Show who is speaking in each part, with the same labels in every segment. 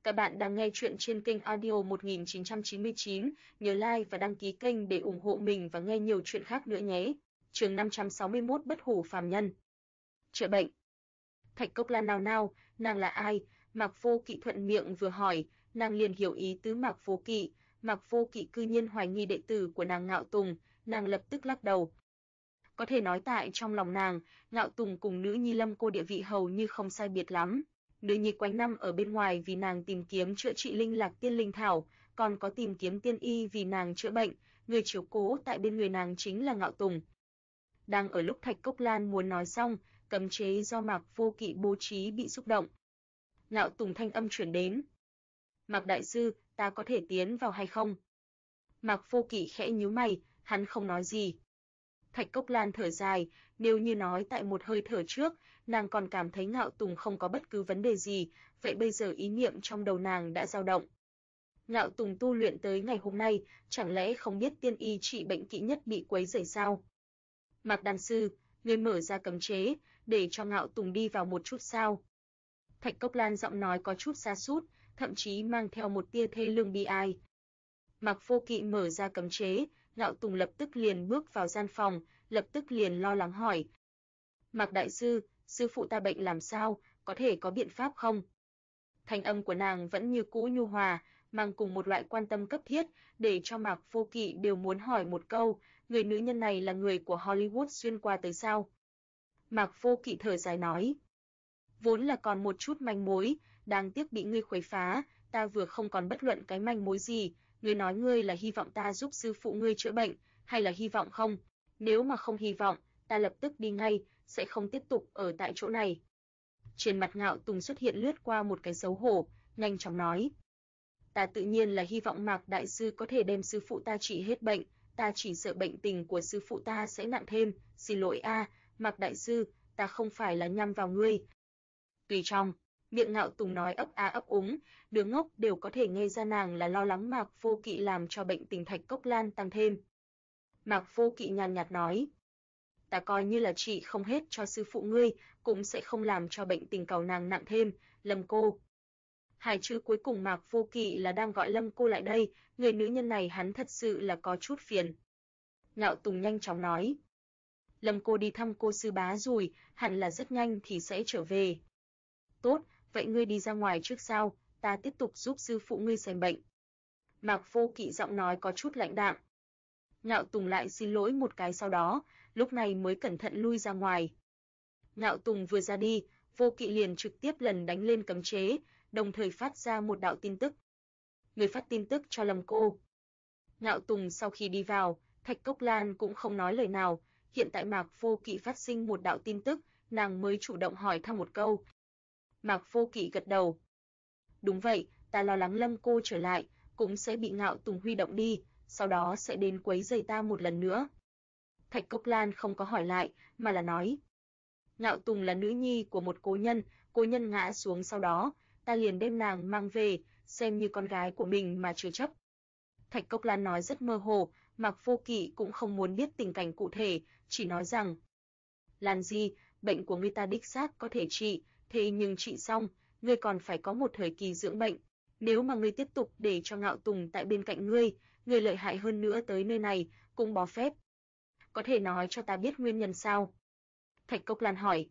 Speaker 1: Các bạn đang nghe chuyện trên kênh Audio 1999, nhớ like và đăng ký kênh để ủng hộ mình và nghe nhiều chuyện khác nữa nhé. Chương 561 Bất hủ phàm nhân. Chữa bệnh. Thạch Cốc Lan nào, nàng là ai? Mạc Vô Kỵ thuận miệng vừa hỏi, nàng liền hiểu ý tứ Mạc Vô Kỵ. Mạc Vô Kỵ cư nhiên hoài nghi đệ tử của nàng Ngạo Tùng, nàng lập tức lắc đầu. Có thể nói tại trong lòng nàng, Ngạo Tùng cùng nữ nhi Lâm Cô địa vị hầu như không sai biệt lắm. Nữ nhi quanh năm ở bên ngoài vì nàng tìm kiếm chữa trị linh lạc tiên linh thảo, còn có tìm kiếm tiên y vì nàng chữa bệnh, người chiếu cố tại bên người nàng chính là Ngạo Tùng. Đang ở lúc Thạch Cốc Lan muốn nói xong, cấm chế do Mạc Vô Kỵ bố trí bị xúc động. Ngạo Tùng thanh âm truyền đến. Mạc đại sư, ta có thể tiến vào hay không? Mạc Vô Kỵ khẽ nhíu mày, hắn không nói gì. Thạch Cốc Lan thở dài, nếu như nói tại một hơi thở trước, nàng còn cảm thấy Ngạo Tùng không có bất cứ vấn đề gì, vậy bây giờ ý niệm trong đầu nàng đã dao động. Ngạo Tùng tu luyện tới ngày hôm nay, chẳng lẽ không biết tiên y trị bệnh kỹ nhất bị quấy rầy sao? Mạc đan sư, ngươi mở ra cấm chế, để cho Ngạo Tùng đi vào một chút sao? Thạch Cốc Lan giọng nói có chút sa sút, thậm chí mang theo một tia thê lương bi ai. Mạc Vô Kỵ mở ra cấm chế, Ngạo Tùng lập tức liền bước vào gian phòng, lập tức liền lo lắng hỏi. Mạc đại sư, sư phụ ta bệnh làm sao, có thể có biện pháp không? Thanh âm của nàng vẫn như cũ nhu hòa, mang cùng một loại quan tâm cấp thiết, để cho Mạc Vô Kỵ đều muốn hỏi một câu, người nữ nhân này là người của Hollywood xuyên qua tới sao? Mạc Vô Kỵ thở dài nói. Vốn là còn một chút manh mối, đáng tiếc bị ngươi khuấy phá, ta vừa không còn bất luận cái manh mối gì. Ngươi nói ngươi là hy vọng ta giúp sư phụ ngươi chữa bệnh, hay là hy vọng không? Nếu mà không hy vọng, ta lập tức đi ngay, sẽ không tiếp tục ở tại chỗ này. Trên mặt Ngạo Tùng xuất hiện lướt qua một cái xấu hổ, nhanh chóng nói. Ta tự nhiên là hy vọng Mạc đại sư có thể đem sư phụ ta trị hết bệnh, ta chỉ sợ bệnh tình của sư phụ ta sẽ nặng thêm, xin lỗi a, Mạc đại sư, ta không phải là nhắm vào ngươi. Tùy trong miệng Ngạo Tùng nói ấp a ấp úng, đứa ngốc đều có thể nghe ra nàng là lo lắng Mạc Vô Kỵ làm cho bệnh tình Thạch Cốc Lan tăng thêm. Mạc Vô Kỵ nhàn nhạt nói, ta coi như là trị không hết cho sư phụ ngươi, cũng sẽ không làm cho bệnh tình cầu nàng nặng thêm, Lâm cô. Hai chữ cuối cùng Mạc Vô Kỵ là đang gọi Lâm cô lại đây, người nữ nhân này hắn thật sự là có chút phiền. Ngạo Tùng nhanh chóng nói, Lâm cô đi thăm cô sư bá rồi, hẳn là rất nhanh thì sẽ trở về. Tốt, vậy ngươi đi ra ngoài trước sao, ta tiếp tục giúp sư phụ ngươi xem bệnh. Mạc Vô Kỵ giọng nói có chút lạnh đạm. Ngạo Tùng lại xin lỗi một cái sau đó, lúc này mới cẩn thận lui ra ngoài. Ngạo Tùng vừa ra đi, Vô Kỵ liền trực tiếp lần đánh lên cấm chế, đồng thời phát ra một đạo tin tức. Người phát tin tức cho Lâm cô. Ngạo Tùng sau khi đi vào, Thạch Cốc Lan cũng không nói lời nào, hiện tại Mạc Vô Kỵ phát sinh một đạo tin tức, nàng mới chủ động hỏi thăm một câu. Mạc Vô Kỵ gật đầu. Đúng vậy, ta lo lắng Lâm cô trở lại, cũng sẽ bị Ngạo Tùng huy động đi, sau đó sẽ đến quấy rầy ta một lần nữa. Thạch Cốc Lan không có hỏi lại, mà là nói. Ngạo Tùng là nữ nhi của một cố nhân ngã xuống sau đó, ta liền đem nàng mang về, xem như con gái của mình mà chứa chấp. Thạch Cốc Lan nói rất mơ hồ, Mạc Vô Kỵ cũng không muốn biết tình cảnh cụ thể, chỉ nói rằng. Lan Di, bệnh của ngươi ta đích xác có thể trị, thế nhưng trị xong, ngươi còn phải có một thời kỳ dưỡng bệnh. Nếu mà ngươi tiếp tục để cho Ngạo Tùng tại bên cạnh ngươi lợi hại hơn nữa tới nơi này, cũng bó phép. Có thể nói cho ta biết nguyên nhân sao? Thạch Cốc Lan hỏi.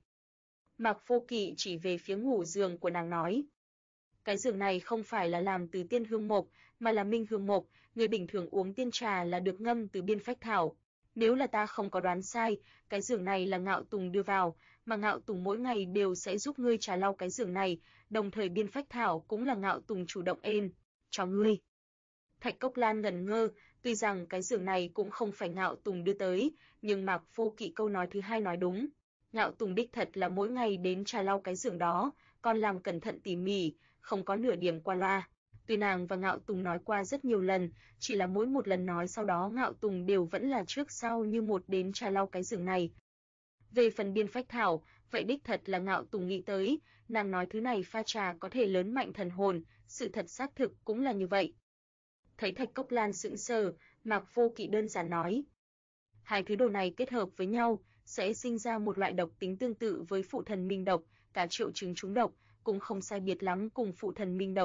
Speaker 1: Mạc Vô Kỵ chỉ về phía ngủ giường của nàng nói. Cái giường này không phải là làm từ tiên hương mộc, mà là minh hương mộc, người bình thường uống tiên trà là được ngâm từ biên phách thảo. Nếu là ta không có đoán sai, cái giường này là Ngạo Tùng đưa vào, mà Ngạo Tùng mỗi ngày đều sẽ giúp ngươi trà lau cái giường này, đồng thời biên phách thảo cũng là Ngạo Tùng chủ động êm cho ngươi. Thạch Cốc Lan ngẩn ngơ, tuy rằng cái giường này cũng không phải Ngạo Tùng đưa tới, nhưng Mạc Vô Kỵ câu nói thứ hai nói đúng. Ngạo Tùng đích thật là mỗi ngày đến trà lau cái giường đó, còn làm cẩn thận tỉ mỉ, không có nửa điểm qua loa. Tuy nàng và Ngạo Tùng nói qua rất nhiều lần, chỉ là mỗi một lần nói sau đó Ngạo Tùng đều vẫn là trước sau như một đến trà lau cái giường này. Về phần biên phách thảo, vậy đích thật là Ngạo Tùng nghĩ tới, nàng nói thứ này pha trà có thể lớn mạnh thần hồn, sự thật xác thực cũng là như vậy. Thấy Thạch Cốc Lan sững sờ, Mạc Vô Kỵ đơn giản nói. Hai thứ đồ này kết hợp với nhau, sẽ sinh ra một loại độc tính tương tự với phụ thần minh độc, cả triệu chứng trúng độc, cũng không sai biệt lắm cùng phụ thần minh độc.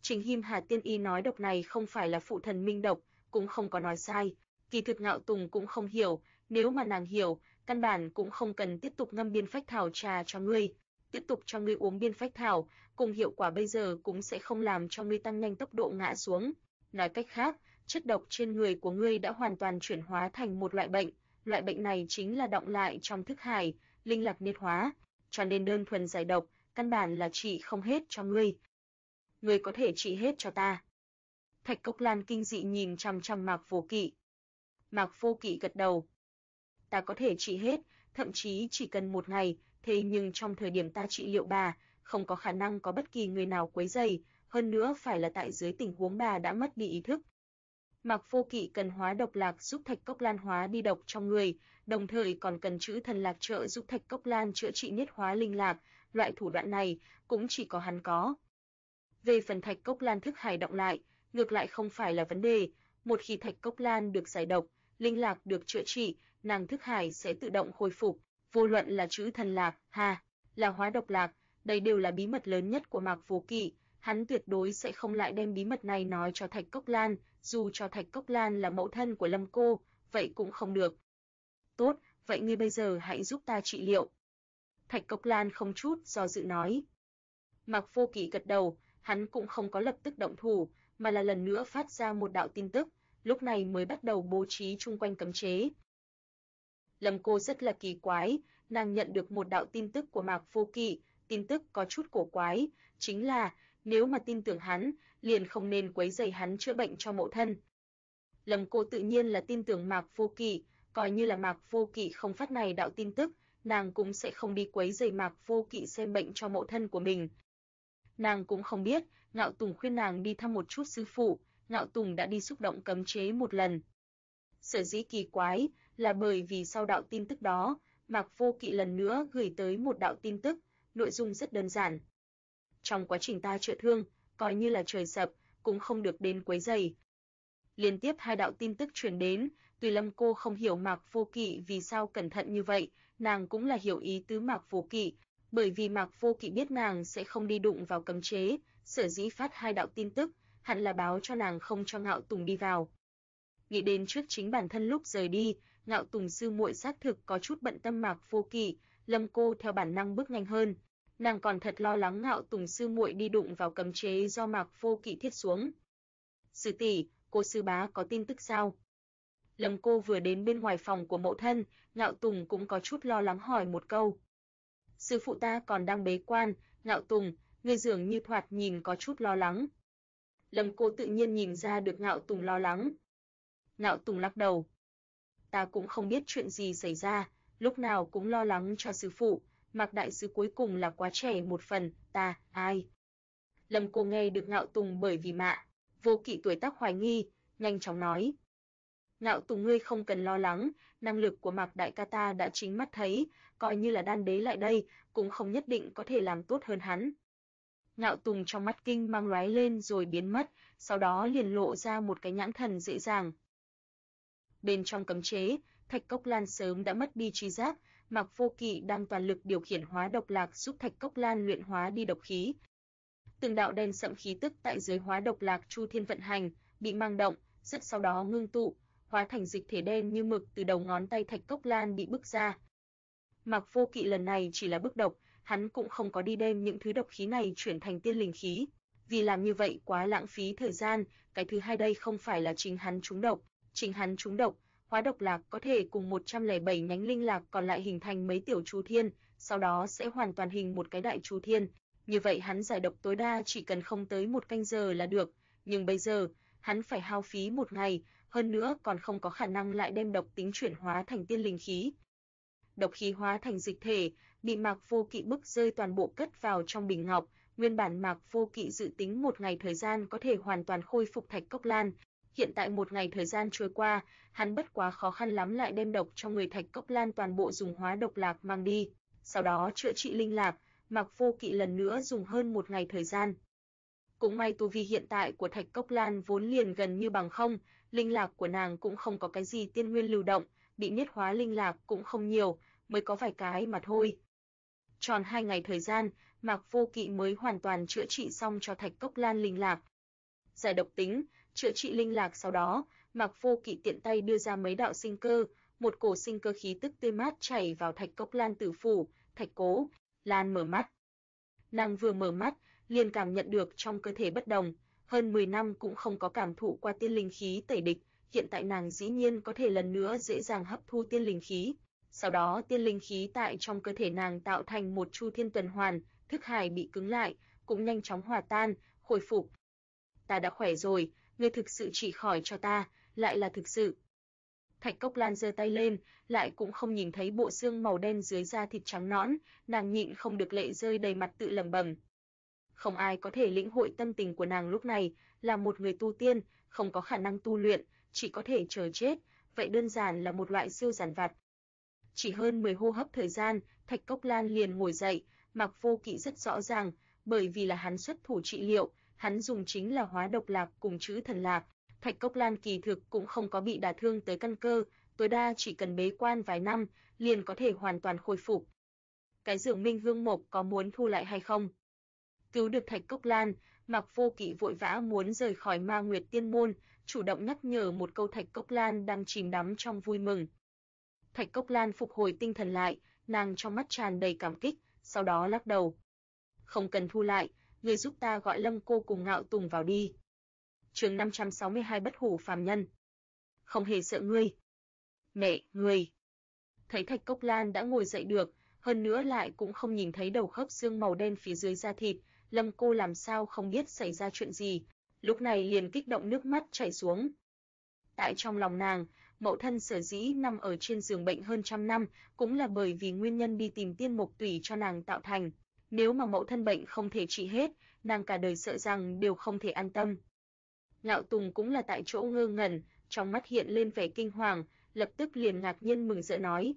Speaker 1: Trình Him Hà tiên y nói độc này không phải là phụ thần minh độc, cũng không có nói sai. Kỳ thực Ngạo Tùng cũng không hiểu, nếu mà nàng hiểu, căn bản cũng không cần tiếp tục ngâm biên phách thảo trà cho ngươi, tiếp tục cho ngươi uống biên phách thảo, cùng hiệu quả bây giờ cũng sẽ không làm cho ngươi tăng nhanh tốc độ ngã xuống. Nói cách khác, chất độc trên người của ngươi đã hoàn toàn chuyển hóa thành một loại bệnh này chính là đọng lại trong thức hải, linh lạc niết hóa, cho nên đơn thuần giải độc, căn bản là trị không hết cho ngươi. Ngươi có thể trị hết cho ta. Thạch Cốc Lan kinh dị nhìn chằm chằm Mạc Vô Kỵ. Mạc Vô Kỵ gật đầu. Ta có thể trị hết, thậm chí chỉ cần 1 ngày, thế nhưng trong thời điểm ta trị liệu bà, không có khả năng có bất kỳ người nào quấy rầy, hơn nữa phải là tại dưới tình huống bà đã mất đi ý thức. Mạc Vô Kỵ cần hóa độc lạc giúp Thạch Cốc Lan hóa đi độc trong người, đồng thời còn cần chữ thần lạc trợ giúp Thạch Cốc Lan chữa trị niết hóa linh lạc, loại thủ đoạn này cũng chỉ có hắn có. Về phần Thạch Cốc Lan thức hải động lại, ngược lại không phải là vấn đề, một khi Thạch Cốc Lan được giải độc, linh lạc được chữa trị, nàng thức hải sẽ tự động khôi phục, vô luận là chữ thần lạc, là hóa độc lạc, đây đều là bí mật lớn nhất của Mạc Vô Kỵ, hắn tuyệt đối sẽ không lại đem bí mật này nói cho Thạch Cốc Lan, dù cho Thạch Cốc Lan là mẫu thân của Lâm cô, vậy cũng không được. Tốt, vậy ngươi bây giờ hãy giúp ta trị liệu. Thạch Cốc Lan không chút do dự nói. Mạc Vô Kỵ gật đầu, hắn cũng không có lập tức động thủ, mà là lần nữa phát ra một đạo tin tức, lúc này mới bắt đầu bố trí chung quanh cấm chế. Lâm cô rất là kỳ quái, nàng nhận được một đạo tin tức của Mạc Vô Kỵ, tin tức có chút cổ quái, chính là nếu mà tin tưởng hắn, liền không nên quấy rầy hắn chữa bệnh cho mẫu thân. Lâm cô tự nhiên là tin tưởng Mạc Vô Kỵ, coi như là Mạc Vô Kỵ không phát này đạo tin tức, nàng cũng sẽ không đi quấy rầy Mạc Vô Kỵ xem bệnh cho mẫu thân của mình. Nàng cũng không biết, Ngạo Tùng khuyên nàng đi thăm một chút sư phụ, Ngạo Tùng đã đi xúc động cấm chế một lần. Sở dĩ kỳ quái là bởi vì sau đạo tin tức đó, Mạc Vô Kỵ lần nữa gửi tới một đạo tin tức, nội dung rất đơn giản. Trong quá trình ta chữa thương, coi như là trời sập, cũng không được đến quấy rầy. Liên tiếp 2 đạo tin tức truyền đến, tuy Lâm cô không hiểu Mạc Vô Kỵ vì sao cẩn thận như vậy, nàng cũng là hiểu ý tứ Mạc Vô Kỵ, bởi vì Mạc Vô Kỵ biết nàng sẽ không đi đụng vào cấm chế, sở dĩ phát 2 đạo tin tức, hẳn là báo cho nàng không cho Ngạo Tùng đi vào. Nghĩ đến trước chính bản thân lúc rời đi, Ngạo Tùng sư muội xác thực có chút bận tâm Mạc Vô Kỵ, Lâm cô theo bản năng bước nhanh hơn. Nàng còn thật lo lắng Ngạo Tùng sư muội đi đụng vào cấm chế do Mạc Vô Kỵ thiết xuống. Sư tỷ, cô sư bá có tin tức sao? Lâm cô vừa đến bên ngoài phòng của mẫu thân, Ngạo Tùng cũng có chút lo lắng hỏi một câu. Sư phụ ta còn đang bế quan, Ngạo Tùng, ngươi dường như thoạt nhìn có chút lo lắng. Lâm cô tự nhiên nhìn ra được Ngạo Tùng lo lắng. Ngạo Tùng lắc đầu. Ta cũng không biết chuyện gì xảy ra, lúc nào cũng lo lắng cho sư phụ, Mạc đại sư cuối cùng là quá trẻ một phần, ta, ai? Lâm cô nghe được Ngạo Tùng bởi vì Mạc Vô Kỵ tuổi tác hoài nghi, nhanh chóng nói. Ngạo Tùng ngươi không cần lo lắng, năng lực của Mạc đại ca ta đã chính mắt thấy, coi như là đan đế lại đây, cũng không nhất định có thể làm tốt hơn hắn. Ngạo Tùng trong mắt kinh mang lóe lên rồi biến mất, sau đó liền lộ ra một cái nhãn thần dễ dàng. Bên trong cấm chế, Thạch Cốc Lan sớm đã mất đi trí giác, Mạc Vô Kỵ đang toàn lực điều khiển hóa độc lạc giúp Thạch Cốc Lan luyện hóa đi độc khí. Từng đạo đen sẫm khí tức tại dưới hóa độc lạc chu thiên vận hành, bị mang động, rất sau đó ngưng tụ, hóa thành dịch thể đen như mực từ đầu ngón tay Thạch Cốc Lan bị bức ra. Mạc Vô Kỵ lần này chỉ là bức độc, hắn cũng không có đi đem những thứ độc khí này chuyển thành tiên linh khí, vì làm như vậy quá lãng phí thời gian, cái thứ hai đây không phải là chính hắn trúng độc, hóa độc lạc có thể cùng 107 nhánh linh lạc còn lại hình thành mấy tiểu chu thiên, sau đó sẽ hoàn toàn hình một cái đại chu thiên, như vậy hắn giải độc tối đa chỉ cần không tới 1 canh giờ là được, nhưng bây giờ, hắn phải hao phí 1 ngày, hơn nữa còn không có khả năng lại đem độc tính chuyển hóa thành tiên linh khí. Độc khí hóa thành dịch thể, bị Mạc Vô Kỵ bức rơi toàn bộ cất vào trong bình ngọc, nguyên bản Mạc Vô Kỵ dự tính 1 ngày thời gian có thể hoàn toàn khôi phục Thạch Cốc Lan, hiện tại 1 ngày thời gian trôi qua, hắn bất quá khó khăn lắm lại đem độc trong người Thạch Cốc Lan toàn bộ dùng hóa độc lạc mang đi, sau đó chữa trị linh lạc, Mạc Vô Kỵ lần nữa dùng hơn 1 ngày thời gian. Cũng may tu vi hiện tại của Thạch Cốc Lan vốn liền gần như bằng không, linh lạc của nàng cũng không có cái gì tiên nguyên lưu động, bị niết hóa linh lạc cũng không nhiều, mới có vài cái mà thôi. Tròn 2 ngày thời gian, Mạc Vô Kỵ mới hoàn toàn chữa trị xong cho Thạch Cốc Lan linh lạc, giải độc tính, chữa trị linh lạc. Sau đó, Mạc Vô Kỵ tiện tay đưa ra mấy đạo sinh cơ, một cổ sinh cơ khí tức tươi mát chảy vào Thạch Cốc Lan tử phủ. Thạch Cố Lan mở mắt. Nàng vừa mở mắt, liền cảm nhận được trong cơ thể bất đồng, hơn 10 năm cũng không có cảm thụ qua tiên linh khí tẩy địch, hiện tại nàng dĩ nhiên có thể lần nữa dễ dàng hấp thu tiên linh khí. Sau đó tiên linh khí tại trong cơ thể nàng tạo thành một chu thiên tuần hoàn, thức hải bị cứng lại, cũng nhanh chóng hòa tan, khôi phục. Ta đã khỏe rồi, ngươi thực sự trị khỏi cho ta, lại là thực sự. Thạch Cốc Lan giơ tay lên, lại cũng không nhìn thấy bộ xương màu đen dưới da thịt trắng nõn, nàng nhịn không được lệ rơi đầy mặt tự lẩm bẩm. Không ai có thể lĩnh hội tâm tình của nàng lúc này, là một người tu tiên, không có khả năng tu luyện, chỉ có thể chờ chết, vậy đơn giản là một loại siêu giản vặt. Chỉ hơn 10 hô hấp thời gian, Thạch Cốc Lan liền ngồi dậy, Mạc Vô Kỵ rất rõ ràng, bởi vì là hắn xuất thủ trị liệu, hắn dùng chính là hóa độc lạc cùng chữ thần lạc. Thạch Cốc Lan kỳ thực cũng không có bị đả thương tới căn cơ, tối đa chỉ cần bế quan vài năm, liền có thể hoàn toàn khôi phục. Cái giường Minh Hương Mộc có muốn thu lại hay không? Cứu được Thạch Cốc Lan, Mạc Vô Kỵ vội vã muốn rời khỏi Ma Nguyệt Tiên môn, chủ động nhắc nhở một câu. Thạch Cốc Lan đang chìm đắm trong vui mừng. Thạch Cốc Lan phục hồi tinh thần lại, nàng trong mắt tràn đầy cảm kích, sau đó lắc đầu. Không cần thu lại, ngươi giúp ta gọi Lâm cô cùng Ngạo Tùng vào đi. Chương 562 Bất hủ phàm nhân. Không hề sợ ngươi. Mẹ, ngươi. Thấy Thạch Cốc Lan đã ngồi dậy được, hơn nữa lại cũng không nhìn thấy đầu khớp xương màu đen phía dưới da thịt, Lâm cô làm sao không biết xảy ra chuyện gì, lúc này liền kích động nước mắt chảy xuống. Tại trong lòng nàng, mẫu thân sở dĩ nằm ở trên giường bệnh hơn trăm năm, cũng là bởi vì nguyên nhân đi tìm tiên mộc tủy cho nàng tạo thành. Nếu mà mẫu thân bệnh không thể trị hết, nàng cả đời sợ rằng đều không thể an tâm. Ngạo Tùng cũng là tại chỗ ngơ ngẩn, trong mắt hiện lên vẻ kinh hoàng, lập tức liền ngạc nhiên mừng rỡ nói.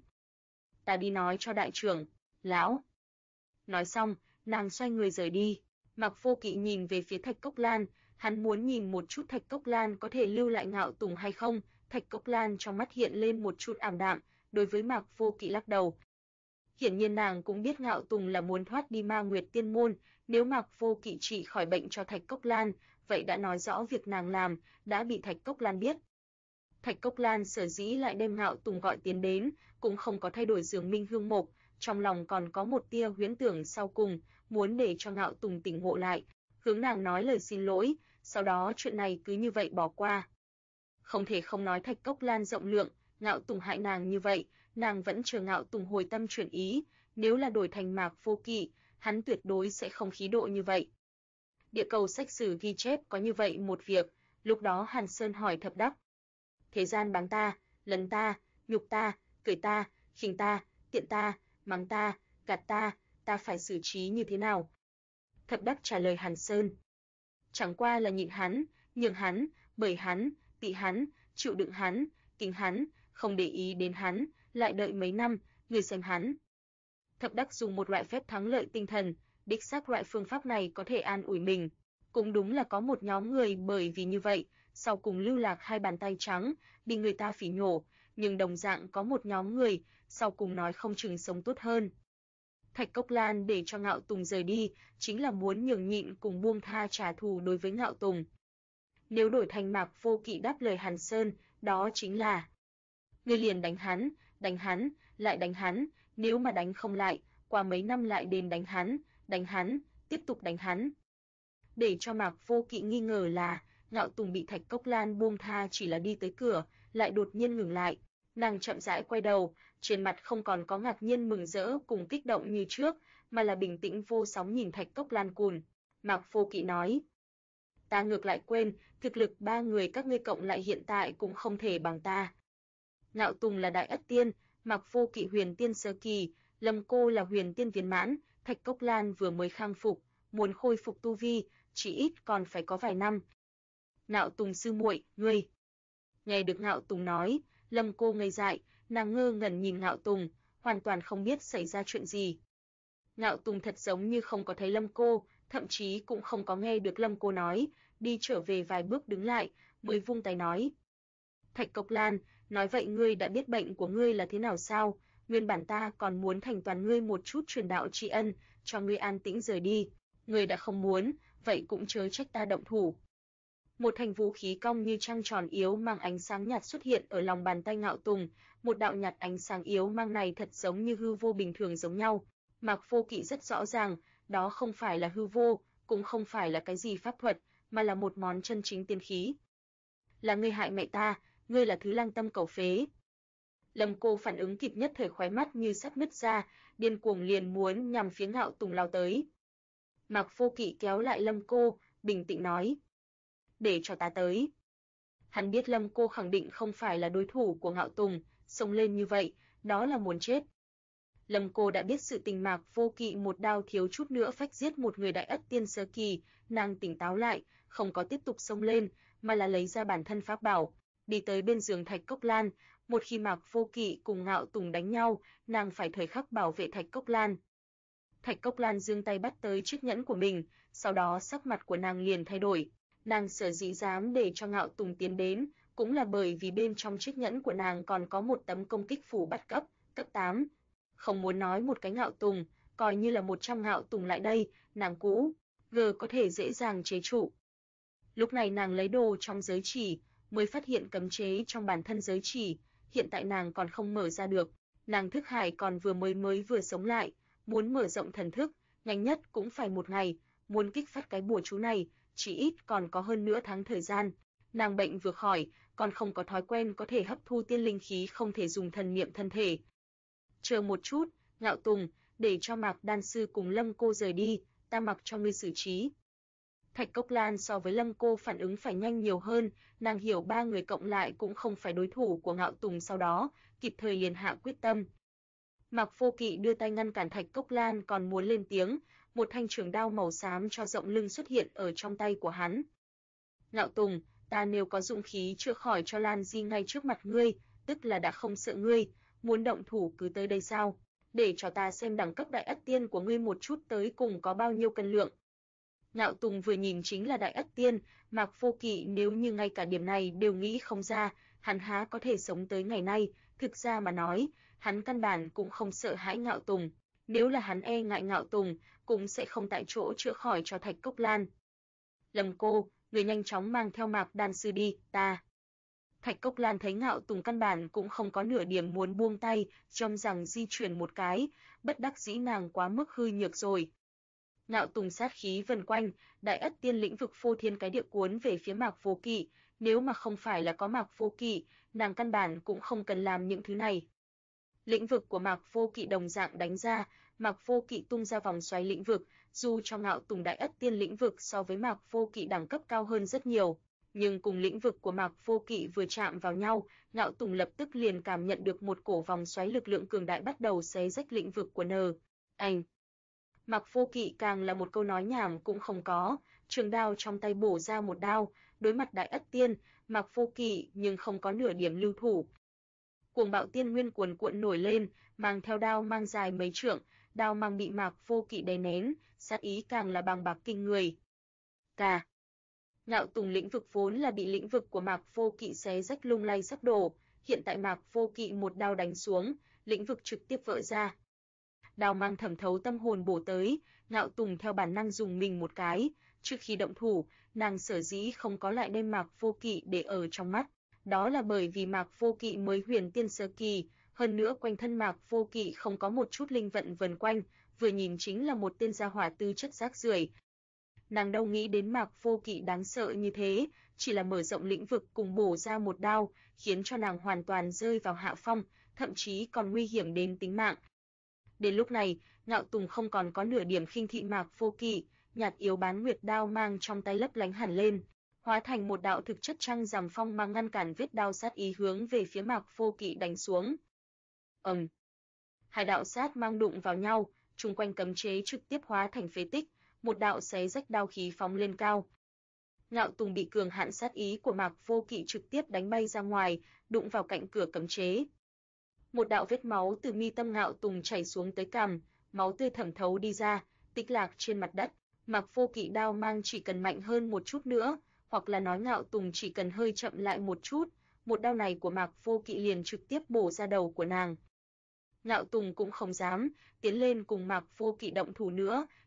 Speaker 1: Ta đi nói cho đại trưởng, lão. Nói xong, nàng xoay người rời đi. Mạc Vô Kỵ nhìn về phía Thạch Cốc Lan, hắn muốn nhìn một chút Thạch Cốc Lan có thể lưu lại Ngạo Tùng hay không. Thạch Cốc Lan trong mắt hiện lên một chút ảm đạm, đối với Mạc Vô Kỵ lắc đầu. Hiển nhiên nàng cũng biết Ngạo Tùng là muốn thoát đi Ma Nguyệt Tiên môn, nếu Mạc Vô Kỵ trị khỏi bệnh cho Thạch Cốc Lan, vậy đã nói rõ việc nàng làm đã bị Thạch Cốc Lan biết. Thạch Cốc Lan sở dĩ lại đem Ngạo Tùng gọi tiến đến, cũng không có thay đổi giường Minh Hương Mộc, trong lòng còn có một tia huyễn tưởng sau cùng, muốn để cho Ngạo Tùng tỉnh ngộ lại, hướng nàng nói lời xin lỗi, sau đó chuyện này cứ như vậy bỏ qua. Không thể không nói Thạch Cốc Lan rộng lượng, Ngạo Tùng hại nàng như vậy, nàng vẫn chờ Ngạo Tùng hồi tâm chuyển ý, nếu là đổi thành Mạc Vô Kỵ, hắn tuyệt đối sẽ không khí độ như vậy. Địa cầu sách sử ghi chép có như vậy một việc, lúc đó Hàn Sơn hỏi Thập Đắc. Thế gian báng ta, lấn ta, nhục ta, cười ta, khinh ta, tiện ta, mắng ta, gạt ta phải xử trí như thế nào? Thập Đắc trả lời Hàn Sơn. Chẳng qua là nhịn hắn, nhường hắn, bởi hắn, tị hắn, chịu đựng hắn, kính hắn, không để ý đến hắn, lại đợi mấy năm, người xem hắn. Thập Đắc dùng một loại phép thắng lợi tinh thần, đích xác loại phương pháp này có thể an ủi mình. Cũng đúng là có một nhóm người bởi vì như vậy, sau cùng lưu lạc hai bàn tay trắng, bị người ta phỉ nhổ, nhưng đồng dạng có một nhóm người, sau cùng nói không chừng sống tốt hơn. Thạch Cốc Lan để cho Ngạo Tùng rời đi, chính là muốn nhường nhịn cùng buông tha trả thù đối với Ngạo Tùng. Nếu đổi thành Mạc Vô Kỵ đáp lời Hàn Sơn, đó chính là: ngươi liền đánh hắn, lại đánh hắn, nếu mà đánh không lại, qua mấy năm lại đến đánh hắn, tiếp tục đánh hắn. Để cho Mạc Vô Kỵ nghi ngờ là, Ngạo Tùng bị Thạch Cốc Lan buông tha chỉ là đi tới cửa, lại đột nhiên ngừng lại. Nàng chậm rãi quay đầu, trên mặt không còn có ngạc nhiên mừng rỡ cùng kích động như trước, mà là bình tĩnh vô sóng nhìn Thạch Cốc Lan cùn. Mạc Vô Kỵ nói: ta ngược lại quên, thực lực ba người các ngươi cộng lại hiện tại cũng không thể bằng ta. Ngạo Tùng là Đại Ất Tiên, Mạc Vô Kỵ Huyền Tiên sơ kỳ, Lâm cô là Huyền Tiên viên mãn, Thạch Cốc Lan vừa mới khang phục, muốn khôi phục tu vi, chỉ ít còn phải có vài năm. Ngạo Tùng sư muội, ngươi. Nghe được Ngạo Tùng nói, Lâm cô ngây dại, nàng ngơ ngẩn nhìn Ngạo Tùng, hoàn toàn không biết xảy ra chuyện gì. Ngạo Tùng thật giống như không có thấy Lâm cô, thậm chí cũng không có nghe được Lâm cô nói, đi trở về vài bước đứng lại, mới vung tay nói: Thạch Cốc Lan, nói vậy ngươi đã biết bệnh của ngươi là thế nào sao? Nguyên bản ta còn muốn thành toàn ngươi một chút truyền đạo tri ân, cho ngươi an tĩnh rời đi. Ngươi đã không muốn, vậy cũng chớ trách ta động thủ. Một thanh vũ khí cong như trăng tròn yếu mang ánh sáng nhạt xuất hiện ở lòng bàn tay Ngạo Tùng, một đạo nhạt ánh sáng yếu mang này thật giống như hư vô bình thường giống nhau. Mạc Vô Kỵ rất rõ ràng, đó không phải là hư vô, cũng không phải là cái gì pháp thuật, mà là một món chân chính tiên khí. Là ngươi hại mẹ ta, ngươi là thứ lang tâm cầu phế. Lâm Cô phản ứng kịp nhất thời khóe mắt như sắp nứt ra, điên cuồng liền muốn nhằm phía Ngạo Tùng lao tới. Mạc Vô Kỵ kéo lại Lâm Cô, bình tĩnh nói: "Để cho ta tới." Hắn biết Lâm Cô khẳng định không phải là đối thủ của Ngạo Tùng, xông lên như vậy, đó là muốn chết. Lâm Cô đã biết sự tình Mạc Vô Kỵ một đao thiếu chút nữa phách giết một người đại ất tiên sơ kỳ, nàng tỉnh táo lại, không có tiếp tục xông lên, mà là lấy ra bản thân pháp bảo, đi tới bên giường Thạch Cốc Lan, một khi Mạc Vô Kỵ cùng Ngạo Tùng đánh nhau, nàng phải thời khắc bảo vệ Thạch Cốc Lan. Thạch Cốc Lan giương tay bắt tới chiếc nhẫn của mình, sau đó sắc mặt của nàng liền thay đổi. Nàng sở dĩ dám để cho Ngạo Tùng tiến đến, cũng là bởi vì bên trong chiếc nhẫn của nàng còn có một tấm công kích phủ bắt cấp 8. Không muốn nói một cái Ngạo Tùng, coi như là 100 Ngạo Tùng lại đây, nàng cũ có thể dễ dàng chế trụ. Lúc này nàng lấy đồ trong giới chỉ, mới phát hiện cấm chế trong bản thân giới chỉ, hiện tại nàng còn không mở ra được. Nàng thức hải còn vừa sống lại, muốn mở rộng thần thức, nhanh nhất cũng phải 1 ngày, muốn kích phát cái bùa chú này, chỉ ít còn có hơn nửa tháng thời gian. Nàng bệnh vừa khỏi, còn không có thói quen có thể hấp thu tiên linh khí không thể dùng thần niệm thân thể. Chờ một chút, Ngạo Tùng, để cho Mạc Đan sư cùng Lâm Cô rời đi, ta mặc cho ngươi xử trí. Thạch Cốc Lan so với Lâm Cô phản ứng phải nhanh nhiều hơn, nàng hiểu 3 người cộng lại cũng không phải đối thủ của Ngạo Tùng, sau đó kịp thời liền hạ quyết tâm. Mạc Vô Kỵ đưa tay ngăn cản Thạch Cốc Lan còn muốn lên tiếng, một thanh trường đao màu xám cho rộng lưng xuất hiện ở trong tay của hắn. Ngạo Tùng, ta nếu có dụng khí chữa khỏi cho Lan Di ngay trước mặt ngươi, tức là đã không sợ ngươi, muốn động thủ cứ tới đây sao? Để cho ta xem đẳng cấp đại ất tiên của ngươi một chút tới cùng có bao nhiêu cân lượng. Ngạo Tùng vừa nhìn chính là đại ất tiên, Mạc Vô Kỵ nếu như ngay cả điểm này đều nghĩ không ra, hắn há có thể sống tới ngày nay, thực ra mà nói, hắn căn bản cũng không sợ hãi Ngạo Tùng, nếu là hắn e ngại Ngạo Tùng, cũng sẽ không tại chỗ chữa khỏi cho Thạch Cốc Lan. Lâm Cô, người nhanh chóng mang theo Mạc Đan sư đi, ta. Thạch Cốc Lan thấy Ngạo Tùng căn bản cũng không có nửa điểm muốn buông tay, trong rằng di chuyển một cái, bất đắc dĩ nàng quá mức hư nhược rồi. Ngạo Tùng sát khí vần quanh, đại ất tiên lĩnh vực phô thiên cái địa cuốn về phía Mạc Vô Kỵ, nếu mà không phải là có Mạc Vô Kỵ, nàng căn bản cũng không cần làm những thứ này. Lĩnh vực của Mạc Vô Kỵ đồng dạng đánh ra, Mạc Vô Kỵ tung ra vòng xoáy lĩnh vực, dù cho Ngạo Tùng đại ất tiên lĩnh vực so với Mạc Vô Kỵ đẳng cấp cao hơn rất nhiều, nhưng cùng lĩnh vực của Mạc Vô Kỵ vừa chạm vào nhau, Ngạo Tùng lập tức liền cảm nhận được một cổ vòng xoáy lực lượng cường đại bắt đầu xé rách lĩnh vực của anh. Mạc Vô Kỵ càng là một câu nói nhảm cũng không có, trường đao trong tay bổ ra một đao, đối mặt đại ất tiên, Mạc Vô Kỵ nhưng không có nửa điểm lưu thủ. Cuồng bạo tiên nguyên cuồn cuộn nổi lên, mang theo đao mang dài mấy trượng, đao mang bị Mạc Vô Kỵ đè nén, sát ý càng là bàng bạc kinh người. Cà. Ngạo Tùng lĩnh vực vốn là bị lĩnh vực của Mạc Vô Kỵ xé rách lung lay sắp đổ, hiện tại Mạc Vô Kỵ một đao đánh xuống, lĩnh vực trực tiếp vỡ ra. Đao mang thẩm thấu tâm hồn bổ tới, Ngạo Tùng theo bản năng dùng mình một cái, trước khi động thủ, nàng sở dĩ không có lại đem Mạc Vô Kỵ để ở trong mắt, đó là bởi vì Mạc Vô Kỵ mới huyền tiên sơ kỳ, hơn nữa quanh thân Mạc Vô Kỵ không có một chút linh vận vần quanh, vừa nhìn chính là một tên gia hỏa tư chất rác rưởi. Nàng đâu nghĩ đến Mạc Vô Kỵ đáng sợ như thế, chỉ là mở rộng lĩnh vực cùng bổ ra một đao, khiến cho nàng hoàn toàn rơi vào hạ phong, thậm chí còn nguy hiểm đến tính mạng. Đến lúc này, Ngạo Tùng không còn có nửa điểm khinh thị Mạc Vô Kỵ, nhạt yếu bán nguyệt đao mang trong tay lấp lánh hẳn lên, hóa thành một đạo thực chất trăng rằm phong mang ngăn cản vết đao sát ý hướng về phía Mạc Vô Kỵ đánh xuống. Hai đạo sát mang đụng vào nhau, chung quanh cấm chế trực tiếp hóa thành phế tích, một đạo xé rách đao khí phóng lên cao. Ngạo Tùng bị cường hạn sát ý của Mạc Vô Kỵ trực tiếp đánh bay ra ngoài, đụng vào cạnh cửa cấm chế. Một đạo vết máu từ mi tâm Ngạo Tùng chảy xuống tới cằm, máu tươi thẩm thấu đi ra, tích lạc trên mặt đất. Mạc Vô Kỵ đao mang chỉ cần mạnh hơn một chút nữa, hoặc là nói Ngạo Tùng chỉ cần hơi chậm lại một chút, một đao này của Mạc Vô Kỵ liền trực tiếp bổ ra đầu của nàng. Ngạo Tùng cũng không dám tiến lên cùng Mạc Vô Kỵ động thủ nữa,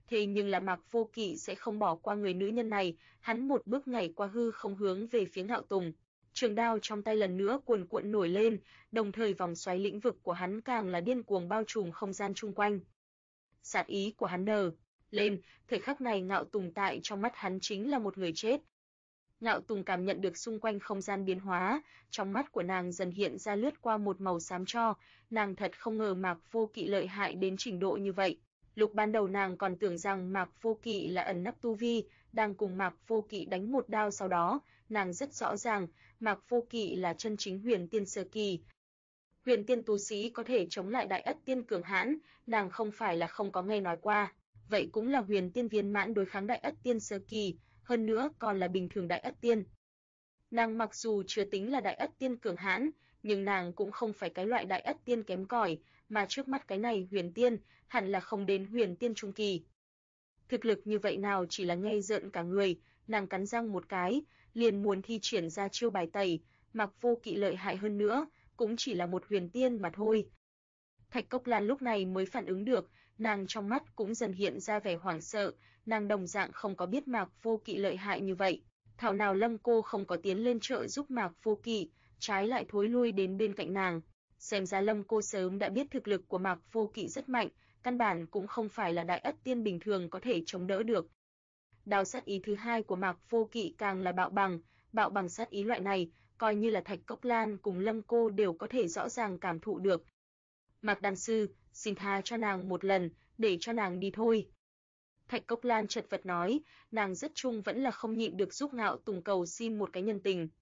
Speaker 1: Thế nhưng là Mạc Vô Kỵ sẽ không bỏ qua người nữ nhân này, hắn một bước nhảy qua hư không hướng về phía Ngạo Tùng. Trường đao trong tay lần nữa cuồn cuộn nổi lên, đồng thời vòng xoáy lĩnh vực của hắn càng là điên cuồng bao trùm không gian chung quanh. Sát ý của hắn nở lên, thời khắc này Ngạo Tùng tại trong mắt hắn chính là một người chết. Ngạo Tùng cảm nhận được xung quanh không gian biến hóa, trong mắt của nàng dần hiện ra lướt qua một màu xám tro, nàng thật không ngờ Mạc Vô Kỵ lợi hại đến trình độ như vậy. Lúc ban đầu nàng còn tưởng rằng Mạc Vô Kỵ là ẩn nấp tu vi, đang cùng Mạc Vô Kỵ đánh một đao, sau đó, nàng rất rõ ràng, Mạc Vô Kỵ là chân chính huyền tiên sơ kỳ. Huyền tiên tu sĩ có thể chống lại đại ất tiên cường hãn, nàng không phải là không có nghe nói qua, vậy cũng là huyền tiên viên mãn đối kháng đại ất tiên sơ kỳ, hơn nữa còn là bình thường đại ất tiên. Nàng mặc dù chưa tính là đại ất tiên cường hãn, nhưng nàng cũng không phải cái loại đại ất tiên kém cỏi, mà trước mắt cái này huyền tiên, hẳn là không đến huyền tiên trung kỳ. Thực lực như vậy nào chỉ là nghe rợn cả người, nàng cắn răng một cái, liền muốn thi triển ra chiêu bài tẩy, Mạc Vô Kỵ lợi hại hơn nữa, cũng chỉ là một huyền tiên mà thôi. Thạch Cốc Lan lúc này mới phản ứng được, nàng trong mắt cũng dần hiện ra vẻ hoảng sợ, nàng đồng dạng không có biết Mạc Vô Kỵ lợi hại như vậy. Thảo nào Lâm cô không có tiến lên trợ giúp Mạc Vô Kỵ, trái lại thối lui đến bên cạnh nàng. Xem ra Lâm cô sớm đã biết thực lực của Mạc Vô Kỵ rất mạnh, căn bản cũng không phải là đại ất tiên bình thường có thể chống đỡ được. Đao sát ý thứ hai của Mạc Vô Kỵ càng là bạo bằng sát ý loại này, coi như là Thạch Cốc Lan cùng Lâm cô đều có thể rõ ràng cảm thụ được. Mạc đan sư, xin tha cho nàng một lần, để cho nàng đi thôi. Thạch Cốc Lan chật vật nói, nàng rất chung vẫn là không nhịn được giúp Ngạo Tùng cầu xin một cái nhân tình.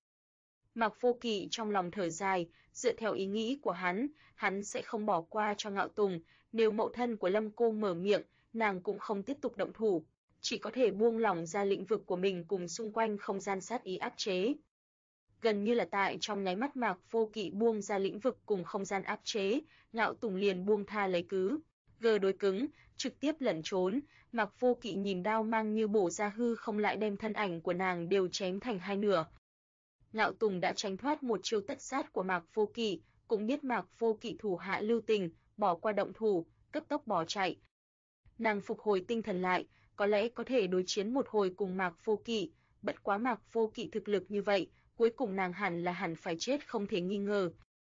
Speaker 1: Mạc Vô Kỵ trong lòng thở dài, dựa theo ý nghĩ của hắn sẽ không bỏ qua cho Ngạo Tùng, nếu mẫu thân của Lâm cô mở miệng, nàng cũng không tiếp tục động thủ, chỉ có thể buông lỏng ra lĩnh vực của mình cùng xung quanh không gian sát ý áp chế. Gần như là tại trong nháy mắt Mạc Vô Kỵ buông ra lĩnh vực cùng không gian áp chế, Ngạo Tùng liền buông tha lấy cứ. Gờ đối cứng, trực tiếp lẩn trốn, Mạc Vô Kỵ nhìn đao mang như bổ ra hư không lại đem thân ảnh của nàng đều chém thành hai nửa. Ngạo Tùng đã tránh thoát một chiêu tất sát của Mạc Vô Kỵ, cũng biết Mạc Vô Kỵ thủ hạ lưu tình, bỏ qua động thủ, cấp tốc bỏ chạy. Nàng phục hồi tinh thần lại, có lẽ có thể đối chiến một hồi cùng Mạc Vô Kỵ, bất quá Mạc Vô Kỵ thực lực như vậy, cuối cùng nàng hẳn phải chết không thể nghi ngờ.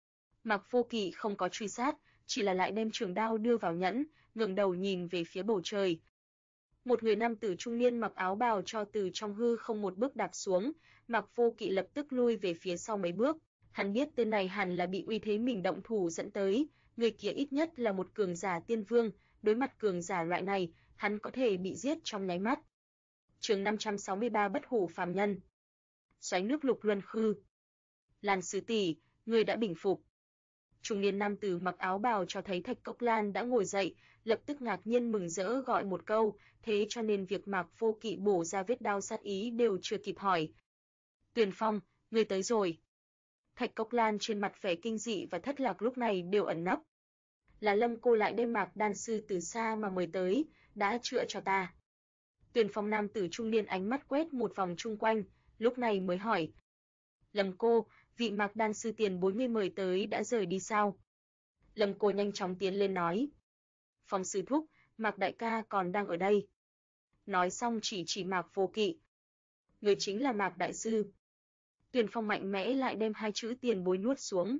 Speaker 1: Mạc Vô Kỵ không có truy sát, chỉ là lại đem trường đao đưa vào nhẫn, ngẩng đầu nhìn về phía bầu trời. Một người nam tử trung niên mặc áo bào cho từ trong hư không một bước đạp xuống, Mạc Vô Kỵ lập tức lui về phía sau mấy bước. Hắn biết tên này hẳn là bị uy thế mình động thủ dẫn tới, người kia ít nhất là một cường giả tiên vương, đối mặt cường giả loại này, hắn có thể bị giết trong nháy mắt. Chương 563 Bất hủ phàm nhân. Xoáy nước lục luân khư. Lan sư tỷ, người đã bình phục. Trung niên nam tử mặc áo bào cho thấy Thạch Cốc Lan đã ngồi dậy, lập tức ngạc nhiên mừng rỡ gọi một câu, thế cho nên việc Mạc Vô Kỵ bổ ra vết đao sát ý đều chưa kịp hỏi. Tuyền Phong, người tới rồi. Thạch Cốc Lan trên mặt vẻ kinh dị và thất lạc lúc này đều ẩn nấp. Là Lâm cô lại đem Mạc đan sư từ xa mà mời tới, đã chữa cho ta. Tuyền Phong nam tử trung niên ánh mắt quét một vòng chung quanh, lúc này mới hỏi. Lâm cô, vị Mạc đan sư tiền bối ngươi mời tới đã rời đi sao? Lâm cô nhanh chóng tiến lên nói. Phong sư thúc, Mạc đại ca còn đang ở đây. Nói xong chỉ Mạc Vô Kỵ. Người chính là Mạc đại sư. Tuyền Phong mạnh mẽ lại đem hai chữ tiền bối nuốt xuống.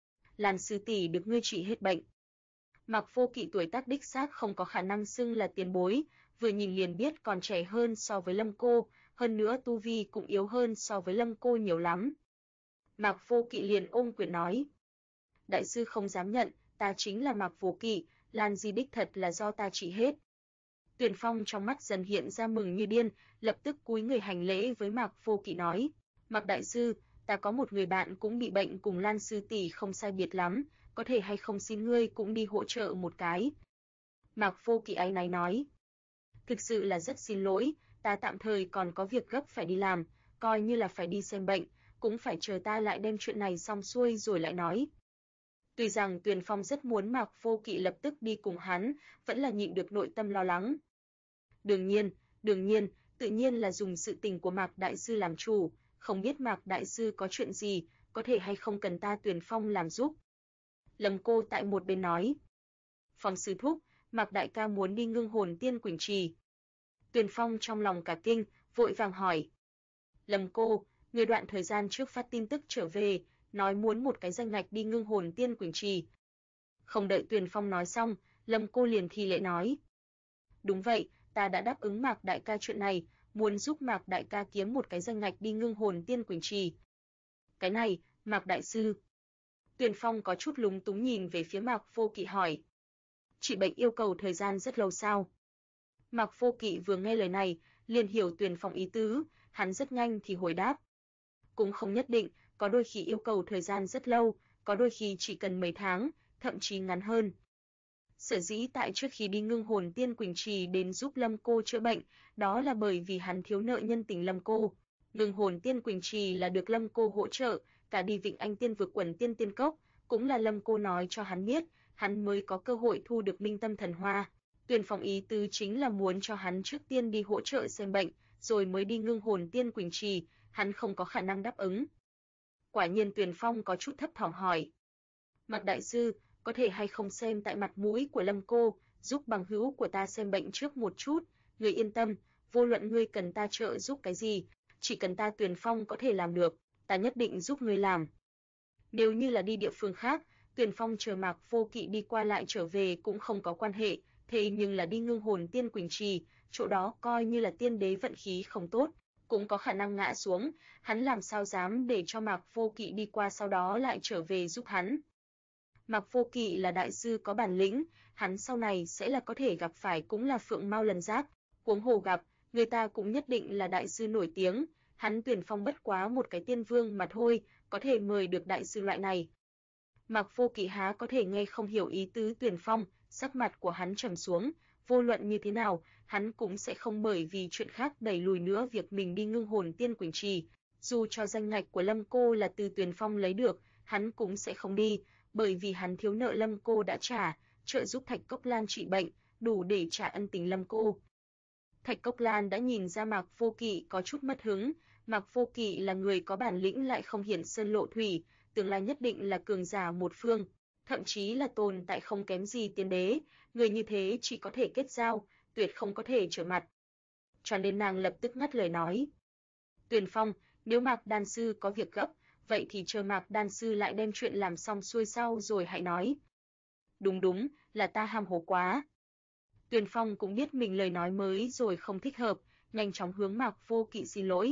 Speaker 1: Lan sư tỷ được ngươi trị hết bệnh. Mạc Vô Kỵ tuổi tác đích xác không có khả năng xưng là tiền bối, vừa nhìn liền biết còn trẻ hơn so với Lâm cô, hơn nữa tu vi cũng yếu hơn so với Lâm cô nhiều lắm. Mạc Vô Kỵ liền ôm quyền nói. Đại sư không dám nhận, ta chính là Mạc Vô Kỵ, Lan di đích thật là do ta trị hết. Tuyền Phong trong mắt dần hiện ra mừng như điên, lập tức cúi người hành lễ với Mạc Vô Kỵ nói. Mạc đại sư, ta có một người bạn cũng bị bệnh cùng Lan sư tỷ không sai biệt lắm, có thể hay không xin ngươi cũng đi hỗ trợ một cái. Mạc Vô Kỵ áy náy nói. Thực sự là rất xin lỗi, ta tạm thời còn có việc gấp phải đi làm, coi như là phải đi xem bệnh, cũng phải chờ ta lại đem chuyện này xong xuôi rồi lại nói. Tuy rằng Tuyền Phong rất muốn Mạc Vô Kỵ lập tức đi cùng hắn, vẫn là nhịn được nội tâm lo lắng. Đương nhiên, tự nhiên là dùng sự tình của Mạc đại sư làm chủ, không biết Mạc đại sư có chuyện gì, có thể hay không cần ta Tuyền Phong làm giúp. Lâm cô tại một bên nói. Phong sư thúc, Mạc đại ca muốn đi Ngưng Hồn Tiên Quỳnh Trì. Tuyền Phong trong lòng cả kinh, vội vàng hỏi. Lâm cô, người đoạn thời gian trước phát tin tức trở về, nói muốn một cái danh ngạch đi Ngưng Hồn Tiên Quỳnh Trì. Không đợi Tuyền Phong nói xong, Lâm cô liền thi lễ nói. Đúng vậy, ta đã đáp ứng Mạc đại ca chuyện này, muốn giúp Mạc đại ca kiếm một cái danh ngạch đi Ngưng Hồn Tiên Quỳnh Trì. Cái này, Mạc đại sư. Tuyền Phong có chút lúng túng nhìn về phía Mạc Vô Kỵ hỏi. Trị bệnh yêu cầu thời gian rất lâu sao? Mạc Vô Kỵ vừa nghe lời này, liền hiểu Tuyền Phong ý tứ, hắn rất nhanh thì hồi đáp. Cũng không nhất định, có đôi khi yêu cầu thời gian rất lâu, có đôi khi chỉ cần mấy tháng, thậm chí ngắn hơn. Sở dĩ tại trước khi đi Ngưng Hồn Tiên Quỳnh Trì đến giúp Lâm cô chữa bệnh, đó là bởi vì hắn thiếu nợ nhân tình Lâm cô. Ngưng Hồn Tiên Quỳnh Trì là được Lâm cô hỗ trợ, cả đi Vịnh Anh Tiên Vực Quần Tiên Tiên Cốc, cũng là Lâm cô nói cho hắn biết, hắn mới có cơ hội thu được Minh Tâm Thần Hoa. Tuyền Phong ý tứ chính là muốn cho hắn trước tiên đi hỗ trợ xem bệnh, rồi mới đi Ngưng Hồn Tiên Quỳnh Trì, hắn không có khả năng đáp ứng. Quả nhiên Tuyền Phong có chút thấp thỏm hỏi. Mạc đại sư, có thể hay không xem tại mặt mũi của Lâm cô, giúp bằng hữu của ta xem bệnh trước một chút, người yên tâm, vô luận ngươi cần ta trợ giúp cái gì, chỉ cần ta Tuyền Phong có thể làm được, ta nhất định giúp ngươi làm. Nếu như là đi địa phương khác, Tuyền Phong chờ Mạc Vô Kỵ đi qua lại trở về cũng không có quan hệ, thế nhưng là đi Ngưng Hồn Tiên Quỳnh Trì, chỗ đó coi như là tiên đế vận khí không tốt, cũng có khả năng ngã xuống, hắn làm sao dám để cho Mạc Vô Kỵ đi qua sau đó lại trở về giúp hắn. Mạc Vô Kỵ là đại sư có bản lĩnh, hắn sau này sẽ là có thể gặp phải cũng là Phượng Mao Lân Giác, huống hồ gặp, người ta cũng nhất định là đại sư nổi tiếng, hắn Tuyền Phong bất quá một cái tiên vương mà thôi, có thể mời được đại sư loại này. Mạc Vô Kỵ há có thể nghe không hiểu ý tứ Tuyền Phong, sắc mặt của hắn trầm xuống, vô luận như thế nào, hắn cũng sẽ không bởi vì chuyện khác đẩy lùi nữa việc mình đi Ngưng Hồn Tiên Quỳnh Trì, dù cho danh ngạch của Lâm cô là từ Tuyền Phong lấy được, hắn cũng sẽ không đi, bởi vì hắn thiếu nợ Lâm cô đã trả, trợ giúp Thạch Cốc Lan trị bệnh, đủ để trả ân tình Lâm cô. Thạch Cốc Lan đã nhìn ra Mạc Vô Kỵ có chút mất hứng, Mạc Vô Kỵ là người có bản lĩnh lại không hiển sơn lộ thủy, tương lai nhất định là cường giả một phương, thậm chí là tồn tại không kém gì tiên đế, người như thế chỉ có thể kết giao, tuyệt không có thể trở mặt. Cho nên nàng lập tức ngắt lời nói. Tuyền Phong, nếu Mạc đan sư có việc gấp, vậy thì chờ Mạc đan sư lại đem chuyện làm xong xuôi sau rồi hãy nói. Đúng, là ta ham hố quá. Tuyền Phong cũng biết mình lời nói mới rồi không thích hợp, nhanh chóng hướng Mạc Vô Kỵ xin lỗi.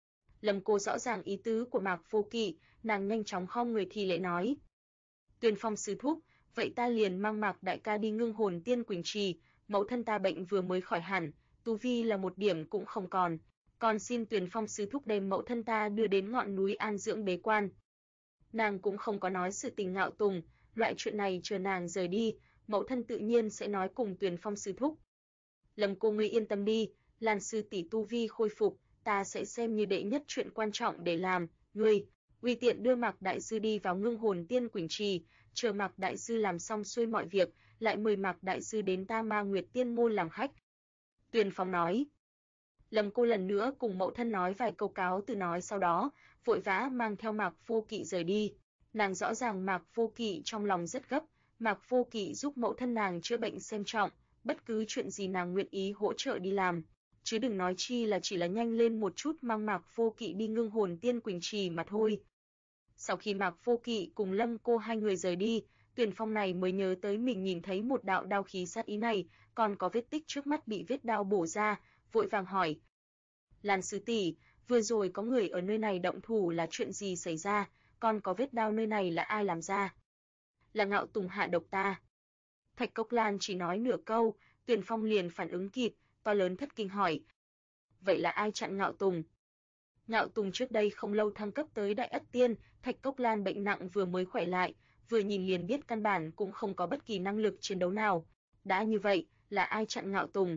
Speaker 1: Lâm cô rõ ràng ý tứ của Mạc Vô Kỵ, nàng nhanh chóng khom người thi lễ nói. Tuyền Phong sư thúc, vậy ta liền mang Mạc đại ca đi Ngưng Hồn Tiên Quỳnh Trì, mẫu thân ta bệnh vừa mới khỏi hẳn, tu vi là một điểm cũng không còn xin Tuyền Phong sư thúc đem mẫu thân ta đưa đến ngọn núi an dưỡng bế quan. Nàng cũng không có nói sự tình Ngạo Tùng, loại chuyện này chờ nàng rời đi, mẫu thân tự nhiên sẽ nói cùng Tuyền Phong sư thúc. Lâm cô ngươi yên tâm đi, Lan sư tỷ tu vi khôi phục, ta sẽ xem như đệ nhất chuyện quan trọng để làm, ngươi uy tiện đưa Mạc đại sư đi vào Ngưng Hồn Tiên Quỳnh Trì, chờ Mạc đại sư làm xong xuôi mọi việc, lại mời Mạc đại sư đến ta Ma Nguyệt Tiên môn làm khách. Tuyền Phong nói. Lâm cô lần nữa cùng mẫu thân nói vài câu cáo từ nói sau đó, vội vã mang theo Mạc Vô Kỵ rời đi. Nàng rõ ràng Mạc Vô Kỵ trong lòng rất gấp, Mạc Vô Kỵ giúp mẫu thân nàng chữa bệnh xem trọng, bất cứ chuyện gì nàng nguyện ý hỗ trợ đi làm, chứ đừng nói chi là chỉ là nhanh lên một chút mang Mạc Vô Kỵ đi Ngưng Hồn Tiên Quỳnh Trì mà thôi. Sau khi Mạc Vô Kỵ cùng Lâm cô hai người rời đi, Tuyền Phong này mới nhớ tới mình nhìn thấy một đạo đao khí sát ý này, còn có vết tích trước mắt bị vết đao bổ ra, vội vàng hỏi. Lan sư tỷ, vừa rồi có người ở nơi này động thủ là chuyện gì xảy ra, còn có vết đao nơi này là ai làm ra? Là Ngạo Tùng hạ độc ta. Thạch Cốc Lan chỉ nói nửa câu, Tuyền Phong liền phản ứng kịp, to lớn thất kinh hỏi. Vậy là ai chặn Ngạo Tùng? Ngạo Tùng trước đây không lâu thăng cấp tới Đại Ất Tiên, Thạch Cốc Lan bệnh nặng vừa mới khỏe lại, vừa nhìn liền biết căn bản cũng không có bất kỳ năng lực chiến đấu nào. Đã như vậy, là ai chặn Ngạo Tùng?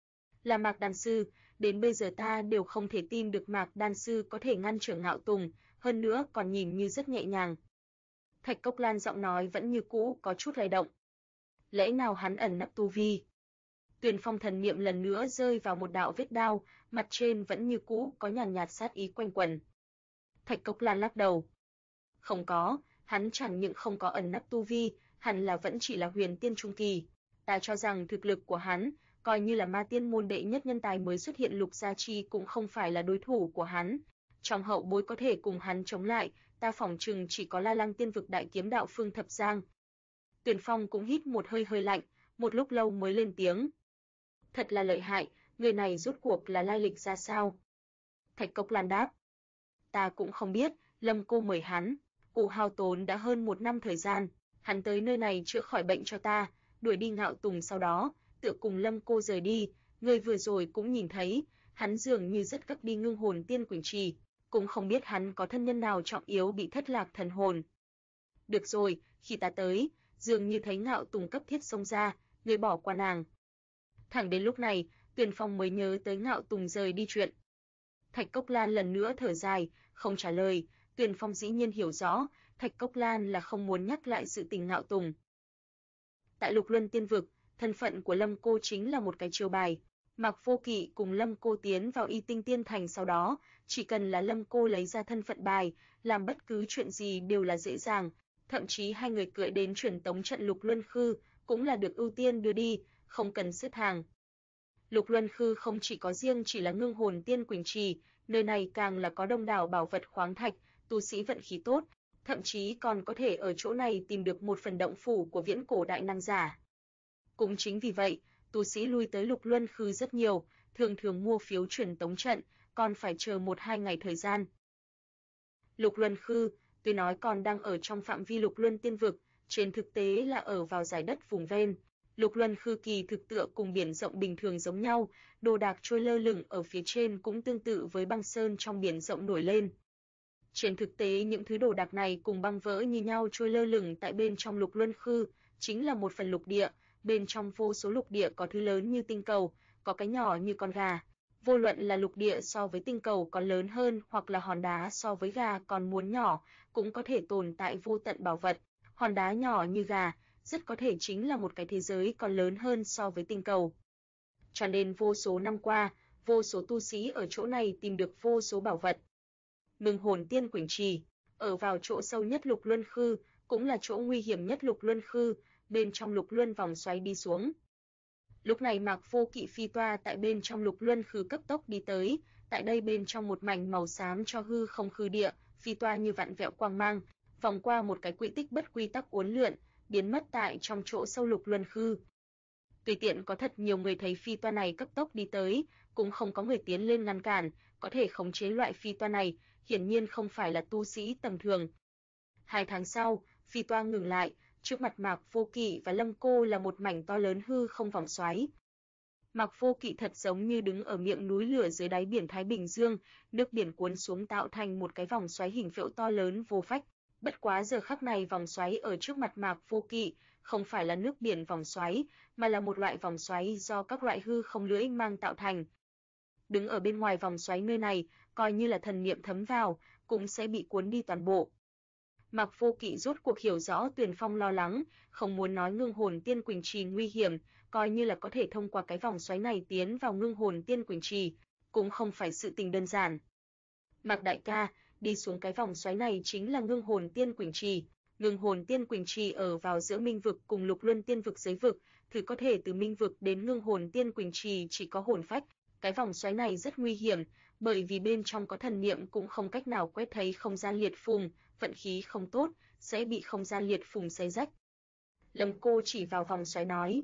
Speaker 1: Là Mạc đan sư, đến bây giờ ta đều không thể tin được Mạc đan sư có thể ngăn trở Ngạo Tùng, hơn nữa còn nhìn như rất nhẹ nhàng. Thạch Cốc Lan giọng nói vẫn như cũ có chút lay động. Lẽ nào hắn ẩn nấp tu vi? Tuyền Phong thần niệm lần nữa rơi vào một đạo vết đao, mặt trên vẫn như cũ có nhàn nhạt sát ý quanh quẩn. Thạch Cốc Lan lắc đầu. Không có, hắn chẳng những không có ẩn nấp tu vi, hẳn là vẫn chỉ là huyền tiên trung kỳ. Ta cho rằng thực lực của hắn, coi như là ma tiên môn đệ nhất nhân tài mới xuất hiện Lục Gia Chi cũng không phải là đối thủ của hắn. Trong hậu bối có thể cùng hắn chống lại, ta phỏng chừng chỉ có La Lăng Tiên vực đại kiếm đạo Phương Thập Giang. Tuyền Phong cũng hít một hơi hơi lạnh, một lúc lâu mới lên tiếng. Thật là lợi hại, người này rốt cuộc là lai lịch ra sao? Thạch Cốc Lan đáp. Ta cũng không biết, Lâm cô mời hắn, cụ hao tốn đã hơn 1 năm thời gian, hắn tới nơi này chữa khỏi bệnh cho ta, đuổi đi Ngạo Tùng sau đó, tựa cùng Lâm cô rời đi, người vừa rồi cũng nhìn thấy, hắn dường như rất gấp đi Ngưng Hồn Tiên Quỳnh Trì, cũng không biết hắn có thân nhân nào trọng yếu bị thất lạc thần hồn. Được rồi, khi ta tới, dường như thấy Ngạo Tùng cấp thiết xông ra, người bỏ qua nàng. Thẳng đến lúc này, Tuyền Phong mới nhớ tới Ngạo Tùng rời đi chuyện. Thạch Cốc Lan lần nữa thở dài, không trả lời, Tuyền Phong dĩ nhiên hiểu rõ, Thạch Cốc Lan là không muốn nhắc lại sự tình Ngạo Tùng. Tại Lục Luân Tiên vực, thân phận của Lâm cô chính là một cái chiêu bài. Mạc Vô Kỵ cùng Lâm cô tiến vào Y Tinh Tiên Thành sau đó, chỉ cần là Lâm cô lấy ra thân phận bài, làm bất cứ chuyện gì đều là dễ dàng, thậm chí hai người cưỡi đến truyền tống trận Lục Luân Khư, cũng là được ưu tiên đưa đi, không cần xếp hàng. Lục Luân Khư không chỉ có riêng chỉ là Ngưng Hồn Tiên Quỳnh Trì, nơi này càng là có đông đảo bảo vật khoáng thạch, tu sĩ vận khí tốt, thậm chí còn có thể ở chỗ này tìm được một phần động phủ của viễn cổ đại năng giả. Cũng chính vì vậy, tu sĩ lui tới Lục Luân Khư rất nhiều, thường thường mua phiếu truyền tống trận, còn phải chờ 1-2 ngày thời gian. Lục Luân Khư, tuy nói còn đang ở trong phạm vi Lục Luân Tiên vực, trên thực tế là ở vào giải đất vùng ven. Lục Luân Khư kỳ thực tựa cùng biển rộng bình thường giống nhau, đồ đạc trôi lơ lửng ở phía trên cũng tương tự với băng sơn trong biển rộng nổi lên. Trên thực tế những thứ đồ đạc này cùng băng vỡ như nhau trôi lơ lửng tại bên trong Lục Luân Khư, chính là một phần lục địa, bên trong vô số lục địa có thứ lớn như tinh cầu, có cái nhỏ như con gà. Vô luận là lục địa so với tinh cầu còn lớn hơn hoặc là hòn đá so với gà còn muốn nhỏ, cũng có thể tồn tại vô tận bảo vật. Hòn đá nhỏ như gà, rất có thể chính là một cái thế giới còn lớn hơn so với tinh cầu. Cho nên vô số năm qua, vô số tu sĩ ở chỗ này tìm được vô số bảo vật. Ngưng Hồn Tiên Quỳnh Trì, ở vào chỗ sâu nhất Lục Luân Khư, cũng là chỗ nguy hiểm nhất Lục Luân Khư, bên trong Lục Luân vòng xoáy đi xuống. Lúc này Mạc Vô Kỵ phi toa tại bên trong Lục Luân Khư cấp tốc đi tới, tại đây bên trong một mảnh màu xám cho hư không khư địa, phi toa như vạn vẹo quang mang, vòng qua một cái quỹ tích bất quy tắc uốn lượn, biến mất tại trong chỗ sâu Lục Luân Khư. Tùy tiện có thật nhiều người thấy phi toa này cấp tốc đi tới, cũng không có người tiến lên ngăn cản, có thể khống chế loại phi toa này, hiển nhiên không phải là tu sĩ tầm thường. 2 tháng sau, phi toa ngừng lại, trước mặt Mạc Vô Kỵ và Lâm cô là một mảnh to lớn hư không vòng xoáy. Mạc Vô Kỵ thật giống như đứng ở miệng núi lửa dưới đáy biển Thái Bình Dương, nước biển cuốn xuống tạo thành một cái vòng xoáy hình phễu to lớn vô phách. Bất quá giờ khắc này vòng xoáy ở trước mặt Mạc Vô Kỵ không phải là nước biển vòng xoáy, mà là một loại vòng xoáy do các loại hư không lưỡi mang tạo thành. Đứng ở bên ngoài vòng xoáy nơi này, coi như là thần niệm thấm vào, cũng sẽ bị cuốn đi toàn bộ. Mạc Vô Kỵ rốt cuộc hiểu rõ Tuyền Phong lo lắng, không muốn nói Ngưng Hồn Tiên Quỳnh Trì nguy hiểm, coi như là có thể thông qua cái vòng xoáy này tiến vào Ngưng Hồn Tiên Quỳnh Trì, cũng không phải sự tình đơn giản. Mạc đại ca, đi xuống cái vòng xoáy này chính là Ngưng Hồn Tiên Quỳnh Trì. Ngưng Hồn Tiên Quỳnh Trì ở vào giữa Minh vực cùng Lục Luân Tiên vực giới vực, thử có thể từ Minh vực đến Ngưng Hồn Tiên Quỳnh Trì chỉ có hồn phách. Cái vòng xoáy này rất nguy hiểm, bởi vì bên trong có thần niệm cũng không cách nào quét thấy không gian liệt phùng, vận khí không tốt, sẽ bị không gian liệt phùng xé rách. Lâm cô chỉ vào vòng xoáy nói.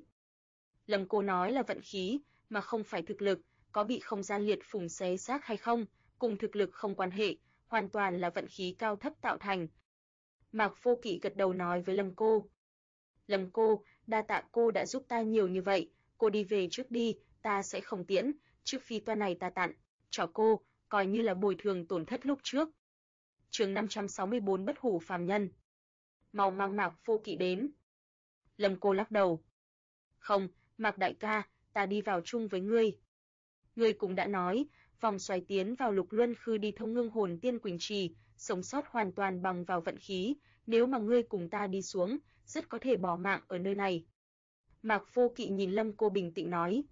Speaker 1: Lâm cô nói là vận khí, mà không phải thực lực, có bị không gian liệt phùng xé xác hay không, cùng thực lực không quan hệ, hoàn toàn là vận khí cao thấp tạo thành. Mạc Vô Kỵ gật đầu nói với Lâm cô. Lâm cô, đa tạ cô đã giúp ta nhiều như vậy, cô đi về trước đi, ta sẽ không tiễn, chiếc phi toa này ta tặng, cho cô, coi như là bồi thường tổn thất lúc trước. Chương 564 Bất hủ phàm nhân. Mau mang Mạc Vô Kỵ đến. Lâm cô lắc đầu. Không, Mạc đại ca, ta đi vào chung với ngươi. Ngươi cũng đã nói, vòng xoáy tiến vào Lục Luân Khư đi thông Ngưng Hồn Tiên Quỳnh Trì, sống sót hoàn toàn bằng vào vận khí, nếu mà ngươi cùng ta đi xuống, rất có thể bỏ mạng ở nơi này. Mạc Vô Kỵ nhìn Lâm cô bình tĩnh nói.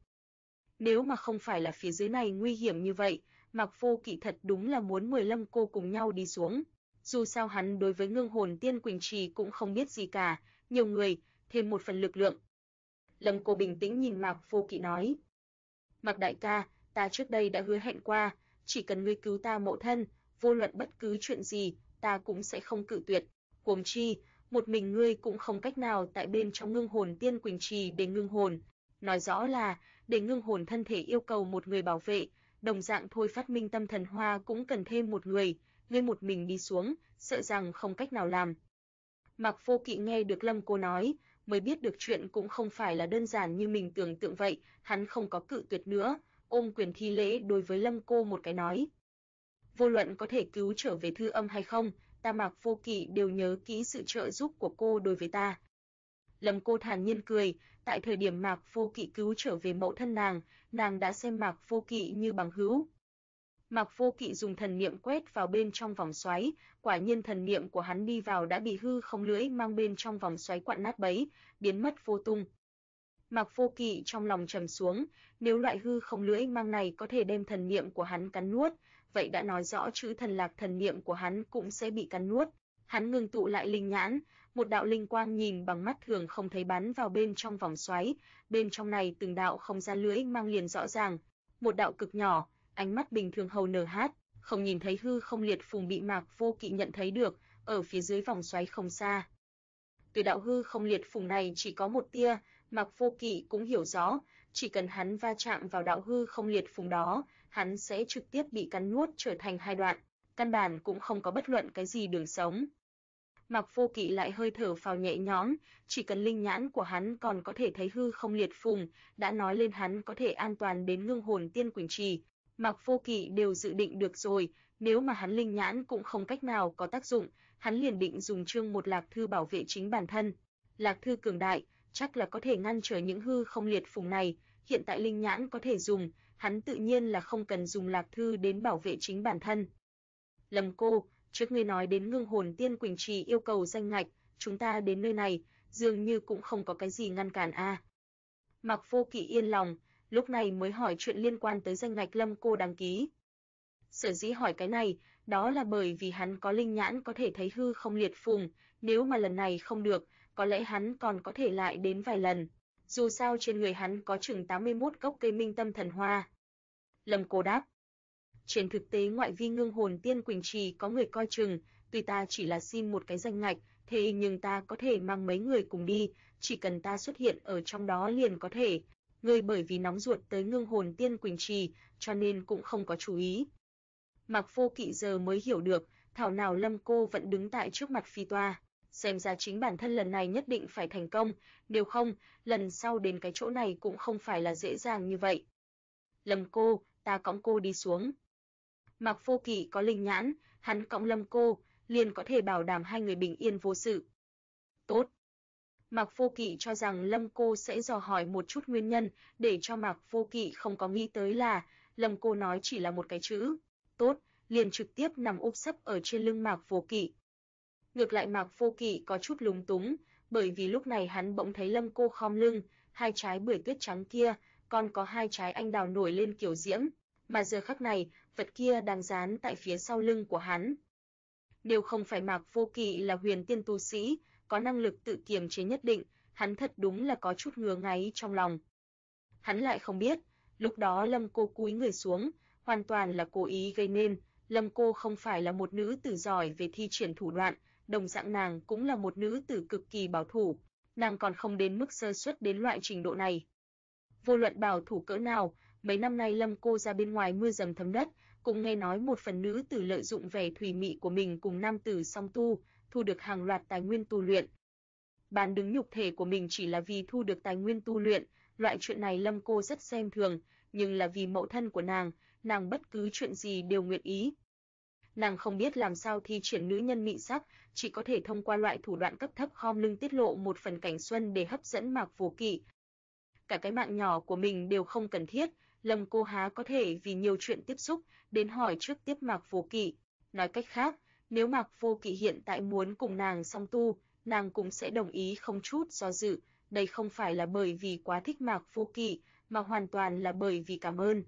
Speaker 1: Nếu mà không phải là phía dưới này nguy hiểm như vậy, Mạc Vô Kỵ thật đúng là muốn mời Lâm cô cùng nhau đi xuống. Dù sao hắn đối với Ngưng Hồn Tiên Quỳnh Trì cũng không biết gì cả, nhiều người, thêm một phần lực lượng. Lâm Cô bình tĩnh nhìn Mạc Vô Kỵ nói. Mạc đại ca, ta trước đây đã hứa hẹn qua, chỉ cần ngươi cứu ta mẫu thân, vô luận bất cứ chuyện gì, ta cũng sẽ không cự tuyệt. Huống chi, một mình ngươi cũng không cách nào tại bên trong Ngưng Hồn Tiên Quỳnh Trì để ngưng hồn. Nói rõ là, để ngưng hồn thân thể yêu cầu một người bảo vệ, đồng dạng thôi phát minh tâm thần hoa cũng cần thêm một người, ngươi một mình đi xuống, sợ rằng không cách nào làm. Mạc Vô Kỵ nghe được Lâm Cô nói, mới biết được chuyện cũng không phải là đơn giản như mình tưởng tượng vậy, hắn không có cự tuyệt nữa, ôm quyền thi lễ đối với Lâm Cô một cái nói. Vô luận có thể cứu trở về Thư Âm hay không, ta Mạc Vô Kỵ đều nhớ kỹ sự trợ giúp của cô đối với ta. Lâm Cô thản nhiên cười, tại thời điểm Mạc Vô Kỵ cứu trở về mẫu thân nàng đã xem Mạc Vô Kỵ như bằng hữu. Mạc Vô Kỵ dùng thần niệm quét vào bên trong vòng xoáy, quả nhiên thần niệm của hắn đi vào đã bị hư không lưỡi mang bên trong vòng xoáy quặn nát bấy, biến mất vô tung. Mạc Vô Kỵ trong lòng trầm xuống, nếu loại hư không lưỡi mang này có thể đem thần niệm của hắn cắn nuốt, vậy đã nói rõ chữ thần lạc thần niệm của hắn cũng sẽ bị cắn nuốt. Hắn ngừng tụ lại linh nhãn, một đạo linh quang nhìn bằng mắt thường không thấy bắn vào bên trong vòng xoáy, bên trong này từng đạo không gian lưỡi mang liền rõ ràng, một đạo cực nhỏ, ánh mắt bình thường hầu nở hát, không nhìn thấy hư không liệt phùng bị Mạc Vô Kỵ nhận thấy được, ở phía dưới vòng xoáy không xa. Từ đạo hư không liệt phùng này chỉ có một tia, Mạc Vô Kỵ cũng hiểu rõ, chỉ cần hắn va chạm vào đạo hư không liệt phùng đó, hắn sẽ trực tiếp bị cắn nuốt trở thành hai đoạn, căn bản cũng không có bất luận cái gì đường sống. Mạc Vô Kỵ lại hơi thở phào nhẹ nhõm, chỉ cần linh nhãn của hắn còn có thể thấy hư không liệt phùng, đã nói lên hắn có thể an toàn đến Ngưng Hồn Tiên Quỳnh Trì. Mạc Vô Kỵ đều dự định được rồi, nếu mà hắn linh nhãn cũng không cách nào có tác dụng, hắn liền định dùng chương một lạc thư bảo vệ chính bản thân. Lạc thư cường đại, chắc là có thể ngăn trở những hư không liệt phùng này, hiện tại linh nhãn có thể dùng, hắn tự nhiên là không cần dùng lạc thư đến bảo vệ chính bản thân. Lâm Cô, trước ngươi nói đến Ngưng Hồn Tiên Quỳnh Trì yêu cầu danh ngạch, chúng ta đến nơi này, dường như cũng không có cái gì ngăn cản a. Mạc Vô Kỵ yên lòng, lúc này mới hỏi chuyện liên quan tới danh ngạch Lâm Cô đăng ký. Sở dĩ hỏi cái này, đó là bởi vì hắn có linh nhãn có thể thấy hư không liệt phùng, nếu mà lần này không được, có lẽ hắn còn có thể lại đến vài lần. Dù sao trên người hắn có chừng 81 gốc cây minh tâm thần hoa. Lâm Cô đáp. Trên thực tế ngoại vi Ngưng Hồn Tiên Quỳnh Trì có người coi chừng, tuy ta chỉ là xin một cái danh ngạch, thế nhưng ta có thể mang mấy người cùng đi, chỉ cần ta xuất hiện ở trong đó liền có thể. Ngươi bởi vì nóng ruột tới Ngưng Hồn Tiên Quỳnh Trì, cho nên cũng không có chú ý. Mạc Vô Kỵ giờ mới hiểu được, thảo nào Lâm Cô vẫn đứng tại trước mặt phi toa, xem ra chính bản thân lần này nhất định phải thành công, nếu không, lần sau đến cái chỗ này cũng không phải là dễ dàng như vậy. Lâm Cô, ta cõng cô đi xuống. Mạc Vô Kỵ có linh nhãn, hắn cõng Lâm Cô, liền có thể bảo đảm hai người bình yên vô sự. Tốt. Mạc Vô Kỵ cho rằng Lâm Cô sẽ dò hỏi một chút nguyên nhân, để cho Mạc Vô Kỵ không có nghĩ tới là Lâm Cô nói chỉ là một cái chữ. Tốt, liền trực tiếp nằm úp sấp ở trên lưng Mạc Vô Kỵ. Ngược lại Mạc Vô Kỵ có chút lúng túng, bởi vì lúc này hắn bỗng thấy Lâm Cô khom lưng, hai trái bưởi tuyết trắng kia, còn có hai trái anh đào nổi lên kiểu diễm, mà giờ khắc này, vật kia đang dán tại phía sau lưng của hắn. Nếu không phải Mạc Vô Kỵ là huyền tiên tu sĩ, có năng lực tự kiềm chế nhất định, hắn thật đúng là có chút ngứa ngáy trong lòng. Hắn lại không biết, lúc đó Lâm Cô cúi người xuống, hoàn toàn là cố ý gây nên, Lâm Cô không phải là một nữ tử giỏi về thi triển thủ đoạn, đồng dạng nàng cũng là một nữ tử cực kỳ bảo thủ, nàng còn không đến mức sơ suất đến loại trình độ này. Vô luận bảo thủ cỡ nào, mấy năm nay Lâm Cô ra bên ngoài mưa dầm thấm đất, cũng nghe nói một phần nữ tử lợi dụng vẻ thùy mị của mình cùng nam tử song tu, thu được hàng loạt tài nguyên tu luyện. Bán đứng nhục thể của mình chỉ là vì thu được tài nguyên tu luyện, loại chuyện này Lâm Cô rất xem thường, nhưng là vì mẫu thân của nàng bất cứ chuyện gì đều nguyện ý. Nàng không biết làm sao thi triển nữ nhân mị sắc, chỉ có thể thông qua loại thủ đoạn cấp thấp khom lưng tiết lộ một phần cảnh xuân để hấp dẫn Mạc Vô Kỵ. Cả cái mạng nhỏ của mình đều không cần thiết, Lâm Cô há có thể vì nhiều chuyện tiếp xúc, đến hỏi trước tiếp Mạc Vô Kỵ. Nói cách khác, nếu Mạc Vô Kỵ hiện tại muốn cùng nàng song tu, nàng cũng sẽ đồng ý không chút do dự, đây không phải là bởi vì quá thích Mạc Vô Kỵ, mà hoàn toàn là bởi vì cảm ơn.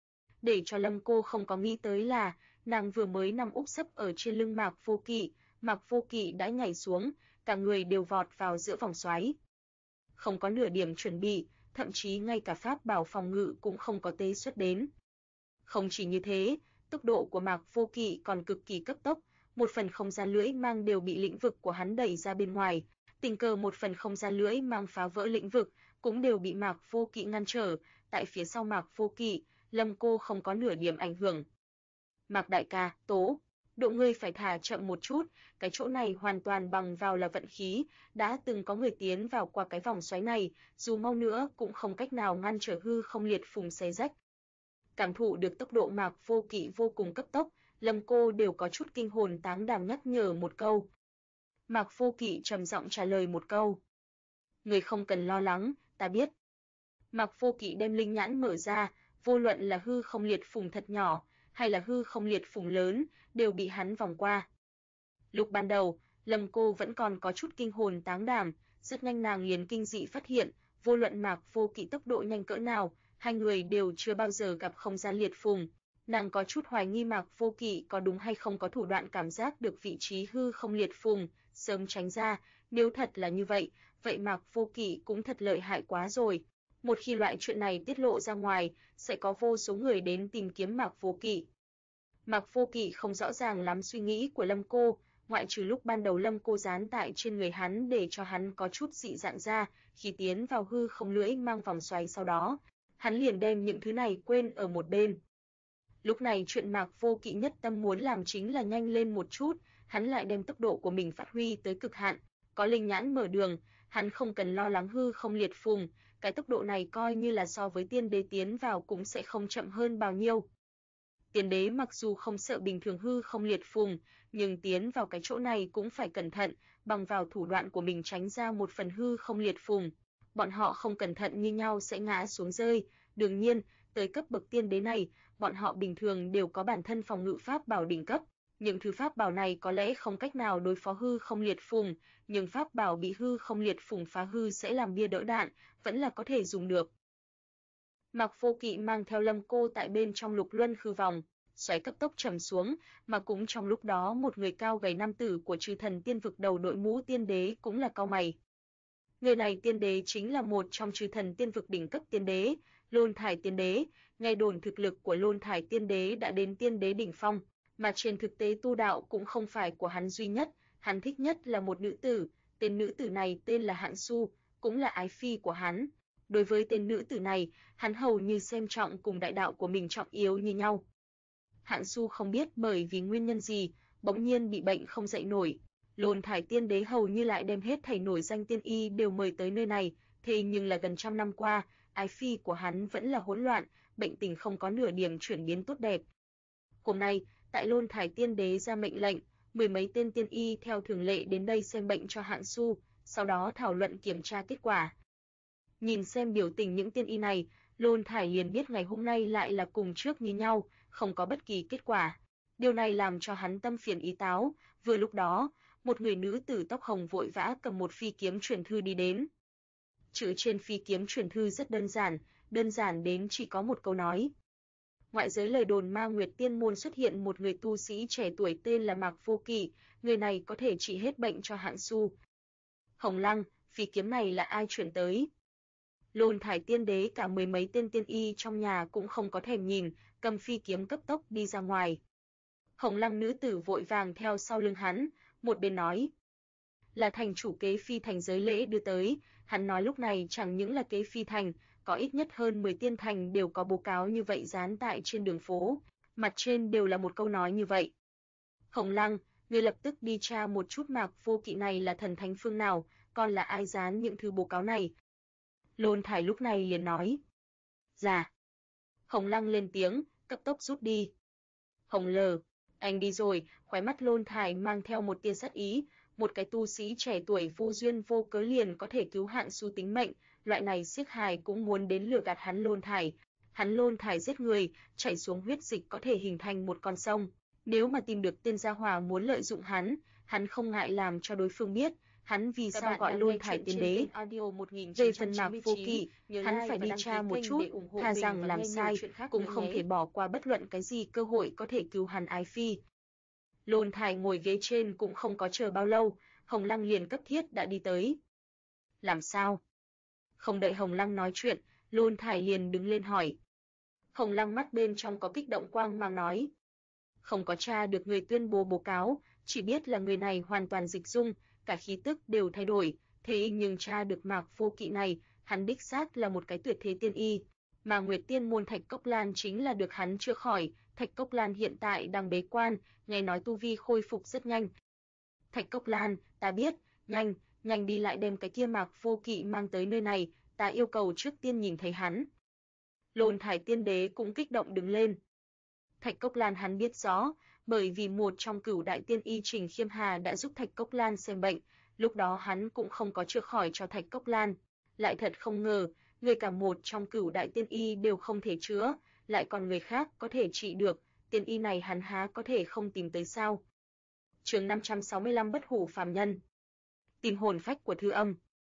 Speaker 1: Để cho Lâm Cô không có nghĩ tới là, nàng vừa mới nằm úp sấp ở trên lưng Mạc Vô Kỵ đã nhảy xuống, cả người đều vọt vào giữa vòng xoáy. không có nửa điểm chuẩn bị, thậm chí ngay cả pháp bảo phòng ngự cũng không có tế xuất đến. Không chỉ như thế, tốc độ của Mạc Vô Kỵ còn cực kỳ cấp tốc, một phần không gian lưỡi mang đều bị lĩnh vực của hắn đẩy ra bên ngoài, tình cờ một phần không gian lưỡi mang phá vỡ lĩnh vực, cũng đều bị Mạc Vô Kỵ ngăn trở, tại phía sau Mạc Vô Kỵ, Lâm Cô không có nửa điểm ảnh hưởng. Mạc đại ca, độ ngươi phải thả chậm một chút, cái chỗ này hoàn toàn bằng vào là vận khí, đã từng có người tiến vào qua cái vòng xoáy này, dù mau nữa cũng không cách nào ngăn trở hư không liệt phùng xé rách. Cảm thụ được tốc độ Mạc Vô Kỵ vô cùng cấp tốc, Lâm Cô đều có chút kinh hồn táng đảm nhắc nhở một câu. Mạc Vô Kỵ trầm giọng trả lời một câu. Người không cần lo lắng, ta biết. Mạc Vô Kỵ đem linh nhãn mở ra, vô luận là hư không liệt phùng thật nhỏ, hay là hư không liệt phùng lớn, đều bị hắn vòng qua. Lúc ban đầu, Lâm Cô vẫn còn có chút kinh hồn táng đảm, rất nhanh nàng liền kinh dị phát hiện, vô luận Mạc Vô Kỵ tốc độ nhanh cỡ nào, hai người đều chưa bao giờ gặp không gian liệt phùng. Nàng có chút hoài nghi Mạc Vô Kỵ có đúng hay không có thủ đoạn cảm giác được vị trí hư không liệt phùng, sớm tránh ra, nếu thật là như vậy, vậy Mạc Vô Kỵ cũng thật lợi hại quá rồi. Một khi loại chuyện này tiết lộ ra ngoài, sẽ có vô số người đến tìm kiếm Mạc Vô Kỵ. Mạc Vô Kỵ không rõ ràng lắm suy nghĩ của Lâm Cô, ngoại trừ lúc ban đầu Lâm Cô dán tại trên người hắn để cho hắn có chút dị dạng ra, khi tiến vào hư không lưỡi mang vòng xoáy sau đó, hắn liền đem những thứ này quên ở một bên. Lúc này chuyện Mạc Vô Kỵ nhất tâm muốn làm chính là nhanh lên một chút, hắn lại đem tốc độ của mình phát huy tới cực hạn, có linh nhãn mở đường, hắn không cần lo lắng hư không liệt phùng, cái tốc độ này coi như là so với tiên đế tiến vào cũng sẽ không chậm hơn bao nhiêu. Tiên đế mặc dù không sợ bình thường hư không liệt phùng, nhưng tiến vào cái chỗ này cũng phải cẩn thận, bằng vào thủ đoạn của mình tránh ra một phần hư không liệt phùng. Bọn họ không cẩn thận như nhau sẽ ngã xuống rơi, đương nhiên, tới cấp bậc tiên đế này, bọn họ bình thường đều có bản thân phòng ngự pháp bảo đỉnh cấp. Những thứ pháp bảo này có lẽ không cách nào đối phó hư không liệt phùng, nhưng pháp bảo bị hư không liệt phùng phá hư sẽ làm bia đỡ đạn, vẫn là có thể dùng được. Mạc Vô Kỵ mang theo Lâm Cô tại bên trong lục luân khư vòng, xoáy cấp tốc trầm xuống, mà cũng trong lúc đó một người cao gầy nam tử của Trừ Thần Tiên vực đầu đội mũ tiên đế cũng là cau mày. Người này tiên đế chính là một trong Trừ Thần Tiên vực đỉnh cấp tiên đế, Lôn Thải tiên đế, nghe đồn thực lực của Lôn Thải tiên đế đã đến tiên đế đỉnh phong, mà trên thực tế tu đạo cũng không phải của hắn duy nhất, hắn thích nhất là một nữ tử, tên nữ tử này tên là Hạng Su, cũng là ái phi của hắn. Đối với tên nữ tử này, hắn hầu như xem trọng cùng đại đạo của mình trọng yếu như nhau. Hạng Su không biết bởi vì nguyên nhân gì, bỗng nhiên bị bệnh không dậy nổi. Lôn Thải tiên đế hầu như lại đem hết thảy nổi danh tiên y đều mời tới nơi này, thế nhưng là gần trăm năm qua, ái phi của hắn vẫn là hỗn loạn, bệnh tình không có nửa điểm chuyển biến tốt đẹp. Hôm nay, tại Lôn Thải tiên đế ra mệnh lệnh, mười mấy tên tiên y theo thường lệ đến đây xem bệnh cho Hạng Su, sau đó thảo luận kiểm tra kết quả. Nhìn xem biểu tình những tiên y này, Lôn Thải liền biết ngày hôm nay lại là cùng trước như nhau, không có bất kỳ kết quả. Điều này làm cho hắn tâm phiền ý táo, vừa lúc đó, một người nữ tử tóc hồng vội vã cầm một phi kiếm truyền thư đi đến. Chữ trên phi kiếm truyền thư rất đơn giản đến chỉ có một câu nói. Ngoại giới lời đồn Ma Nguyệt Tiên môn xuất hiện một người tu sĩ trẻ tuổi tên là Mạc Vô Kỵ, người này có thể trị hết bệnh cho Hạng Su. Hồng Lăng, phi kiếm này là ai chuyển tới? Lôn Thải tiên đế cả mười mấy tên tiên y trong nhà cũng không có thèm nhìn, cầm phi kiếm cấp tốc đi ra ngoài. Hồng Lăng nữ tử vội vàng theo sau lưng hắn, một bên nói. Là thành chủ kế phi thành giới lễ đưa tới, hắn nói lúc này chẳng những là kế phi thành, có ít nhất hơn 10 tiên thành đều có bố cáo như vậy dán tại trên đường phố, mặt trên đều là một câu nói như vậy. Hồng Lăng, ngươi lập tức đi tra một chút Mạc Vô Kỵ này là thần thánh phương nào, còn là ai dán những thứ bố cáo này. Lôn Thải lúc này liền nói. Dạ. Hồng Lăng lên tiếng, cấp tốc rút đi. Hồng Lờ, anh đi rồi, khóe mắt Lôn Thải mang theo một tia sát ý, một cái tu sĩ trẻ tuổi vô duyên vô cớ liền có thể cứu Hạng Su tính mệnh, loại này siếc hài cũng muốn đến lừa gạt hắn Lôn Thải. Hắn Lôn Thải giết người, chảy xuống huyết dịch có thể hình thành một con sông. Nếu mà tìm được tên gia hỏa muốn lợi dụng hắn không ngại làm cho đối phương biết, hắn vì sao gọi Lôn Thải tiên đế. Về phần Mạc Vô Kỵ, hắn phải đi tra một chút, thà rằng làm sai, cũng không thể bỏ qua bất luận cái gì cơ hội có thể cứu hắn ái phi. Lôn Thải ngồi ghế trên cũng không có chờ bao lâu, Hồng Lăng liền cấp thiết đã đi tới. Làm sao? Không đợi Hồng Lăng nói chuyện, Lôn Thải liền đứng lên hỏi. Hồng Lăng mắt bên trong có kích động quang mang nói. Không có tra được người tuyên bố báo cáo, chỉ biết là người này hoàn toàn dịch dung, cả khí tức đều thay đổi, thế nhưng tra được Mạc Vô Kỵ này, hắn đích xác là một cái tuyệt thế tiên y, mà Nguyệt Tiên môn Thạch Cốc Lan chính là được hắn chữa khỏi, Thạch Cốc Lan hiện tại đang bế quan, nghe nói tu vi khôi phục rất nhanh. Thạch Cốc Lan, ta biết, nhanh đi lại đem cái kia Mạc Vô Kỵ mang tới nơi này, ta yêu cầu trước tiên nhìn thấy hắn. Lôn Thải Tiên Đế cũng kích động đứng lên. Thạch Cốc Lan hắn biết rõ, bởi vì một trong cửu đại tiên y Trình Khiêm Hà đã giúp Thạch Cốc Lan xem bệnh, lúc đó hắn cũng không có chữa khỏi cho Thạch Cốc Lan. Lại thật không ngờ, ngay cả một trong cửu đại tiên y đều không thể chữa, lại còn người khác có thể trị được, tiên y này hắn há có thể không tìm tới sao? Chương 565 Bất hủ phàm nhân. Tìm hồn phách của Thư Âm.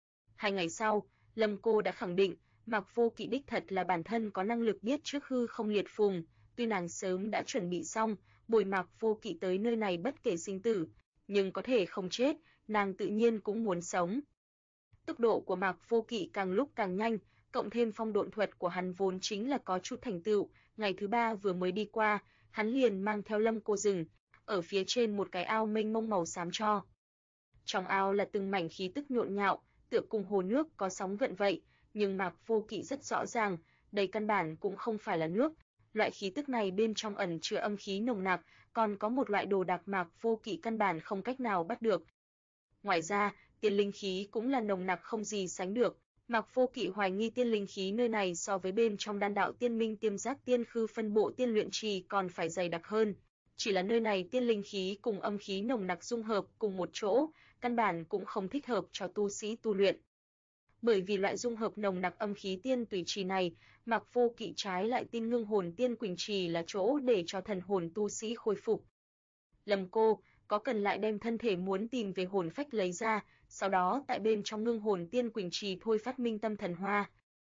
Speaker 1: 2 ngày sau, Lâm Cô đã khẳng định, Mạc Vô Kỵ đích thật là bản thân có năng lực biết trước hư không liệt phùng, tuy nàng sớm đã chuẩn bị xong, bồi Mạc Vô Kỵ tới nơi này bất kể sinh tử, nhưng có thể không chết, nàng tự nhiên cũng muốn sống. Tốc độ của Mạc Vô Kỵ càng lúc càng nhanh, cộng thêm phong độn thuật của hắn vốn chính là có chút thành tựu, ngày thứ 3 vừa mới đi qua, hắn liền mang theo Lâm Cô dừng, ở phía trên một cái ao mênh mông màu xám tro. Trong ao là từng mảnh khí tức nhộn nhạo, tựa cùng hồ nước có sóng gợn vậy, nhưng Mạc Vô Kỵ rất rõ ràng, đây căn bản cũng không phải là nước. Loại khí tức này bên trong ẩn chứa âm khí nồng nặc, còn có một loại đồ đặc Mạc Vô Kỵ căn bản không cách nào bắt được. Ngoài ra, tiên linh khí cũng là nồng nặc không gì sánh được. Mạc Vô Kỵ hoài nghi tiên linh khí nơi này so với bên trong Đan đạo Tiên Minh Tiêm Giác Tiên Khư phân bộ tiên luyện trì còn phải dày đặc hơn. Chỉ là nơi này tiên linh khí cùng âm khí nồng nặc dung hợp cùng một chỗ, căn bản cũng không thích hợp cho tu sĩ tu luyện. Bởi vì loại dung hợp nồng nặc âm khí tiên tùy trì này, Mạc Vô Kỵ trái lại tin Ngưng Hồn Tiên Quỳnh Trì là chỗ để cho thần hồn tu sĩ khôi phục. Lâm Cô, có cần lại đem thân thể muốn tìm về hồn phách lấy ra, sau đó tại bên trong Ngưng Hồn Tiên Quỳnh Trì thôi phát minh tâm thần hoa?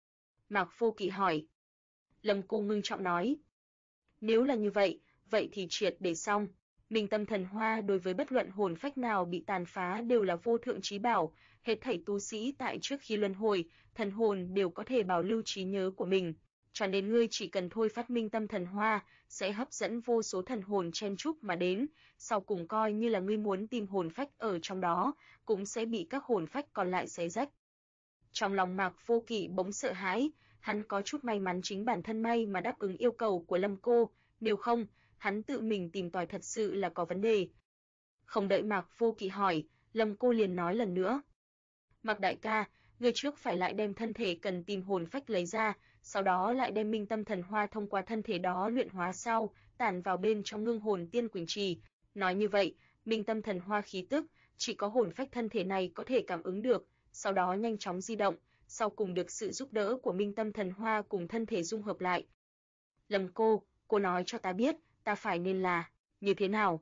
Speaker 1: Mạc Vô Kỵ hỏi. Lâm Cô ngưng trọng nói. Nếu là như vậy, vậy thì triệt để xong. Minh tâm thần hoa đối với bất luận hồn phách nào bị tàn phá đều là vô thượng trí bảo, hết thảy tu sĩ tại trước khi luân hồi, thần hồn đều có thể bảo lưu trí nhớ của mình, cho nên ngươi chỉ cần thôi phát minh tâm thần hoa, sẽ hấp dẫn vô số thần hồn chen chúc mà đến, sau cùng coi như là ngươi muốn tìm hồn phách ở trong đó, cũng sẽ bị các hồn phách còn lại xé rách. Trong lòng Mạc Vô Kỵ bỗng sợ hãi, hắn có chút may mắn chính bản thân may mà đáp ứng yêu cầu của Lâm Cô, nếu không, hắn tự mình tìm tòi thật sự là có vấn đề. Không đợi Mạc Vô Kỵ hỏi, Lâm Cô liền nói lần nữa. Mạc đại ca, ngươi trước phải lại đem thân thể cần tìm hồn phách lấy ra, sau đó lại đem minh tâm thần hoa thông qua thân thể đó luyện hóa sau, tản vào bên trong Ngưng Hồn Tiên Quỳnh Trì. Nói như vậy, minh tâm thần hoa khí tức, chỉ có hồn phách thân thể này có thể cảm ứng được, sau đó nhanh chóng di động, sau cùng được sự giúp đỡ của minh tâm thần hoa cùng thân thể dung hợp lại. Lâm cô nói cho ta biết, ta phải nên là như thế nào?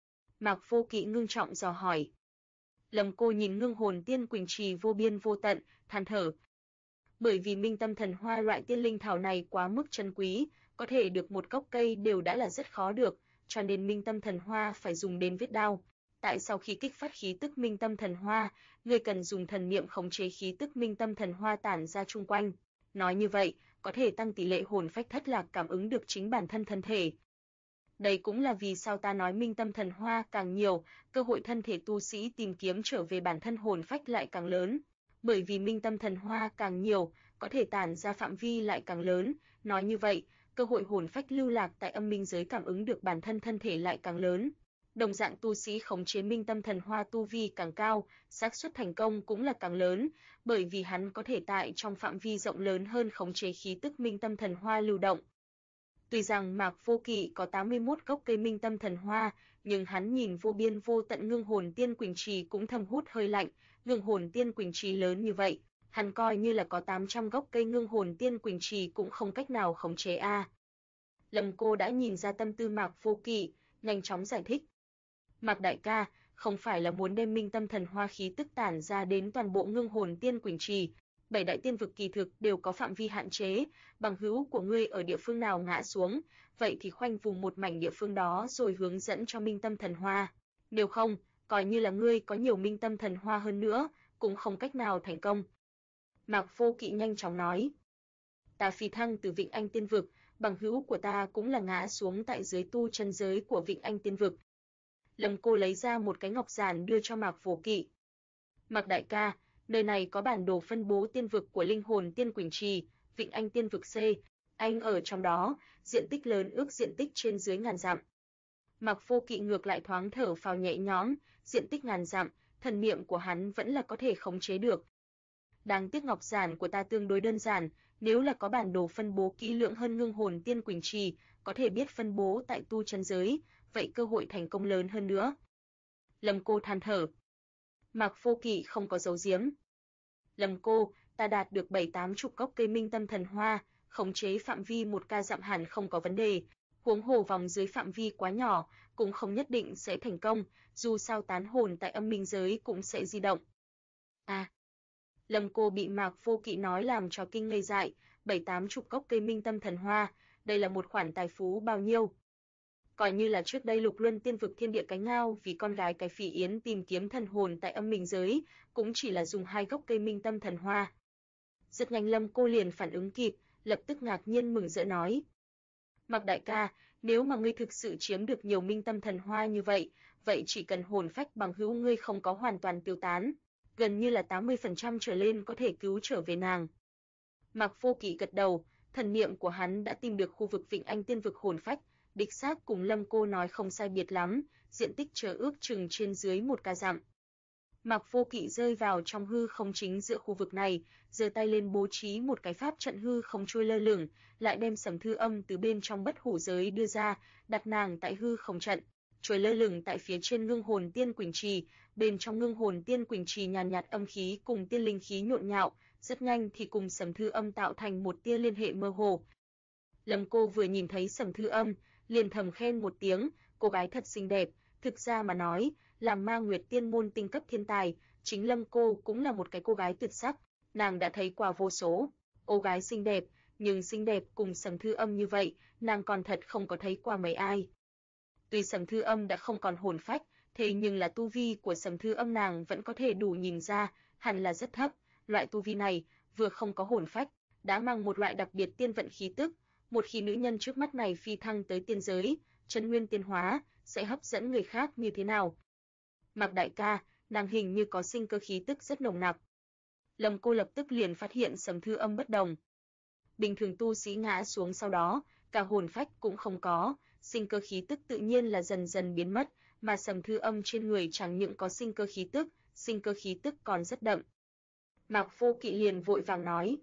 Speaker 1: Mạc Vô Kỵ ngưng trọng dò hỏi. Lâm Cô nhìn Ngưng Hồn Tiên Quỳnh Trì vô biên vô tận, than thở. Bởi vì minh tâm thần hoa loại tiên linh thảo này quá mức chân quý, có thể được một gốc cây đều đã là rất khó được, cho nên minh tâm thần hoa phải dùng đến vết đao. Tại sau khi kích phát khí tức minh tâm thần hoa, người cần dùng thần niệm khống chế khí tức minh tâm thần hoa tản ra chung quanh. Nói như vậy, có thể tăng tỷ lệ hồn phách thất lạc cảm ứng được chính bản thân thân thể. Đây cũng là vì sao ta nói minh tâm thần hoa càng nhiều, cơ hội thân thể tu sĩ tìm kiếm trở về bản thân hồn phách lại càng lớn. Bởi vì minh tâm thần hoa càng nhiều, có thể tản ra phạm vi lại càng lớn, nói như vậy, cơ hội hồn phách lưu lạc tại âm minh giới cảm ứng được bản thân thân thể lại càng lớn. Đồng dạng tu sĩ khống chế minh tâm thần hoa tu vi càng cao, xác suất thành công cũng là càng lớn, bởi vì hắn có thể tại trong phạm vi rộng lớn hơn khống chế khí tức minh tâm thần hoa lưu động. Tuy rằng Mạc Vô Kỵ có 81 gốc cây minh tâm thần hoa, nhưng hắn nhìn vô biên vô tận Ngưng Hồn Tiên Quỳnh Trì cũng thầm hút hơi lạnh, Ngưng Hồn Tiên Quỳnh Trì lớn như vậy, hắn coi như là có 800 gốc cây Ngưng Hồn Tiên Quỳnh Trì cũng không cách nào khống chế a. Lâm Cô đã nhìn ra tâm tư Mạc Vô Kỵ, nhanh chóng giải thích. Mạc đại ca, không phải là muốn đem minh tâm thần hoa khí tức tản ra đến toàn bộ Ngưng Hồn Tiên Quỳnh Trì, 7 đại tiên vực kỳ thực đều có phạm vi hạn chế, bằng hữu của ngươi ở địa phương nào ngã xuống, vậy thì khoanh vùng một mảnh địa phương đó rồi hướng dẫn cho minh tâm thần hoa. Nếu không, coi như là ngươi có nhiều minh tâm thần hoa hơn nữa, cũng không cách nào thành công. Mạc Vô Kỵ nhanh chóng nói. Ta phi thăng từ Vịnh Anh Tiên Vực, bằng hữu của ta cũng là ngã xuống tại dưới tu chân giới của Vịnh Anh Tiên Vực. Lâm Cô lấy ra một cái ngọc giản đưa cho Mạc Vô Kỵ. Mạc đại ca, nơi này có bản đồ phân bố tiên vực của linh hồn tiên Quỳnh Trì, Vịnh Anh Tiên Vực C. Anh ở trong đó, diện tích lớn ước diện tích trên dưới ngàn dặm. Mạc Vô Kỵ ngược lại thoáng thở phào nhẹ nhõm, diện tích ngàn dặm, thần niệm của hắn vẫn là có thể khống chế được. Đáng tiếc ngọc giản của ta tương đối đơn giản, nếu là có bản đồ phân bố kỹ lưỡng hơn ngưng hồn tiên Quỳnh Trì, có thể biết phân bố tại tu chân giới, vậy cơ hội thành công lớn hơn nữa. Lâm Cô than thở. Mạc Vô Kỵ không có giấu giếm. Lâm cô, ta đạt được 7-80 gốc cây minh tâm thần hoa, khống chế phạm vi 1 dặm hẳn không có vấn đề. Huống hồ vòng dưới phạm vi quá nhỏ, cũng không nhất định sẽ thành công, dù sao tán hồn tại âm minh giới cũng sẽ di động. À, Lâm cô bị Mạc Vô Kỵ nói làm cho kinh ngây dại, 7-80 gốc cây minh tâm thần hoa, đây là một khoản tài phú bao nhiêu? Coi như là trước đây Lục Luân Tiên Vực Thiên Địa Cái Ngao vì con gái cái Phỉ Yến tìm kiếm thần hồn tại âm minh giới, cũng chỉ là dùng 2 gốc cây minh tâm thần hoa. Rất nhanh Lâm cô liền phản ứng kịp, lập tức ngạc nhiên mừng rỡ nói. Mạc đại ca, nếu mà ngươi thực sự chiếm được nhiều minh tâm thần hoa như vậy, vậy chỉ cần hồn phách bằng hữu ngươi không có hoàn toàn tiêu tán, gần như là 80% trở lên có thể cứu trở về nàng. Mạc Vô Kỵ gật đầu, thần niệm của hắn đã tìm được khu vực Vịnh Anh Tiên Vực hồn phách, đích xác cùng Lâm cô nói không sai biệt lắm, diện tích chờ ước chừng trên dưới 1 dặm. Mạc Vô Kỵ rơi vào trong hư không chính giữa khu vực này, giơ tay lên bố trí một cái pháp trận hư không trôi lơ lửng, lại đem Sầm Thư Âm từ bên trong bất hủ giới đưa ra, đặt nàng tại hư không trận, trôi lơ lửng tại phía trên ngưng hồn tiên Quỳnh Trì, bên trong ngưng hồn tiên Quỳnh Trì nhàn nhạt âm khí cùng tiên linh khí nhộn nhạo, rất nhanh thì cùng Sầm Thư Âm tạo thành một tia liên hệ mơ hồ. Lâm cô vừa nhìn thấy Sầm Thư Âm, liền thầm khen một tiếng, cô gái thật xinh đẹp, thực ra mà nói, làm Ma Nguyệt Tiên môn tinh cấp thiên tài, chính Lâm cô cũng là một cái cô gái tuyệt sắc, nàng đã thấy qua vô số cô gái xinh đẹp, nhưng xinh đẹp cùng Sầm Thư Âm như vậy, nàng còn thật không có thấy qua mấy ai. Tuy Sầm Thư Âm đã không còn hồn phách, thế nhưng là tu vi của Sầm Thư Âm nàng vẫn có thể đủ nhìn ra, hẳn là rất thấp, loại tu vi này, vừa không có hồn phách, đã mang một loại đặc biệt tiên vận khí tức, một khi nữ nhân trước mắt này phi thăng tới tiên giới, chân nguyên tiên hóa, sẽ hấp dẫn người khác như thế nào? Mạc đại ca, nàng hình như có sinh cơ khí tức rất nồng nặc. Lâm cô lập tức liền phát hiện Sầm Thư Âm bất đồng. Bình thường tu sĩ ngã xuống sau đó, cả hồn phách cũng không có, sinh cơ khí tức tự nhiên là dần dần biến mất, mà Sầm Thư Âm trên người chẳng những có sinh cơ khí tức, sinh cơ khí tức còn rất đậm. Mạc Vô Kỵ liền vội vàng nói,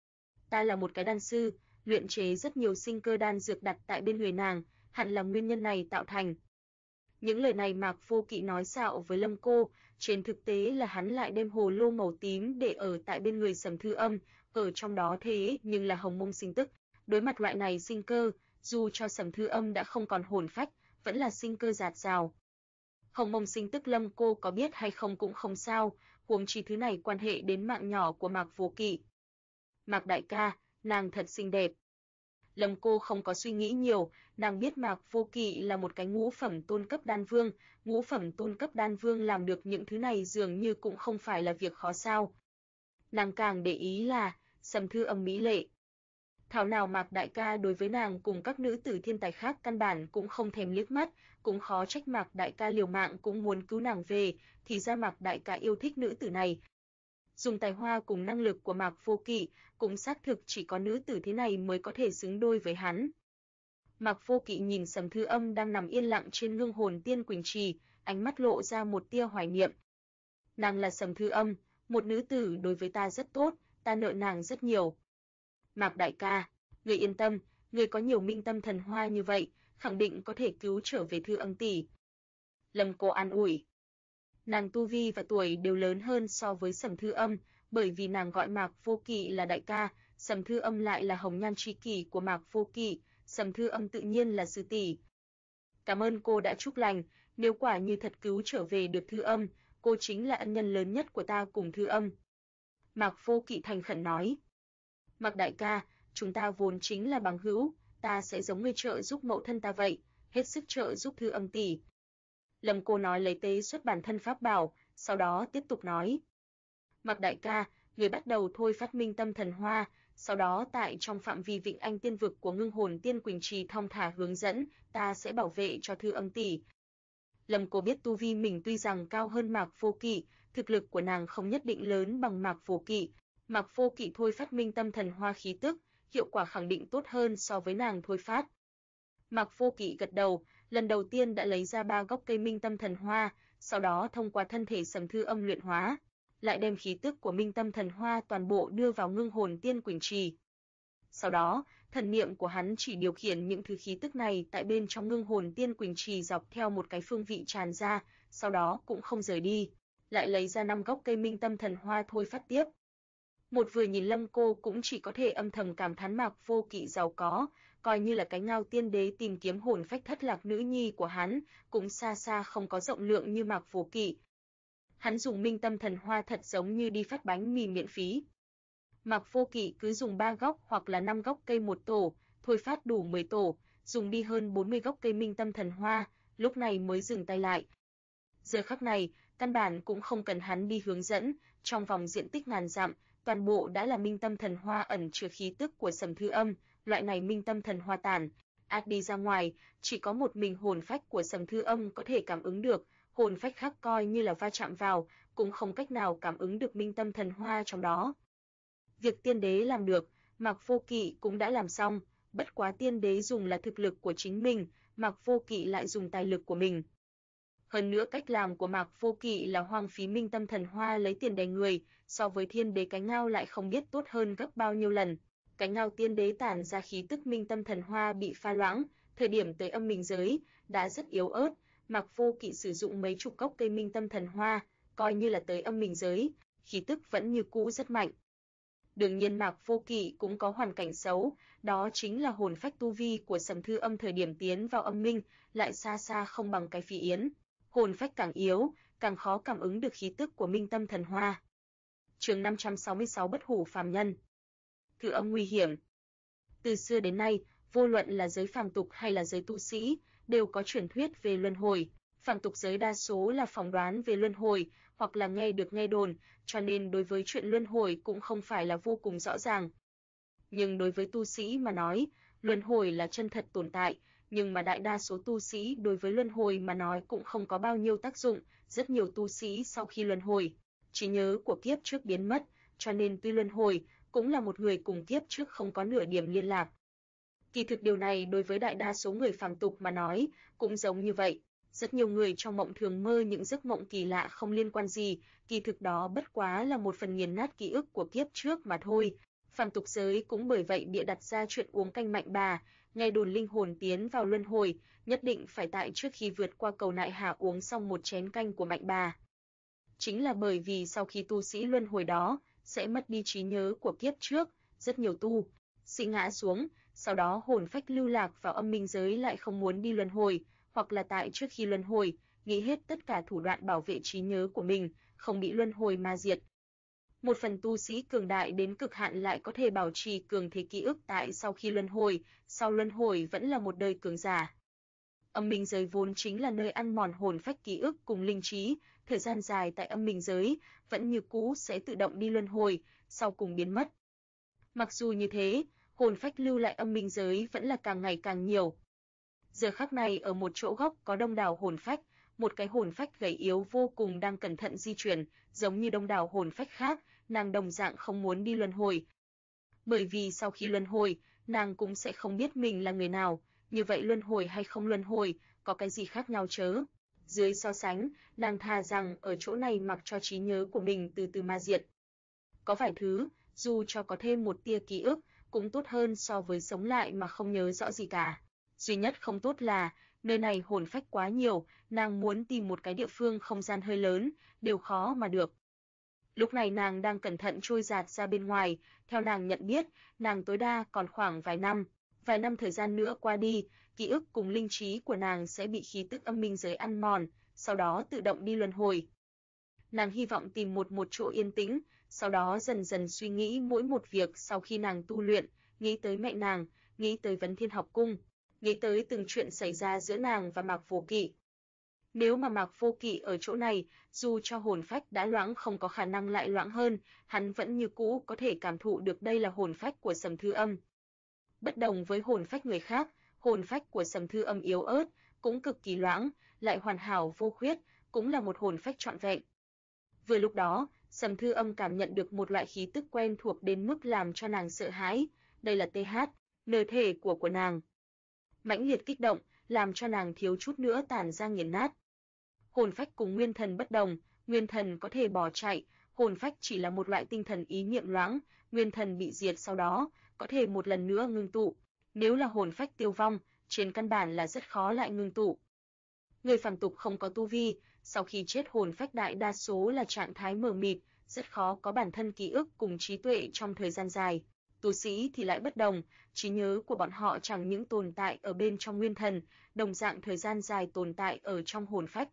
Speaker 1: ta là một cái đan sư, luyện chế rất nhiều sinh cơ đan dược đặt tại bên người nàng, hẳn là nguyên nhân này tạo thành. Những lời này Mạc Vô Kỵ nói xạo với Lâm cô, trên thực tế là hắn lại đem hồ lô màu tím để ở tại bên người Sầm Thư Âm, ở trong đó thế nhưng là hồng mông sinh tức. Đối mặt loại này sinh cơ, dù cho Sầm Thư Âm đã không còn hồn phách, vẫn là sinh cơ dạt dào. Hồng mông sinh tức Lâm cô có biết hay không cũng không sao, huống chi thứ này quan hệ đến mạng nhỏ của Mạc Vô Kỵ. Mạc đại ca, nàng thật xinh đẹp. Lâm cô không có suy nghĩ nhiều, nàng biết Mạc Vô Kỵ là một cái ngũ phẩm tôn cấp đan vương, ngũ phẩm tôn cấp đan vương làm được những thứ này dường như cũng không phải là việc khó sao. Nàng càng để ý là Sầm Thư Âm mỹ lệ. Thảo nào Mạc đại ca đối với nàng cùng các nữ tử thiên tài khác căn bản cũng không thèm liếc mắt, cũng khó trách Mạc đại ca liều mạng cũng muốn cứu nàng về, thì ra Mạc đại ca yêu thích nữ tử này. Dùng tài hoa cùng năng lực của Mạc Vô Kỵ, cũng xác thực chỉ có nữ tử thế này mới có thể xứng đôi với hắn. Mạc Vô Kỵ nhìn Sầm Thư Âm đang nằm yên lặng trên ngưng hồn tiên Quỳnh Trì, ánh mắt lộ ra một tia hoài niệm. Nàng là Sầm Thư Âm, một nữ tử đối với ta rất tốt, ta nợ nàng rất nhiều. Mạc đại ca, người yên tâm, người có nhiều minh tâm thần hoa như vậy, khẳng định có thể cứu trở về Thư Âm tỷ. Lâm cô an ủi. Nàng tu vi và tuổi đều lớn hơn so với Sầm Thư Âm, bởi vì nàng gọi Mạc Vô Kỵ là đại ca, Sầm Thư Âm lại là hồng nhan tri kỷ của Mạc Vô Kỵ, Sầm Thư Âm tự nhiên là sư tỷ. Cảm ơn cô đã chúc lành, nếu quả như thật cứu trở về được Thư Âm, cô chính là ân nhân lớn nhất của ta cùng Thư Âm. Mạc Vô Kỵ thành khẩn nói. Mạc đại ca, chúng ta vốn chính là bằng hữu, ta sẽ giống người trợ giúp mẫu thân ta vậy, hết sức trợ giúp Thư Âm tỷ. Lâm cô nói lấy tế xuất bản thân pháp bảo, sau đó tiếp tục nói. Mạc đại ca, người bắt đầu thôi phát minh tâm thần hoa, sau đó tại trong phạm vi Vịnh Anh Tiên vực của Ngưng Hồn Tiên Quỳnh Trì thong thả hướng dẫn, ta sẽ bảo vệ cho Thư Âm tỷ. Lâm Cô biết tu vi mình tuy rằng cao hơn Mạc Vô Kỵ, thực lực của nàng không nhất định lớn bằng Mạc Vô Kỵ. Mạc Vô Kỵ thôi phát minh tâm thần hoa khí tức, hiệu quả khẳng định tốt hơn so với nàng thôi phát. Mạc Vô Kỵ gật đầu, lần đầu tiên đã lấy ra 3 gốc cây minh tâm thần hoa, sau đó thông qua thân thể Sầm Thư Âm luyện hóa, lại đem khí tức của minh tâm thần hoa toàn bộ đưa vào Ngưng Hồn Tiên Quỳnh Trì. Sau đó, thần niệm của hắn chỉ điều khiển những thứ khí tức này tại bên trong Ngưng Hồn Tiên Quỳnh Trì dọc theo một cái phương vị tràn ra, sau đó cũng không rời đi, lại lấy ra 5 gốc cây minh tâm thần hoa thôi phát tiếp. Một vừa nhìn Lâm Cô cũng chỉ có thể âm thầm cảm thán Mạc Vô Kỵ giàu có, coi như là cái Ngao Tiên Đế tìm kiếm hồn phách thất lạc nữ nhi của hắn, cũng xa xa không có rộng lượng như Mạc Vô Kỵ. Hắn dùng minh tâm thần hoa thật giống như đi phát bánh mì miễn phí. Mạc Vô Kỵ cứ dùng 3 gốc hoặc là 5 gốc cây một tổ, thôi phát đủ 10 tổ, dùng đi hơn 40 gốc cây minh tâm thần hoa, lúc này mới dừng tay lại. Giờ khắc này, căn bản cũng không cần hắn đi hướng dẫn, trong vòng diện tích ngàn dặm, toàn bộ đã là minh tâm thần hoa ẩn chứa khí tức của Sầm Thư Âm, loại này minh tâm thần hoa tản ác đi ra ngoài, chỉ có một mình hồn phách của Sầm Thư Âm có thể cảm ứng được, hồn phách khác coi như là va chạm vào, cũng không cách nào cảm ứng được minh tâm thần hoa trong đó. Việc tiên đế làm được, Mạc Vô Kỵ cũng đã làm xong, bất quá tiên đế dùng là thực lực của chính mình, Mạc Vô Kỵ lại dùng tài lực của mình. Hơn nữa cách làm của Mạc Vô Kỵ là hoang phí minh tâm thần hoa lấy tiền đè người, so với thiên đế cánh ngao lại không biết tốt hơn gấp bao nhiêu lần. Cánh ngao tiên đế tản ra khí tức minh tâm thần hoa bị pha loãng, thời điểm tới âm minh giới đã rất yếu ớt, Mạc Vô Kỵ sử dụng mấy chục gốc cây minh tâm thần hoa, coi như là tới âm minh giới, khí tức vẫn như cũ rất mạnh. Đương nhiên Mạc Vô Kỵ cũng có hoàn cảnh xấu, đó chính là hồn phách tu vi của Sầm Thư Âm thời điểm tiến vào âm minh lại xa xa không bằng cái Phi Yến. Hồn phách càng yếu, càng khó cảm ứng được khí tức của minh tâm thần hoa. Chương 566 Bất hủ phàm nhân. Thư Âm nguy hiểm. Từ xưa đến nay, vô luận là giới phàm tục hay là giới tu sĩ, đều có truyền thuyết về luân hồi. Phàm tục giới đa số là phỏng đoán về luân hồi, hoặc là nghe được nghe đồn, cho nên đối với chuyện luân hồi cũng không phải là vô cùng rõ ràng. Nhưng đối với tu sĩ mà nói, luân hồi là chân thật tồn tại, nhưng mà đại đa số tu sĩ đối với luân hồi mà nói cũng không có bao nhiêu tác dụng, rất nhiều tu sĩ sau khi luân hồi, trí nhớ của kiếp trước biến mất, cho nên tuy luân hồi, cũng là một người cùng kiếp trước không có nửa điểm liên lạc. Kỳ thực điều này đối với đại đa số người phàm tục mà nói, cũng giống như vậy. Rất nhiều người trong mộng thường mơ những giấc mộng kỳ lạ không liên quan gì, kỳ thực đó bất quá là một phần nghiền nát ký ức của kiếp trước mà thôi. Phàm tục giới cũng bởi vậy bịa đặt ra chuyện uống canh mạnh bà, nghe đồn linh hồn tiến vào luân hồi, nhất định phải tại trước khi vượt qua cầu nại hà uống xong một chén canh của mạnh bà. Chính là bởi vì sau khi tu sĩ luân hồi đó, sẽ mất đi trí nhớ của kiếp trước, rất nhiều tu sĩ ngã xuống, sau đó hồn phách lưu lạc vào âm minh giới lại không muốn đi luân hồi, hoặc là tại trước khi luân hồi, nghĩ hết tất cả thủ đoạn bảo vệ trí nhớ của mình, không bị luân hồi ma diệt. Một phần tu sĩ cường đại đến cực hạn lại có thể bảo trì cường thế ký ức tại sau khi luân hồi, sau luân hồi vẫn là một đời cường giả. Âm minh giới vốn chính là nơi ăn mòn hồn phách ký ức cùng linh trí, thời gian dài tại âm minh giới, vẫn như cũ sẽ tự động đi luân hồi, sau cùng biến mất. Mặc dù như thế, hồn phách lưu lại âm minh giới vẫn là càng ngày càng nhiều. Giờ khắc này ở một chỗ góc có đông đảo hồn phách, một cái hồn phách gầy yếu vô cùng đang cẩn thận di chuyển, giống như đông đảo hồn phách khác, nàng đồng dạng không muốn đi luân hồi. Bởi vì sau khi luân hồi, nàng cũng sẽ không biết mình là người nào, như vậy luân hồi hay không luân hồi, có cái gì khác nhau chớ. Dưới so sánh, nàng thà rằng ở chỗ này mặc cho trí nhớ của mình từ từ ma diệt. Có vài thứ, dù cho có thêm một tia ký ức, cũng tốt hơn so với sống lại mà không nhớ rõ gì cả. Duy nhất không tốt là, nơi này hồn phách quá nhiều, nàng muốn tìm một cái địa phương không gian hơi lớn, đều khó mà được. Lúc này nàng đang cẩn thận trôi dạt ra bên ngoài, theo nàng nhận biết, nàng tối đa còn khoảng vài năm thời gian nữa qua đi, ký ức cùng linh trí của nàng sẽ bị khí tức âm minh giới ăn mòn, sau đó tự động đi luân hồi. Nàng hy vọng tìm một chỗ yên tĩnh, sau đó dần dần suy nghĩ mỗi một việc sau khi nàng tu luyện, nghĩ tới mẹ nàng, nghĩ tới Vấn Thiên học cung, nghĩ tới từng chuyện xảy ra giữa nàng và Mạc Vô Kỵ. Nếu mà Mạc Vô Kỵ ở chỗ này, dù cho hồn phách đã loãng không có khả năng lại loãng hơn, hắn vẫn như cũ có thể cảm thụ được đây là hồn phách của Sầm Thư Âm. Bất đồng với hồn phách người khác, hồn phách của Sầm Thư Âm yếu ớt, cũng cực kỳ loãng, lại hoàn hảo vô khuyết, cũng là một hồn phách trọn vẹn. Vừa lúc đó, Sầm Thư Âm cảm nhận được một loại khí tức quen thuộc đến mức làm cho nàng sợ hãi, đây là TH, nơi thể của nàng. Mãnh liệt kích động, làm cho nàng thiếu chút nữa tản ra nghiền nát. Hồn phách cùng nguyên thần bất đồng, nguyên thần có thể bỏ chạy, hồn phách chỉ là một loại tinh thần ý niệm loãng, nguyên thần bị diệt sau đó, có thể một lần nữa ngưng tụ. Nếu là hồn phách tiêu vong, trên căn bản là rất khó lại ngưng tụ. Người phàm tục không có tu vi, sau khi chết hồn phách đại đa số là trạng thái mờ mịt, rất khó có bản thân ký ức cùng trí tuệ trong thời gian dài. Tu sĩ thì lại bất đồng, trí nhớ của bọn họ chẳng những tồn tại ở bên trong nguyên thần, đồng dạng thời gian dài tồn tại ở trong hồn phách.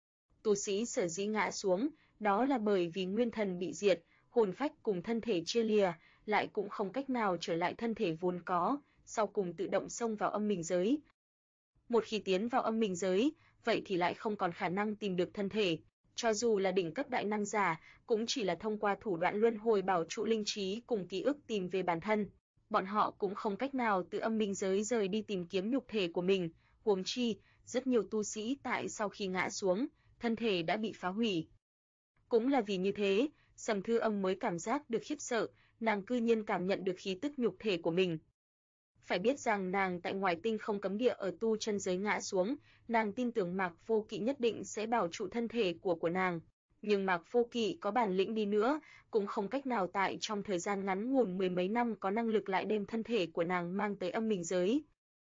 Speaker 1: Tu sĩ sở dĩ ngã xuống, đó là bởi vì nguyên thần bị diệt, hồn phách cùng thân thể chia lìa, lại cũng không cách nào trở lại thân thể vốn có, sau cùng tự động xông vào âm minh giới. Một khi tiến vào âm minh giới, vậy thì lại không còn khả năng tìm được thân thể, cho dù là đỉnh cấp đại năng giả, cũng chỉ là thông qua thủ đoạn luân hồi bảo trụ linh trí cùng ký ức tìm về bản thân. Bọn họ cũng không cách nào từ âm minh giới rời đi tìm kiếm nhục thể của mình, huống chi, rất nhiều tu sĩ tại sau khi ngã xuống, thân thể đã bị phá hủy. Cũng là vì như thế, Sầm Thư Âm mới cảm giác được khiếp sợ, nàng cư nhiên cảm nhận được khí tức nhục thể của mình. Phải biết rằng nàng tại ngoài tinh không cấm địa ở tu chân giới ngã xuống, nàng tin tưởng Mạc Vô Kỵ nhất định sẽ bảo trụ thân thể của nàng. Nhưng Mạc Vô Kỵ có bản lĩnh đi nữa, cũng không cách nào tại trong thời gian ngắn ngủn mười mấy năm có năng lực lại đem thân thể của nàng mang tới âm minh giới.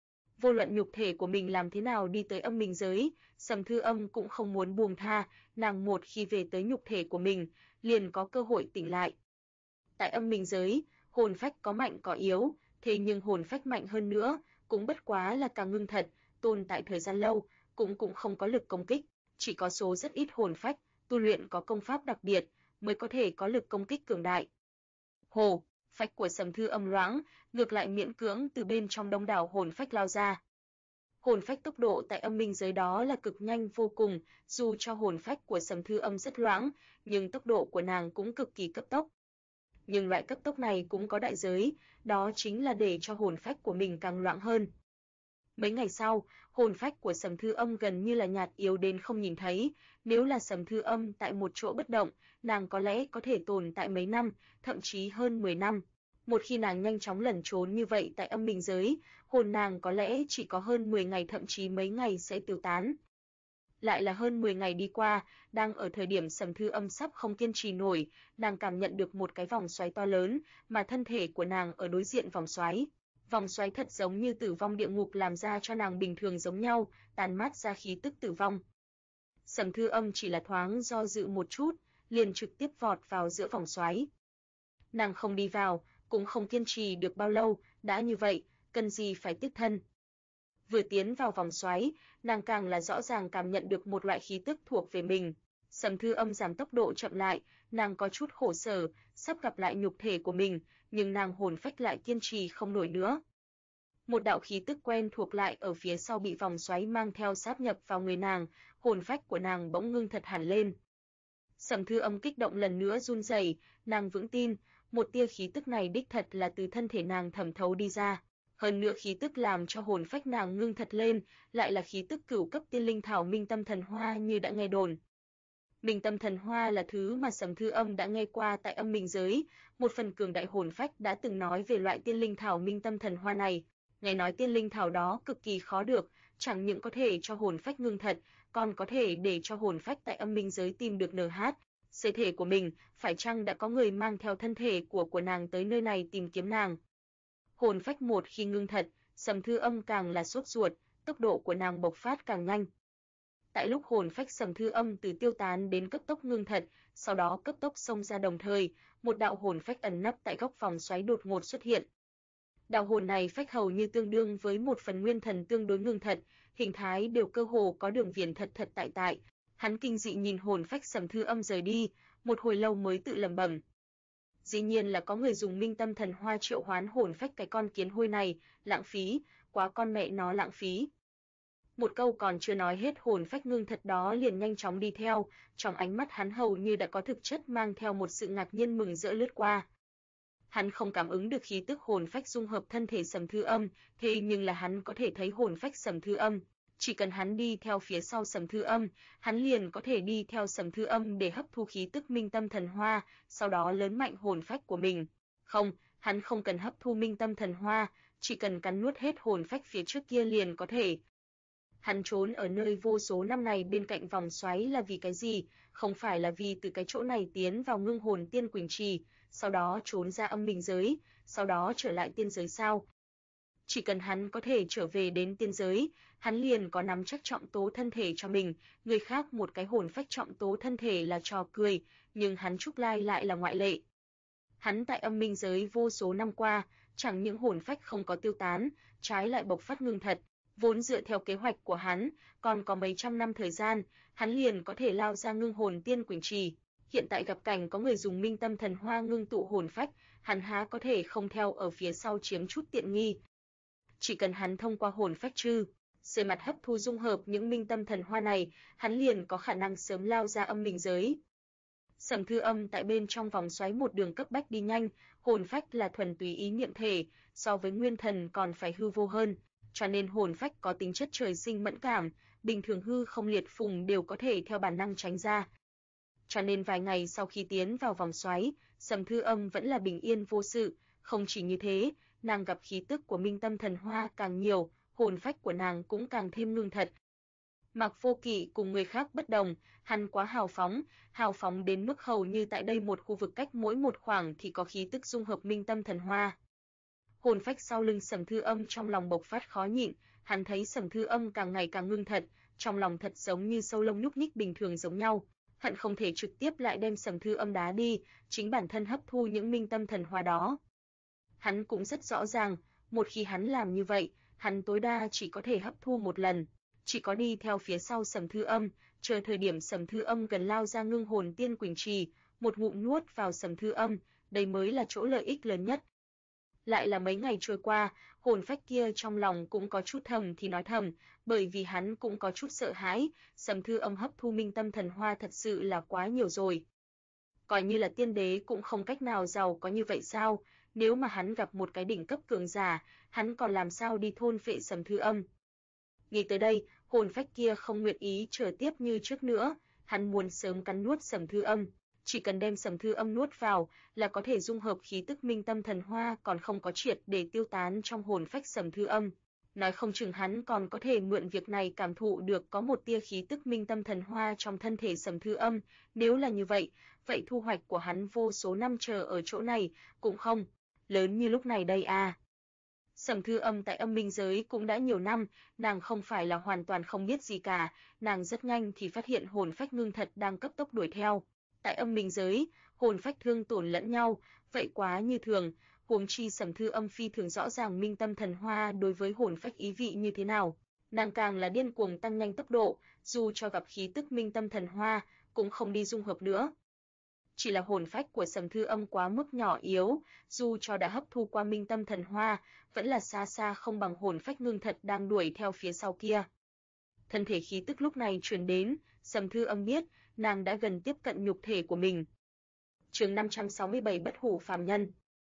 Speaker 1: Vô luận nhục thể của mình làm thế nào đi tới âm minh giới, Sầm Thư Âm cũng không muốn buông tha, nàng một khi về tới nhục thể của mình, liền có cơ hội tỉnh lại. Tại âm minh giới, hồn phách có mạnh có yếu, thế nhưng hồn phách mạnh hơn nữa, cũng bất quá là càng ngưng thật, tồn tại thời gian lâu, cũng không có lực công kích, chỉ có số rất ít hồn phách, tu luyện có công pháp đặc biệt, mới có thể có lực công kích cường đại. Hồ, phách của Sầm Thư Âm loãng, ngược lại miễn cưỡng từ bên trong đông đảo hồn phách lao ra. Hồn phách tốc độ tại âm minh giới đó là cực nhanh vô cùng, dù cho hồn phách của Sầm Thư Âm rất loãng, nhưng tốc độ của nàng cũng cực kỳ cấp tốc. Nhưng loại cấp tốc này cũng có đại giới, đó chính là để cho hồn phách của mình càng loãng hơn. Mấy ngày sau, hồn phách của Sầm Thư Âm gần như là nhạt yếu đến không nhìn thấy, nếu là Sầm Thư Âm tại một chỗ bất động, nàng có lẽ có thể tồn tại mấy năm, thậm chí hơn 10 năm. Một khi nàng nhanh chóng lẩn trốn như vậy tại âm minh giới, hồn nàng có lẽ chỉ có hơn 10 ngày thậm chí mấy ngày sẽ tiêu tán. Lại là hơn 10 ngày đi qua, đang ở thời điểm Sầm Thư Âm sắp không kiên trì nổi, nàng cảm nhận được một cái vòng xoáy to lớn, mà thân thể của nàng ở đối diện vòng xoáy. Vòng xoáy thật giống như tử vong địa ngục làm ra cho nàng bình thường giống nhau, tàn mát ra khí tức tử vong. Sầm Thư Âm chỉ là thoáng do dự một chút, liền trực tiếp vọt vào giữa vòng xoáy. Nàng không đi vào, cũng không kiên trì được bao lâu, đã như vậy, cần gì phải tiếp thân. Vừa tiến vào vòng xoáy, nàng càng là rõ ràng cảm nhận được một loại khí tức thuộc về mình. Sầm Thư Âm giảm tốc độ chậm lại, nàng có chút khổ sở, sắp gặp lại nhục thể của mình, nhưng nàng hồn phách lại kiên trì không nổi nữa. Một đạo khí tức quen thuộc lại ở phía sau bị vòng xoáy mang theo sáp nhập vào người nàng, hồn phách của nàng bỗng ngưng thật hẳn lên. Sầm Thư Âm kích động lần nữa run rẩy, nàng vững tin, một tia khí tức này đích thật là từ thân thể nàng thẩm thấu đi ra. Hơn nữa khí tức làm cho hồn phách nàng ngưng thật lên, lại là khí tức cửu cấp tiên linh thảo Minh Tâm Thần Hoa như đã nghe đồn. Minh Tâm Thần Hoa là thứ mà Sầm Thư Âm đã nghe qua tại âm minh giới, một phần cường đại hồn phách đã từng nói về loại tiên linh thảo Minh Tâm Thần Hoa này. Nghe nói tiên linh thảo đó cực kỳ khó được, chẳng những có thể cho hồn phách ngưng thật, còn có thể để cho hồn phách tại âm minh giới tìm được NH, xê thể của mình, phải chăng đã có người mang theo thân thể của nàng tới nơi này tìm kiếm nàng. Hồn phách một khi ngưng thật, Sầm Thư Âm càng là sốt ruột, tốc độ của nàng bộc phát càng nhanh. Tại lúc hồn phách Sầm Thư Âm từ tiêu tán đến cấp tốc ngưng thật, sau đó cấp tốc xông ra đồng thời, một đạo hồn phách ẩn nấp tại góc vòng xoáy đột ngột xuất hiện. Đạo hồn này phách hầu như tương đương với một phần nguyên thần tương đối ngưng thật, hình thái đều cơ hồ có đường viền thật tại. Hắn kinh dị nhìn hồn phách Sầm Thư Âm rời đi, một hồi lâu mới tự lẩm bẩm. Dĩ nhiên là có người dùng Minh Tâm Thần Hoa triệu hoán hồn phách cái con kiến hôi này, lãng phí, quá con mẹ nó lãng phí. Một câu còn chưa nói hết, hồn phách ngưng thật đó liền nhanh chóng đi theo, trong ánh mắt hắn hầu như đã có thực chất mang theo một sự ngạc nhiên mừng rỡ lướt qua. Hắn không cảm ứng được khí tức hồn phách dung hợp thân thể Sầm Thư Âm, thế nhưng là hắn có thể thấy hồn phách Sầm Thư Âm. Chỉ cần hắn đi theo phía sau Sầm Thư Âm, hắn liền có thể đi theo Sầm Thư Âm để hấp thu khí tức Minh Tâm Thần Hoa, sau đó lớn mạnh hồn phách của mình. Không, hắn không cần hấp thu Minh Tâm Thần Hoa, chỉ cần cắn nuốt hết hồn phách phía trước kia liền có thể. Hắn trốn ở nơi vô số năm này bên cạnh vòng xoáy là vì cái gì? Không phải là vì từ cái chỗ này tiến vào Ngưng Hồn Tiên Quỳnh Trì, sau đó trốn ra âm minh giới, sau đó trở lại tiên giới sao? Chỉ cần hắn có thể trở về đến tiên giới, hắn liền có nắm chắc trọng tố thân thể cho mình, người khác một cái hồn phách trọng tố thân thể là trò cười, nhưng hắn Trúc Lai lại là ngoại lệ. Hắn tại âm minh giới vô số năm qua, chẳng những hồn phách không có tiêu tán, trái lại bộc phát ngưng thật. Vốn dựa theo kế hoạch của hắn, còn có mấy trăm năm thời gian, hắn liền có thể lao ra Ngưng Hồn Tiên Quỳnh Trì. Hiện tại gặp cảnh có người dùng Minh Tâm Thần Hoa ngưng tụ hồn phách, hắn há có thể không theo ở phía sau chiếm chút tiện nghi. Chỉ cần hắn thông qua hồn phách chư, dưới mặt hấp thu dung hợp những Minh Tâm Thần Hoa này, hắn liền có khả năng sớm lao ra âm minh giới. Sầm Thư Âm tại bên trong vòng xoáy một đường cấp bách đi nhanh, hồn phách là thuần túy ý niệm thể, so với nguyên thần còn phải hư vô hơn, cho nên hồn phách có tính chất trời sinh mẫn cảm, bình thường hư không liệt phùng đều có thể theo bản năng tránh ra. Cho nên vài ngày sau khi tiến vào vòng xoáy, Sầm Thư Âm vẫn là bình yên vô sự, không chỉ như thế, nàng gặp khí tức của Minh Tâm Thần Hoa càng nhiều, hồn phách của nàng cũng càng thêm ngưng thật. Mạc Vô Kỵ cùng người khác bất đồng, hắn quá hào phóng đến mức hầu như tại đây một khu vực cách mỗi một khoảng thì có khí tức dung hợp Minh Tâm Thần Hoa. Hồn phách sau lưng Sầm Thư Âm trong lòng bộc phát khó nhịn, hắn thấy Sầm Thư Âm càng ngày càng ngưng thật, trong lòng thật giống như sâu lông nhúc nhích bình thường giống nhau, hận không thể trực tiếp lại đem Sầm Thư Âm đá đi, chính bản thân hấp thu những Minh Tâm Thần Hoa đó. Hắn cũng rất rõ ràng, một khi hắn làm như vậy, hắn tối đa chỉ có thể hấp thu một lần, chỉ có đi theo phía sau Sầm Thư Âm, chờ thời điểm Sầm Thư Âm gần lao ra Ngưng Hồn Tiên Quỳnh Trì, một ngụm nuốt vào Sầm Thư Âm, đây mới là chỗ lợi ích lớn nhất. Lại là mấy ngày trôi qua, hồn phách kia trong lòng cũng có chút thầm thì nói thầm, bởi vì hắn cũng có chút sợ hãi, Sầm Thư Âm hấp thu Minh Tâm Thần Hoa thật sự là quá nhiều rồi. Coi như là tiên đế cũng không cách nào giàu có như vậy sao, nếu mà hắn gặp một cái đỉnh cấp cường giả, hắn còn làm sao đi thôn phệ Sầm Thư Âm. Nghĩ tới đây, hồn phách kia không nguyện ý chờ tiếp như trước nữa, hắn muốn sớm cắn nuốt Sầm Thư Âm, chỉ cần đem Sầm Thư Âm nuốt vào là có thể dung hợp khí tức Minh Tâm Thần Hoa còn không có triệt để tiêu tán trong hồn phách Sầm Thư Âm. Nói không chừng hắn còn có thể mượn việc này cảm thụ được có một tia khí tức Minh Tâm Thần Hoa trong thân thể Sầm Thư Âm, nếu là như vậy, vậy thu hoạch của hắn vô số năm chờ ở chỗ này cũng không lớn như lúc này đây à. Sầm Thư Âm tại âm minh giới cũng đã nhiều năm, nàng không phải là hoàn toàn không biết gì cả, nàng rất nhanh thì phát hiện hồn phách ngưng thật đang cấp tốc đuổi theo. Tại âm minh giới, hồn phách thương tổn lẫn nhau, vậy quá như thường, huống chi Sầm Thư Âm phi thường rõ ràng Minh Tâm Thần Hoa đối với hồn phách ý vị như thế nào. Nàng càng là điên cuồng tăng nhanh tốc độ, dù cho gặp khí tức Minh Tâm Thần Hoa, cũng không đi dung hợp nữa. Chỉ là hồn phách của Sầm Thư Âm quá mức nhỏ yếu, dù cho đã hấp thu qua Minh Tâm Thần Hoa, vẫn là xa xa không bằng hồn phách ngưng thật đang đuổi theo phía sau kia. Thân thể khí tức lúc này truyền đến, Sầm Thư Âm biết, nàng đã gần tiếp cận nhục thể của mình. Chương 567 Bất hủ phàm nhân.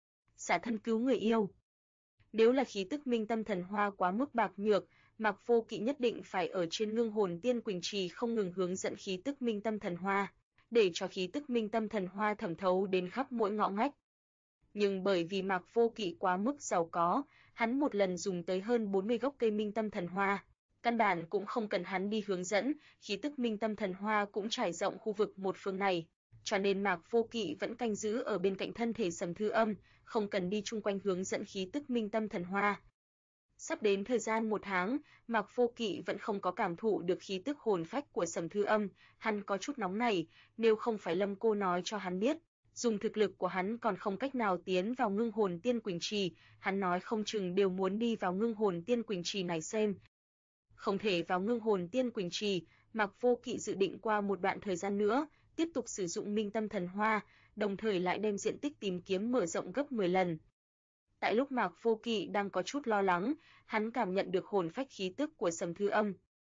Speaker 1: Xả thân cứu người yêu. Nếu là khí tức Minh Tâm Thần Hoa quá mức bạc nhược, Mạc Vô Kỵ nhất định phải ở trên Ngưng Hồn Tiên Quỳnh Trì không ngừng hướng dẫn khí tức Minh Tâm Thần Hoa, để cho khí tức Minh Tâm Thần Hoa thẩm thấu đến khắp mỗi ngõ ngách. Nhưng bởi vì Mạc Vô Kỵ quá mức giàu có, hắn một lần dùng tới hơn 40 gốc cây Minh Tâm Thần Hoa, căn bản cũng không cần hắn đi hướng dẫn, khí tức Minh Tâm Thần Hoa cũng trải rộng khu vực một phương này, cho nên Mạc Vô Kỵ vẫn canh giữ ở bên cạnh thân thể Sầm Thư Âm, không cần đi chung quanh hướng dẫn khí tức Minh Tâm Thần Hoa. Sắp đến thời gian 1 tháng, Mạc Vô Kỵ vẫn không có cảm thụ được khí tức hồn phách của Sầm Thư Âm, hắn có chút nóng nảy, nếu không phải Lâm cô nói cho hắn biết, dùng thực lực của hắn còn không cách nào tiến vào Ngưng Hồn Tiên Quỳnh Trì, hắn nói không chừng đều muốn đi vào Ngưng Hồn Tiên Quỳnh Trì này xem. Không thể vào Ngưng Hồn Tiên Quỳnh Trì, Mạc Vô Kỵ dự định qua một đoạn thời gian nữa, tiếp tục sử dụng Minh Tâm Thần Hoa, đồng thời lại đem diện tích tìm kiếm mở rộng gấp 10 lần. Tại lúc Mạc Vô Kỵ đang có chút lo lắng, hắn cảm nhận được hồn phách khí tức của Sầm Thư Âm,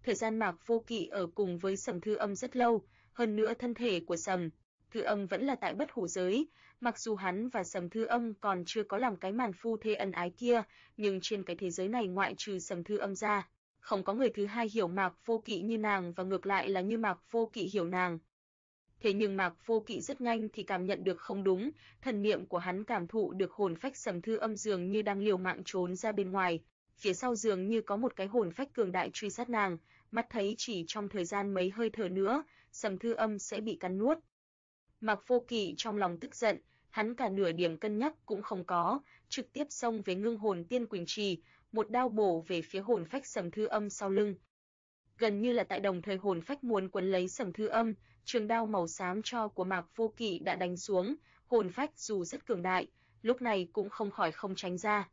Speaker 1: Thời gian Mạc Vô Kỵ ở cùng với Sầm Thư Âm rất lâu, hơn nữa thân thể của Sầm Thư Âm vẫn là tại bất hủ giới, mặc dù hắn và Sầm Thư Âm còn chưa có làm cái màn phu thê ân ái kia, nhưng trên cái thế giới này ngoại trừ Sầm Thư Âm ra, không có người thứ hai hiểu Mạc Vô Kỵ như nàng và ngược lại là như Mạc Vô Kỵ hiểu nàng. Thế nhưng Mạc Vô Kỵ rất nhanh thì cảm nhận được không đúng, thần niệm của hắn cảm thụ được hồn phách Sầm Thư Âm dường như đang liều mạng trốn ra bên ngoài, phía sau dường như có một cái hồn phách cường đại truy sát nàng, mắt thấy chỉ trong thời gian mấy hơi thở nữa, Sầm Thư Âm sẽ bị cắn nuốt. Mạc Vô Kỵ trong lòng tức giận, hắn cả nửa điểm cân nhắc cũng không có, trực tiếp xông về Ngưng Hồn Tiên Quỳnh Trì, một đao bổ về phía hồn phách Sầm Thư Âm sau lưng. Gần như là tại đồng thời hồn phách muốn quấn lấy Sầm Thư Âm, trường đao màu xám tro của Mạc Vô Kỵ đã đánh xuống, hồn phách dù rất cường đại, lúc này cũng không khỏi không tránh ra.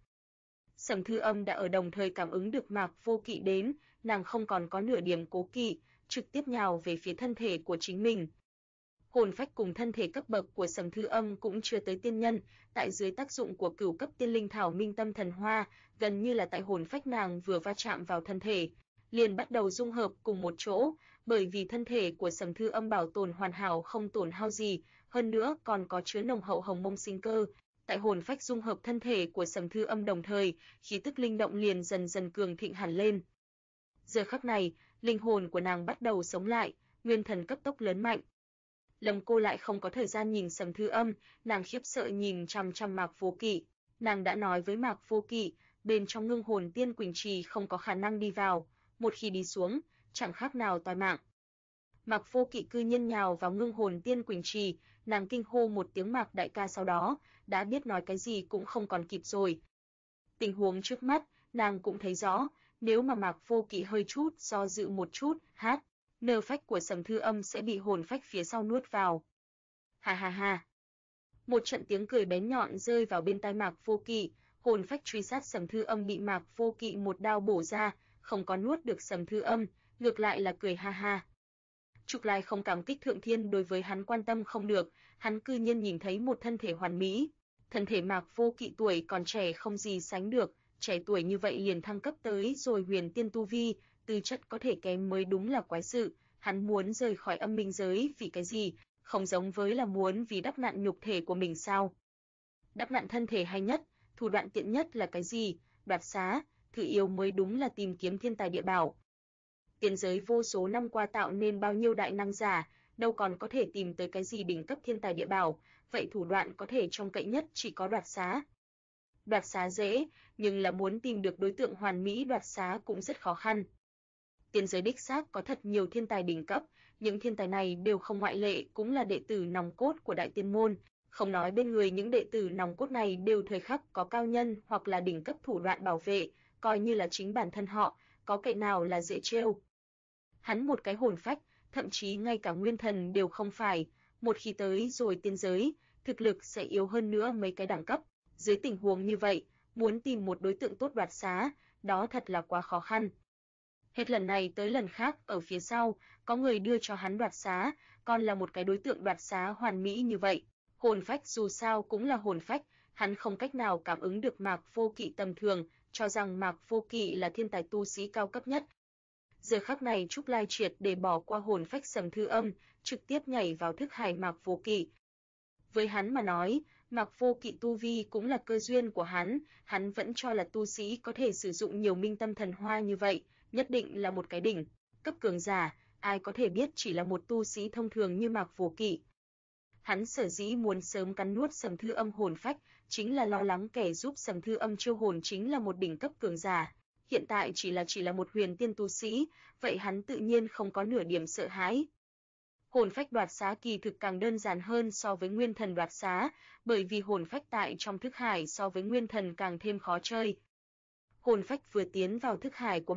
Speaker 1: Sầm Thư Âm đã ở đồng thời cảm ứng được Mạc Vô Kỵ đến, nàng không còn có nửa điểm cố kỵ, trực tiếp nhào về phía thân thể của chính mình. Hồn phách cùng thân thể cấp bậc của Sầm Thư Âm cũng chưa tới tiên nhân, tại dưới tác dụng của cửu cấp tiên linh thảo Minh Tâm Thần Hoa, gần như là tại hồn phách nàng vừa va chạm vào thân thể, liền bắt đầu dung hợp cùng một chỗ, bởi vì thân thể của Sầm Thư Âm bảo tồn hoàn hảo không tổn hao gì, hơn nữa còn có chứa nồng hậu hồng mông sinh cơ. Tại hồn phách dung hợp thân thể của Sầm Thư Âm đồng thời, khí tức linh động liền dần dần cường thịnh hẳn lên. Giờ khắc này, linh hồn của nàng bắt đầu sống lại, nguyên thần cấp tốc lớn mạnh. Lâm Cô lại không có thời gian nhìn Sầm Thư Âm, nàng khiếp sợ nhìn chằm chằm Mạc Vô Kỵ. Nàng đã nói với Mạc Vô Kỵ, bên trong Ngưng Hồn Tiên Quỳnh Trì không có khả năng đi vào, một khi đi xuống, chẳng khác nào toi mạng. Mạc Vô Kỵ cư nhiên nhào vào Ngưng Hồn Tiên Quỳnh Trì, nàng kinh hô một tiếng Mạc đại ca, sau đó đã biết nói cái gì cũng không còn kịp rồi. Tình huống trước mắt, nàng cũng thấy rõ, nếu mà Mạc Vô Kỵ hơi chút do dự một chút, nơ phách của Sầm Thư Âm sẽ bị hồn phách phía sau nuốt vào. Ha ha ha. Một trận tiếng cười bén nhọn rơi vào bên tai Mạc Vô Kỵ, hồn phách truy sát Sầm Thư Âm bị Mạc Vô Kỵ một đao bổ ra, không có nuốt được Sầm Thư Âm, ngược lại là cười ha ha. Trục Lai không cảm kích thượng thiên đối với hắn quan tâm không được, hắn cư nhiên nhìn thấy một thân thể hoàn mỹ. Thân thể Mạc Vô Kỵ tuổi còn trẻ không gì sánh được, trẻ tuổi như vậy liền thăng cấp tới rồi huyền tiên tu vi, tư chất có thể kém mới đúng là quái sự, hắn muốn rời khỏi âm minh giới vì cái gì, không giống với là muốn vì đắp nặn nhục thể của mình sao? Đắp nặn thân thể hay nhất, thủ đoạn tiện nhất là cái gì? Đoạt xá, thử yêu mới đúng là tìm kiếm thiên tài địa bảo. Tiên giới vô số năm qua tạo nên bao nhiêu đại năng giả, đâu còn có thể tìm tới cái gì đỉnh cấp thiên tài địa bảo, vậy thủ đoạn có thể trông cậy nhất chỉ có đoạt xá. Đoạt xá dễ, nhưng là muốn tìm được đối tượng hoàn mỹ đoạt xá cũng rất khó khăn. Tiên giới đích xác có thật nhiều thiên tài đỉnh cấp, những thiên tài này đều không ngoại lệ cũng là đệ tử nòng cốt của Đại Tiên môn, không nói bên người những đệ tử nòng cốt này đều thời khắc có cao nhân hoặc là đỉnh cấp thủ đoạn bảo vệ, coi như là chính bản thân họ, có kẻ nào là dễ trêu. Hắn một cái hồn phách, thậm chí ngay cả nguyên thần đều không phải, một khi tới rồi tiên giới, thực lực sẽ yếu hơn nữa mấy cái đẳng cấp. Dưới tình huống như vậy, muốn tìm một đối tượng tốt đoạt xá, đó thật là quá khó khăn. Hết lần này tới lần khác ở phía sau, có người đưa cho hắn đoạt xá, còn là một cái đối tượng đoạt xá hoàn mỹ như vậy. Hồn phách dù sao cũng là hồn phách, hắn không cách nào cảm ứng được Mạc Vô Kỵ tầm thường, cho rằng Mạc Vô Kỵ là thiên tài tu sĩ cao cấp nhất. Giờ khắc này Trúc Lai triệt để bỏ qua hồn phách Sầm Thư Âm, trực tiếp nhảy vào thức hải Mạc Vô Kỵ. Với hắn mà nói, Mạc Vô Kỵ tu vi cũng là cơ duyên của hắn vẫn cho là tu sĩ có thể sử dụng nhiều minh tâm thần hoa như vậy, nhất định là một cái đỉnh cấp cường giả, ai có thể biết chỉ là một tu sĩ thông thường như Mạc Vô Kỵ. Hắn sở dĩ muốn sớm cắn nuốt Sầm Thư Âm hồn phách, chính là lo lắng kẻ giúp Sầm Thư Âm chiêu hồn chính là một đỉnh cấp cường giả. Hiện tại chỉ là một huyền tiên tu sĩ, vậy hắn tự nhiên không có nửa điểm sợ hãi. Hồn phách đoạt xá kỳ thực càng đơn giản hơn so với nguyên thần đoạt xá, bởi vì hồn phách tại trong thức hải so với nguyên thần càng thêm khó chơi. Hồn phách vừa tiến vào thức hải của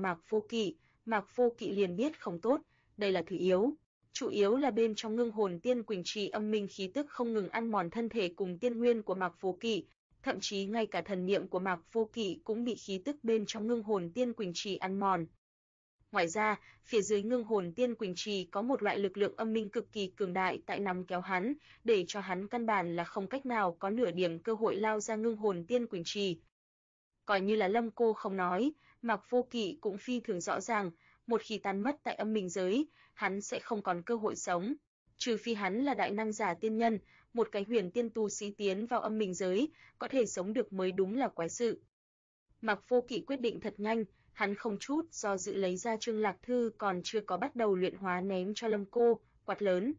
Speaker 1: Mạc Vô Kỵ liền biết không tốt, đây là thứ yếu. Chủ yếu là bên trong Ngưng Hồn Tiên Quỳnh Trì âm minh khí tức không ngừng ăn mòn thân thể cùng tiên nguyên của Mạc Vô Kỵ, thậm chí ngay cả thần niệm của Mạc Vô Kỵ cũng bị khí tức bên trong Ngưng Hồn Tiên Quỳnh Trì ăn mòn. Ngoài ra, phía dưới Ngưng Hồn Tiên Quỳnh Trì có một loại lực lượng âm minh cực kỳ cường đại tại nắm kéo hắn, để cho hắn căn bản là không cách nào có nửa điểm cơ hội lao ra Ngưng Hồn Tiên Quỳnh Trì. Coi như là Lâm Cô không nói, Mạc Vô Kỵ cũng phi thường rõ ràng, Một khi tan mất tại âm minh giới, hắn sẽ không còn cơ hội sống. Trừ phi hắn là đại năng giả tiên nhân, một cái huyền tiên tu sĩ tiến vào âm minh giới, có thể sống được mới đúng là quái sự. Mạc Vô Kỵ quyết định thật nhanh, hắn không chút do dự lấy ra Trương Lạc Thư còn chưa có bắt đầu luyện hóa ném cho Lâm Cô, quát lớn.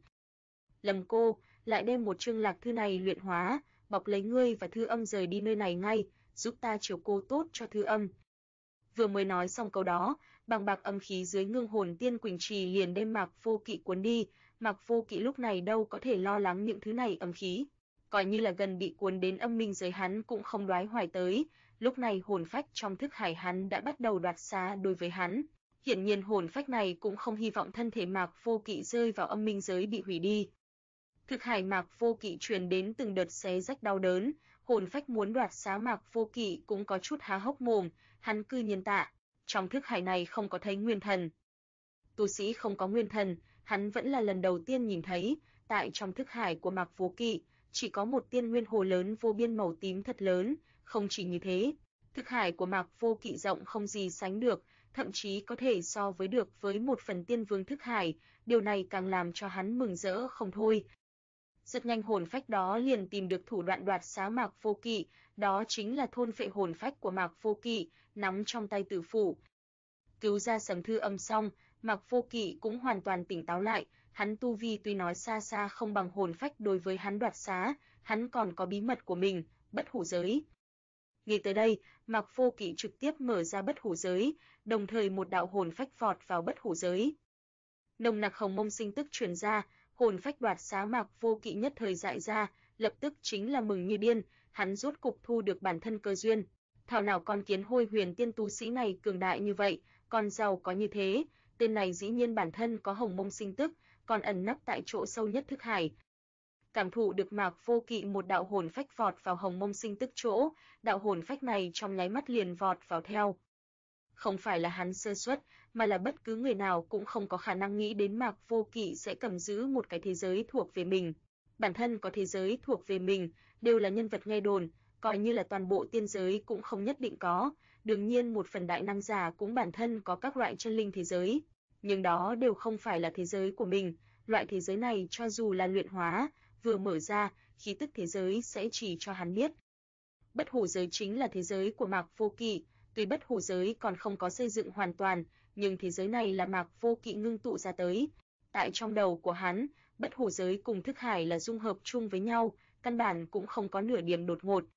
Speaker 1: Lâm Cô, lại đem một Trương Lạc Thư này luyện hóa, bọc lấy ngươi và Thư Âm rời đi nơi này ngay, giúp ta chiếu cô tốt cho Thư Âm. Vừa mới nói xong câu đó, bàng bạc âm khí dưới Ngưng Hồn Tiên Quỳnh Trì liền đem Mạc Vô Kỵ cuốn đi. Mạc Vô Kỵ lúc này đâu có thể lo lắng những thứ này âm khí, coi như là gần bị cuốn đến âm minh giới hắn cũng không đoái hoài tới. Lúc này hồn phách trong thức hải hắn đã bắt đầu đoạt xá đối với hắn. Hiển nhiên hồn phách này cũng không hy vọng thân thể Mạc Vô Kỵ rơi vào âm minh giới bị hủy đi. Thức hải Mạc Vô Kỵ truyền đến từng đợt xé rách đau đớn, hồn phách muốn đoạt xá Mạc Vô Kỵ cũng có chút há hốc mồm, hắn cư nhiên tạ, trong thức hải này không có thấy nguyên thần. Tu sĩ không có nguyên thần, hắn vẫn là lần đầu tiên nhìn thấy, tại trong thức hải của Mạc Vô Kỵ, chỉ có một tiên nguyên hồ lớn vô biên màu tím thật lớn, không chỉ như thế, thức hải của Mạc Vô Kỵ rộng không gì sánh được, thậm chí có thể so được với một phần tiên vương thức hải, điều này càng làm cho hắn mừng rỡ không thôi. Rất nhanh hồn phách đó liền tìm được thủ đoạn đoạt xá Mạc Vô Kỵ, đó chính là thôn phệ hồn phách của Mạc Vô Kỵ, nắm trong tay tử phủ. Cứu ra Sấm Thư Âm xong, Mạc Vô Kỵ cũng hoàn toàn tỉnh táo lại, hắn tu vi tuy nói xa xa không bằng hồn phách đối với hắn đoạt xá, hắn còn có bí mật của mình, bất hủ giới. Nghĩ tới đây, Mạc Vô Kỵ trực tiếp mở ra bất hủ giới, đồng thời một đạo hồn phách vọt vào bất hủ giới. Nồng nặc hồng mông sinh tức truyền ra, hồn phách đoạt xá Mạc Vô Kỵ nhất thời dại ra, lập tức chính là mừng như điên, hắn rốt cục thu được bản thân cơ duyên. Thảo nào con kiến hôi huyền tiên tu sĩ này cường đại như vậy, còn giàu có như thế, tên này dĩ nhiên bản thân có hồng mông sinh tức, còn ẩn nấp tại chỗ sâu nhất thức hải. Cảm thụ được Mạc Vô Kỵ một đạo hồn phách vọt vào hồng mông sinh tức chỗ, đạo hồn phách này trong nháy mắt liền vọt vào theo. Không phải là hắn sơ suất, mà là bất cứ người nào cũng không có khả năng nghĩ đến Mạc Vô Kỵ sẽ cầm giữ một cái thế giới thuộc về mình. Bản thân có thế giới thuộc về mình, đều là nhân vật nghe đồn, coi như là toàn bộ tiên giới cũng không nhất định có, đương nhiên một phần đại năng giả cũng bản thân có các loại chân linh thế giới, nhưng đó đều không phải là thế giới của mình, loại thế giới này cho dù là luyện hóa, vừa mở ra, khí tức thế giới sẽ chỉ cho hắn biết. Bất hủ giới chính là thế giới của Mạc Vô Kỵ, tuy bất hủ giới còn không có xây dựng hoàn toàn, nhưng thế giới này là Mạc Vô Kỵ ngưng tụ ra tới. Tại trong đầu của hắn, bất hủ giới cùng thức hải là dung hợp chung với nhau, căn bản cũng không có nửa điểm đột ngột.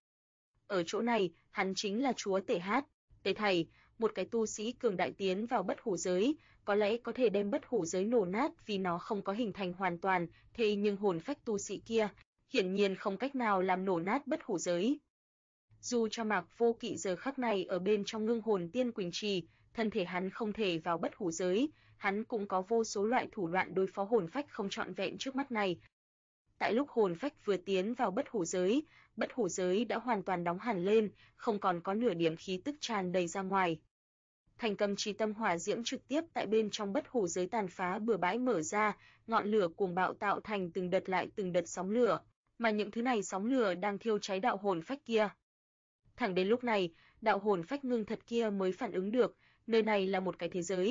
Speaker 1: Ở chỗ này, hắn chính là chúa tể hát, tể thầy, một cái tu sĩ cường đại tiến vào bất hủ giới, có lẽ có thể đem bất hủ giới nổ nát vì nó không có hình thành hoàn toàn, thế nhưng hồn phách tu sĩ kia, hiển nhiên không cách nào làm nổ nát bất hủ giới. Dù cho Mạc Vô Kỵ giờ khắc này ở bên trong Ngưng Hồn Tiên Quỳnh Trì, thân thể hắn không thể vào bất hủ giới, hắn cũng có vô số loại thủ đoạn đối phó hồn phách không trọn vẹn trước mắt này. Tại lúc hồn phách vừa tiến vào bất hủ giới đã hoàn toàn đóng hẳn lên, không còn có nửa điểm khí tức tràn đầy ra ngoài. Thành Cầm Chi Tâm hỏa diễm trực tiếp tại bên trong bất hủ giới tàn phá bừa bãi mở ra, ngọn lửa cuồng bạo tạo thành từng đợt lại từng đợt sóng lửa, mà những thứ này sóng lửa đang thiêu cháy đạo hồn phách kia. Thẳng đến lúc này, đạo hồn phách ngưng thật kia mới phản ứng được, nơi này là một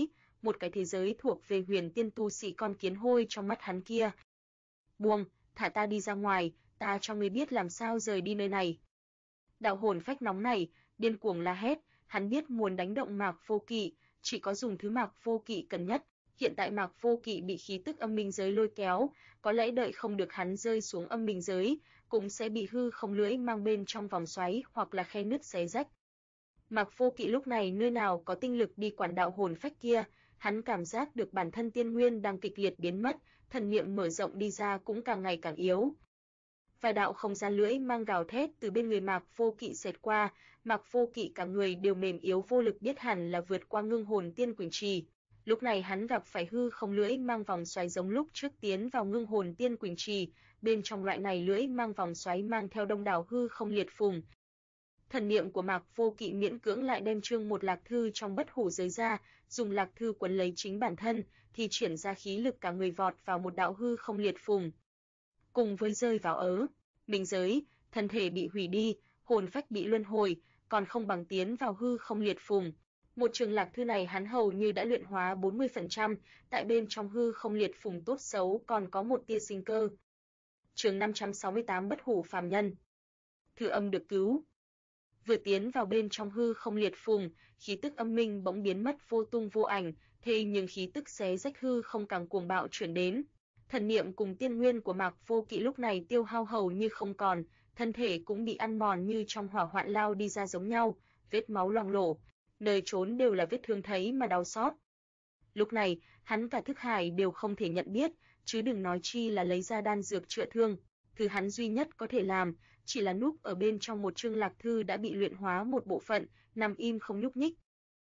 Speaker 1: cái thế giới thuộc về huyền tiên tu sĩ con kiến hôi trong mắt hắn kia. Buông, thả ta đi ra ngoài, ta cho ngươi biết làm sao rời đi nơi này. Đạo hồn phách nóng này, điên cuồng la hét, hắn biết muốn đánh động Mạc Vô Kỵ, chỉ có dùng thứ Mạc Vô Kỵ cần nhất. Hiện tại Mạc Vô Kỵ bị khí tức âm minh giới lôi kéo, có lẽ đợi không được hắn rơi xuống âm minh giới, cũng sẽ bị hư không lưỡi mang bên trong vòng xoáy hoặc là khe nứt xé rách. Mạc Vô Kỵ lúc này nơi nào có tinh lực đi quản đạo hồn phách kia, hắn cảm giác được bản thân tiên nguyên đang kịch liệt biến mất, thần niệm mở rộng đi ra cũng càng ngày càng yếu. Vài đạo không gian lưỡi mang gào thét từ bên người Mạc Vô Kỵ xẹt qua, Mạc Vô Kỵ cả người đều mềm yếu vô lực biết hẳn là vượt qua Ngưng Hồn Tiên Quỳnh Trì. Lúc này hắn gặp phải hư không lưỡi mang vòng xoáy giống lúc trước tiến vào Ngưng Hồn Tiên Quỳnh Trì, bên trong loại này lưỡi mang vòng xoáy mang theo đông đảo hư không liệt phùng. Thần niệm của Mạc Vô Kỵ miễn cưỡng lại đem chương một lạc thư trong bất hủ giới ra, dùng lạc thư quấn lấy chính bản thân, thì triển ra khí lực cả người vọt vào một đạo hư không liệt phùng. Cùng với rơi vào minh giới, thân thể bị hủy đi, hồn phách bị luân hồi, còn không bằng tiến vào hư không liệt phùng. Một trường lạc thư này hắn hầu như đã luyện hóa 40%, tại bên trong hư không liệt phùng tốt xấu còn có một tia sinh cơ. Chương 568 Bất hủ phàm nhân. Thư âm được cứu. Vừa tiến vào bên trong hư không liệt phùng, khí tức âm minh bỗng biến mất vô tung vô ảnh, thế nhưng khí tức xé rách hư không càng cuồng bạo chuyển đến. Thần niệm cùng tiên nguyên của Mạc Vô Kỵ lúc này tiêu hao hầu như không còn, thân thể cũng bị ăn mòn như trong hỏa hoạn lao đi ra giống nhau, vết máu loang lổ, nơi trốn đều là vết thương thấy mà đau xót. Lúc này, hắn cả thức hải đều không thể nhận biết, chứ đừng nói chi là lấy ra đan dược chữa thương. Thứ hắn duy nhất có thể làm, chỉ là núp ở bên trong một chương lạc thư đã bị luyện hóa một bộ phận, nằm im không nhúc nhích.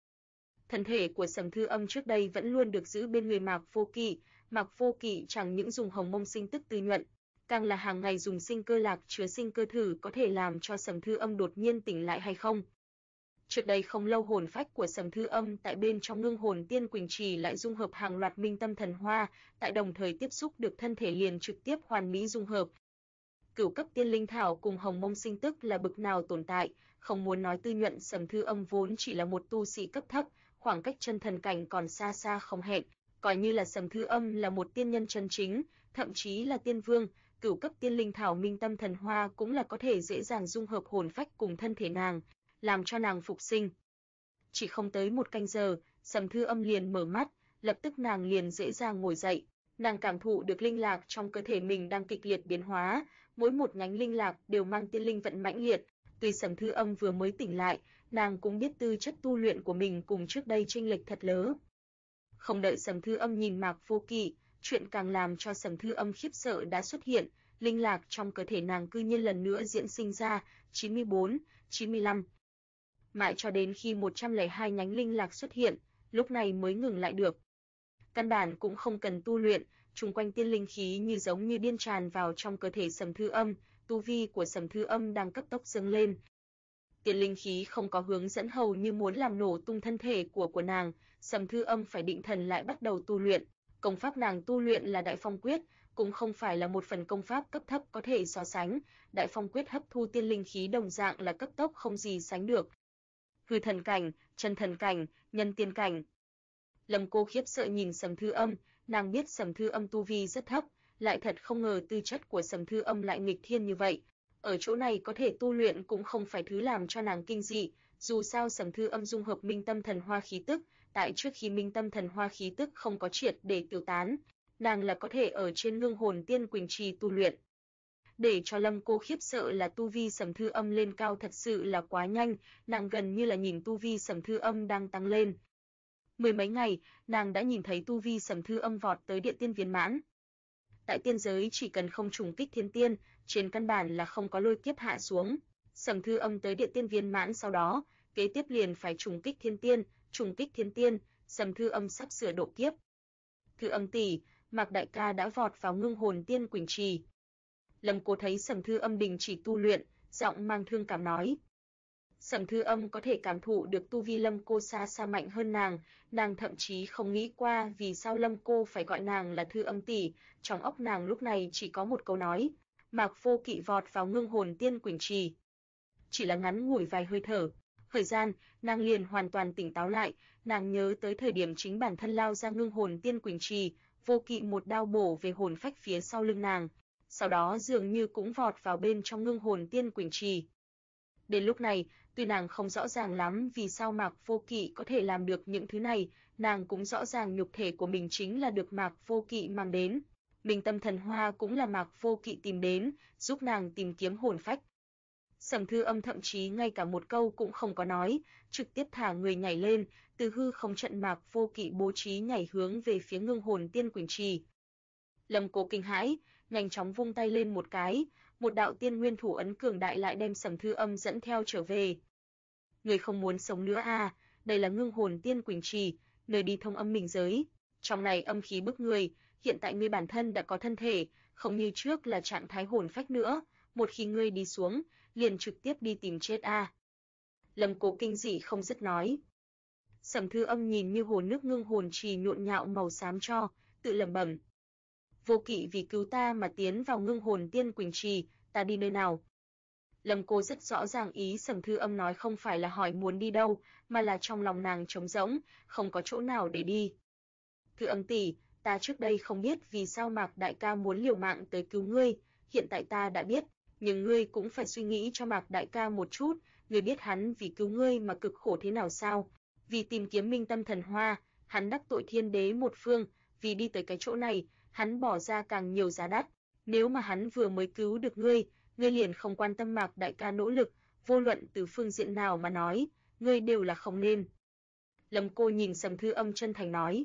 Speaker 1: Thân thể của Sầm Thư Âm trước đây vẫn luôn được giữ bên người Mạc Vô Kỵ, Mạc Vô Kỵ chẳng những dùng hồng mông sinh tức tư nhuận, càng là hàng ngày dùng sinh cơ lạc chứa sinh cơ thử có thể làm cho Sầm Thư Âm đột nhiên tỉnh lại hay không. Trước đây không lâu hồn phách của Sầm Thư Âm tại bên trong Ngưng Hồn Tiên Quỳnh Trì lại dung hợp hàng loạt minh tâm thần hoa, tại đồng thời tiếp xúc được thân thể liền trực tiếp hoàn mỹ dung hợp. Cửu cấp tiên linh thảo cùng hồng mông sinh tức là bực nào tồn tại, không muốn nói tư nhuận, Sầm Thư Âm vốn chỉ là một tu sĩ cấp thấp, khoảng cách chân thần cảnh còn xa xa không hẹn, coi như là Sầm Thư Âm là một tiên nhân chân chính, thậm chí là tiên vương, cửu cấp tiên linh thảo minh tâm thần hoa cũng là có thể dễ dàng dung hợp hồn phách cùng thân thể nàng, làm cho nàng phục sinh. Chỉ không tới một canh giờ, Sầm Thư Âm liền mở mắt, lập tức nàng liền dễ dàng ngồi dậy. Nàng cảm thụ được linh lạc trong cơ thể mình đang kịch liệt biến hóa, mỗi một nhánh linh lạc đều mang tiên linh vận mãnh liệt. Tuy Sầm Thư Âm vừa mới tỉnh lại, nàng cũng biết tư chất tu luyện của mình cùng trước đây chênh lệch thật lớn. Không đợi Sầm Thư Âm nhìn Mạc Vô Kỵ, chuyện càng làm cho Sầm Thư Âm khiếp sợ đã xuất hiện, linh lạc trong cơ thể nàng cư nhiên lần nữa diễn sinh ra, 94, 95. Mãi cho đến khi 102 nhánh linh lạc xuất hiện, lúc này mới ngừng lại được. Căn bản cũng không cần tu luyện, chung quanh tiên linh khí như giống như điên tràn vào trong cơ thể Sầm Thư Âm, tu vi của Sầm Thư Âm đang cấp tốc dâng lên. Tiên linh khí không có hướng dẫn hầu như muốn làm nổ tung thân thể của nàng, Sầm Thư Âm phải định thần lại bắt đầu tu luyện. Công pháp nàng tu luyện là Đại Phong Quyết, cũng không phải là một phần công pháp cấp thấp có thể so sánh, Đại Phong Quyết hấp thu tiên linh khí đồng dạng là cấp tốc không gì sánh được. Hư thần cảnh, chân thần cảnh, nhân tiên cảnh. Lâm Cô khiếp sợ nhìn Sầm Thư Âm, nàng biết Sầm Thư Âm tu vi rất thấp, lại thật không ngờ tư chất của Sầm Thư Âm lại nghịch thiên như vậy. Ở chỗ này có thể tu luyện cũng không phải thứ làm cho nàng kinh dị, dù sao Sầm Thư Âm dung hợp minh tâm thần hoa khí tức, tại trước khi minh tâm thần hoa khí tức không có triệt để tiêu tán, nàng là có thể ở trên Ngưng Hồn Tiên Quỳnh Trì tu luyện. Để cho Lâm Cô khiếp sợ là tu vi Sầm Thư Âm lên cao thật sự là quá nhanh, nàng gần như là nhìn tu vi Sầm Thư Âm đang tăng lên. Mười mấy ngày, nàng đã nhìn thấy tu vi Sầm Thư Âm vọt tới địa tiên viên mãn. Tại tiên giới chỉ cần không trùng kích thiên tiên, trên căn bản là không có lôi kiếp hạ xuống. Sầm Thư Âm tới địa tiên viên mãn sau đó, kế tiếp liền phải trùng kích thiên tiên, Sầm Thư Âm sắp sửa độ kiếp. Thư Âm tỷ, Mạc đại ca đã vọt vào Ngưng Hồn Tiên Quỳnh Trì. Lâm Cô thấy Sầm Thư Âm đình chỉ tu luyện, giọng mang thương cảm nói. Sầm Thư Âm có thể cảm thụ được tu vi Lâm Cô xa xa mạnh hơn nàng thậm chí không nghĩ qua vì sao Lâm Cô phải gọi nàng là Thư Âm tỷ, trong óc nàng lúc này chỉ có một câu nói, Mạc Vô Kỵ vọt vào Ngưng Hồn Tiên Quỳnh Trì. Chỉ là ngắn ngủi vài hơi thở, thời gian, nàng liền hoàn toàn tỉnh táo lại, nàng nhớ tới thời điểm chính bản thân lao ra Ngưng Hồn Tiên Quỳnh Trì, Vô Kỵ một đao bổ về hồn phách phía sau lưng nàng, sau đó dường như cũng vọt vào bên trong Ngưng Hồn Tiên Quỳnh Trì. Đến lúc này, tuy nàng không rõ ràng lắm vì sao Mạc Vô Kỵ có thể làm được những thứ này, nàng cũng rõ ràng nhục thể của mình chính là được Mạc Vô Kỵ mang đến. Minh tâm thần hoa cũng là Mạc Vô Kỵ tìm đến, giúp nàng tìm kiếm hồn phách. Sầm Thư Âm thậm chí ngay cả một câu cũng không có nói, trực tiếp thả người nhảy lên, từ hư không trận Mạc Vô Kỵ bố trí nhảy hướng về phía Ngưng Hồn Tiên Quỳnh Trì. Lâm Cô kinh hãi, nhanh chóng vung tay lên một cái, một đạo tiên nguyên thủ ấn cường đại lại đem Sầm Thư Âm dẫn theo trở về. Người không muốn sống nữa à, đây là Ngưng Hồn Tiên Quỳnh Trì, nơi đi thông âm minh giới. Trong này âm khí bức người, hiện tại ngươi bản thân đã có thân thể, không như trước là trạng thái hồn phách nữa, một khi ngươi đi xuống, liền trực tiếp đi tìm chết à. Lâm Cô kinh dị không dứt nói. Sầm Thư Âm nhìn như hồ nước Ngưng Hồn Trì nhộn nhạo màu xám cho, tự lẩm bẩm. Vô Kỵ vì cứu ta mà tiến vào Ngưng Hồn Tiên Quỳnh Trì, ta đi nơi nào? Lâm Cô rất rõ ràng ý Sầm Thư Âm nói không phải là hỏi muốn đi đâu, mà là trong lòng nàng trống rỗng, không có chỗ nào để đi. Thư Âm tỷ, ta trước đây không biết vì sao Mạc đại ca muốn liều mạng tới cứu ngươi, hiện tại ta đã biết, nhưng ngươi cũng phải suy nghĩ cho Mạc đại ca một chút, ngươi biết hắn vì cứu ngươi mà cực khổ thế nào sao? Vì tìm kiếm Minh Tâm Thần Hoa, hắn đắc tội Thiên Đế một phương, vì đi tới cái chỗ này, hắn bỏ ra càng nhiều giá đắt. Nếu mà hắn vừa mới cứu được ngươi liền không quan tâm Mạc đại ca nỗ lực, vô luận từ phương diện nào mà nói, ngươi đều là không nên. Lâm Cô nhìn Sầm Thư Âm chân thành nói.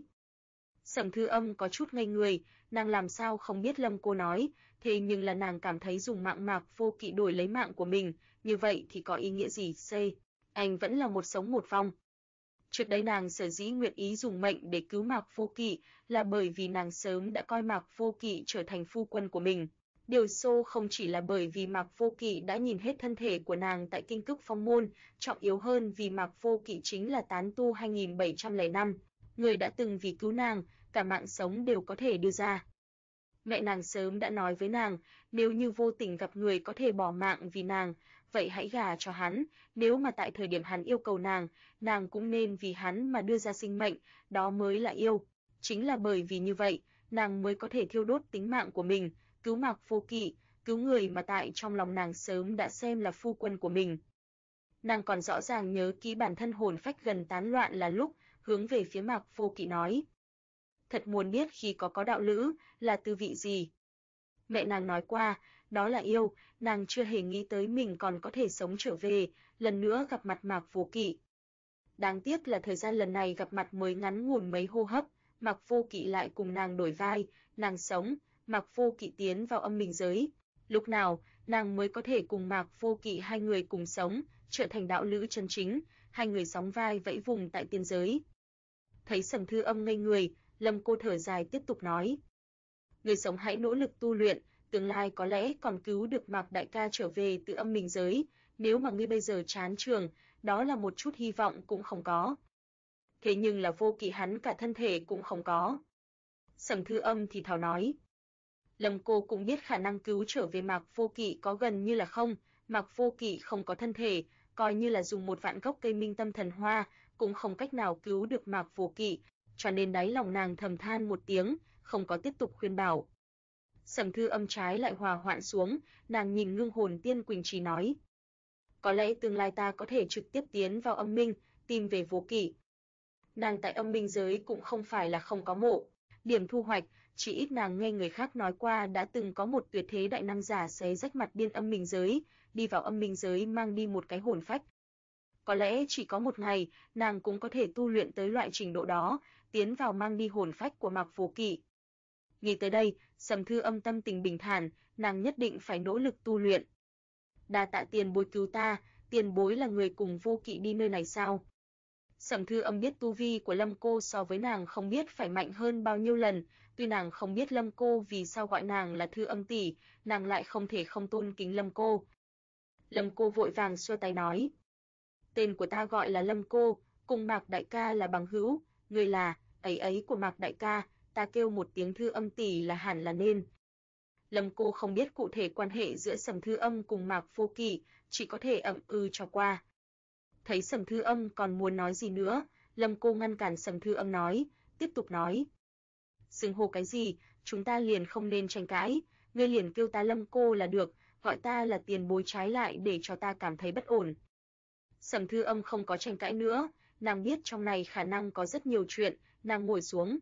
Speaker 1: Sầm Thư Âm có chút ngây người, nàng làm sao không biết Lâm Cô nói, thế nhưng là nàng cảm thấy dùng mạng Mạc Vô Kỵ đổi lấy mạng của mình, như vậy thì có ý nghĩa gì? Anh vẫn là một sống một vong. Trước đây nàng sở dĩ nguyện ý dùng mệnh để cứu Mạc Vô Kỵ là bởi vì nàng sớm đã coi Mạc Vô Kỵ trở thành phu quân của mình. Điều xô không chỉ là bởi vì Mạc Vô Kỵ đã nhìn hết thân thể của nàng tại Kinh Cức Phong Môn, trọng yếu hơn vì Mạc Vô Kỵ chính là tán tu 2705, người đã từng vì cứu nàng, cả mạng sống đều có thể đưa ra. Mẹ nàng sớm đã nói với nàng, nếu như vô tình gặp người có thể bỏ mạng vì nàng, vậy hãy gả cho hắn, nếu mà tại thời điểm hắn yêu cầu nàng cũng nên vì hắn mà đưa ra sinh mệnh, đó mới là yêu. Chính là bởi vì như vậy, nàng mới có thể thiêu đốt tính mạng của mình, cứu Mạc Vô Kỵ, cứu người mà tại trong lòng nàng sớm đã xem là phu quân của mình. Nàng còn rõ ràng nhớ kỹ bản thân hồn phách gần tán loạn là lúc, hướng về phía Mạc Vô Kỵ nói. Thật muốn biết khi có đạo lữ, là tư vị gì. Mẹ nàng nói qua, đó là yêu, nàng chưa hề nghĩ tới mình còn có thể sống trở về, lần nữa gặp mặt Mạc Vô Kỵ. Đáng tiếc là thời gian lần này gặp mặt mới ngắn ngủn mấy hô hấp, Mạc Vô Kỵ lại cùng nàng đổi vai, nàng sống, Mạc Vô Kỵ tiến vào âm minh giới. Lúc nào, nàng mới có thể cùng Mạc Vô Kỵ hai người cùng sống, trở thành đạo lữ chân chính, hai người sóng vai vẫy vùng tại tiên giới. Thấy Sầm Thư Âm ngây người, Lâm Cô thở dài tiếp tục nói. Người sống hãy nỗ lực tu luyện, tương lai có lẽ còn cứu được Mạc đại ca trở về từ âm minh giới, nếu mà ngươi bây giờ chán trường, đó là một chút hy vọng cũng không có. Thế nhưng là Vô Kỵ hắn cả thân thể cũng không có. Sầm Thư Âm thì thào nói. Lâm Cô cũng biết khả năng cứu trở về Mạc Vô Kỵ có gần như là không, Mạc Vô Kỵ không có thân thể, coi như là dùng một vạn gốc cây Minh Tâm Thần Hoa, cũng không cách nào cứu được Mạc Vô Kỵ, cho nên đáy lòng nàng thầm than một tiếng, không có tiếp tục khuyên bảo. Sầm Thư Âm trái lại hòa hoãn xuống, nàng nhìn Ngưng Hồn Tiên Quỳnh Trì nói. Có lẽ tương lai ta có thể trực tiếp tiến vào âm minh, tìm về Vô Kỵ. Nàng tại âm minh giới cũng không phải là không có mộ. Điểm thu hoạch, chỉ ít nàng nghe người khác nói qua đã từng có một tuyệt thế đại năng giả xé rách mặt điên âm minh giới, đi vào âm minh giới mang đi một cái hồn phách. Có lẽ chỉ có một ngày, nàng cũng có thể tu luyện tới loại trình độ đó, tiến vào mang đi hồn phách của Mạc Vô Kỵ. Nghĩ tới đây, Sầm Thư Âm tâm tình bình thản, nàng nhất định phải nỗ lực tu luyện. Đa tạ tiền bối cứu ta, tiền bối là người cùng Vô Kỵ đi nơi này sao? Sầm Thư Âm biết tu vi của Lâm Cô so với nàng không biết phải mạnh hơn bao nhiêu lần, tuy nàng không biết Lâm Cô vì sao gọi nàng là Thư Âm tỷ, nàng lại không thể không tôn kính Lâm Cô. Lâm Cô vội vàng xua tay nói, tên của ta gọi là Lâm Cô, cùng Mạc đại ca là bằng hữu, người là ấy của Mạc đại ca, ta kêu một tiếng Thư Âm tỷ là hẳn là nên. Lâm Cô không biết cụ thể quan hệ giữa Sầm Thư Âm cùng Mạc Vô Kỵ, chỉ có thể ậm cho qua. Thấy Sầm Thư Âm còn muốn nói gì nữa, Lâm Cô ngăn cản Sầm Thư Âm nói, tiếp tục nói. Xưng hô cái gì, chúng ta liền không nên tranh cãi, ngươi liền kêu ta Lâm Cô là được, gọi ta là tiền bối trái lại để cho ta cảm thấy bất ổn. Sầm Thư Âm không có tranh cãi nữa, nàng biết trong này khả năng có rất nhiều chuyện, nàng ngồi xuống.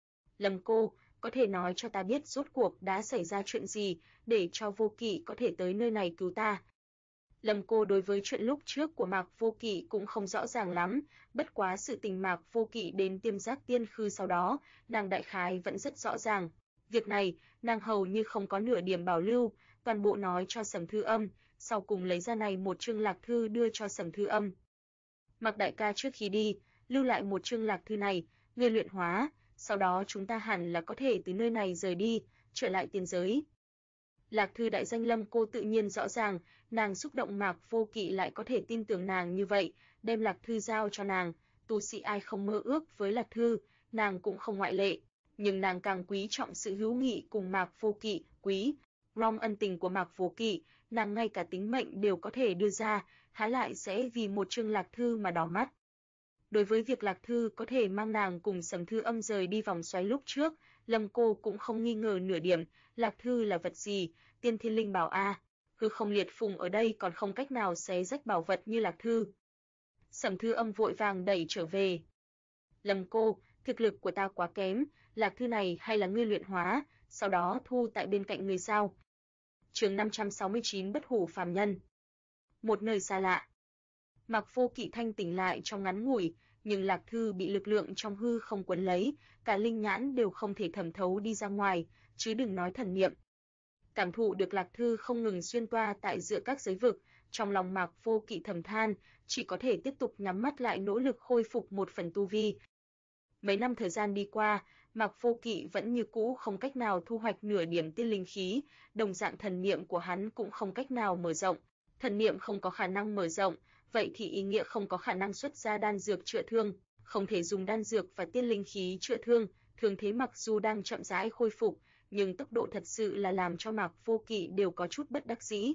Speaker 1: Lâm Cô, có thể nói cho ta biết rốt cuộc đã xảy ra chuyện gì, để cho Vô Kỵ có thể tới nơi này cứu ta. Lâm Cô đối với chuyện lúc trước của Mạc Vô Kỵ cũng không rõ ràng lắm, bất quá sự tình Mạc Vô Kỵ đến Tiêm Giác Tiên Khư sau đó, nàng đại khái vẫn rất rõ ràng. Việc này, nàng hầu như không có nửa điểm bảo lưu, toàn bộ nói cho Sầm Thư Âm, sau cùng lấy ra này một chương lạc thư đưa cho Sầm Thư Âm. Mạc đại ca trước khi đi, lưu lại một chương lạc thư này, ngươi luyện hóa, sau đó chúng ta hẳn là có thể từ nơi này rời đi, trở lại tiên giới. Lạc thư đại danh Lâm Cô tự nhiên rõ ràng, nàng xúc động Mạc Vô Kỵ lại có thể tin tưởng nàng như vậy, đem lạc thư giao cho nàng, tu sĩ ai không mơ ước với lạc thư, nàng cũng không ngoại lệ, nhưng nàng càng quý trọng sự hữu nghị cùng Mạc Vô Kỵ, quý Rom ân tình của Mạc Vô Kỵ, nàng ngay cả tính mệnh đều có thể đưa ra, há lại sẽ vì một chương Lạc Thư mà đỏ mắt. Đối với việc Lạc Thư có thể mang nàng cùng Sầm Thư Âm rời đi vòng xoáy lúc trước, Lâm cô cũng không nghi ngờ nửa điểm. Lạc Thư là vật gì? Tiên Thiên Linh Bảo a, hư không liệt phùng ở đây còn không cách nào xé rách bảo vật như Lạc Thư. Sầm Thư Âm vội vàng đẩy trở về. Lâm cô, thực lực của ta quá kém, Lạc Thư này hay là ngươi luyện hóa, sau đó thu tại bên cạnh người sao? Chương 569 Bất hủ phàm nhân. Một nơi xa lạ. Mạc Vô Kỵ thanh tỉnh lại trong ngắn ngủi, nhưng Lạc Thư bị lực lượng trong hư không quấn lấy, cả linh nhãn đều không thể thẩm thấu đi ra ngoài, chứ đừng nói thần niệm. Cảm thụ được Lạc Thư không ngừng xuyên toa tại giữa các giới vực, trong lòng Mạc Vô Kỵ thầm than, chỉ có thể tiếp tục nhắm mắt lại nỗ lực khôi phục một phần tu vi. Mấy năm thời gian đi qua, Mạc Vô Kỵ vẫn như cũ không cách nào thu hoạch nửa điểm tiên linh khí, đồng dạng thần niệm của hắn cũng không cách nào mở rộng. Thần niệm không có khả năng mở rộng, vậy thì ý nghĩa không có khả năng xuất ra đan dược chữa thương, không thể dùng đan dược và tiên linh khí chữa thương, thương thế mặc dù đang chậm rãi khôi phục, nhưng tốc độ thật sự là làm cho Mạc Vô Kỵ đều có chút bất đắc dĩ.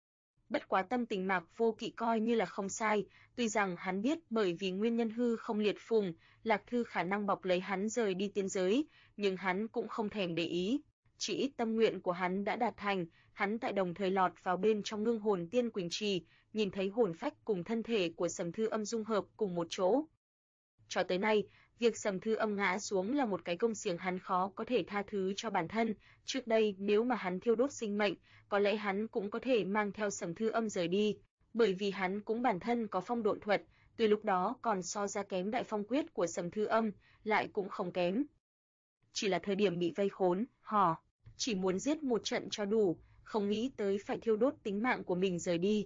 Speaker 1: Bất quá tâm tình Mạc Vô Kỵ coi như là không sai, tuy rằng hắn biết bởi vì nguyên nhân hư không liệt phùng, Lạc Thư khả năng bọc lấy hắn rời đi tiên giới, nhưng hắn cũng không thèm để ý. Chỉ ít tâm nguyện của hắn đã đạt thành, hắn tại đồng thời lọt vào bên trong ngưng hồn tiên quỳnh trì, nhìn thấy hồn phách cùng thân thể của Sầm Thư Âm dung hợp cùng một chỗ. Cho tới nay, việc Sầm Thư Âm ngã xuống là một cái công xiềng hắn khó có thể tha thứ cho bản thân. Trước đây nếu mà hắn thiêu đốt sinh mệnh, có lẽ hắn cũng có thể mang theo Sầm Thư Âm rời đi, bởi vì hắn cũng bản thân có phong độn thuật, tuy lúc đó còn so ra kém đại phong quyết của Sầm Thư Âm, lại cũng không kém. Chỉ là thời điểm bị vây khốn, chỉ muốn giết một trận cho đủ, không nghĩ tới phải thiêu đốt tính mạng của mình rời đi.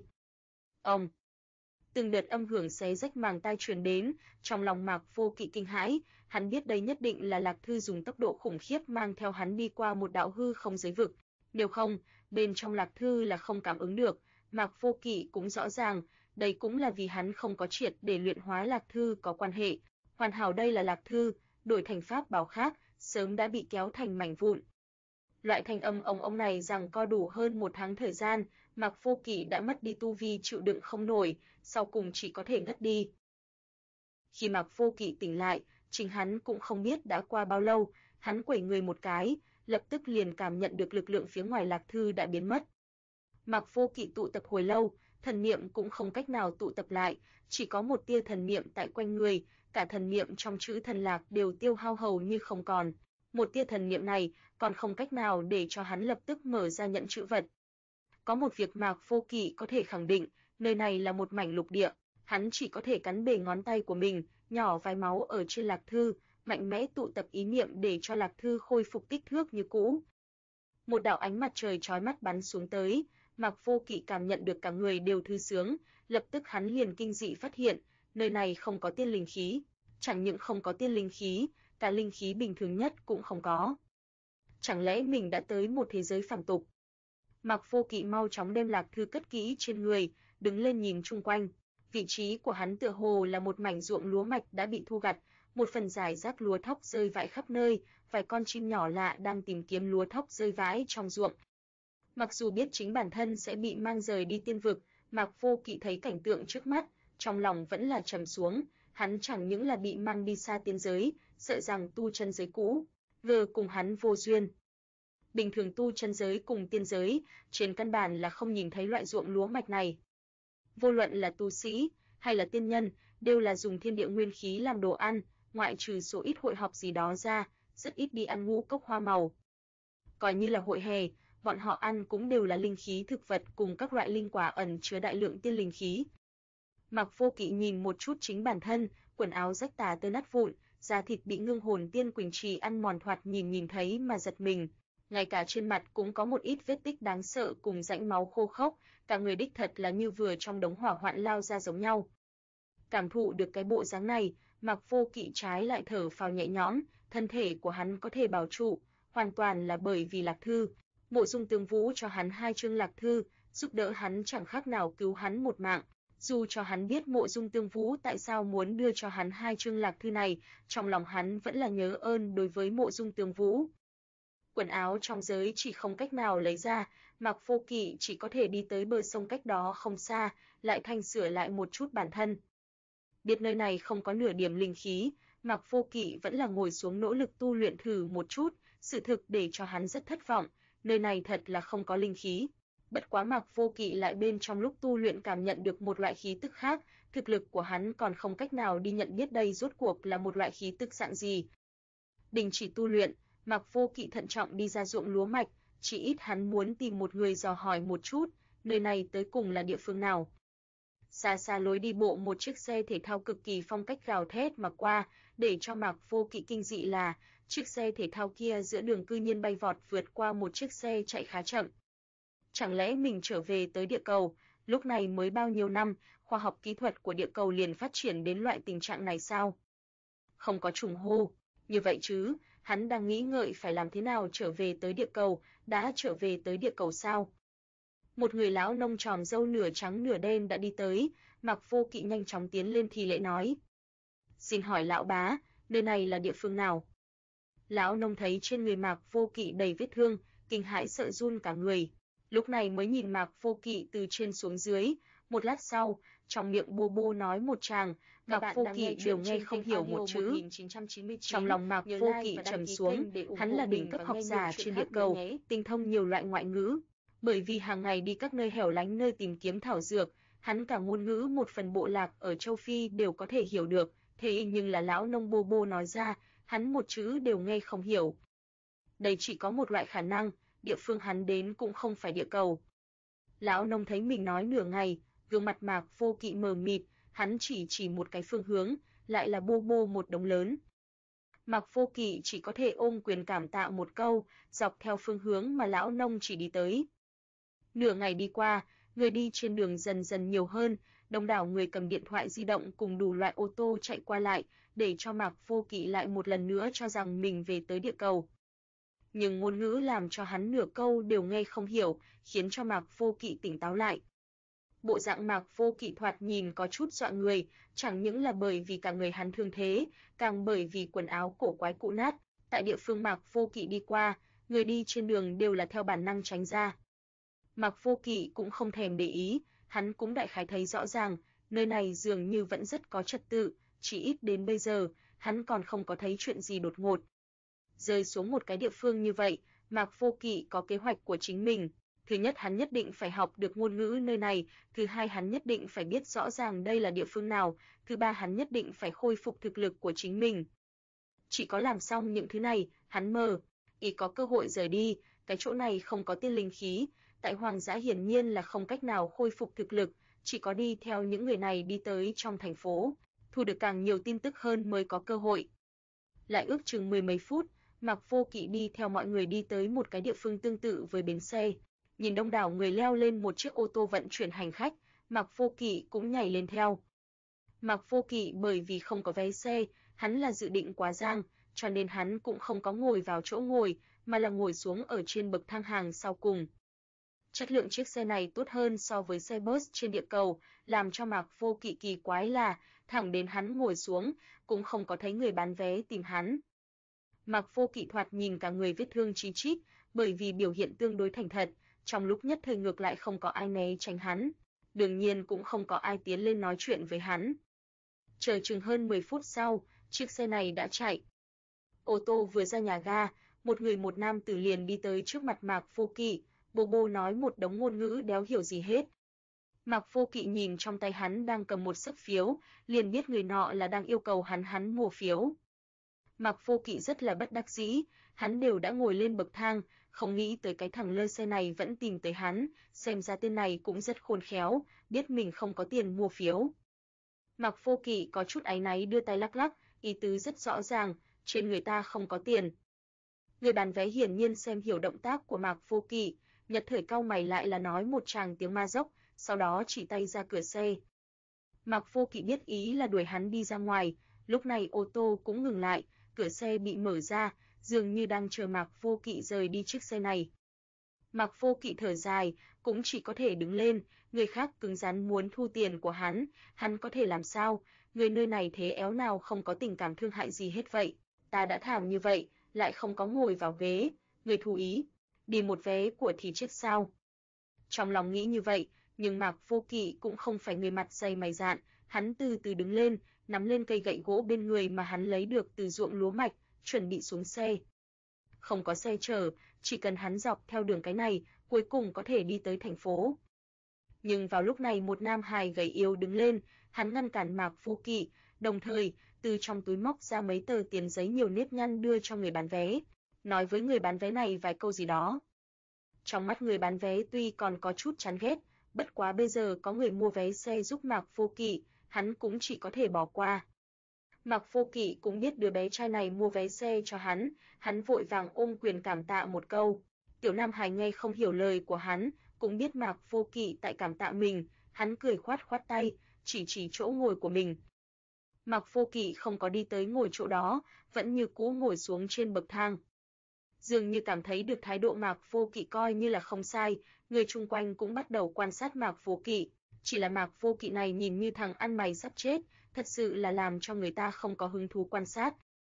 Speaker 1: Ông từng đợt âm hưởng xé rách màng tai truyền đến, trong lòng Mạc Vô Kỵ kinh hãi, hắn biết đây nhất định là Lạc Thư dùng tốc độ khủng khiếp mang theo hắn đi qua một đạo hư không giới vực, nếu không, bên trong Lạc Thư là không cảm ứng được. Mạc Vô Kỵ cũng rõ ràng, đây cũng là vì hắn không có triệt để luyện hóa Lạc Thư có quan hệ. Hoàn hảo đây là Lạc Thư, đổi thành pháp bảo khác, sớm đã bị kéo thành mảnh vụn. Loại thanh âm ông này rằng co đủ hơn 1 tháng thời gian, Mạc Vô Kỵ đã mất đi tu vi chịu đựng không nổi, sau cùng chỉ có thể ngất đi. Khi Mạc Vô Kỵ tỉnh lại, chính hắn cũng không biết đã qua bao lâu, hắn quẩy người một cái, lập tức liền cảm nhận được lực lượng phía ngoài Lạc Thư đã biến mất. Mạc Vô Kỵ tụ tập hồi lâu, thần niệm cũng không cách nào tụ tập lại, chỉ có một tia thần niệm tại quanh người, cả thần niệm trong chữ thần lạc đều tiêu hao hầu như không còn. Một tia thần niệm này còn không cách nào để cho hắn lập tức mở ra nhận chữ vật. Có một việc Mạc Vô Kỵ có thể khẳng định, nơi này là một mảnh lục địa, hắn chỉ có thể cắn bể ngón tay của mình, nhỏ vài máu ở trên Lạc Thư, mạnh mẽ tụ tập ý niệm để cho Lạc Thư khôi phục kích thước như cũ. Một đạo ánh mặt trời chói mắt bắn xuống tới, Mạc Vô Kỵ cảm nhận được cả người đều thư sướng, lập tức hắn liền kinh dị phát hiện, nơi này không có tiên linh khí, chẳng những không có tiên linh khí, cả linh khí bình thường nhất cũng không có. Chẳng lẽ mình đã tới một thế giới phàm tục? Mạc Vô Kỵ mau chóng đem Lạc Thư cất kỹ trên người, đứng lên nhìn chung quanh. Vị trí của hắn tựa hồ là một mảnh ruộng lúa mạch đã bị thu gặt, một phần rải rác lúa thóc rơi vãi khắp nơi, vài con chim nhỏ lạ đang tìm kiếm lúa thóc rơi vãi trong ruộng. Mặc dù biết chính bản thân sẽ bị mang rời đi tiên vực, Mạc Vô Kỵ thấy cảnh tượng trước mắt, trong lòng vẫn là trầm xuống, hắn chẳng những là bị mang đi xa tiên giới, sợ rằng tu chân giới cũ vừa cùng hắn vô duyên. Bình thường tu chân giới cùng tiên giới, trên căn bản là không nhìn thấy loại ruộng lúa mạch này. Vô luận là tu sĩ hay là tiên nhân, đều là dùng thiên địa nguyên khí làm đồ ăn, ngoại trừ số ít hội họp gì đó ra, rất ít đi ăn ngũ cốc hoa màu. Coi như là hội hè, bọn họ ăn cũng đều là linh khí thực vật cùng các loại linh quả ẩn chứa đại lượng tiên linh khí. Mạc Vô Kỵ nhìn một chút chính bản thân, quần áo rách tả tơi nát vụn, da thịt bị ngưng hồn tiên quỳnh trì ăn mòn thoạt nhìn thấy mà giật mình. Ngay cả trên mặt cũng có một ít vết tích đáng sợ cùng rãnh máu khô khốc, cả người đích thật là như vừa trong đống hỏa hoạn lao ra giống nhau. Cảm thụ được cái bộ dáng này, Mạc Vô Kỵ trái lại thở phào nhẹ nhõm, thân thể của hắn có thể bảo trụ, hoàn toàn là bởi vì Lạc Thư. Mộ Dung Tương Vũ cho hắn 2 chương Lạc Thư, giúp đỡ hắn chẳng khác nào cứu hắn một mạng. Dù cho hắn biết Mộ Dung Tương Vũ tại sao muốn đưa cho hắn 2 chương Lạc Thư này, trong lòng hắn vẫn là nhớ ơn đối với Mộ Dung Tương Vũ. Quần áo trong giới chỉ không cách nào lấy ra, Mạc Vô Kỵ chỉ có thể đi tới bờ sông cách đó không xa, lại thanh sửa lại một chút bản thân. Biết nơi này không có nửa điểm linh khí, Mạc Vô Kỵ vẫn là ngồi xuống nỗ lực tu luyện thử một chút, sự thực để cho hắn rất thất vọng, nơi này thật là không có linh khí. Bất quá Mạc Vô Kỵ lại bên trong lúc tu luyện cảm nhận được một loại khí tức khác, thực lực của hắn còn không cách nào đi nhận biết đây rốt cuộc là một loại khí tức dạng gì. Đình chỉ tu luyện, Mạc Vô Kỵ thận trọng đi ra ruộng lúa mạch, chỉ ít hắn muốn tìm một người dò hỏi một chút, nơi này tới cùng là địa phương nào. Xa xa lối đi bộ một chiếc xe thể thao cực kỳ phong cách gào thét mà qua, để cho Mạc Vô Kỵ kinh dị là, chiếc xe thể thao kia giữa đường cư nhiên bay vọt vượt qua một chiếc xe chạy khá chậm. Chẳng lẽ mình trở về tới địa cầu, lúc này mới bao nhiêu năm, khoa học kỹ thuật của địa cầu liền phát triển đến loại tình trạng này sao? Không có trùng hô, như vậy chứ, hắn đang nghĩ ngợi phải làm thế nào trở về tới địa cầu, đã trở về tới địa cầu sao? Một người lão nông tròm râu nửa trắng nửa đen đã đi tới, Mạc Vô Kỵ nhanh chóng tiến lên thi lễ nói. Xin hỏi lão bá, nơi này là địa phương nào? Lão nông thấy trên người Mạc Vô Kỵ đầy vết thương, kinh hãi sợ run cả người. Lúc này mới nhìn Mạc Vô Kỵ từ trên xuống dưới, một lát sau, trong miệng bô bô nói một tràng, Mạc Vô Kỵ đều nghe không hiểu một chữ. Trong lòng Mạc Vô Kỵ trầm xuống, hắn là đỉnh cấp học giả trên địa cầu, tinh thông nhiều loại ngoại ngữ. Bởi vì hàng ngày đi các nơi hẻo lánh nơi tìm kiếm thảo dược, hắn cả ngôn ngữ một phần bộ lạc ở châu Phi đều có thể hiểu được, thế nhưng là lão nông bô bô nói ra, hắn một chữ đều nghe không hiểu. Đây chỉ có một loại khả năng, địa phương hắn đến cũng không phải địa cầu. Lão nông thấy mình nói nửa ngày, gương mặt Mạc Vô Kỵ mờ mịt, hắn chỉ một cái phương hướng, lại là bô bô một đống lớn. Mạc Vô Kỵ chỉ có thể ôm quyền cảm tạ một câu, dọc theo phương hướng mà lão nông chỉ đi tới. Nửa ngày đi qua, người đi trên đường dần dần nhiều hơn, đông đảo người cầm điện thoại di động cùng đủ loại ô tô chạy qua lại, để cho Mạc Vô Kỵ lại một lần nữa cho rằng mình về tới địa cầu. Nhưng ngôn ngữ làm cho hắn nửa câu đều nghe không hiểu, khiến cho Mạc Vô Kỵ tỉnh táo lại. Bộ dạng Mạc Vô Kỵ thoạt nhìn có chút dọa người, chẳng những là bởi vì cả người hắn thương thế, càng bởi vì quần áo cổ quái cũ nát. Tại địa phương Mạc Vô Kỵ đi qua, người đi trên đường đều là theo bản năng tránh ra. Mạc Vô Kỵ cũng không thèm để ý, hắn cũng đại khái thấy rõ ràng, nơi này dường như vẫn rất có trật tự, chỉ ít đến bây giờ, hắn còn không có thấy chuyện gì đột ngột. Rơi xuống một cái địa phương như vậy, Mạc Vô Kỵ có kế hoạch của chính mình. Thứ nhất hắn nhất định phải học được ngôn ngữ nơi này, thứ hai hắn nhất định phải biết rõ ràng đây là địa phương nào, thứ ba hắn nhất định phải khôi phục thực lực của chính mình. Chỉ có làm xong những thứ này, hắn có cơ hội rời đi, cái chỗ này không có tiên linh khí, tại hoang dã hiển nhiên là không cách nào khôi phục thực lực, chỉ có đi theo những người này đi tới trong thành phố, thu được càng nhiều tin tức hơn mới có cơ hội. Lại ước chừng mười mấy phút, Mạc Vô Kỵ đi theo mọi người đi tới một cái địa phương tương tự với bến xe. Nhìn đông đảo người leo lên một chiếc ô tô vận chuyển hành khách, Mạc Vô Kỵ cũng nhảy lên theo. Mạc Vô Kỵ bởi vì không có vé xe, hắn là dự định quá giang, cho nên hắn cũng không có ngồi vào chỗ ngồi, mà là ngồi xuống ở trên bậc thang hàng sau cùng. Chất lượng chiếc xe này tốt hơn so với xe bus trên địa cầu, làm cho Mạc Vô Kỵ kỳ quái là, thẳng đến hắn ngồi xuống, cũng không có thấy người bán vé tìm hắn. Mạc Vô Kỵ thoạt nhìn cả người vết thương chí chít, bởi vì biểu hiện tương đối thành thật, trong lúc nhất thời ngược lại không có ai né tránh hắn, đương nhiên cũng không có ai tiến lên nói chuyện với hắn. Chờ chừng hơn 10 phút sau, chiếc xe này đã chạy. Ô tô vừa ra nhà ga, một người một nam tử liền đi tới trước mặt Mạc Vô Kỵ, bô bô nói một đống ngôn ngữ đéo hiểu gì hết. Mạc Vô Kỵ nhìn trong tay hắn đang cầm một xấp phiếu, liền biết người nọ là đang yêu cầu hắn mua phiếu. Mạc Vô Kỵ rất là bất đắc dĩ, hắn đều đã ngồi lên bậc thang, không nghĩ tới cái thằng lơ xe này vẫn tìm tới hắn, xem ra tên này cũng rất khôn khéo, biết mình không có tiền mua phiếu. Mạc Vô Kỵ có chút áy náy đưa tay lắc lắc, ý tứ rất rõ ràng, trên người ta không có tiền. Người bán vé hiển nhiên xem hiểu động tác của Mạc Vô Kỵ, nhật thời cau mày lại là nói một tràng tiếng ma dốc, sau đó chỉ tay ra cửa xe. Mạc Vô Kỵ biết ý là đuổi hắn đi ra ngoài, lúc này ô tô cũng ngừng lại, cửa xe bị mở ra, dường như đang chờ Mạc Vô Kỵ rời đi chiếc xe này. Mạc Vô Kỵ thở dài, cũng chỉ có thể đứng lên, người khác cứng rắn muốn thu tiền của hắn có thể làm sao, người nơi này thế éo nào không có tình cảm thương hại gì hết vậy, ta đã thảm như vậy, lại không có ngồi vào ghế, Người thú ý, đi một vé của thì chết sao? Trong lòng nghĩ như vậy, nhưng Mạc Vô Kỵ cũng không phải người mặt dày mày dạn, hắn từ từ đứng lên, nắm lên cây gậy gỗ bên người mà hắn lấy được từ ruộng lúa mạch, chuẩn bị xuống xe. Không có xe chở, chỉ cần hắn dọc theo đường cái này, cuối cùng có thể đi tới thành phố. Nhưng vào lúc này một nam hài gầy yếu đứng lên, hắn ngăn cản Mạc Vô Kỵ, đồng thời từ trong túi móc ra mấy tờ tiền giấy nhiều nếp nhăn đưa cho người bán vé, nói với người bán vé này vài câu gì đó. Trong mắt người bán vé tuy còn có chút chán ghét, bất quá bây giờ có người mua vé xe giúp Mạc Vô Kỵ, hắn cũng chỉ có thể bỏ qua. Mạc Vô Kỵ cũng biết đứa bé trai này mua vé xe cho hắn vội vàng ôm quyền cảm tạ một câu. Tiểu Nam Hải nghe không hiểu lời của hắn, cũng biết Mạc Vô Kỵ tại cảm tạ mình, hắn cười khoát khoát tay, chỉ chỗ ngồi của mình. Mạc Vô Kỵ không có đi tới ngồi chỗ đó, vẫn như cũ ngồi xuống trên bậc thang. Dường như cảm thấy được thái độ Mạc Vô Kỵ coi như là không sai, người chung quanh cũng bắt đầu quan sát Mạc Vô Kỵ, chỉ là Mạc Vô Kỵ này nhìn như thằng ăn mày sắp chết, thật sự là làm cho người ta không có hứng thú quan sát.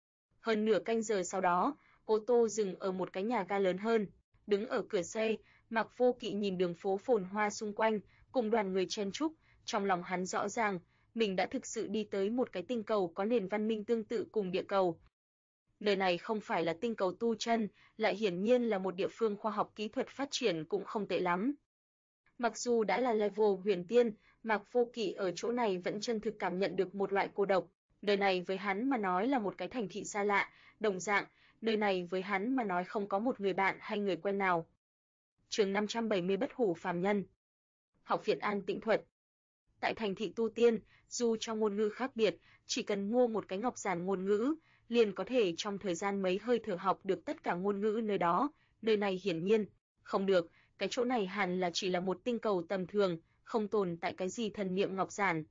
Speaker 1: Hơn nửa canh giờ sau đó, ô tô dừng ở một cái nhà ga lớn hơn, đứng ở cửa xe, Mạc Vô Kỵ nhìn đường phố phồn hoa xung quanh, cùng đoàn người chen chúc, trong lòng hắn rõ ràng, mình đã thực sự đi tới một cái tinh cầu có nền văn minh tương tự cùng địa cầu. Nơi này không phải là tinh cầu tu chân, lại hiển nhiên là một địa phương khoa học kỹ thuật phát triển cũng không tệ lắm. Mặc dù đã là level huyền tiên, Mạc Vô Kỵ ở chỗ này vẫn chân thực cảm nhận được một loại cô độc. Nơi này với hắn mà nói là một cái thành thị xa lạ, đồng dạng, nơi này với hắn mà nói không có một người bạn hay người quen nào. Chương 570 Bất hủ phàm nhân. Học viện An Tĩnh Thuật. Tại thành thị tu tiên, dù cho ngôn ngữ khác biệt, chỉ cần mua một cái ngọc giản ngôn ngữ, liền có thể trong thời gian mấy hơi thở học được tất cả ngôn ngữ nơi đó. Nơi này hiển nhiên không được, cái chỗ này hẳn là chỉ là một tinh cầu tầm thường, không tồn tại cái gì thần niệm ngọc giản.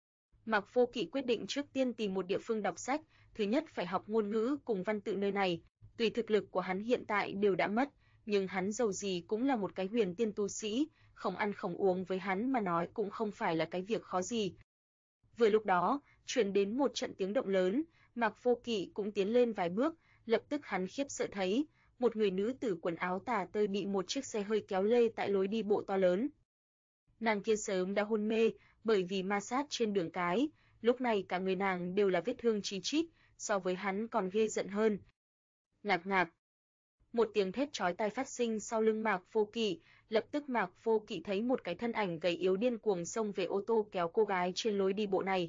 Speaker 1: Mạc Vô Kỵ quyết định trước tiên tìm một địa phương đọc sách, thứ nhất phải học ngôn ngữ cùng văn tự nơi này. Tuy thực lực của hắn hiện tại đều đã mất, nhưng hắn dầu gì cũng là một cái huyền tiên tu sĩ, không ăn không uống với hắn mà nói cũng không phải là cái việc khó gì. Vừa lúc đó, truyền đến một trận tiếng động lớn, Mạc Vô Kỵ cũng tiến lên vài bước, lập tức hắn khiếp sợ thấy, một người nữ tử quần áo tả tơi bị một chiếc xe hơi kéo lê tại lối đi bộ to lớn. Nàng kia sớm đã hôn mê, bởi vì ma sát trên đường cái, lúc này cả người nàng đều là vết thương chí chít, so với hắn còn ghê giận hơn. Ngạc ngạc. Một tiếng thét chói tai phát sinh sau lưng Mạc Vô Kỵ, lập tức Mạc Vô Kỵ thấy một cái thân ảnh gầy yếu điên cuồng xông về ô tô kéo cô gái trên lối đi bộ này.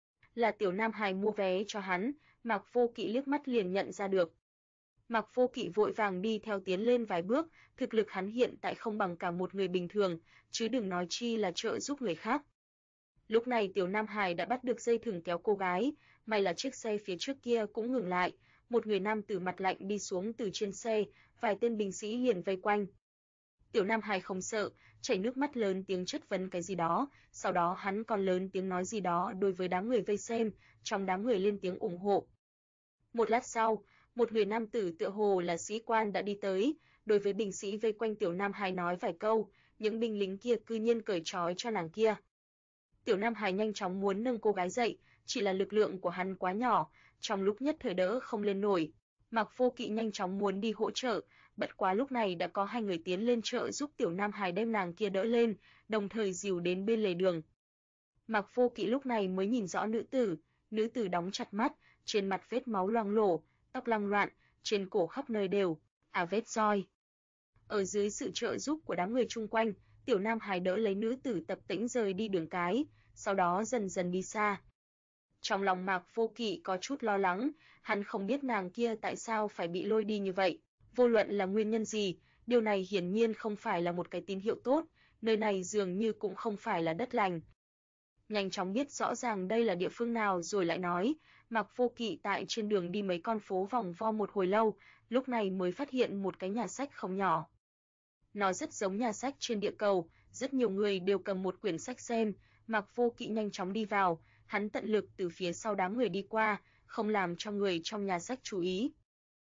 Speaker 1: Là Tiểu Nam Hải mua vé cho hắn, Mạc Vô Kỵ liếc mắt liền nhận ra được. Mạc Vô Kỵ vội vàng đi theo tiến lên vài bước, thực lực hắn hiện tại không bằng cả một người bình thường, chứ đừng nói chi là trợ giúp người khác. Lúc này Tiểu Nam Hải đã bắt được dây thừng kéo cô gái, may là chiếc xe phía trước kia cũng ngừng lại, một người nam tử mặt lạnh đi xuống từ trên xe, vài tên binh sĩ liền vây quanh. Tiểu Nam Hải không sợ, chảy nước mắt lớn tiếng chất vấn cái gì đó, sau đó hắn còn lớn tiếng nói gì đó đối với đám người vây xem, trong đám người lên tiếng ủng hộ. Một lát sau, một người nam tử tựa hồ là sĩ quan đã đi tới, đối với binh sĩ vây quanh Tiểu Nam Hải nói vài câu, những binh lính kia cư nhiên cởi trói cho nàng kia. Tiểu Nam Hải nhanh chóng muốn nâng cô gái dậy, chỉ là lực lượng của hắn quá nhỏ, trong lúc nhất thời đỡ không lên nổi. Mạc Vô Kỵ nhanh chóng muốn đi hỗ trợ, bất quá lúc này đã có hai người tiến lên trợ giúp Tiểu Nam Hải đem nàng kia đỡ lên, đồng thời dìu đến bên lề đường. Mạc Vô Kỵ lúc này mới nhìn rõ nữ tử đóng chặt mắt, trên mặt vết máu loang lổ, tóc lăng loạn, trên cổ khắp nơi đều, vết roi. Ở dưới sự trợ giúp của đám người chung quanh, Tiểu Nam Hải đỡ lấy nữ tử tập tễnh rời đi đường cái, sau đó dần dần đi xa. Trong lòng Mạc Vô Kỵ có chút lo lắng, hắn không biết nàng kia tại sao phải bị lôi đi như vậy, vô luận là nguyên nhân gì, điều này hiển nhiên không phải là một cái tín hiệu tốt, nơi này dường như cũng không phải là đất lành. Nhanh chóng biết rõ ràng đây là địa phương nào rồi lại nói, Mạc Vô Kỵ tại trên đường đi mấy con phố vòng vo một hồi lâu, lúc này mới phát hiện một cái nhà sách không nhỏ. Nó rất giống nhà sách trên địa cầu, rất nhiều người đều cầm một quyển sách xem, Mạc Vô Kỵ nhanh chóng đi vào, hắn tận lực từ phía sau đám người đi qua, không làm cho người trong nhà sách chú ý.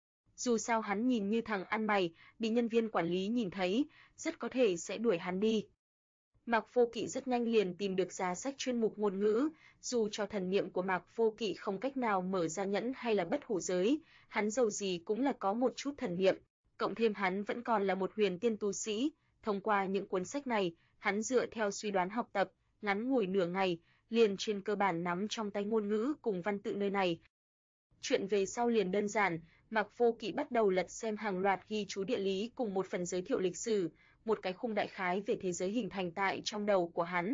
Speaker 1: Dù sao hắn nhìn như thằng ăn mày, bị nhân viên quản lý nhìn thấy, rất có thể sẽ đuổi hắn đi. Mạc Vô Kỵ rất nhanh liền tìm được giá sách chuyên mục ngôn ngữ, dù cho thần niệm của Mạc Vô Kỵ không cách nào mở ra nhẫn hay là bất hủ giới, hắn dầu gì cũng là có một chút thần niệm. Cộng thêm hắn vẫn còn là một huyền tiên tu sĩ, thông qua những cuốn sách này, hắn dựa theo suy đoán học tập, ngắn ngủi nửa ngày, liền trên cơ bản nắm trong tay ngôn ngữ cùng văn tự nơi này. Chuyện về sau liền đơn giản, Mạc Vô Kỵ bắt đầu lật xem hàng loạt ghi chú địa lý cùng một phần giới thiệu lịch sử, một cái khung đại khái về thế giới hình thành tại trong đầu của hắn.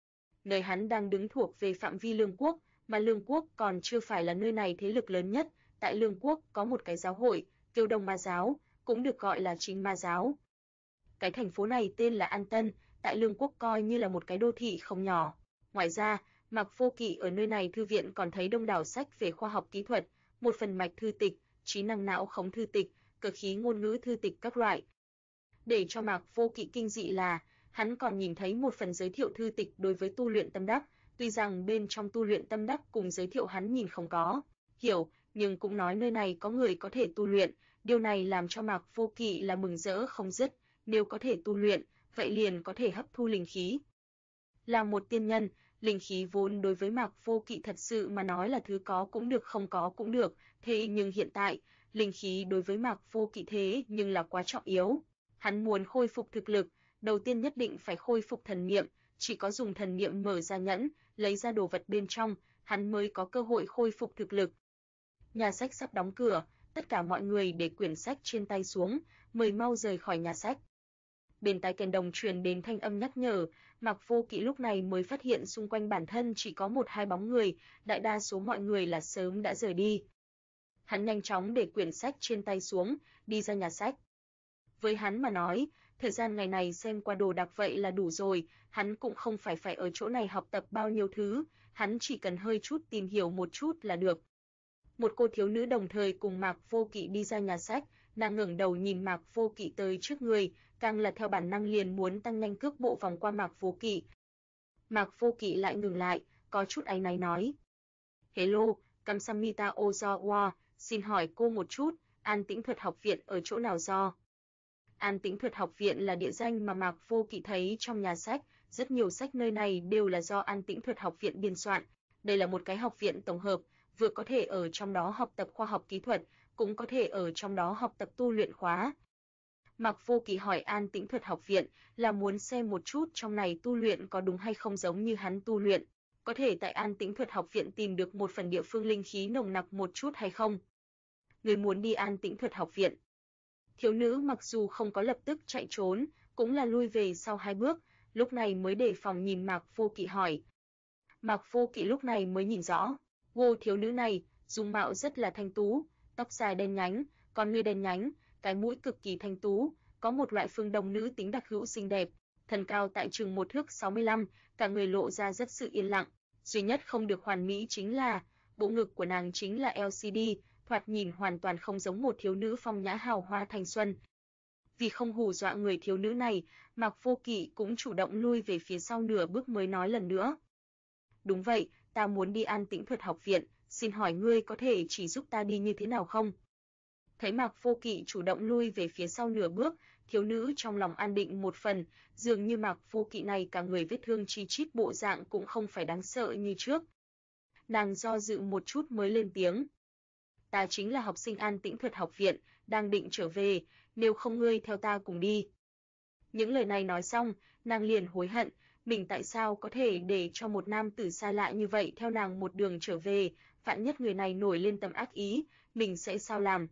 Speaker 1: Nơi hắn đang đứng thuộc về phạm vi Lương Quốc, mà Lương Quốc còn chưa phải là nơi này thế lực lớn nhất. Tại Lương Quốc có một cái giáo hội, kêu Đông Ma Giáo, cũng được gọi là Chính Ma Giáo. Cái thành phố này tên là An Tân, tại Lương Quốc coi như là một cái đô thị không nhỏ. Ngoài ra, Mạc Vô Kỵ ở nơi này thư viện còn thấy đông đảo sách về khoa học kỹ thuật, một phần mạch thư tịch, trí năng não khống thư tịch, cực khí ngôn ngữ thư tịch các loại. Để cho Mạc Vô Kỵ kinh dị là, hắn còn nhìn thấy một phần giới thiệu thư tịch đối với tu luyện tâm đắc, tuy rằng bên trong tu luyện tâm đắc cùng giới thiệu hắn nhìn không có hiểu, nhưng cũng nói nơi này có người có thể tu luyện, điều này làm cho Mạc Vô Kỵ là mừng rỡ không dứt, nếu có thể tu luyện, vậy liền có thể hấp thu linh khí. Là một tiên nhân, linh khí vốn đối với Mạc Vô Kỵ thật sự mà nói là thứ có cũng được không có cũng được, thế nhưng hiện tại, linh khí đối với Mạc Vô Kỵ thế nhưng là quá trọng yếu. Hắn muốn khôi phục thực lực, đầu tiên nhất định phải khôi phục thần niệm, chỉ có dùng thần niệm mở ra nhẫn, lấy ra đồ vật bên trong, hắn mới có cơ hội khôi phục thực lực. Nhà sách sắp đóng cửa, tất cả mọi người để quyển sách trên tay xuống, mời mau rời khỏi nhà sách. Bên tai kèn đồng truyền đến thanh âm nhắc nhở, Mạc Vô Kỵ lúc này mới phát hiện xung quanh bản thân chỉ có một hai bóng người, đại đa số mọi người là sớm đã rời đi. Hắn nhanh chóng để quyển sách trên tay xuống, đi ra nhà sách. Với hắn mà nói, thời gian ngày này xem qua đồ đạc vậy là đủ rồi, hắn cũng không phải ở chỗ này học tập bao nhiêu thứ, hắn chỉ cần hơi chút tìm hiểu một chút là được. Một cô thiếu nữ đồng thời cùng Mạc Vô Kỵ đi ra nhà sách, nàng ngẩng đầu nhìn Mạc Vô Kỵ tới trước người, càng là theo bản năng liền muốn tăng nhanh cước bộ vòng qua Mạc Vô Kỵ. Mạc Vô Kỵ lại ngừng lại, có chút áy náy nói: "Hello, Kamsamita Ozawa, xin hỏi cô một chút, An Tĩnh Thuật học viện ở chỗ nào do?" An Tĩnh Thuật học viện là địa danh mà Mạc Vô Kỵ thấy trong nhà sách, rất nhiều sách nơi này đều là do An Tĩnh Thuật học viện biên soạn. Đây là một cái học viện tổng hợp, vừa có thể ở trong đó học tập khoa học kỹ thuật, cũng có thể ở trong đó học tập tu luyện khóa. Mạc Vô Kỵ hỏi An Tĩnh Thuật học viện là muốn xem một chút trong này tu luyện có đúng hay không giống như hắn tu luyện, có thể tại An Tĩnh Thuật học viện tìm được một phần địa phương linh khí nồng nặc một chút hay không. Người muốn đi An Tĩnh Thuật học viện. Thiếu nữ mặc dù không có lập tức chạy trốn, cũng là lui về sau 2 bước, lúc này mới đề phòng nhìn Mạc Vô Kỵ hỏi. Mạc Vô Kỵ lúc này mới nhìn rõ, cô thiếu nữ này, dung mạo rất là thanh tú, tóc dài đen nhánh, con ngươi đen nhánh, cái mũi cực kỳ thanh tú, có một loại phương Đông nữ tính đặc hữu xinh đẹp, thân cao tại chừng 1 thước 65, cả người lộ ra rất sự yên lặng, duy nhất không được hoàn mỹ chính là bộ ngực của nàng chính là LCD, thoạt nhìn hoàn toàn không giống một thiếu nữ phong nhã hào hoa thanh xuân. Vì không hù dọa người thiếu nữ này, Mạc Vô Kỵ cũng chủ động lui về phía sau nửa bước mới nói lần nữa. Đúng vậy, ta muốn đi An Tĩnh Thuật học viện, xin hỏi ngươi có thể chỉ giúp ta đi như thế nào không? Thấy Mạc Vô Kỵ chủ động lui về phía sau nửa bước, thiếu nữ trong lòng an định một phần, dường như Mạc Vô Kỵ này cả người vết thương chi chít bộ dạng cũng không phải đáng sợ như trước. Nàng do dự một chút mới lên tiếng. Ta chính là học sinh An Tĩnh Thuật học viện, đang định trở về, nếu không ngươi theo ta cùng đi. Những lời này nói xong, nàng liền hối hận, mình tại sao có thể để cho một nam tử xa lạ như vậy theo nàng một đường trở về, vạn nhất người này nổi lên tầm ác ý, mình sẽ sao làm?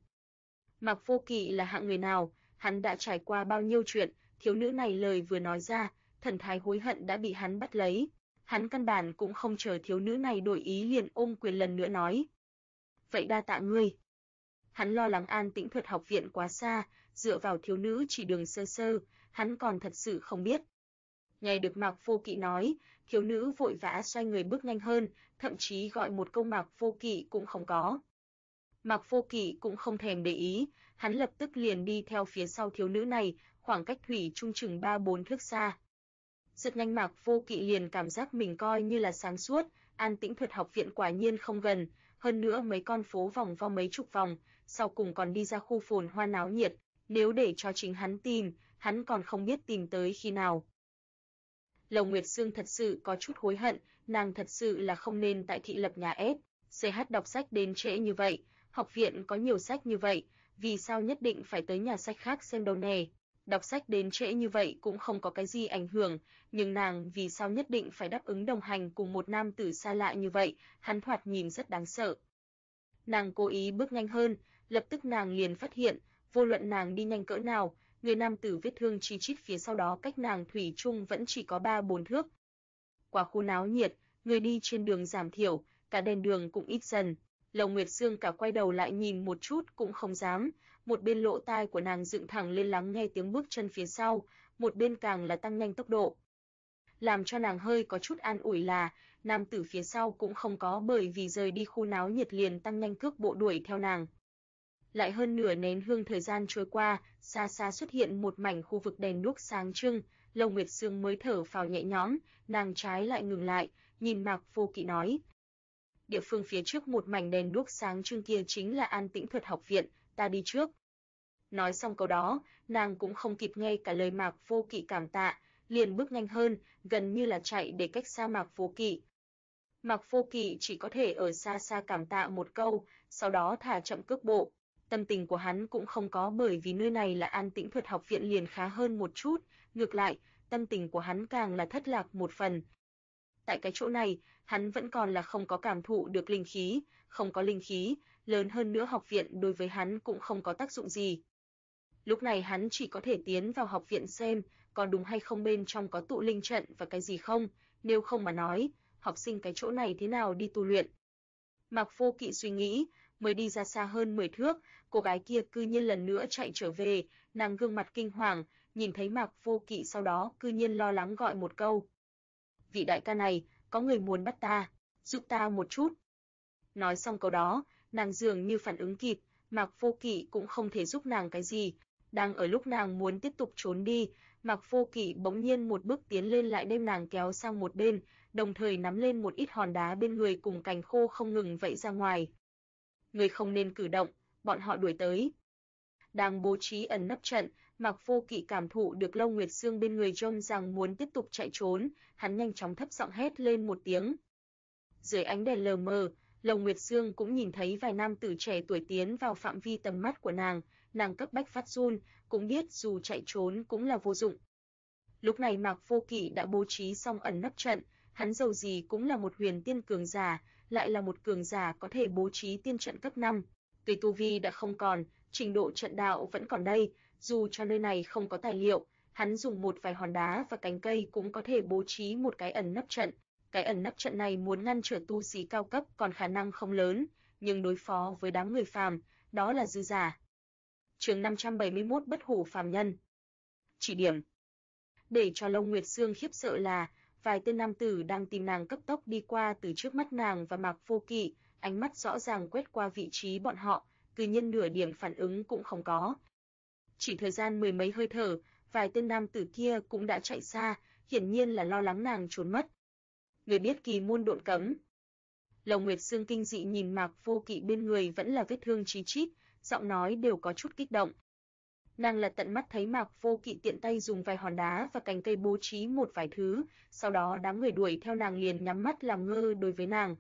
Speaker 1: Mạc Vô Kỵ là hạng người nào, hắn đã trải qua bao nhiêu chuyện, thiếu nữ này lời vừa nói ra, thần thái hối hận đã bị hắn bắt lấy. Hắn căn bản cũng không chờ thiếu nữ này đổi ý liền ôm quyền lần nữa nói. Vậy đa tạ ngươi. Hắn lo lắng An Tĩnh Thuật học viện quá xa, dựa vào thiếu nữ chỉ đường sơ sơ, hắn còn thật sự không biết. Nghe được Mạc Vô Kỵ nói, thiếu nữ vội vã xoay người bước nhanh hơn, thậm chí gọi một câu Mạc Vô Kỵ cũng không có. Mạc Vô Kỵ cũng không thèm để ý, hắn lập tức liền đi theo phía sau thiếu nữ này, khoảng cách thủy chung chừng 3-4 thước xa. Rất nhanh Mạc Vô Kỵ liền cảm giác mình coi như là sáng suốt, An Tĩnh Thuật học viện quả nhiên không gần, hơn nữa mấy con phố vòng vo mấy chục vòng, sau cùng còn đi ra khu phồn hoa náo nhiệt, nếu để cho chính hắn tìm, hắn còn không biết tìm tới khi nào. Lầu Nguyệt Sương thật sự có chút hối hận, nàng thật sự là không nên tại thị lập nhà S, CH đọc sách đến trễ như vậy, học viện có nhiều sách như vậy, vì sao nhất định phải tới nhà sách khác xem đâu nè? Đọc sách đến trễ như vậy cũng không có cái gì ảnh hưởng, nhưng nàng vì sao nhất định phải đáp ứng đồng hành cùng một nam tử xa lạ như vậy, hắn thoạt nhìn rất đáng sợ. Nàng cố ý bước nhanh hơn, lập tức nàng liền phát hiện, vô luận nàng đi nhanh cỡ nào, người nam tử vết thương chi chít phía sau đó cách nàng thủy chung vẫn chỉ có 3-4 thước. Quả khu náo nhiệt, người đi trên đường giảm thiểu, cả đèn đường cũng ít dần. Lồng Nguyệt Sương cả quay đầu lại nhìn một chút cũng không dám, một bên lỗ tai của nàng dựng thẳng lên lắng nghe tiếng bước chân phía sau, một bên càng là tăng nhanh tốc độ. Làm cho nàng hơi có chút an ủi là, nam tử phía sau cũng không có bởi vì rời đi khu náo nhiệt liền tăng nhanh cước bộ đuổi theo nàng. Lại hơn nửa nén hương thời gian trôi qua, xa xa xuất hiện một mảnh khu vực đèn đuốc sáng trưng, Lồng Nguyệt Sương mới thở phào nhẹ nhõm, nàng trái lại ngừng lại, nhìn Mạc Vô Kỵ nói: "Địa phương phía trước một mảnh đèn đuốc sáng trưng kia chính là An Tĩnh Thuật học viện, ta đi trước." Nói xong câu đó, nàng cũng không kịp nghe cả lời Mạc Vô Kỵ cảm tạ, liền bước nhanh hơn, gần như là chạy để cách xa Mạc Vô Kỵ. Mạc Vô Kỵ chỉ có thể ở xa xa cảm tạ một câu, sau đó thả chậm cước bộ. Tâm tình của hắn cũng không có bởi vì nơi này là An Tĩnh Thuật học viện liền khá hơn một chút, ngược lại, tâm tình của hắn càng là thất lạc một phần. Tại cái chỗ này, hắn vẫn còn là không có cảm thụ được linh khí, không có linh khí, lớn hơn nữa học viện đối với hắn cũng không có tác dụng gì. Lúc này hắn chỉ có thể tiến vào học viện xem, còn đúng hay không bên trong có tụ linh trận và cái gì không, nếu không mà nói, học sinh cái chỗ này thế nào đi tu luyện. Mạc Vô Kỵ suy nghĩ, mới đi ra xa hơn 10 thước, cô gái kia cư nhiên lần nữa chạy trở về, nàng gương mặt kinh hoàng, nhìn thấy Mạc Vô Kỵ sau đó cư nhiên lo lắng gọi một câu: "Vị đại ca này, có người muốn bắt ta, giúp ta một chút." Nói xong câu đó, nàng dường như phản ứng kịp, Mạc Vô Kỵ cũng không thể giúp nàng cái gì. Đang ở lúc nàng muốn tiếp tục trốn đi, Mạc Vô Kỵ bỗng nhiên một bước tiến lên lại đem nàng kéo sang một bên, đồng thời nắm lên một ít hòn đá bên người cùng cành khô không ngừng vẫy ra ngoài. "Người không nên cử động, bọn họ đuổi tới." Đang bố trí ẩn nấp trận, Mạc Vô Kỵ cảm thụ được Long Nguyệt Sương bên người trông rằng muốn tiếp tục chạy trốn, hắn nhanh chóng thấp giọng hét lên một tiếng. Dưới ánh đèn lờ mờ, Long Nguyệt Sương cũng nhìn thấy vài nam tử trẻ tuổi tiến vào phạm vi tầm mắt của nàng cấp bách phát run, cũng biết dù chạy trốn cũng là vô dụng. Lúc này Mạc Vô Kỵ đã bố trí xong ẩn nấp trận, hắn dầu gì cũng là một huyền tiên cường giả, lại là một cường giả có thể bố trí tiên trận cấp 5. Tuy tu vi đã không còn, trình độ trận đạo vẫn còn đây, dù cho nơi này không có tài liệu, hắn dùng một vài hòn đá và cành cây cũng có thể bố trí một cái ẩn nấp trận. Cái ẩn nấp trận này muốn ngăn trở tu sĩ cao cấp còn khả năng không lớn, nhưng đối phó với đám người phàm, đó là dư giả. Chương 571 Bất hủ phàm nhân. Chỉ điểm. Để cho Long Nguyệt Sương khiếp sợ là, vài tên nam tử đang tìm nàng cấp tốc đi qua từ trước mắt nàng và Mạc Vô Kỵ, ánh mắt rõ ràng quét qua vị trí bọn họ, cư nhiên nửa điểm phản ứng cũng không có. Chỉ thời gian mười mấy hơi thở, vài tên nam tử kia cũng đã chạy xa, hiển nhiên là lo lắng nàng trốn mất. Người biết kỳ môn độn cấm. Long Nguyệt Sương kinh dị nhìn Mạc Vô Kỵ bên người vẫn là vết thương chí chít, giọng nói đều có chút kích động. Nàng là tận mắt thấy Mạc Vô Kỵ tiện tay dùng vài hòn đá và cành cây bố trí một vài thứ, sau đó đám người đuổi theo nàng liền nhắm mắt làm ngơ đối với nàng.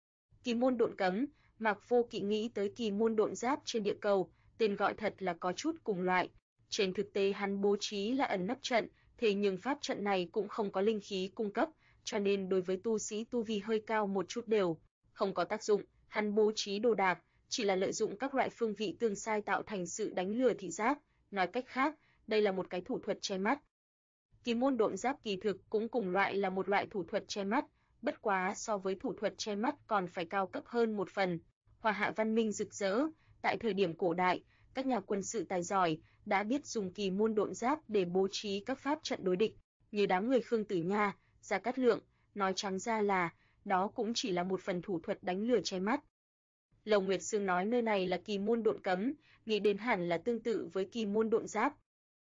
Speaker 1: Kỳ môn độn cấm, Mạc Vô Kỵ nghĩ tới kỳ môn độn giáp trên địa cầu, tên gọi thật là có chút cùng loại. Trên thực tế hắn bố trí là ẩn nấp trận, thế nhưng pháp trận này cũng không có linh khí cung cấp, cho nên đối với tu sĩ tu vi hơi cao một chút đều không có tác dụng. Hắn bố trí đồ đạc, chỉ là lợi dụng các loại phương vị tương sai tạo thành sự đánh lừa thị giác. Nói cách khác, đây là một cái thủ thuật che mắt. Kỳ môn độn giáp kỳ thực cũng cùng loại là một loại thủ thuật che mắt, bất quá so với thủ thuật che mắt còn phải cao cấp hơn một phần. Hoa hạ văn minh rực rỡ, tại thời điểm cổ đại, các nhà quân sự tài giỏi đã biết dùng kỳ môn độn giáp để bố trí các pháp trận đối địch, như đám người Khương Tử Nha, Gia Cát Lượng, nói trắng ra là đó cũng chỉ là một phần thủ thuật đánh lừa che mắt. Lồng Nguyệt Sương nói nơi này là kỳ môn độn cấm, nghĩ đến hẳn là tương tự với kỳ môn độn giáp.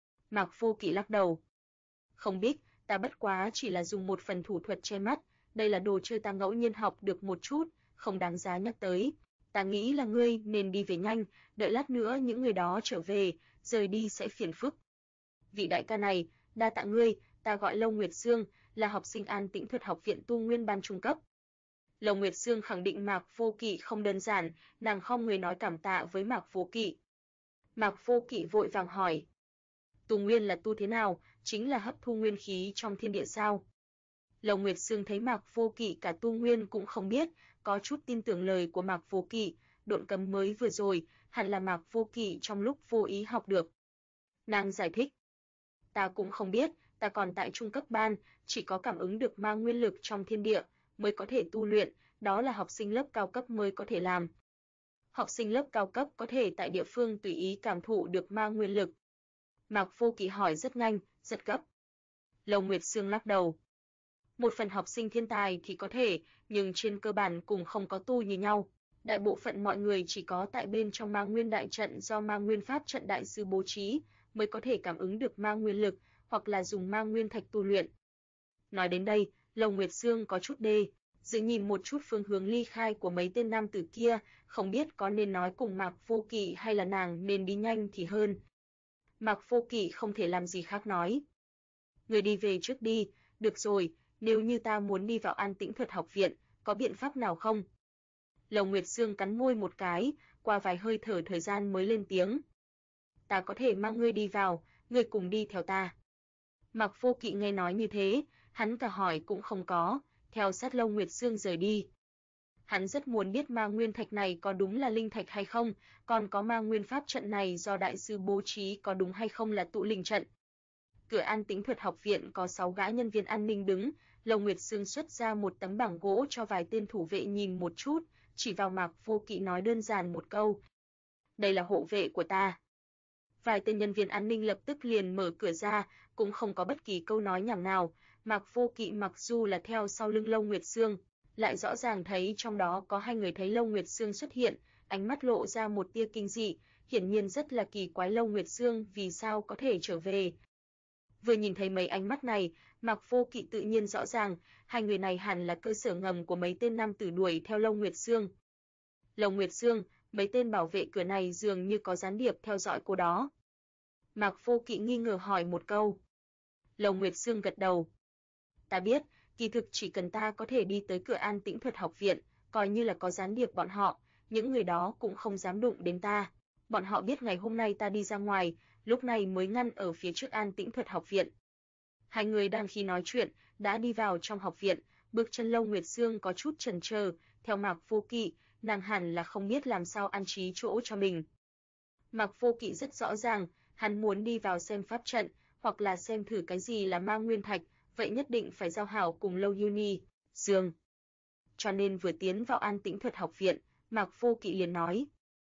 Speaker 1: Mạc Vô Kỵ lắc đầu. Không biết, ta bất quá chỉ là dùng một phần thủ thuật che mắt, đây là đồ chơi ta ngẫu nhiên học được một chút, không đáng giá nhắc tới. Ta nghĩ là ngươi nên đi về nhanh, đợi lát nữa những người đó trở về, rời đi sẽ phiền phức. Vị đại ca này, đa tạ ngươi, ta gọi Long Nguyệt Sương, là học sinh An Tĩnh Thuật học viện tu nguyên ban trung cấp. Long Nguyệt Sương khẳng định Mạc Vô Kỵ không đơn giản, nàng khom người nói cảm tạ với Mạc Vô Kỵ. Mạc Vô Kỵ vội vàng hỏi. Tu nguyên là tu thế nào, chính là hấp thu nguyên khí trong thiên địa sao? Lồng Nguyệt Sương thấy Mạc Vô Kỵ cả tu nguyên cũng không biết, có chút tin tưởng lời của Mạc Vô Kỵ, độn cấm mới vừa rồi, hẳn là Mạc Vô Kỵ trong lúc vô ý học được. Nàng giải thích. Ta cũng không biết, ta còn tại trung cấp ban, chỉ có cảm ứng được ma nguyên lực trong thiên địa mới có thể tu luyện, đó là học sinh lớp cao cấp mới có thể làm. Học sinh lớp cao cấp có thể tại địa phương tùy ý cảm thụ được ma nguyên lực. Mạc Vô Kỵ hỏi rất nhanh, rất gấp. Lồng Nguyệt Sương lắc đầu. Một phần học sinh thiên tài thì có thể, nhưng trên cơ bản cùng không có tu như nhau. Đại bộ phận mọi người chỉ có tại bên trong ma nguyên đại trận do ma nguyên pháp trận đại sư bố trí, mới có thể cảm ứng được ma nguyên lực, hoặc là dùng ma nguyên thạch tu luyện. Nói đến đây, Lồng Nguyệt Sương có chút đê, dự nhìn một chút phương hướng ly khai của mấy tên nam tử kia, không biết có nên nói cùng Mạc Vô Kỵ hay là nàng nên đi nhanh thì hơn. Mạc Vô Kỵ không thể làm gì khác nói. Người đi về trước đi, được rồi, nếu như ta muốn đi vào An Tĩnh Thuật học viện, có biện pháp nào không? Lồng Nguyệt Sương cắn môi một cái, qua vài hơi thở thời gian mới lên tiếng. Ta có thể mang ngươi đi vào, ngươi cùng đi theo ta. Mạc Vô Kỵ nghe nói như thế, hắn cả hỏi cũng không có, theo sát Lồng Nguyệt Sương rời đi. Hắn rất muốn biết ma nguyên thạch này có đúng là linh thạch hay không, còn có ma nguyên pháp trận này do đại sư bố trí có đúng hay không là tụ linh trận. Cửa An Tĩnh Thuật học viện có 6 gã nhân viên an ninh đứng, Lồng Nguyệt Sương xuất ra một tấm bảng gỗ cho vài tên thủ vệ nhìn một chút, chỉ vào Mạc Vô Kỵ nói đơn giản một câu. Đây là hộ vệ của ta. Vài tên nhân viên an ninh lập tức liền mở cửa ra, cũng không có bất kỳ câu nói nhảm nào. Mạc Vô Kỵ mặc dù là theo sau lưng Lồng Nguyệt Sương, lại rõ ràng thấy trong đó có hai người thấy Lồng Nguyệt Sương xuất hiện, ánh mắt lộ ra một tia kinh dị, hiển nhiên rất là kỳ quái Lồng Nguyệt Sương vì sao có thể trở về. Vừa nhìn thấy mấy ánh mắt này, Mạc Vô Kỵ tự nhiên rõ ràng, hai người này hẳn là cơ sở ngầm của mấy tên nam tử đuổi theo Lồng Nguyệt Sương. Lồng Nguyệt Sương, mấy tên bảo vệ cửa này dường như có gián điệp theo dõi cô đó. Mạc Vô Kỵ nghi ngờ hỏi một câu. Lồng Nguyệt Sương gật đầu. Ta biết, kỳ thực chỉ cần ta có thể đi tới cửa An Tĩnh Thuật học viện, coi như là có gián điệp bọn họ, những người đó cũng không dám đụng đến ta. Bọn họ biết ngày hôm nay ta đi ra ngoài, lúc này mới ngăn ở phía trước An Tĩnh Thuật học viện. Hai người đang khi nói chuyện, đã đi vào trong học viện, bước chân Lồng Nguyệt Sương có chút chần chờ, theo Mạc Vô Kỵ, nàng hẳn là không biết làm sao an trí chỗ cho mình. Mạc Vô Kỵ rất rõ ràng, hắn muốn đi vào xem pháp trận, hoặc là xem thử cái gì là ma nguyên thạch, vậy nhất định phải giao hảo cùng Lâu Uni, Dương. Cho nên vừa tiến vào An Tĩnh Thuật học viện, Mạc Vô Kỵ liền nói.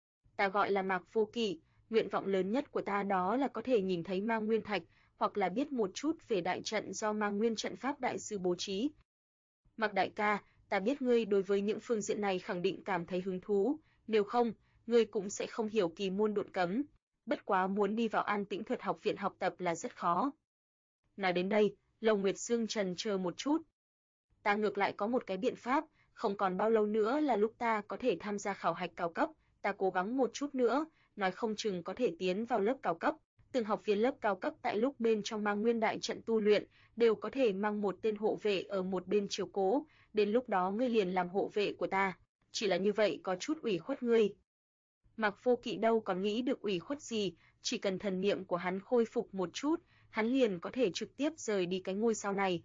Speaker 1: Ta gọi là Mạc Vô Kỵ, nguyện vọng lớn nhất của ta đó là có thể nhìn thấy ma nguyên thạch, hoặc là biết một chút về đại trận do ma nguyên trận pháp đại sư bố trí. Mạc đại ca, ta biết ngươi đối với những phương diện này khẳng định cảm thấy hứng thú, nếu không, ngươi cũng sẽ không hiểu kỳ môn độn cấm. Bất quá muốn đi vào An Tĩnh Thuật học viện học tập là rất khó. Nói đến đây, Lồng Nguyệt Sương chần chờ một chút. Ta ngược lại có một cái biện pháp, không còn bao lâu nữa là lúc ta có thể tham gia khảo hạch cao cấp, ta cố gắng một chút nữa, nói không chừng có thể tiến vào lớp cao cấp. Từng học viên lớp cao cấp tại lúc bên trong ma nguyên đại trận tu luyện, đều có thể mang một tên hộ vệ ở một bên chiếu cố, đến lúc đó ngươi liền làm hộ vệ của ta. Chỉ là như vậy có chút ủy khuất ngươi. Mạc Vô Kỵ đâu còn nghĩ được ủy khuất gì, chỉ cần thần niệm của hắn khôi phục một chút, hắn liền có thể trực tiếp rời đi cái ngôi sao này.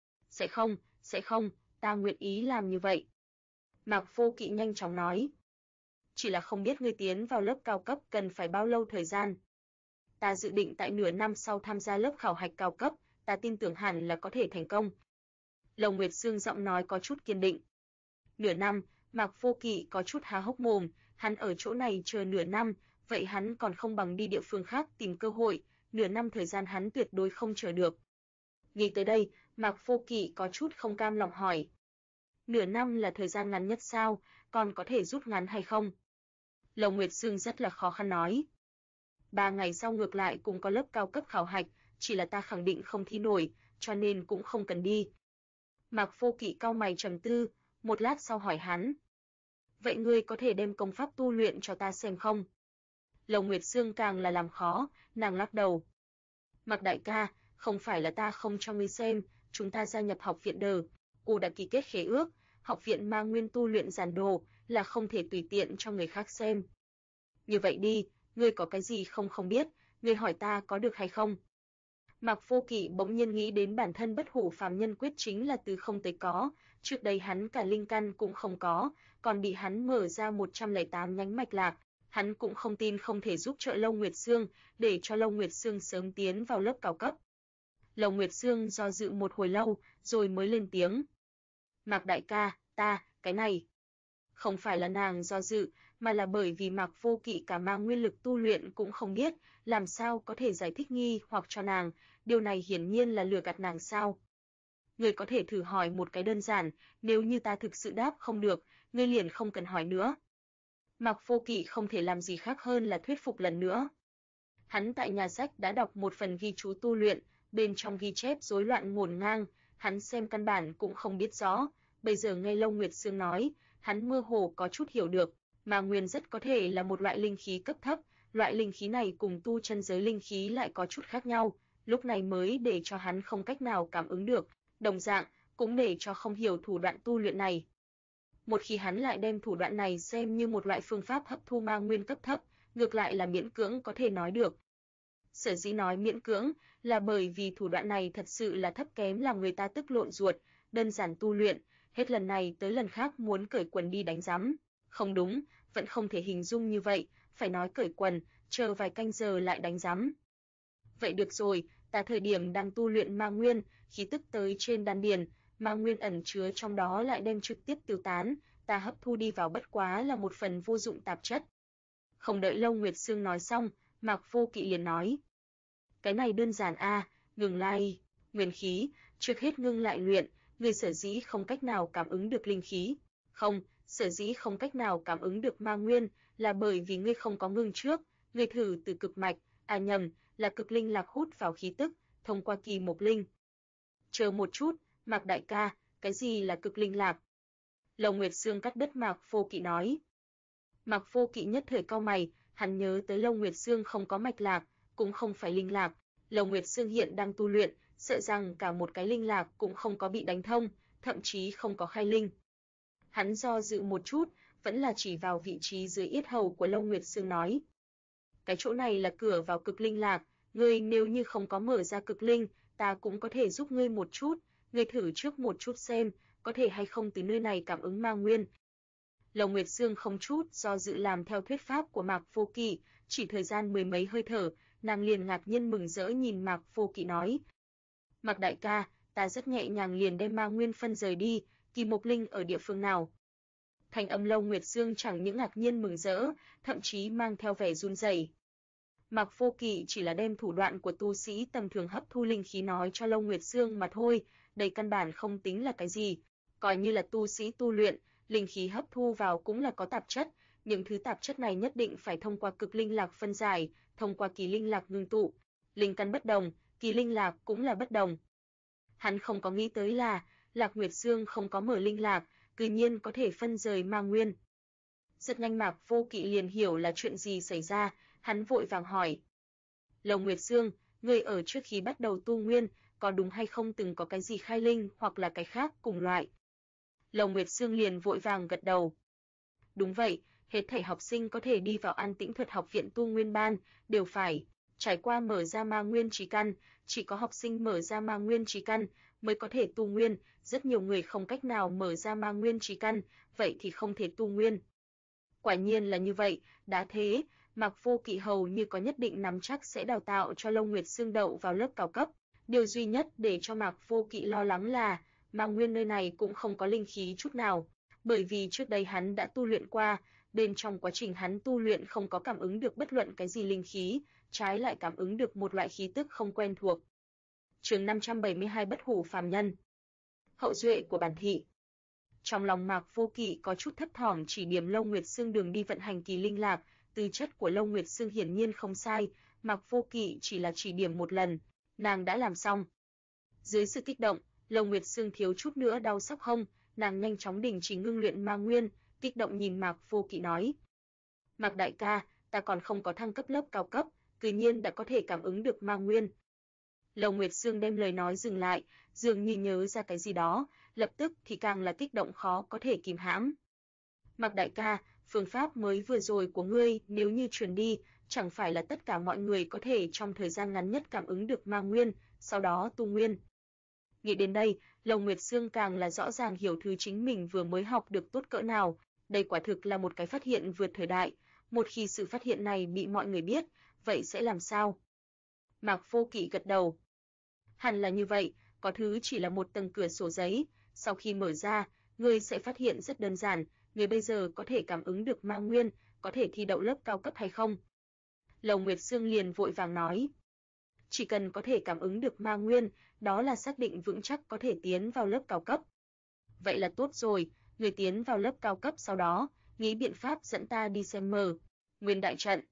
Speaker 1: Sẽ không, ta nguyện ý làm như vậy. Mạc Vô Kỵ nhanh chóng nói. Chỉ là không biết ngươi tiến vào lớp cao cấp cần phải bao lâu thời gian. Ta dự định tại nửa năm sau tham gia lớp khảo hạch cao cấp, ta tin tưởng hẳn là có thể thành công. Lồng Nguyệt Sương giọng nói có chút kiên định. Nửa năm, Mạc Vô Kỵ có chút há hốc mồm, hắn ở chỗ này chờ nửa năm, vậy hắn còn không bằng đi địa phương khác tìm cơ hội, nửa năm thời gian hắn tuyệt đối không chờ được. Nghĩ tới đây, Mạc Vô Kỵ có chút không cam lòng hỏi. Nửa năm là thời gian ngắn nhất sao, còn có thể rút ngắn hay không? Lồng Nguyệt Sương rất là khó khăn nói. 3 ngày sau ngược lại cũng có lớp cao cấp khảo hạch, chỉ là ta khẳng định không thi nổi, cho nên cũng không cần đi. Mạc Vô Kỵ cau mày trầm tư, một lát sau hỏi hắn. Vậy ngươi có thể đem công pháp tu luyện cho ta xem không? Lồng Nguyệt Sương càng là làm khó, nàng lắc đầu. Mạc đại ca, không phải là ta không cho ngươi xem, chúng ta gia nhập học viện Đờ, cô đã ký kết khế ước, học viện ma nguyên tu luyện giản đồ là không thể tùy tiện cho người khác xem. Như vậy đi, ngươi có cái gì không biết, ngươi hỏi ta có được hay không? Mạc Vô Kỵ bỗng nhiên nghĩ đến bản thân bất hủ phàm nhân quyết chính là từ không tới có, trước đây hắn cả linh căn cũng không có, còn bị hắn mở ra 108 nhánh mạch lạc, hắn cũng không tin không thể giúp trợ Long Nguyệt Sương, để cho Long Nguyệt Sương sớm tiến vào lớp cao cấp. Long Nguyệt Sương do dự một hồi lâu, rồi mới lên tiếng. Mạc đại ca, cái này. Không phải là nàng do dự, mà là bởi vì Mạc Vô Kỵ cả mang nguyên lực tu luyện cũng không biết, làm sao có thể giải thích nghi hoặc cho nàng, điều này hiển nhiên là lừa gạt nàng sao. Ngươi có thể thử hỏi một cái đơn giản, nếu như ta thực sự đáp không được, ngươi liền không cần hỏi nữa. Mạc Vô Kỵ không thể làm gì khác hơn là thuyết phục lần nữa. Hắn tại nhà sách đã đọc một phần ghi chú tu luyện, bên trong ghi chép rối loạn ngổn ngang, hắn xem căn bản cũng không biết rõ, bây giờ nghe Long Nguyệt Sương nói, hắn mơ hồ có chút hiểu được, mà nguyên rất có thể là một loại linh khí cấp thấp, loại linh khí này cùng tu chân giới linh khí lại có chút khác nhau, lúc này mới để cho hắn không cách nào cảm ứng được, đồng dạng cũng để cho không hiểu thủ đoạn tu luyện này. Một khi hắn lại đem thủ đoạn này xem như một loại phương pháp hấp thu ma nguyên cấp thấp, ngược lại là miễn cưỡng có thể nói được. Sở dĩ nói miễn cưỡng là bởi vì thủ đoạn này thật sự là thấp kém làm người ta tức lộn ruột, đơn giản tu luyện, hết lần này tới lần khác muốn cởi quần đi đánh rắm. Không đúng, vẫn không thể hình dung như vậy, phải nói cởi quần, chờ vài canh giờ lại đánh rắm. Vậy được rồi, ta thời điểm đang tu luyện ma nguyên, khí tức tới trên đan điền, ma nguyên ẩn chứa trong đó lại đem trực tiếp tiêu tán, ta hấp thu đi vào bất quá là một phần vô dụng tạp chất. Không đợi Long Nguyệt Sương nói xong, Mạc Vô Kỵ liền nói. Cái này đơn giản ngừng lại, nguyên khí, trước hết ngưng lại luyện, người sở dĩ không cách nào cảm ứng được linh khí. Không, sở dĩ không cách nào cảm ứng được ma nguyên, là bởi vì ngươi không có ngưng trước, ngươi thử từ cực mạch, nhầm, là cực linh lạc hút vào khí tức, thông qua kỳ mộc linh. Chờ một chút, Mạc đại ca, cái gì là cực linh lạc? Long Nguyệt Sương cắt đứt Mạc Vô Kỵ nói. Mạc Vô Kỵ nhất thời cau mày, hắn nhớ tới Long Nguyệt Sương không có mạch lạc, cũng không phải linh lạc, Long Nguyệt Sương hiện đang tu luyện, sợ rằng cả một cái linh lạc cũng không có bị đánh thông, thậm chí không có khai linh. Hắn do dự một chút, vẫn là chỉ vào vị trí dưới yết hầu của Long Nguyệt Sương nói. Cái chỗ này là cửa vào cực linh lạc, ngươi nếu như không có mở ra cực linh, ta cũng có thể giúp ngươi một chút, ngươi thử trước một chút xem, có thể hay không từ nơi này cảm ứng ma nguyên. Long Nguyệt Sương không chút do dự làm theo thuyết pháp của Mạc Vô Kỵ, chỉ thời gian mười mấy hơi thở, nàng liền ngạc nhiên mừng rỡ nhìn Mạc Vô Kỵ nói. Mạc đại ca, ta rất nhẹ nhàng liền đem ma nguyên phân rời đi, kỳ mộc linh ở địa phương nào? Thanh âm Long Nguyệt Sương chẳng những ngạc nhiên mừng rỡ, thậm chí mang theo vẻ run rẩy. Mạc Vô Kỵ chỉ là đem thủ đoạn của tu sĩ tầm thường hấp thu linh khí nói cho Long Nguyệt Sương mà thôi, đây căn bản không tính là cái gì, coi như là tu sĩ tu luyện, linh khí hấp thu vào cũng là có tạp chất, những thứ tạp chất này nhất định phải thông qua cực linh lạc phân giải, thông qua kỳ linh lạc ngưng tụ. Linh căn bất đồng, kỳ linh lạc cũng là bất đồng. Hắn không có nghĩ tới là Lạc Nguyệt Sương không có mở linh lạc, tự nhiên có thể phân rời ma nguyên. Rất nhanh Mạc Vô Kỵ liền hiểu là chuyện gì xảy ra, hắn vội vàng hỏi. Long Nguyệt Sương, ngươi ở trước khi bắt đầu tu nguyên, có đúng hay không từng có cái gì khai linh hoặc là cái khác cùng loại? Long Nguyệt Sương liền vội vàng gật đầu. Đúng vậy, hết thảy học sinh có thể đi vào An Tĩnh Thuật học viện tu nguyên ban, đều phải trải qua mở ra ma nguyên trí căn, chỉ có học sinh mở ra ma nguyên trí căn mới có thể tu nguyên, rất nhiều người không cách nào mở ra ma nguyên trí căn, vậy thì không thể tu nguyên. Quả nhiên là như vậy, đã thế, Mạc Vô Kỵ hầu như có nhất định nắm chắc sẽ đào tạo cho Long Nguyệt Sương đậu vào lớp cao cấp. Điều duy nhất để cho Mạc Vô Kỵ lo lắng là, ma nguyên nơi này cũng không có linh khí chút nào, bởi vì trước đây hắn đã tu luyện qua, bên trong quá trình hắn tu luyện không có cảm ứng được bất luận cái gì linh khí, trái lại cảm ứng được một loại khí tức không quen thuộc. Chương 572 Bất hủ phàm nhân. Hậu duệ của bản thị. Trong lòng Mạc Vô Kỵ có chút thấp thỏm chỉ điểm Long Nguyệt Sương đường đi vận hành kỳ linh lạc, tư chất của Long Nguyệt Sương hiển nhiên không sai, Mạc Vô Kỵ chỉ là chỉ điểm một lần, nàng đã làm xong. Dưới sự kích động, Long Nguyệt Sương thiếu chút nữa đau sóc hông, nàng nhanh chóng đình chỉ ngưng luyện ma nguyên, kích động nhìn Mạc Vô Kỵ nói: "Mạc đại ca, ta còn không có thăng cấp lớp cao cấp, tự nhiên đã có thể cảm ứng được ma nguyên." Long Nguyệt Sương đem lời nói dừng lại, dường như nhớ ra cái gì đó, lập tức thì càng là kích động khó có thể kìm hãm. "Mạc đại ca, phương pháp mới vừa rồi của ngươi nếu như truyền đi, chẳng phải là tất cả mọi người có thể trong thời gian ngắn nhất cảm ứng được ma nguyên, sau đó tu nguyên. Nghĩ đến đây, Lồng Nguyệt Sương càng là rõ ràng hiểu thứ chính mình vừa mới học được tốt cỡ nào, đây quả thực là một cái phát hiện vượt thời đại, một khi sự phát hiện này bị mọi người biết, vậy sẽ làm sao? Mạc Vô Kỵ gật đầu. Hẳn là như vậy, có thứ chỉ là một tầng cửa sổ giấy, sau khi mở ra, ngươi sẽ phát hiện rất đơn giản, ngươi bây giờ có thể cảm ứng được ma nguyên, có thể thi đậu lớp cao cấp hay không? Lồng Nguyệt Sương liền vội vàng nói. Chỉ cần có thể cảm ứng được ma nguyên, đó là xác định vững chắc có thể tiến vào lớp cao cấp. Vậy là tốt rồi, người tiến vào lớp cao cấp sau đó, nghĩ biện pháp dẫn ta đi xem mở nguyên đại trận.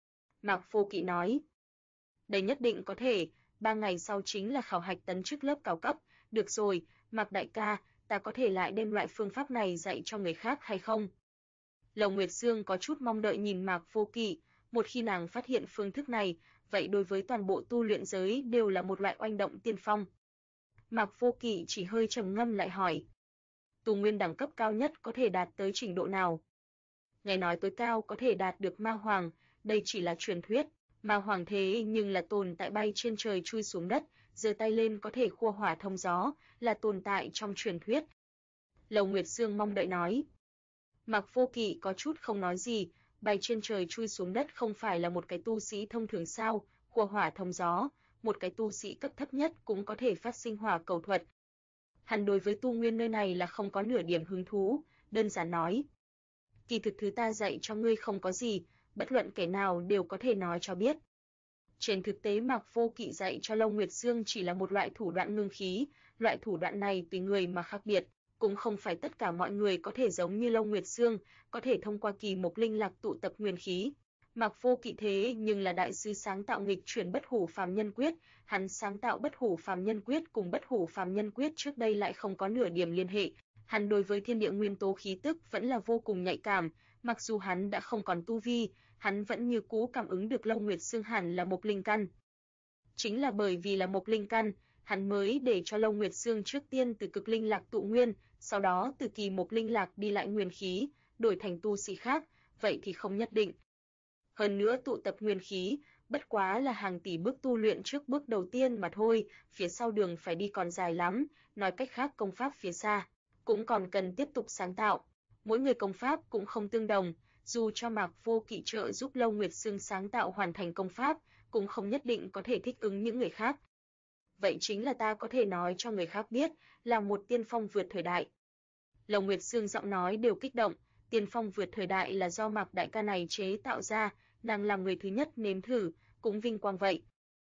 Speaker 1: Mạc Vô Kỵ nói. Đây nhất định có thể, 3 ngày sau chính là khảo hạch tấn chức lớp cao cấp. Được rồi, Mạc đại ca, ta có thể lại đem loại phương pháp này dạy cho người khác hay không? Lồng Nguyệt Sương có chút mong đợi nhìn Mạc Vô Kỵ, một khi nàng phát hiện phương thức này, vậy đối với toàn bộ tu luyện giới đều là một loại oanh động tiên phong. Mạc Vô Kỵ chỉ hơi trầm ngâm lại hỏi. Tu nguyên đẳng cấp cao nhất có thể đạt tới trình độ nào? Nghe nói tối cao có thể đạt được ma hoàng, đây chỉ là truyền thuyết. Ma hoàng thế nhưng là tồn tại bay trên trời chui xuống đất, giơ tay lên có thể khua hỏa thông gió, là tồn tại trong truyền thuyết. Lồng Nguyệt Sương mong đợi nói. Mạc Vô Kỵ có chút không nói gì, bay trên trời chui xuống đất không phải là một cái tu sĩ thông thường sao, khua hỏa thông gió, một cái tu sĩ cấp thấp nhất cũng có thể phát sinh hỏa cầu thuật. Hắn đối với tu nguyên nơi này là không có nửa điểm hứng thú, đơn giản nói. Kỳ thực thứ ta dạy cho ngươi không có gì, bất luận kẻ nào đều có thể nói cho biết. Trên thực tế Mạc Vô Kỵ dạy cho Lồng Nguyệt Sương chỉ là một loại thủ đoạn ngưng khí, loại thủ đoạn này tùy người mà khác biệt, cũng không phải tất cả mọi người có thể giống như Lồng Nguyệt Sương, có thể thông qua kỳ mộc linh lạc tụ tập nguyên khí. Mạc Vô Kỵ thế nhưng là đại sư sáng tạo nghịch chuyển bất hủ phàm nhân quyết, hắn sáng tạo bất hủ phàm nhân quyết cùng bất hủ phàm nhân quyết trước đây lại không có nửa điểm liên hệ. Hắn đối với thiên địa nguyên tố khí tức vẫn là vô cùng nhạy cảm, mặc dù hắn đã không còn tu vi, hắn vẫn như cũ cảm ứng được Lồng Nguyệt Sương hẳn là mộc linh căn. Chính là bởi vì là mộc linh căn, hắn mới để cho Lồng Nguyệt Sương trước tiên từ cực linh lạc tụ nguyên, sau đó từ kỳ mộc linh lạc đi lại nguyên khí, đổi thành tu sĩ khác, vậy thì không nhất định. Hơn nữa tụ tập nguyên khí, bất quá là hàng tỷ bước tu luyện trước bước đầu tiên mà thôi, phía sau đường phải đi còn dài lắm, nói cách khác công pháp phía xa cũng còn cần tiếp tục sáng tạo. Mỗi người công pháp cũng không tương đồng, dù cho Mạc Vô Kỵ trợ giúp Lồng Nguyệt Sương sáng tạo hoàn thành công pháp, cũng không nhất định có thể thích ứng những người khác. Vậy chính là ta có thể nói cho người khác biết, là một tiên phong vượt thời đại. Lồng Nguyệt Sương giọng nói đều kích động, tiên phong vượt thời đại là do Mạc đại ca này chế tạo ra, nàng làm người thứ nhất nếm thử, cũng vinh quang vậy.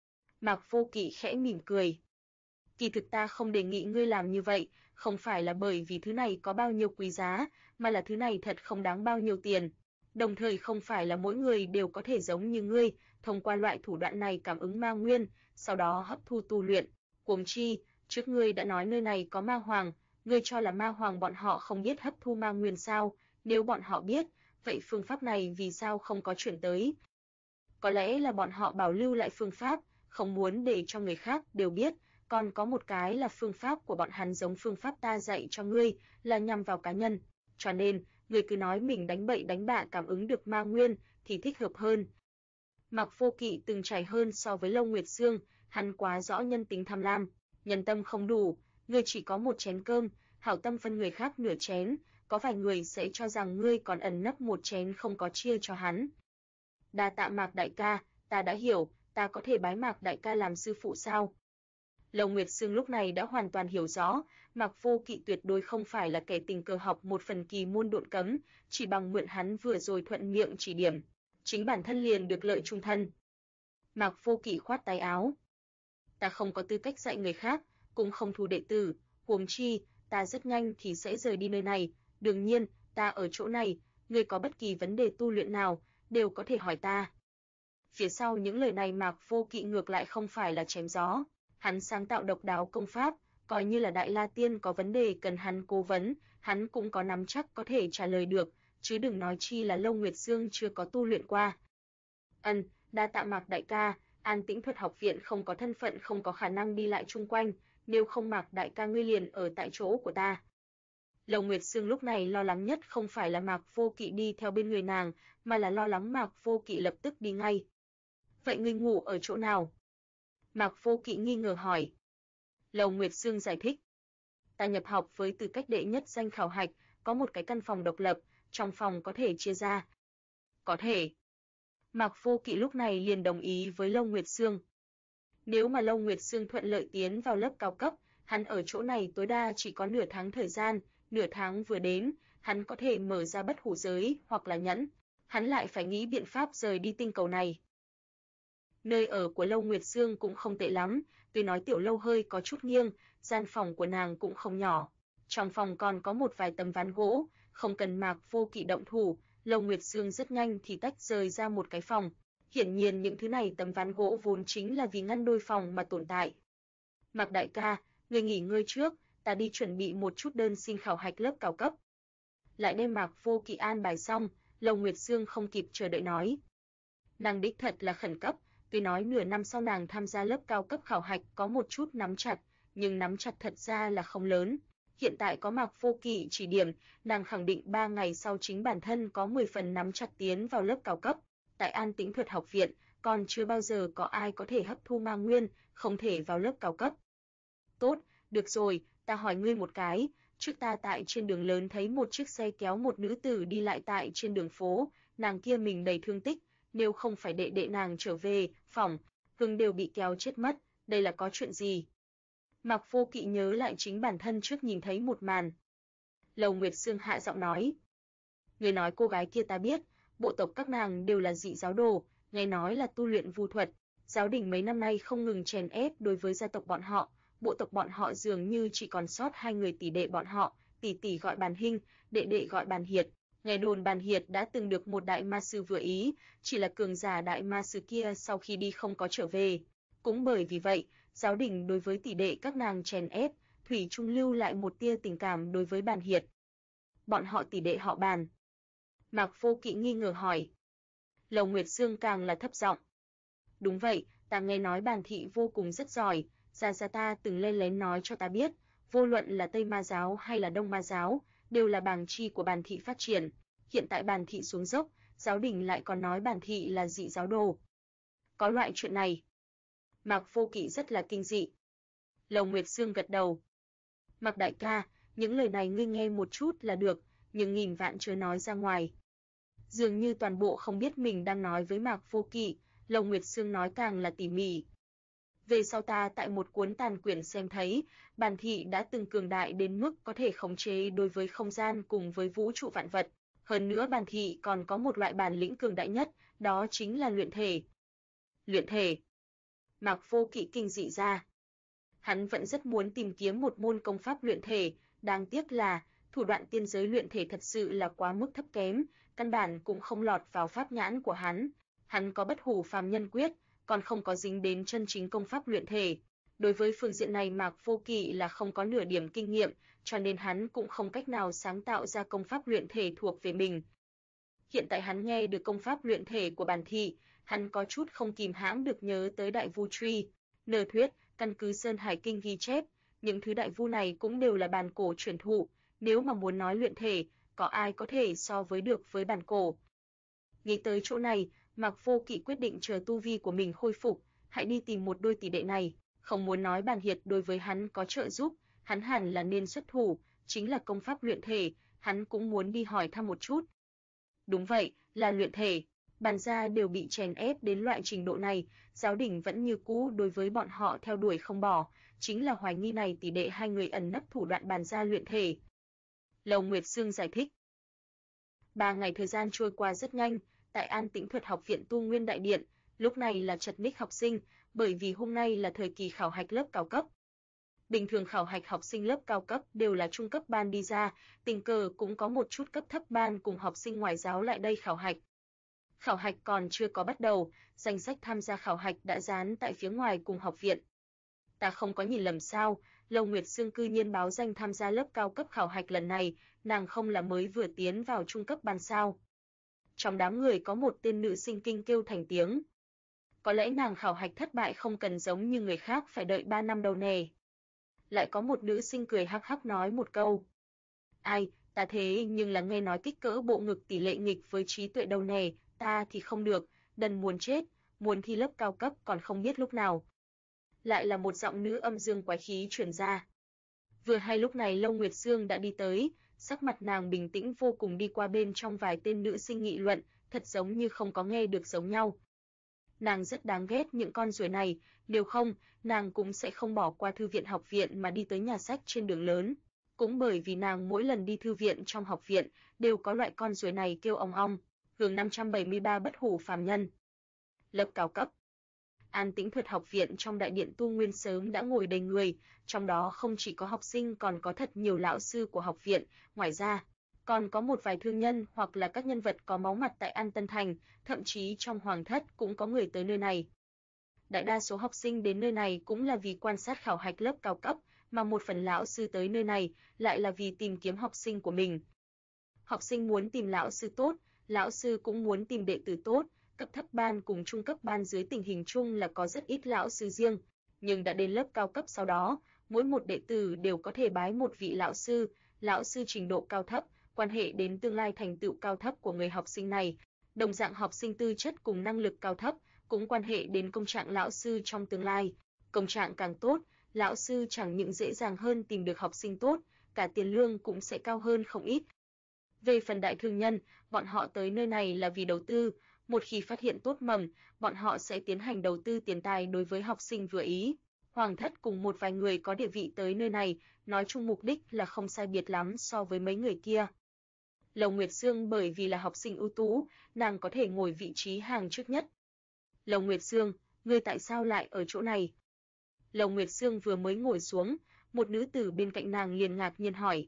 Speaker 1: Mạc Vô Kỵ khẽ mỉm cười. Kỳ thực ta không đề nghị ngươi làm như vậy, không phải là bởi vì thứ này có bao nhiêu quý giá, mà là thứ này thật không đáng bao nhiêu tiền. Đồng thời không phải là mỗi người đều có thể giống như ngươi, thông qua loại thủ đoạn này cảm ứng ma nguyên, sau đó hấp thu tu luyện. Huống chi, trước ngươi đã nói nơi này có ma hoàng, ngươi cho là ma hoàng bọn họ không biết hấp thu ma nguyên sao? Nếu bọn họ biết, vậy phương pháp này vì sao không có chuyển tới? Có lẽ là bọn họ bảo lưu lại phương pháp, không muốn để cho người khác đều biết. Còn có một cái là phương pháp của bọn hắn giống phương pháp ta dạy cho ngươi, là nhằm vào cá nhân. Cho nên, ngươi cứ nói mình đánh bậy đánh bạ cảm ứng được ma nguyên, thì thích hợp hơn. Mạc Vô Kỵ từng trải hơn so với Lồng Nguyệt Sương, hắn quá rõ nhân tính tham lam, nhân tâm không đủ, ngươi chỉ có một chén cơm, hảo tâm phân người khác nửa chén, có vài người sẽ cho rằng ngươi còn ẩn nấp một chén không có chia cho hắn. Đa tạ Mạc đại ca, ta đã hiểu, ta có thể bái Mạc đại ca làm sư phụ sao? Lồng Nguyệt Sương lúc này đã hoàn toàn hiểu rõ, Mạc Vô Kỵ tuyệt đối không phải là kẻ tình cờ học một phần kỳ môn độn cấm, chỉ bằng mượn hắn vừa rồi thuận miệng chỉ điểm, chính bản thân liền được lợi chung thân. Mạc Vô Kỵ khoát tay áo. Ta không có tư cách dạy người khác, cũng không thu đệ tử, huống chi, ta rất nhanh thì sẽ rời đi nơi này, đương nhiên, ta ở chỗ này, ngươi có bất kỳ vấn đề tu luyện nào, đều có thể hỏi ta. Phía sau những lời này Mạc Vô Kỵ ngược lại không phải là chém gió. Hắn sáng tạo độc đáo công pháp, coi như là Đại La Tiên có vấn đề cần hắn cố vấn, hắn cũng có nắm chắc có thể trả lời được, chứ đừng nói chi là Lồng Nguyệt Sương chưa có tu luyện qua. Đa tạ Mạc đại ca, An Tĩnh Thuật học viện không có thân phận không có khả năng đi lại chung quanh, nếu không Mạc đại ca ngươi liền ở tại chỗ của ta. Lồng Nguyệt Sương lúc này lo lắng nhất không phải là Mạc Vô Kỵ đi theo bên người nàng, mà là lo lắng Mạc Vô Kỵ lập tức đi ngay. Vậy ngươi ngủ ở chỗ nào? Mạc Vô Kỵ nghi ngờ hỏi. Lầu Nguyệt Sương giải thích. Ta nhập học với tư cách đệ nhất danh khảo hạch, có một cái căn phòng độc lập, trong phòng có thể chia ra. Có thể. Mạc Vô Kỵ lúc này liền đồng ý với Lâu Nguyệt Sương. Nếu mà Lâu Nguyệt Sương thuận lợi tiến vào lớp cao cấp, hắn ở chỗ này tối đa chỉ có nửa tháng thời gian, nửa tháng vừa đến, hắn có thể mở ra bất hủ giới hoặc là nhẫn. Hắn lại phải nghĩ biện pháp rời đi tinh cầu này. Nơi ở của Lâu Nguyệt Sương cũng không tệ lắm, tuy nói tiểu lâu hơi có chút nghiêng, gian phòng của nàng cũng không nhỏ. Trong phòng còn có một vài tấm ván gỗ, không cần Mạc Vô Kỵ động thủ, Lâu Nguyệt Sương rất nhanh thì tách rời ra một cái phòng. Hiển nhiên những thứ này tấm ván gỗ vốn chính là vì ngăn đôi phòng mà tồn tại. Mạc đại ca, ngươi nghỉ ngơi trước, ta đi chuẩn bị một chút đơn xin khảo hạch lớp cao cấp. Lại đem Mạc Vô Kỵ an bài xong, Lâu Nguyệt Sương không kịp chờ đợi nói. Nàng đích thật là khẩn cấp, tuy nói nửa năm sau nàng tham gia lớp cao cấp khảo hạch có một chút nắm chặt, nhưng nắm chặt thật ra là không lớn. Hiện tại có Mạc Vô Kỵ chỉ điểm, nàng khẳng định 3 ngày sau chính bản thân có 10 phần nắm chặt tiến vào lớp cao cấp. Tại An Tĩnh Thuật học viện, còn chưa bao giờ có ai có thể hấp thu ma nguyên, không thể vào lớp cao cấp. Tốt, được rồi, ta hỏi ngươi một cái, trước ta tại trên đường lớn thấy một chiếc xe kéo một nữ tử đi lại tại trên đường phố, nàng kia mình đầy thương tích, nếu không phải đệ đệ nàng trở về, phòng, Hưng đều bị kéo chết mất, đây là có chuyện gì? Mạc Vô Kỵ nhớ lại chính bản thân trước nhìn thấy một màn. Lầu Nguyệt Sương hạ giọng nói. Người nói cô gái kia ta biết, bộ tộc các nàng đều là dị giáo đồ, nghe nói là tu luyện vu thuật, giáo đình mấy năm nay không ngừng chèn ép đối với gia tộc bọn họ, bộ tộc bọn họ dường như chỉ còn sót 2 người tỷ đệ bọn họ, tỷ tỷ gọi Bàn Hinh, đệ đệ gọi Bàn Hiệt. Nghe đồn Bàn Hiệt đã từng được một đại ma sư vừa ý, chỉ là cường giả đại ma sư kia sau khi đi không có trở về. Cũng bởi vì vậy, giáo đình đối với tỷ đệ các nàng chèn ép, thủy chung lưu lại một tia tình cảm đối với Bàn Hiệt. Bọn họ tỷ đệ họ Bàn. Mạc Vô Kỵ nghi ngờ hỏi. Lầu Nguyệt Sương càng là thấp giọng. Đúng vậy, ta nghe nói Bàn thị vô cùng rất giỏi, gia gia ta từng lên lén nói cho ta biết, vô luận là Tây Ma giáo hay là Đông Ma giáo, đều là bảng chi của Bàn thị phát triển. Hiện tại Bàn thị xuống dốc, giáo đình lại còn nói Bàn thị là dị giáo đồ. Có loại chuyện này. Mạc Vô Kỵ rất là kinh dị. Lầu Nguyệt Sương gật đầu. Mạc đại ca, những lời này ngươi nghe một chút là được, nhưng nghìn vạn chớ nói ra ngoài. Dường như toàn bộ không biết mình đang nói với Mạc Vô Kỵ, Lầu Nguyệt Sương nói càng là tỉ mỉ. Về sau ta tại một cuốn tàn quyển xem thấy, Bàn thị đã từng cường đại đến mức có thể khống chế đối với không gian cùng với vũ trụ vạn vật. Hơn nữa Bàn thị còn có một loại bản lĩnh cường đại nhất, đó chính là luyện thể. Luyện thể. Mạc Vô Kỵ kinh dị ra. Hắn vẫn rất muốn tìm kiếm một môn công pháp luyện thể, đáng tiếc là thủ đoạn tiên giới luyện thể thật sự là quá mức thấp kém, căn bản cũng không lọt vào pháp nhãn của hắn. Hắn có bất hủ phàm nhân quyết, còn không có dính đến chân chính công pháp luyện thể. Đối với phương diện này Mạc Vô Kỵ là không có nửa điểm kinh nghiệm, cho nên hắn cũng không cách nào sáng tạo ra công pháp luyện thể thuộc về mình. Hiện tại hắn nghe được công pháp luyện thể của Bàn thị, hắn có chút không kìm hãm được nhớ tới Đại Vu Truy, Nơ Thuyết, căn cứ Sơn Hải Kinh ghi chép, những thứ đại vu này cũng đều là bàn cổ truyền thụ, nếu mà muốn nói luyện thể, có ai có thể so với được với bàn cổ. Nghĩ tới chỗ này, Mạc Vô Kỵ quyết định chờ tu vi của mình khôi phục, hãy đi tìm một đôi tỷ đệ này, không muốn nói Bàn Hiệt đối với hắn có trợ giúp, hắn hẳn là nên xuất thủ, chính là công pháp luyện thể, hắn cũng muốn đi hỏi thăm một chút. Đúng vậy, là luyện thể, Bàn gia đều bị chèn ép đến loại trình độ này, giáo đình vẫn như cũ đối với bọn họ theo đuổi không bỏ, chính là hoài nghi này tỷ đệ hai người ẩn nấp thủ đoạn Bàn gia luyện thể. Lầu Nguyệt Sương giải thích. 3 ngày thời gian trôi qua rất nhanh, tại An Tĩnh Thuật học viện Tu Nguyên đại điện, lúc này là chật ních học sinh, bởi vì hôm nay là thời kỳ khảo hạch lớp cao cấp. Bình thường khảo hạch học sinh lớp cao cấp đều là trung cấp ban đi ra, tình cờ cũng có một chút cấp thấp ban cùng học sinh ngoại giáo lại đây khảo hạch. Khảo hạch còn chưa có bắt đầu, danh sách tham gia khảo hạch đã dán tại phía ngoài cùng học viện. Ta không có nhìn lầm sao, Lầu Nguyệt Sương cư nhiên báo danh tham gia lớp cao cấp khảo hạch lần này, nàng không là mới vừa tiến vào trung cấp ban sao. Trong đám người có một tên nữ sinh kinh kêu thành tiếng. Có lẽ nàng khảo hạch thất bại không cần giống như người khác phải đợi 3 năm đâu nè. Lại có một nữ sinh cười hắc hắc nói một câu. Ai, ta thế nhưng là nghe nói kích cỡ bộ ngực tỷ lệ nghịch với trí tuệ đâu nè, ta thì không được, đần muốn chết, muốn thi lớp cao cấp còn không biết lúc nào. Lại là một giọng nữ âm dương quái khí truyền ra. Vừa hay lúc này Lâu Nguyệt Sương đã đi tới, sắc mặt nàng bình tĩnh vô cùng đi qua bên trong vài tên nữ sinh nghị luận, thật giống như không có nghe được giống nhau. Nàng rất đáng ghét những con ruồi này, nếu không, nàng cũng sẽ không bỏ qua thư viện học viện mà đi tới nhà sách trên đường lớn. Cũng bởi vì nàng mỗi lần đi thư viện trong học viện, đều có loại con ruồi này kêu ong ong. Hướng 573 bất hủ phàm nhân. Lớp cao cấp. An Tĩnh Thuật học viện trong đại điện tu nguyên sớm đã ngồi đầy người, trong đó không chỉ có học sinh còn có thật nhiều lão sư của học viện, ngoài ra còn có một vài thương nhân hoặc là các nhân vật có máu mặt tại An Tân Thành, thậm chí trong hoàng thất cũng có người tới nơi này. Đại đa số học sinh đến nơi này cũng là vì quan sát khảo hạch lớp cao cấp, mà một phần lão sư tới nơi này lại là vì tìm kiếm học sinh của mình. Học sinh muốn tìm lão sư tốt, lão sư cũng muốn tìm đệ tử tốt, cấp thấp ban cùng trung cấp ban dưới tình hình chung là có rất ít lão sư riêng, nhưng đã đến lớp cao cấp sau đó, mỗi một đệ tử đều có thể bái một vị lão sư trình độ cao thấp, quan hệ đến tương lai thành tựu cao thấp của người học sinh này. Đồng dạng học sinh tư chất cùng năng lực cao thấp, cũng quan hệ đến công trạng lão sư trong tương lai. Công trạng càng tốt, lão sư chẳng những dễ dàng hơn tìm được học sinh tốt, cả tiền lương cũng sẽ cao hơn không ít. Về phần đại thương nhân, bọn họ tới nơi này là vì đầu tư, một khi phát hiện tốt mầm, bọn họ sẽ tiến hành đầu tư tiền tài đối với học sinh vừa ý. Hoàng thất cùng một vài người có địa vị tới nơi này, nói chung mục đích là không sai biệt lắm so với mấy người kia. Lâu Nguyệt Sương bởi vì là học sinh ưu tú, nàng có thể ngồi vị trí hàng trước nhất. Lâu Nguyệt Sương, ngươi tại sao lại ở chỗ này? Lâu Nguyệt Sương vừa mới ngồi xuống, một nữ tử bên cạnh nàng liền ngạc nhiên hỏi.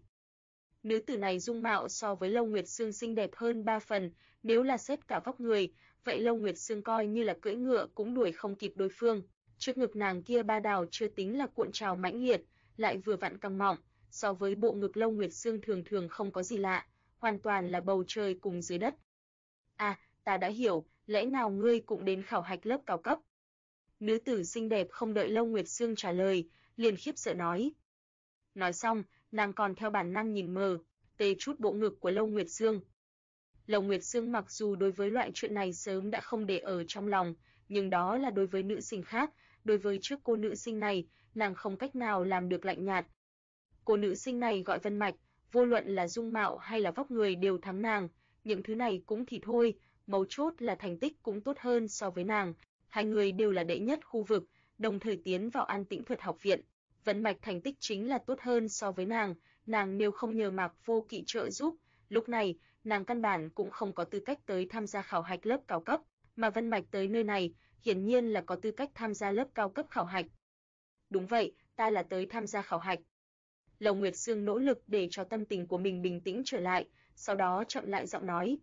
Speaker 1: Nữ tử này dung mạo so với Lâu Nguyệt Sương xinh đẹp hơn 3 phần, nếu là xét cả vóc người, vậy Lâu Nguyệt Sương coi như là cưỡi ngựa cũng đuổi không kịp đối phương. Trước ngực nàng kia ba đào chưa tính là cuộn trào mãnh liệt, lại vừa vặn căng mỏng, so với bộ ngực Lâu Nguyệt Sương thường thường không có gì lạ, hoàn toàn là bầu trời cùng dưới đất. À, ta đã hiểu, lẽ nào ngươi cũng đến khảo hạch lớp cao cấp? Nữ tử xinh đẹp không đợi Lâu Nguyệt Sương trả lời, liền khiếp sợ nói. Nói xong, nàng còn theo bản năng nhìn mờ, tê chút bộ ngực của Lâu Nguyệt Sương. Lâu Nguyệt Sương mặc dù đối với loại chuyện này sớm đã không để ở trong lòng, nhưng đó là đối với nữ sinh khác, đối với trước cô nữ sinh này, nàng không cách nào làm được lạnh nhạt. Cô nữ sinh này gọi Vân Mạch, vô luận là dung mạo hay là vóc người đều thắng nàng, những thứ này cũng thì thôi, mấu chốt là thành tích cũng tốt hơn so với nàng. Hai người đều là đệ nhất khu vực, đồng thời tiến vào An Tĩnh Thuật học viện. Vân Mạch thành tích chính là tốt hơn so với nàng nếu không nhờ Mạc Vô Kỵ trợ giúp, lúc này, nàng căn bản cũng không có tư cách tới tham gia khảo hạch lớp cao cấp, mà Vân Mạch tới nơi này, hiển nhiên là có tư cách tham gia lớp cao cấp khảo hạch. Đúng vậy, ta là tới tham gia khảo hạch. Lâu Nguyệt Sương nỗ lực để cho tâm tình của mình bình tĩnh trở lại, sau đó chậm lại giọng nói.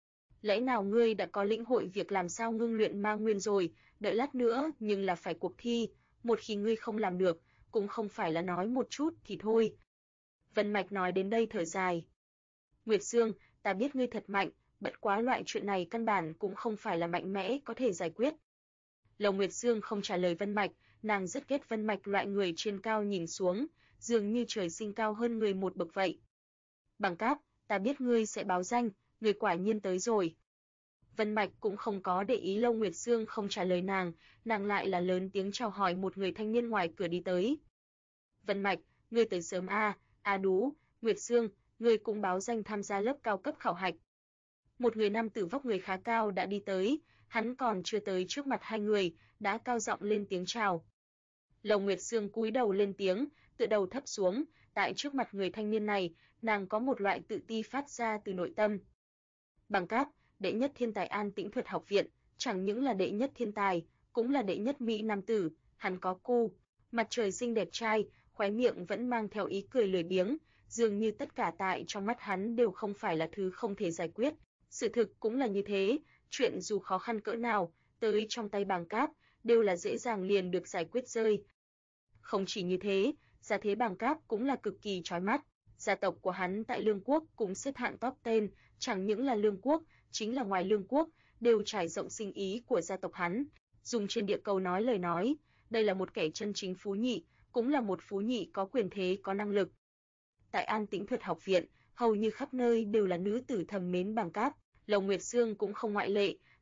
Speaker 1: Lẽ nào ngươi đã có lĩnh hội việc làm sao ngưng luyện ma nguyên rồi, đợi lát nữa nhưng là phải cuộc thi, một khi ngươi không làm được, cũng không phải là nói một chút thì thôi. Vân Mạch nói đến đây thở dài. Nguyệt Sương, ta biết ngươi thật mạnh, bất quá loại chuyện này căn bản cũng không phải là mạnh mẽ có thể giải quyết. Lâu Nguyệt Sương không trả lời Vân Mạch, nàng rất ghét Vân Mạch loại người trên cao nhìn xuống, dường như trời sinh cao hơn người một bậc vậy. Bằng Cáp, ta biết ngươi sẽ báo danh, ngươi quả nhiên tới rồi. Vân Mạch cũng không có để ý Lâu Nguyệt Sương không trả lời nàng lại là lớn tiếng chào hỏi một người thanh niên ngoài cửa đi tới. Vân Mạch, ngươi tới sớm đú, Nguyệt Sương, ngươi cũng báo danh tham gia lớp cao cấp khảo hạch. Một người nam tử vóc người khá cao đã đi tới, hắn còn chưa tới trước mặt hai người, đã cao giọng lên tiếng chào. Lâu Nguyệt Sương cúi đầu lên tiếng, tựa đầu thấp xuống, tại trước mặt người thanh niên này, nàng có một loại tự ti phát ra từ nội tâm. Bằng Cáp, đệ nhất thiên tài An Tĩnh Thuật học viện, chẳng những là đệ nhất thiên tài, cũng là đệ nhất mỹ nam tử, hắn có mặt trời xinh đẹp trai, khóe miệng vẫn mang theo ý cười lười biếng, dường như tất cả tại trong mắt hắn đều không phải là thứ không thể giải quyết. Sự thực cũng là như thế, chuyện dù khó khăn cỡ nào, tới trong tay Bằng Cáp, đều là dễ dàng liền được giải quyết rơi. Không chỉ như thế, gia thế Bằng Cáp cũng là cực kỳ chói mắt, gia tộc của hắn tại Lương Quốc cũng xếp hạng top tên, chẳng những là Lương Quốc, chính là ngoài Lương Quốc, đều trải rộng sinh ý của gia tộc hắn. Dùng trên địa cầu nói lời nói, đây là một kẻ chân chính phú nhị, cũng là một phú nhị có quyền thế có năng lực. Tại An Tĩnh Thuật học viện, hầu như khắp nơi đều là nữ tử thầm mến Bằng Cáp, Lâu Nguyệt Sương cũng không ngoại lệ,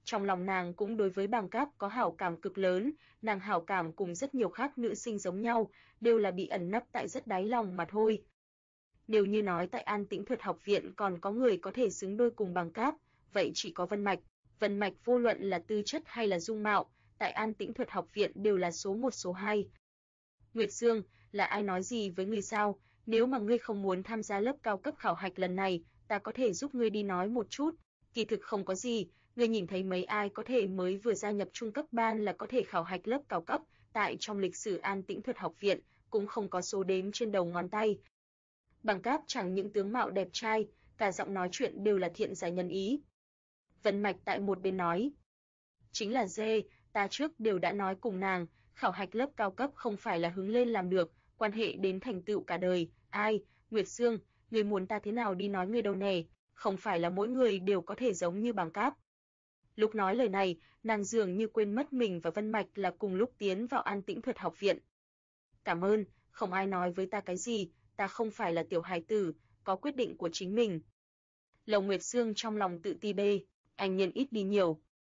Speaker 1: Trong lòng nàng cũng đối với Bàng Cáp có hảo cảm cực lớn, nàng hảo cảm cùng rất nhiều khác nữ sinh giống nhau, đều là bị ẩn nấp tại rất đáy lòng mà thôi. Nếu như nói tại An Tĩnh Thuật học viện còn có người có thể xứng đôi cùng Bàng Cáp, vậy chỉ có Vân Mạch. Vân Mạch vô luận là tư chất hay là dung mạo, tại An Tĩnh Thuật học viện đều là số 1 số 2. Nguyệt Dương, là ai nói gì với ngươi sao? Nếu mà ngươi không muốn tham gia lớp cao cấp khảo hạch lần này, ta có thể giúp ngươi đi nói một chút. Kỳ thực không có gì, ngươi nhìn thấy mấy ai có thể mới vừa gia nhập trung cấp ban là có thể khảo hạch lớp cao cấp, tại trong lịch sử An Tĩnh Thuật học viện, cũng không có số đếm trên đầu ngón tay. Bàng Cáp chẳng những tướng mạo đẹp trai, cả giọng nói chuyện đều là thiện giải nhân ý. Vân Mạch tại một bên nói, chính là dê, ta trước đều đã nói cùng nàng, khảo hạch lớp cao cấp không phải là hướng lên làm được, quan hệ đến thành tựu cả đời. Ai, Nguyệt Dương, ngươi muốn ta thế nào đi nói ngươi đâu nè, không phải là mỗi người đều có thể giống như Bàng Cáp. Lúc nói lời này, nàng dường như quên mất mình và Vân Mạch là cùng lúc tiến vào An Tĩnh Thuật học viện. Cảm ơn, không ai nói với ta cái gì, ta không phải là tiểu hài tử, có quyết định của chính mình. Lồng Nguyệt Dương trong lòng tự ti bê, anh nhân ít đi nhiều.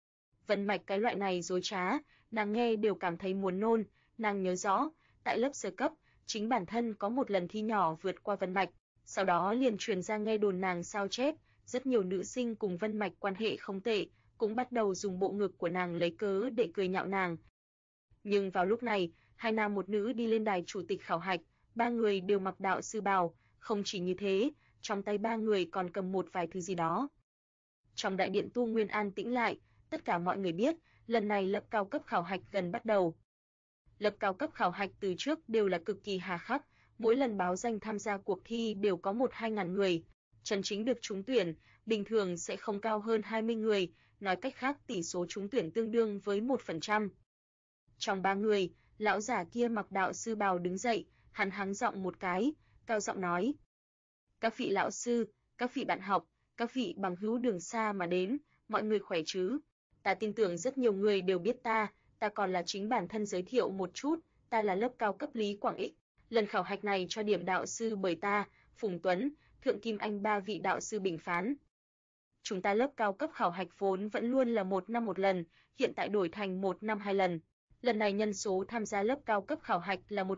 Speaker 1: Vân Mạch cái loại này dối trá, nàng nghe đều cảm thấy muốn nôn, nàng nhớ rõ, tại lớp sơ cấp, chính bản thân có một lần thi nhỏ vượt qua Vân Mạch, sau đó liền truyền ra nghe đồn nàng sao chép, rất nhiều nữ sinh cùng Vân Mạch quan hệ không tệ, cũng bắt đầu dùng bộ ngực của nàng lấy cớ để cười nhạo nàng. Nhưng vào lúc này, hai nam một nữ đi lên đài chủ tịch khảo hạch, ba người đều mặc đạo sư bào, không chỉ như thế, trong tay ba người còn cầm một vài thứ gì đó. Trong đại điện tu nguyên an tĩnh lại, tất cả mọi người biết, lần này lớp cao cấp khảo hạch gần bắt đầu. Lớp cao cấp khảo hạch từ trước đều là cực kỳ hà khắc, mỗi lần báo danh tham gia cuộc thi đều có 1-2 ngàn người, chân chính được trúng tuyển, bình thường sẽ không cao hơn 20 người, nói cách khác tỷ số trúng tuyển tương đương với 1%. Trong ba người, lão giả kia mặc đạo sư bào đứng dậy, hắn hắng giọng một cái, cao giọng nói: "Các vị lão sư, các vị bạn học, các vị bằng hữu đường xa mà đến, mọi người khỏe chứ? Ta tin tưởng rất nhiều người đều biết ta còn là chính bản thân giới thiệu một chút, ta là lớp cao cấp Lý Quảng Ích. Lần khảo hạch này cho điểm đạo sư bởi ta, Phùng Tuấn, Thượng Kim Anh ba vị đạo sư bình phán. Chúng ta lớp cao cấp khảo hạch vốn vẫn luôn là 1 năm một lần, hiện tại đổi thành 1 năm 2 lần. Lần này nhân số tham gia lớp cao cấp khảo hạch là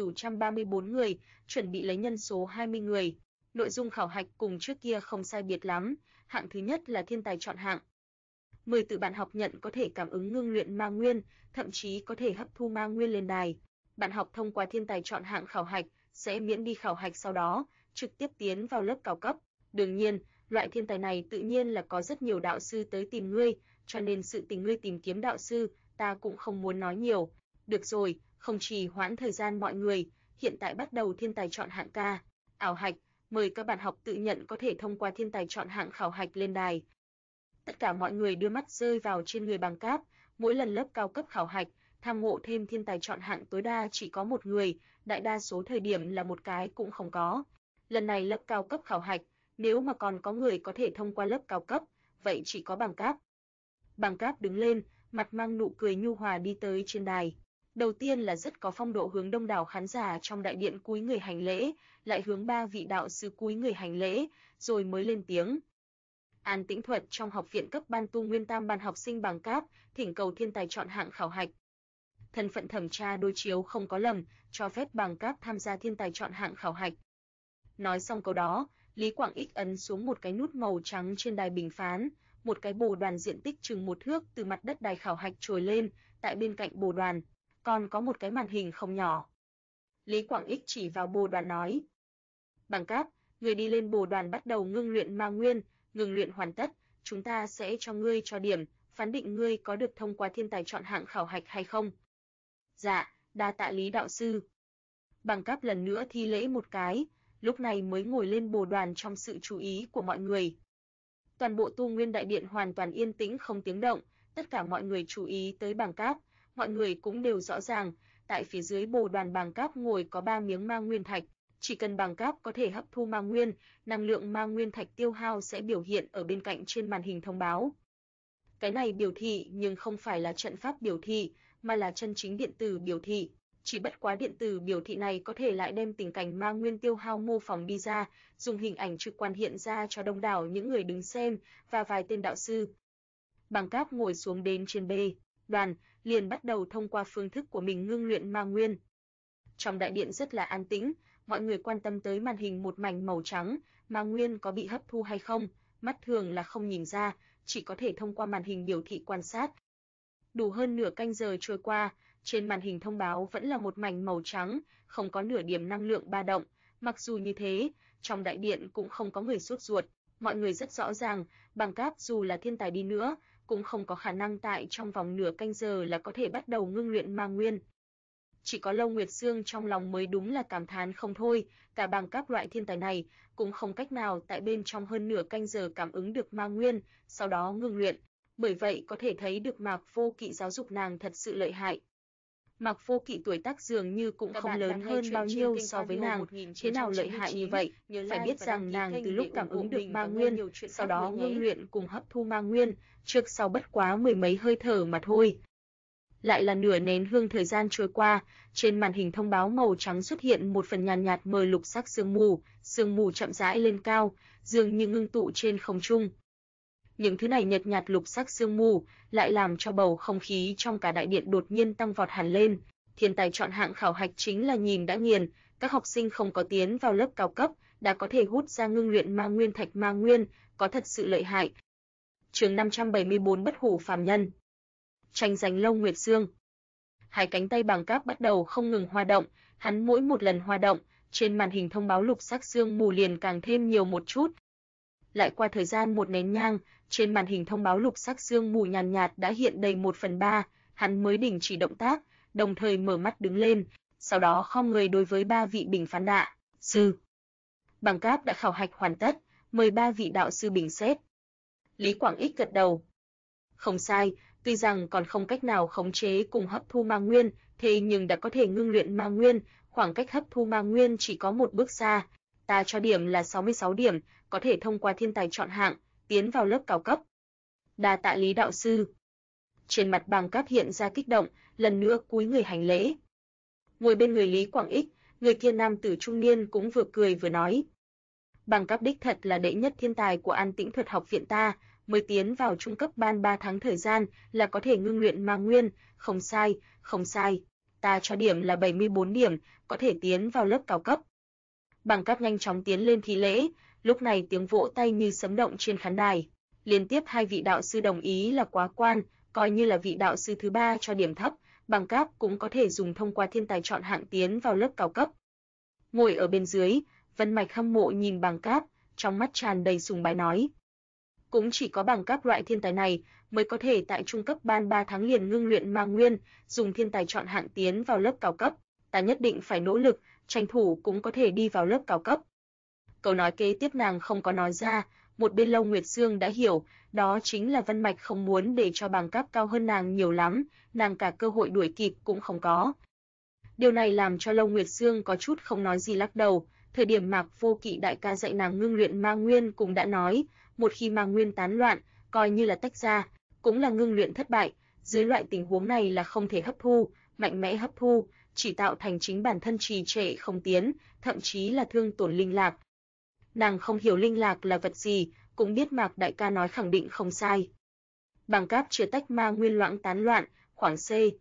Speaker 1: 1.934 người, chuẩn bị lấy nhân số 20 người. Nội dung khảo hạch cùng trước kia không sai biệt lắm, hạng thứ nhất là thiên tài chọn hạng. 10 tự bạn học nhận có thể cảm ứng ngưng luyện ma nguyên, thậm chí có thể hấp thu ma nguyên lên đài. Bạn học thông qua thiên tài chọn hạng khảo hạch sẽ miễn đi khảo hạch, sau đó trực tiếp tiến vào lớp cao cấp. Đương nhiên, loại thiên tài này tự nhiên là có rất nhiều đạo sư tới tìm ngươi, cho nên sự tình ngươi tìm kiếm đạo sư, ta cũng không muốn nói nhiều. Được rồi, không trì hoãn thời gian mọi người, hiện tại bắt đầu thiên tài chọn hạng ca. Ảo hạch, mời các bạn học tự nhận có thể thông qua thiên tài chọn hạng khảo hạch lên đài. Tất cả mọi người đưa mắt rơi vào trên người Bàng Cáp, mỗi lần lớp cao cấp khảo hạch, tham ngộ thêm thiên tài chọn hạng tối đa chỉ có một người, đại đa số thời điểm là một cái cũng không có. Lần này lớp cao cấp khảo hạch, nếu mà còn có người có thể thông qua lớp cao cấp, vậy chỉ có Bàng Cáp. Bàng Cáp đứng lên, mặt mang nụ cười nhu hòa đi tới trên đài. Đầu tiên là rất có phong độ hướng đông đảo khán giả trong đại điện cúi người hành lễ, lại hướng ba vị đạo sư cúi người hành lễ, rồi mới lên tiếng. An Tĩnh Thuật trong học viện cấp ban tu nguyên tam ban học sinh Bàng Cáp, thỉnh cầu thiên tài chọn hạng khảo hạch. Thân phận thẩm tra đối chiếu không có lầm, cho phép Bàng Cáp tham gia thiên tài chọn hạng khảo hạch. Nói xong câu đó, Lý Quảng Ích ấn xuống một cái nút màu trắng trên đài bình phán, một cái bồ đoàn diện tích chừng 1 thước từ mặt đất đài khảo hạch trồi lên, tại bên cạnh bồ đoàn, còn có một cái màn hình không nhỏ. Lý Quảng Ích chỉ vào bồ đoàn nói: "Bàng Cáp, người đi lên bồ đoàn bắt đầu ngưng luyện ma nguyên, ngưng luyện hoàn tất, chúng ta sẽ cho ngươi cho điểm, phán định ngươi có được thông qua thiên tài chọn hạng khảo hạch hay không." "Dạ, đa tạ Lý đạo sư." Bàng Cáp lần nữa thi lễ một cái, lúc này mới ngồi lên bồ đoàn trong sự chú ý của mọi người. Toàn bộ tu nguyên đại điện hoàn toàn yên tĩnh không tiếng động, tất cả mọi người chú ý tới Bàng Cáp, mọi người cũng đều rõ ràng, tại phía dưới bồ đoàn Bàng Cáp ngồi có 3 miếng ma nguyên thạch, chỉ cần Bàng Cáp có thể hấp thu ma nguyên, năng lượng ma nguyên thạch tiêu hao sẽ biểu hiện ở bên cạnh trên màn hình thông báo. Cái này biểu thị nhưng không phải là trận pháp biểu thị, mà là chân chính điện tử biểu thị. Chỉ bất quá điện tử biểu thị này có thể lại đem tình cảnh ma nguyên tiêu hao mô phỏng đi ra, dùng hình ảnh trực quan hiện ra cho đông đảo những người đứng xem và vài tên đạo sư. Bàng Cáp ngồi xuống đến trên bê đoàn, liền bắt đầu thông qua phương thức của mình ngưng luyện ma nguyên. Trong đại điện rất là an tĩnh, mọi người quan tâm tới màn hình một mảnh màu trắng, ma nguyên có bị hấp thu hay không, mắt thường là không nhìn ra, chỉ có thể thông qua màn hình biểu thị quan sát. Đủ hơn nửa canh giờ trôi qua, trên màn hình thông báo vẫn là một mảnh màu trắng, không có nửa điểm năng lượng ba động. Mặc dù như thế, trong đại điện cũng không có người sốt ruột, mọi người rất rõ ràng, Bàng Cáp dù là thiên tài đi nữa, cũng không có khả năng tại trong vòng nửa canh giờ là có thể bắt đầu ngưng luyện ma nguyên. Chỉ có Lâu Nguyệt Sương trong lòng mới đúng là cảm thán không thôi, cả Bàng Cáp loại thiên tài này cũng không cách nào tại bên trong hơn nửa canh giờ cảm ứng được ma nguyên, sau đó ngưng luyện. Bởi vậy có thể thấy được Mạc Vô Kỵ giáo dục nàng thật sự lợi hại. Mạc Vô Kỵ tuổi tác dường như cũng không lớn hơn bao nhiêu so với nàng, thế nào lợi hại như vậy? Phải biết rằng nàng từ lúc cảm ứng được ma nguyên, sau đó ngưng luyện cùng hấp thu ma nguyên, trước sau bất quá mười mấy hơi thở mà thôi. Lại là nửa nén hương thời gian trôi qua, trên màn hình thông báo màu trắng xuất hiện một phần nhàn nhạt mờ lục sắc sương mù chậm rãi lên cao, dường như ngưng tụ trên không trung. Những thứ này nhợt nhạt lục sắc sương mù lại làm cho bầu không khí trong cả đại điện đột nhiên tăng vọt hẳn lên. Thiên tài chọn hạng khảo hạch chính là nhìn đã nghiền, các học sinh không có tiến vào lớp cao cấp đã có thể hút ra ngưng luyện ma nguyên thạch ma nguyên, có thật sự lợi hại. Chương 574 Bất hủ phàm nhân. Tranh giành Lâu Nguyệt Sương. Hai cánh tay Bàng Cáp bắt đầu không ngừng hoa động, hắn mỗi một lần hoa động, trên màn hình thông báo lục sắc sương mù liền càng thêm nhiều một chút. Lại qua thời gian một nén nhang, trên màn hình thông báo lục sắc sương mù nhàn nhạt đã hiện đầy 1/3, hắn mới đình chỉ động tác, đồng thời mở mắt đứng lên, sau đó khom người đối với ba vị bình phán đạ sư. Bàng Cáp đã khảo hạch hoàn tất, mời ba vị đạo sư bình xét. Lý Quảng Ích gật đầu. Không sai, tuy rằng còn không cách nào khống chế cùng hấp thu ma nguyên, thế nhưng đã có thể ngưng luyện ma nguyên, khoảng cách hấp thu ma nguyên chỉ có một bước xa. Ta cho điểm là 66 điểm, có thể thông qua thiên tài chọn hạng, tiến vào lớp cao cấp. Đa tạ Lý đạo sư. Trên mặt Bàng Cáp hiện ra kích động, lần nữa cúi người hành lễ. Ngồi bên người Lý Quảng Ích, người kia nam tử trung niên cũng vừa cười vừa nói. Bàng Cáp đích thật là đệ nhất thiên tài của An Tĩnh Thuật học viện ta, mới tiến vào trung cấp ban 3 tháng thời gian là có thể ngưng luyện ma nguyên, không sai, ta cho điểm là 74 điểm, có thể tiến vào lớp cao cấp. Bàng Cáp nhanh chóng tiến lên thi lễ, lúc này tiếng vỗ tay như sấm động trên khán đài. Liên tiếp hai vị đạo sư đồng ý là quá quan, coi như là vị đạo sư thứ ba cho điểm thấp, Bàng Cáp cũng có thể dùng thông qua thiên tài chọn hạng tiến vào lớp cao cấp. Ngồi ở bên dưới, Vân Mạch hâm mộ nhìn Bàng Cáp, trong mắt tràn đầy sùng bái nói. Cũng chỉ có Bàng Cáp loại thiên tài này mới có thể tại trung cấp ban 3 tháng liền ngưng luyện ma nguyên, dùng thiên tài chọn hạng tiến vào lớp cao cấp, ta nhất định phải nỗ lực, tranh thủ cũng có thể đi vào lớp cao cấp. Câu nói kế tiếp nàng không có nói ra, một bên Lâu Nguyệt Sương đã hiểu, đó chính là Vân Mạch không muốn để cho Bàng Cáp cao hơn nàng nhiều lắm, nàng cả cơ hội đuổi kịp cũng không có. Điều này làm cho Lâu Nguyệt Sương có chút không nói gì lắc đầu, thời điểm Mạc Vô Kỵ đại ca dạy nàng ngưng luyện ma nguyên cũng đã nói, một khi ma nguyên tán loạn, coi như là tách ra, cũng là ngưng luyện thất bại, dưới loại tình huống này là không thể hấp thu, mạnh mẽ hấp thu, chỉ tạo thành chính bản thân trì trệ không tiến, thậm chí là thương tổn linh lạc. Nàng không hiểu linh lạc là vật gì, cũng biết Mạc đại ca nói khẳng định không sai. Bàng Cáp chia tách ma nguyên loãng tán loạn, khoảng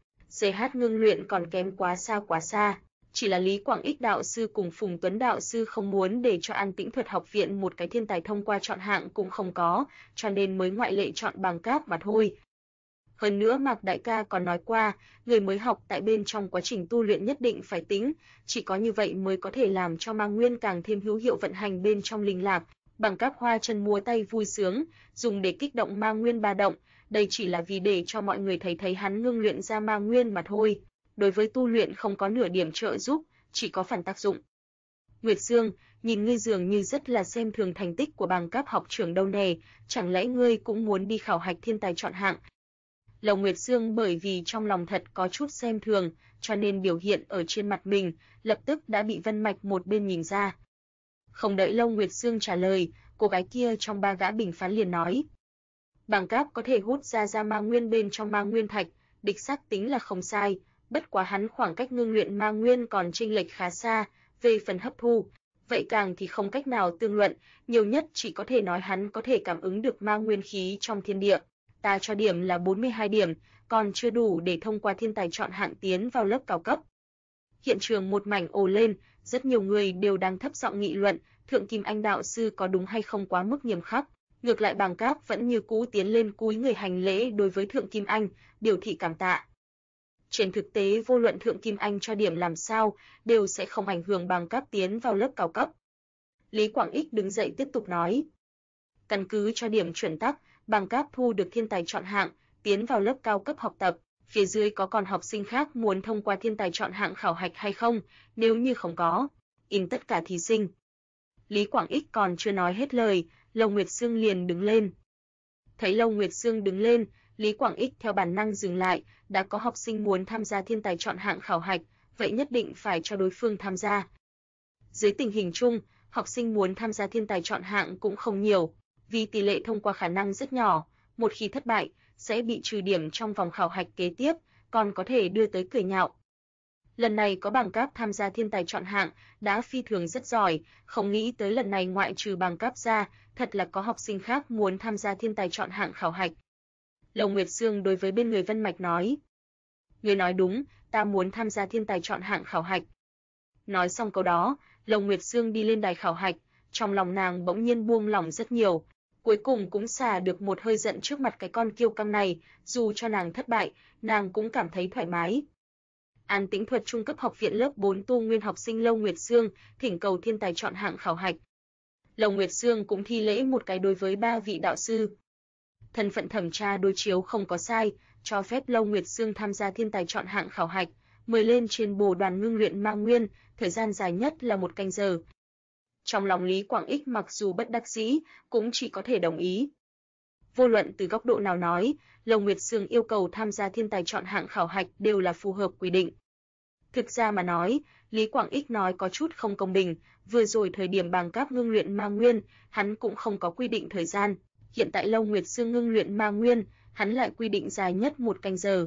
Speaker 1: CH ngưng luyện còn kém quá xa. Chỉ là Lý Quảng Ích đạo sư cùng Phùng Tuấn đạo sư không muốn để cho An Tĩnh Thuật học viện một cái thiên tài thông qua chọn hạng cũng không có, cho nên mới ngoại lệ chọn Bàng Cáp mà thôi. Hơn nữa Mạc đại ca còn nói qua, người mới học tại bên trong quá trình tu luyện nhất định phải tính, chỉ có như vậy mới có thể làm cho ma nguyên càng thêm hữu hiệu vận hành bên trong linh lạc. Bàng Cáp hoa chân múa tay vui sướng, dùng để kích động ma nguyên ba động, đây chỉ là vì để cho mọi người thấy hắn ngưng luyện ra ma nguyên mà thôi. Đối với tu luyện không có nửa điểm trợ giúp, chỉ có phản tác dụng. Nguyệt Sương, nhìn ngươi dường như rất là xem thường thành tích của Bàng Cáp học trưởng đâu nè, chẳng lẽ ngươi cũng muốn đi khảo hạch thiên tài chọn hạng? Lâu Nguyệt Sương bởi vì trong lòng thật có chút xem thường, cho nên biểu hiện ở trên mặt mình, lập tức đã bị Vân Mạch một bên nhìn ra. Không đợi Lâu Nguyệt Sương trả lời, cô gái kia trong ba gã bình phán liền nói. Bàng Cáp có thể hút ra ma nguyên bên trong ma nguyên thạch, đích xác tính là không sai, bất quá hắn khoảng cách ngưng luyện ma nguyên còn chênh lệch khá xa, về phần hấp thu, vậy càng thì không cách nào tương luận, nhiều nhất chỉ có thể nói hắn có thể cảm ứng được ma nguyên khí trong thiên địa. Ta cho điểm là 42 điểm, còn chưa đủ để thông qua thiên tài chọn hạng tiến vào lớp cao cấp. Hiện trường một mảnh ồ lên, rất nhiều người đều đang thấp giọng nghị luận, Thượng Kim Anh đạo sư có đúng hay không quá mức nghiêm khắc. Ngược lại Bàng Cáp vẫn như cũ tiến lên cúi người hành lễ đối với Thượng Kim Anh, biểu thị cảm tạ. Trên thực tế vô luận Thượng Kim Anh cho điểm làm sao, đều sẽ không ảnh hưởng Bàng Cáp tiến vào lớp cao cấp. Lý Quảng Ích đứng dậy tiếp tục nói. Căn cứ cho điểm chuẩn tắc, Bàng Cáp thu được thiên tài chọn hạng, tiến vào lớp cao cấp học tập. Phía dưới có còn học sinh khác muốn thông qua thiên tài chọn hạng khảo hạch hay không? Nếu như không có, in tất cả thí sinh. Lý Quảng Ích còn chưa nói hết lời, Lâu Nguyệt Sương liền đứng lên. Thấy Lâu Nguyệt Sương đứng lên, Lý Quảng Ích theo bản năng dừng lại, đã có học sinh muốn tham gia thiên tài chọn hạng khảo hạch, vậy nhất định phải cho đối phương tham gia. Dưới tình hình chung, học sinh muốn tham gia thiên tài chọn hạng cũng không nhiều, vì tỷ lệ thông qua khả năng rất nhỏ, một khi thất bại, sẽ bị trừ điểm trong vòng khảo hạch kế tiếp, còn có thể đưa tới cười nhạo. Lần này có Bàng Cáp tham gia thiên tài chọn hạng, đã phi thường rất giỏi, không nghĩ tới lần này ngoại trừ Bàng Cáp ra, thật là có học sinh khác muốn tham gia thiên tài chọn hạng khảo hạch. Lâu Nguyệt Sương đối với bên người Vân Mạch nói. Người nói đúng, ta muốn tham gia thiên tài chọn hạng khảo hạch. Nói xong câu đó, Lâu Nguyệt Sương đi lên đài khảo hạch, trong lòng nàng bỗng nhiên buông lỏng rất nhiều. Cuối cùng cũng xả được một hơi giận trước mặt cái con kiêu căng này, dù cho nàng thất bại, nàng cũng cảm thấy thoải mái. An Tĩnh Thuật trung cấp học viện lớp 4 tu nguyên học sinh Lâu Nguyệt Sương, thỉnh cầu thiên tài chọn hạng khảo hạch. Lâu Nguyệt Sương cũng thi lễ một cái đối với 3 vị đạo sư. Thân phận thẩm tra đối chiếu không có sai, cho phép Lâu Nguyệt Sương tham gia thiên tài chọn hạng khảo hạch, mời lên trên bồ đoàn ngưng luyện ma nguyên, thời gian dài nhất là 1 canh giờ. Trong lòng Lý Quảng Ích mặc dù bất đắc dĩ, cũng chỉ có thể đồng ý. Vô luận từ góc độ nào nói, Lâu Nguyệt Sương yêu cầu tham gia thiên tài chọn hạng khảo hạch đều là phù hợp quy định. Thực ra mà nói, Lý Quảng Ích nói có chút không công bình, vừa rồi thời điểm Bàng Cáp ngưng luyện ma nguyên, hắn cũng không có quy định thời gian, hiện tại Lâu Nguyệt Sương ngưng luyện ma nguyên, hắn lại quy định dài nhất 1 canh giờ.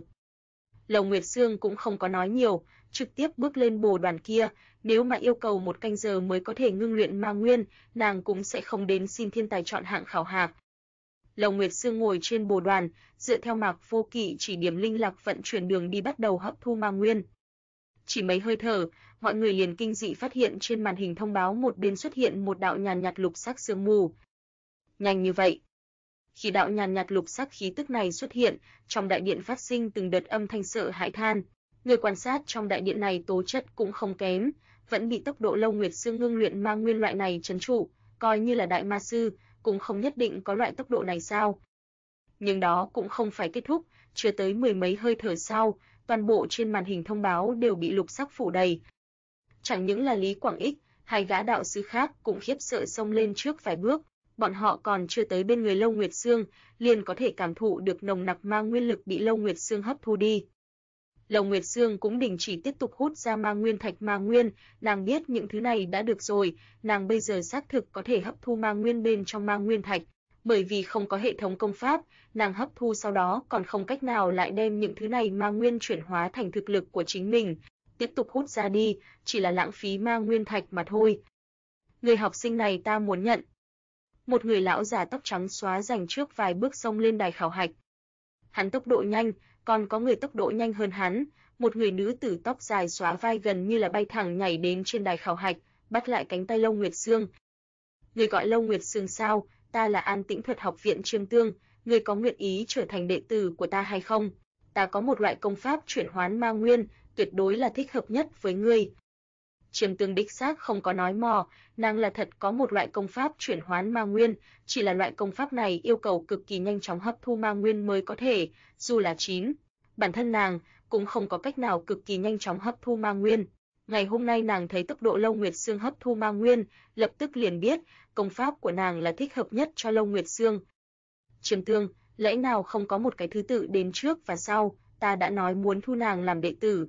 Speaker 1: Lâu Nguyệt Sương cũng không có nói nhiều, trực tiếp bước lên bồ đoàn kia, nếu mà yêu cầu 1 canh giờ mới có thể ngưng luyện ma nguyên, nàng cũng sẽ không đến xin thiên tài chọn hạng khảo hạch. Lâu Nguyệt Sương ngồi trên bồ đoàn, dựa theo Mạc Vô Kỵ chỉ điểm linh lạc vận chuyển đường đi bắt đầu hấp thu ma nguyên. Chỉ mấy hơi thở, mọi người liền kinh dị phát hiện trên màn hình thông báo một bên xuất hiện một đạo nhàn nhạt lục sắc sương mù. Nhanh như vậy. Khi đạo nhàn nhạt lục sắc khí tức này xuất hiện, trong đại điện phát sinh từng đợt âm thanh sợ hãi than. Người quan sát trong đại điện này tố chất cũng không kém, vẫn bị tốc độ Lâu Nguyệt Sương ngưng luyện ma nguyên loại này trấn trụ, coi như là đại ma sư, cũng không nhất định có loại tốc độ này sao. Nhưng đó cũng không phải kết thúc, chưa tới 10 mấy hơi thở sau, toàn bộ trên màn hình thông báo đều bị lục sắc phủ đầy. Chẳng những là Lý Quảng Ích, 2 gã đạo sư khác cũng khiếp sợ xông lên trước vài bước, bọn họ còn chưa tới bên người Lâu Nguyệt Sương, liền có thể cảm thụ được nồng nặc ma nguyên lực bị Lâu Nguyệt Sương hấp thu đi. Lâu Nguyệt Sương cũng đình chỉ tiếp tục hút ra ma nguyên thạch ma nguyên, nàng biết những thứ này đã được rồi, nàng bây giờ xác thực có thể hấp thu ma nguyên bên trong ma nguyên thạch, bởi vì không có hệ thống công pháp, nàng hấp thu sau đó còn không cách nào lại đem những thứ này ma nguyên chuyển hóa thành thực lực của chính mình, tiếp tục hút ra đi, chỉ là lãng phí ma nguyên thạch mà thôi. Người học sinh này ta muốn nhận. Một người lão già tóc trắng xóa dành trước vài bước xông lên đài khảo hạch. Hắn tốc độ nhanh, còn có người tốc độ nhanh hơn hắn, một người nữ tử tóc dài xóa vai gần như là bay thẳng nhảy đến trên đài khảo hạch, bắt lại cánh tay Lâu Nguyệt Sương. Người gọi Lâu Nguyệt Sương sao? Ta là An Tĩnh Thuật học viện Trương Tương, người có nguyện ý trở thành đệ tử của ta hay không? Ta có một loại công pháp chuyển hoán ma nguyên, tuyệt đối là thích hợp nhất với ngươi. Trương Tương đích xác không có nói mò, nàng là thật có một loại công pháp chuyển hoán ma nguyên, chỉ là loại công pháp này yêu cầu cực kỳ nhanh chóng hấp thu ma nguyên mới có thể, dù là bản thân nàng cũng không có cách nào cực kỳ nhanh chóng hấp thu ma nguyên. Ngày hôm nay nàng thấy tốc độ Lâu Nguyệt Sương hấp thu ma nguyên, lập tức liền biết công pháp của nàng là thích hợp nhất cho Lâu Nguyệt Sương. Trương Tương, lẽ nào không có một cái thứ tự đến trước và sau, ta đã nói muốn thu nàng làm đệ tử.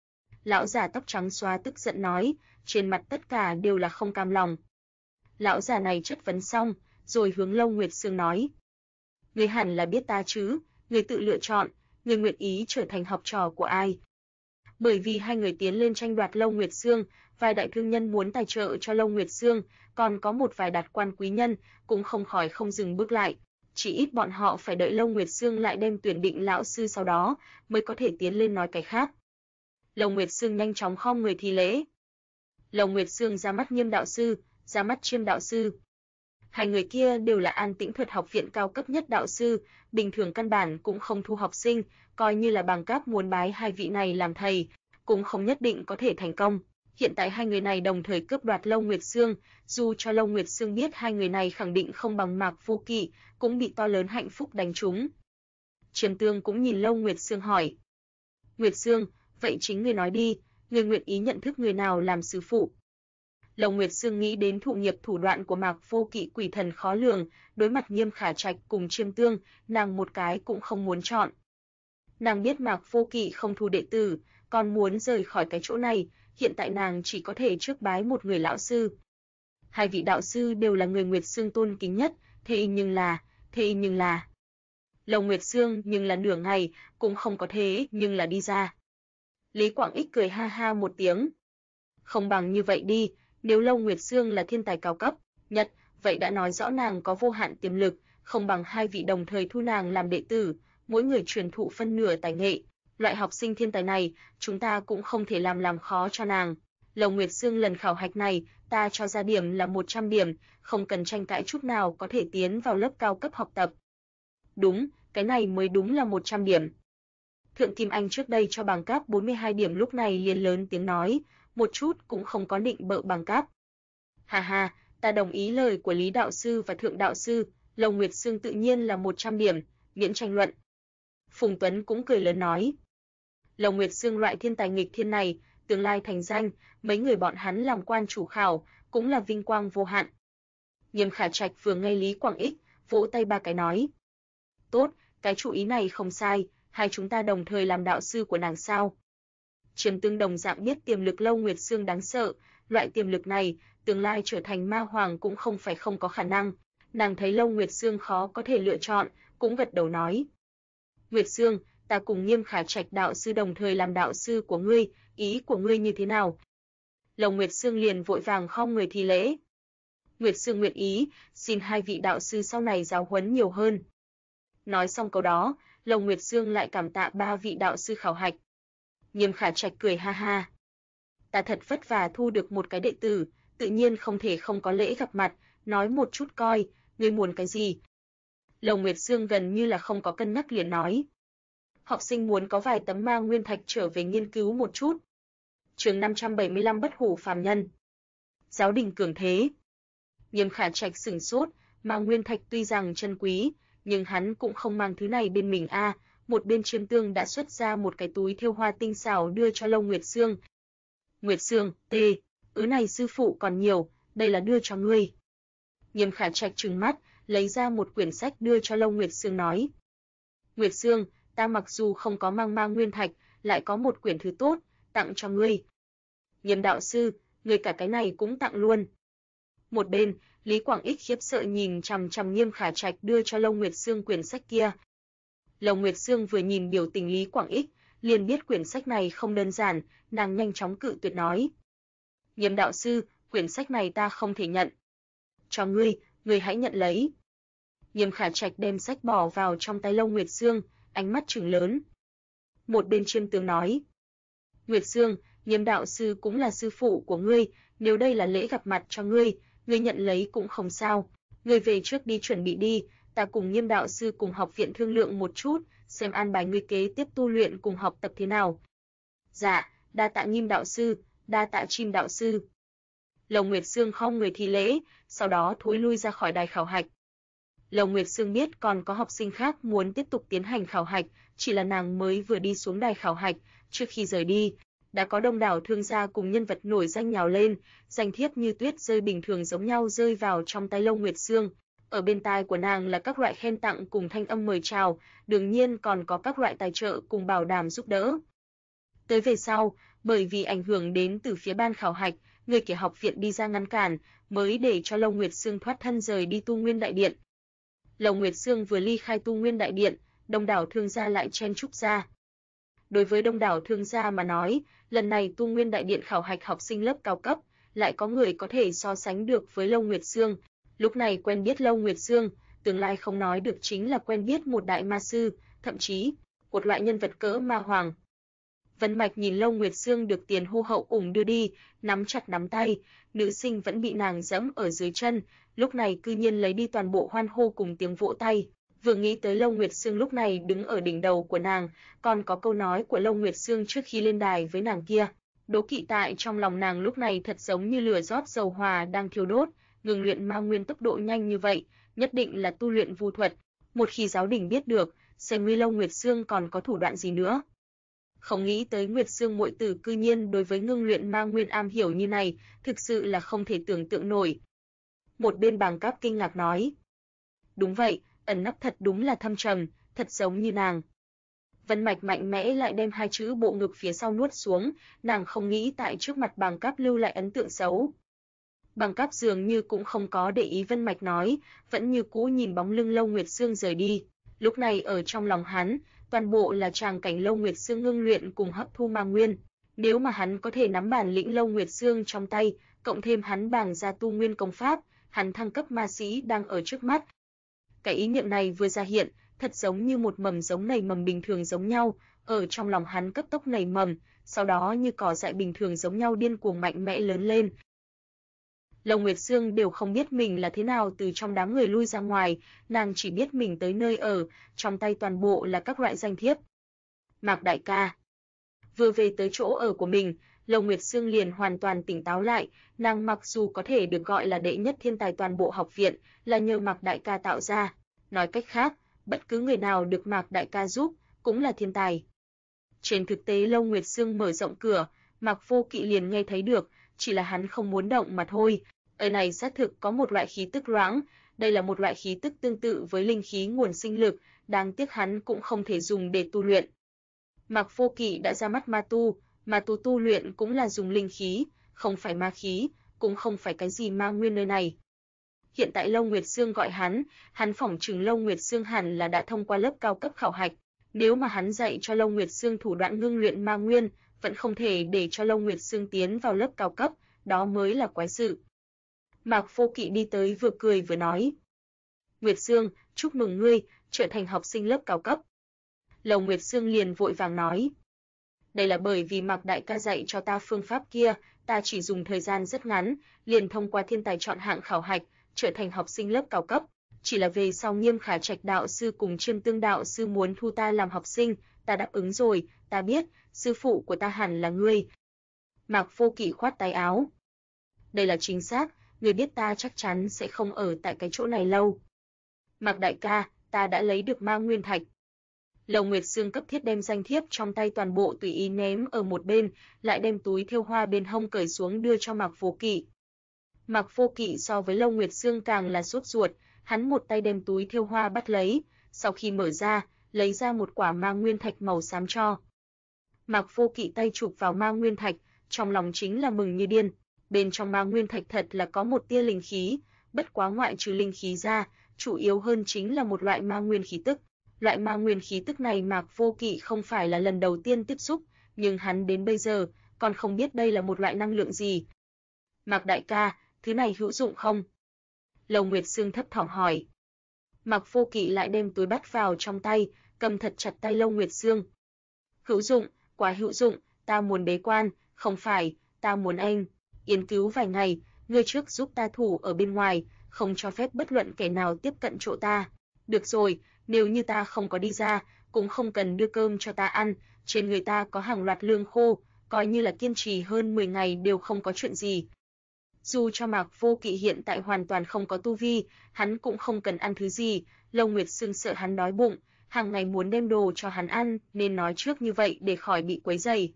Speaker 1: Lão già tóc trắng xóa tức giận nói, trên mặt tất cả đều là không cam lòng. Lão già này chất vấn xong, rồi hướng Lâu Nguyệt Sương nói. Ngươi hẳn là biết ta chứ, ngươi tự lựa chọn, ngươi nguyện ý trở thành học trò của ai. Bởi vì 2 người tiến lên tranh đoạt Lâu Nguyệt Sương, vài đại thương nhân muốn tài trợ cho Lâu Nguyệt Sương, còn có một vài đạt quan quý nhân, cũng không khỏi không dừng bước lại. chỉ ít bọn họ phải đợi Lâu Nguyệt Sương lại đem tuyển định lão sư sau đó mới có thể tiến lên nói cái khác. Lâu Nguyệt Sương nhanh chóng khom người thi lễ. Lâu Nguyệt Sương ra mắt Nghiêm đạo sư, ra mắt Chiêm đạo sư. Hai người kia đều là An Tĩnh Thuật học viện cao cấp nhất đạo sư, bình thường căn bản cũng không thu học sinh, coi như là Bàng Cáp muốn bái hai vị này làm thầy, cũng không nhất định có thể thành công. Hiện tại hai người này đồng thời cướp đoạt Lâu Nguyệt Sương, dù cho Lâu Nguyệt Sương biết hai người này khẳng định không bằng Mạc Vô Kỵ, cũng bị to lớn hạnh phúc đánh trúng. Chiêm Tương cũng nhìn Lâu Nguyệt Sương hỏi. Nguyệt Sương, vậy chính ngươi nói đi, ngươi nguyện ý nhận thức người nào làm sư phụ? Lâu Nguyệt Sương nghĩ đến thụ nghiệp thủ đoạn của Mạc Vô Kỵ quỷ thần khó lường, đối mặt Nghiêm Khả Trạch cùng Chiêm Tương, nàng một cái cũng không muốn chọn. Nàng biết Mạc Vô Kỵ không thu đệ tử, còn muốn rời khỏi cái chỗ này, hiện tại nàng chỉ có thể trước bái một người lão sư. Hai vị đạo sư đều là người Nguyệt Sương tôn kính nhất, thế nhưng là... Lâu Nguyệt Sương nhưng là nửa ngày, cũng không có thế nhưng là đi ra. Lý Quảng Ích cười ha ha một tiếng. Không bằng như vậy đi, nếu Lâu Nguyệt Sương là thiên tài cao cấp nhất, vậy đã nói rõ nàng có vô hạn tiềm lực, không bằng hai vị đồng thời thu nàng làm đệ tử, mỗi người truyền thụ phân nửa tài nghệ. Loại học sinh thiên tài này, chúng ta cũng không thể làm khó cho nàng. Lâu Nguyệt Sương lần khảo hạch này, ta cho ra điểm là 100 điểm, không cần tranh cãi chút nào có thể tiến vào lớp cao cấp học tập. Đúng, cái này mới đúng là 100 điểm. Thượng Kim Anh trước đây cho Bàng Cáp 42 điểm lúc này liền lớn tiếng nói, một chút cũng không có định bợ Bàng Cáp. Hà hà, ta đồng ý lời của Lý đạo sư và Thượng đạo sư, Lâu Nguyệt Sương tự nhiên là 100 điểm, miễn tranh luận. Phùng Tuấn cũng cười lớn nói. Lâu Nguyệt Sương loại thiên tài nghịch thiên này, tương lai thành danh, mấy người bọn hắn làm quan chủ khảo, cũng là vinh quang vô hạn. Nghiêm Khả Trạch vừa nghe Lý Quảng Ích, vỗ tay ba cái nói. Tốt, cái chủ ý này không sai, hai chúng ta đồng thời làm đạo sư của nàng sao. Chiêm Tương đồng dạng biết tiềm lực Lâu Nguyệt Sương đáng sợ, loại tiềm lực này, tương lai trở thành ma hoàng cũng không phải không có khả năng. Nàng thấy Lâu Nguyệt Sương khó có thể lựa chọn, cũng gật đầu nói. Nguyệt Sương, ta cùng Nghiêm Khả Trạch đạo sư đồng thời làm đạo sư của ngươi, ý của ngươi như thế nào? Lâu Nguyệt Sương liền vội vàng khom người thi lễ. Nguyệt Sương nguyện ý, xin hai vị đạo sư sau này giáo huấn nhiều hơn. Nói xong câu đó, Lâu Nguyệt Sương lại cảm tạ ba vị đạo sư khảo hạch. Nghiêm Khả Trạch cười ha ha. Ta thật vất vả thu được một cái đệ tử, tự nhiên không thể không có lễ gặp mặt, nói một chút coi, ngươi muốn cái gì? Lâu Nguyệt Sương gần như là không có cân nhắc liền nói. Học sinh muốn có vài tấm ma nguyên thạch trở về nghiên cứu một chút. Chương 575 bất hủ phàm nhân. Giáo đình cường thế. Nghiêm Khả Trạch sửng sốt, ma nguyên thạch tuy rằng chân quý, nhưng hắn cũng không mang thứ này bên mình a. Một bên Chiêm Tương đã xuất ra một cái túi thêu hoa tinh xảo đưa cho Lâu Nguyệt Sương. Nguyệt Sương, ứ này sư phụ còn nhiều, đây là đưa cho ngươi. Nghiêm Khả Trạch trừng mắt, lấy ra một quyển sách đưa cho Lâu Nguyệt Sương nói. Nguyệt Sương, ta mặc dù không có mang ma nguyên thạch, lại có một quyển thứ tốt, tặng cho ngươi. Nghiêm đạo sư, ngươi cả cái này cũng tặng luôn. Một bên, Lý Quảng Ích khiếp sợ nhìn chằm chằm Nghiêm Khả Trạch đưa cho Lâu Nguyệt Sương quyển sách kia. Lâu Nguyệt Sương vừa nhìn biểu tình Lý Quảng Ích, liền biết quyển sách này không đơn giản, nàng nhanh chóng cự tuyệt nói. Nghiêm đạo sư, quyển sách này ta không thể nhận. Cho ngươi, ngươi hãy nhận lấy. Nghiêm Khả Trạch đem sách bỏ vào trong tay Lâu Nguyệt Sương, ánh mắt trừng lớn. Một bên Chiêm Tương nói. Nguyệt Sương, Nghiêm đạo sư cũng là sư phụ của ngươi, nếu đây là lễ gặp mặt cho ngươi, ngươi nhận lấy cũng không sao. Ngươi về trước đi chuẩn bị đi, ta cùng Nghiêm đạo sư cùng học viện thương lượng một chút, xem an bài ngươi kế tiếp tu luyện cùng học tập thế nào. Dạ, đa tạ Nghiêm đạo sư, đa tạ Chiêm đạo sư. Lâu Nguyệt Sương khom người thi lễ, sau đó thối lui ra khỏi đài khảo hạch. Lâu Nguyệt Sương biết còn có học sinh khác muốn tiếp tục tiến hành khảo hạch, chỉ là nàng mới vừa đi xuống đài khảo hạch, trước khi rời đi, đã có đông đảo thương gia cùng nhân vật nổi danh nhào lên, danh thiếp như tuyết rơi bình thường giống nhau rơi vào trong tay Lâu Nguyệt Sương. Ở bên tai của nàng là các loại khen tặng cùng thanh âm mời chào, đương nhiên còn có các loại tài trợ cùng bảo đảm giúp đỡ. Tới về sau, bởi vì ảnh hưởng đến từ phía ban khảo hạch, người của học viện đi ra ngăn cản, mới để cho Lâu Nguyệt Sương thoát thân rời đi Tu Nguyên Đại Điện. Lâu Nguyệt Sương vừa ly khai Tu Nguyên Đại Điện, đông đảo thương gia lại chen chúc ra. Đối với đông đảo thương gia mà nói, lần này Tu Nguyên Đại Điện khảo hạch học sinh lớp cao cấp, lại có người có thể so sánh được với Lâu Nguyệt Sương. Lúc này quen biết Lâu Nguyệt Sương, tương lai không nói được chính là quen biết một đại ma sư, thậm chí một loại nhân vật cỡ ma hoàng. Vân Mạch nhìn Lâu Nguyệt Sương được Tiền Hô Hậu ủng đưa đi, nắm chặt nắm tay, nữ sinh vẫn bị nàng giẫm ở dưới chân, lúc này cư nhiên lấy đi toàn bộ hoan hô cùng tiếng vỗ tay. Vừa nghĩ tới Lâu Nguyệt Sương lúc này đứng ở đỉnh đầu của nàng, còn có câu nói của Lâu Nguyệt Sương trước khi lên đài với nàng kia, đố kỵ tại trong lòng nàng lúc này thật giống như lửa rót dầu hỏa đang thiêu đốt, ngừng luyện ma nguyên tốc độ nhanh như vậy, nhất định là tu luyện vu thuật. Một khi giáo đình biết được, xem nguy Lâu Nguyệt Sương còn có thủ đoạn gì nữa. Không nghĩ tới Nguyệt Sương muội tử cư nhiên đối với ngưng luyện ma nguyên am hiểu như này, thực sự là không thể tưởng tượng nổi. Một bên Bàng Cáp kinh ngạc nói, đúng vậy, ẩn nấp thật đúng là thâm trầm, thật giống như nàng. Vân Mạch mạnh mẽ lại đem hai chữ bộ ngực phía sau nuốt xuống, nàng không nghĩ tại trước mặt Bàng Cáp lưu lại ấn tượng xấu. Bàng Cáp dường như cũng không có để ý Vân Mạch nói, vẫn như cũ nhìn bóng lưng Lâu Nguyệt Sương rời đi. Lúc này ở trong lòng hắn, toàn bộ là tràng cảnh Lâu Nguyệt Sương ngưng luyện cùng hấp thu ma nguyên. Nếu mà hắn có thể nắm bản lĩnh Lâu Nguyệt Sương trong tay, cộng thêm hắn bàng ra tu nguyên công pháp, hắn thăng cấp ma sĩ đang ở trước mắt. Cái ý niệm này vừa ra hiện, thật giống như một mầm giống nảy mầm bình thường giống nhau, ở trong lòng hắn cấp tốc nảy mầm, sau đó như cỏ dại bình thường giống nhau điên cuồng mạnh mẽ lớn lên. Lâu Nguyệt Sương đều không biết mình là thế nào từ trong đám người lui ra ngoài, nàng chỉ biết mình tới nơi ở, trong tay toàn bộ là các loại danh thiếp. Mạc đại ca. Vừa về tới chỗ ở của mình, Lâu Nguyệt Sương liền hoàn toàn tỉnh táo lại, nàng mặc dù có thể được gọi là đệ nhất thiên tài toàn bộ học viện, là nhờ Mạc đại ca tạo ra, nói cách khác, bất cứ người nào được Mạc đại ca giúp, cũng là thiên tài. Trên thực tế Lâu Nguyệt Sương mở rộng cửa, Mạc Vô Kỵ liền nghe thấy được, chỉ là hắn không muốn động mà thôi. Ở này xác thực có một loại khí tức loãng, đây là một loại khí tức tương tự với linh khí nguồn sinh lực, đáng tiếc hắn cũng không thể dùng để tu luyện. Mạc Vô Kỵ đã ra mắt ma tu luyện cũng là dùng linh khí, không phải ma khí, cũng không phải cái gì ma nguyên nơi này. Hiện tại Lâu Nguyệt Sương gọi hắn phỏng chừng Lâu Nguyệt Sương hẳn là đã thông qua lớp cao cấp khảo hạch, nếu mà hắn dạy cho Lâu Nguyệt Sương thủ đoạn ngưng luyện ma nguyên, vẫn không thể để cho Lâu Nguyệt Sương tiến vào lớp cao cấp, đó mới là quái sự. Mạc Vô Kỵ đi tới vừa cười vừa nói, Nguyệt Sương, chúc mừng ngươi, trở thành học sinh lớp cao cấp. Lâu Nguyệt Sương liền vội vàng nói, đây là bởi vì Mạc đại ca dạy cho ta phương pháp kia, ta chỉ dùng thời gian rất ngắn, liền thông qua thiên tài chọn hạng khảo hạch, trở thành học sinh lớp cao cấp. Chỉ là về sau Nghiêm Khả Trạch đạo sư cùng Chiêm Tương đạo sư muốn thu ta làm học sinh, ta đáp ứng rồi, ta biết, sư phụ của ta hẳn là ngươi. Mạc Vô Kỵ khoát tay áo. Đây là chính xác, ngươi biết ta chắc chắn sẽ không ở tại cái chỗ này lâu. Mạc đại ca, ta đã lấy được ma nguyên thạch. Lâu Nguyệt Sương cấp thiết đem danh thiếp trong tay toàn bộ tùy ý ném ở một bên, lại đem túi thêu hoa bên hông cởi xuống đưa cho Mạc Vô Kỵ. Mạc Vô Kỵ so với Lâu Nguyệt Sương càng là sốt ruột, hắn một tay đem túi thêu hoa bắt lấy, sau khi mở ra, lấy ra một quả ma nguyên thạch màu xám tro. Mạc Vô Kỵ tay chụp vào ma nguyên thạch, trong lòng chính là mừng như điên. Bên trong ma nguyên thạch thật là có một tia linh khí, bất quá ngoại trừ linh khí ra, chủ yếu hơn chính là một loại ma nguyên khí tức. Loại ma nguyên khí tức này Mạc Vô Kỵ không phải là lần đầu tiên tiếp xúc, nhưng hắn đến bây giờ còn không biết đây là một loại năng lượng gì. Mạc đại ca, thứ này hữu dụng không? Lâu Nguyệt Sương thấp thỏm hỏi. Mạc Vô Kỵ lại đem túi bắt vào trong tay, cầm thật chặt tay Lâu Nguyệt Sương. Hữu dụng, quá hữu dụng, ta muốn bế quan, không phải, ta muốn anh. Nghiên cứu vài ngày, ngươi trước giúp ta thủ ở bên ngoài, không cho phép bất luận kẻ nào tiếp cận chỗ ta. Được rồi, nếu như ta không có đi ra, cũng không cần đưa cơm cho ta ăn, trên người ta có hàng loạt lương khô, coi như là kiên trì hơn 10 ngày đều không có chuyện gì. Dù cho Mạc Vô Kỵ hiện tại hoàn toàn không có tu vi, hắn cũng không cần ăn thứ gì, Lâu Nguyệt Sương sợ hắn đói bụng, hàng ngày muốn đem đồ cho hắn ăn, nên nói trước như vậy để khỏi bị quấy rầy.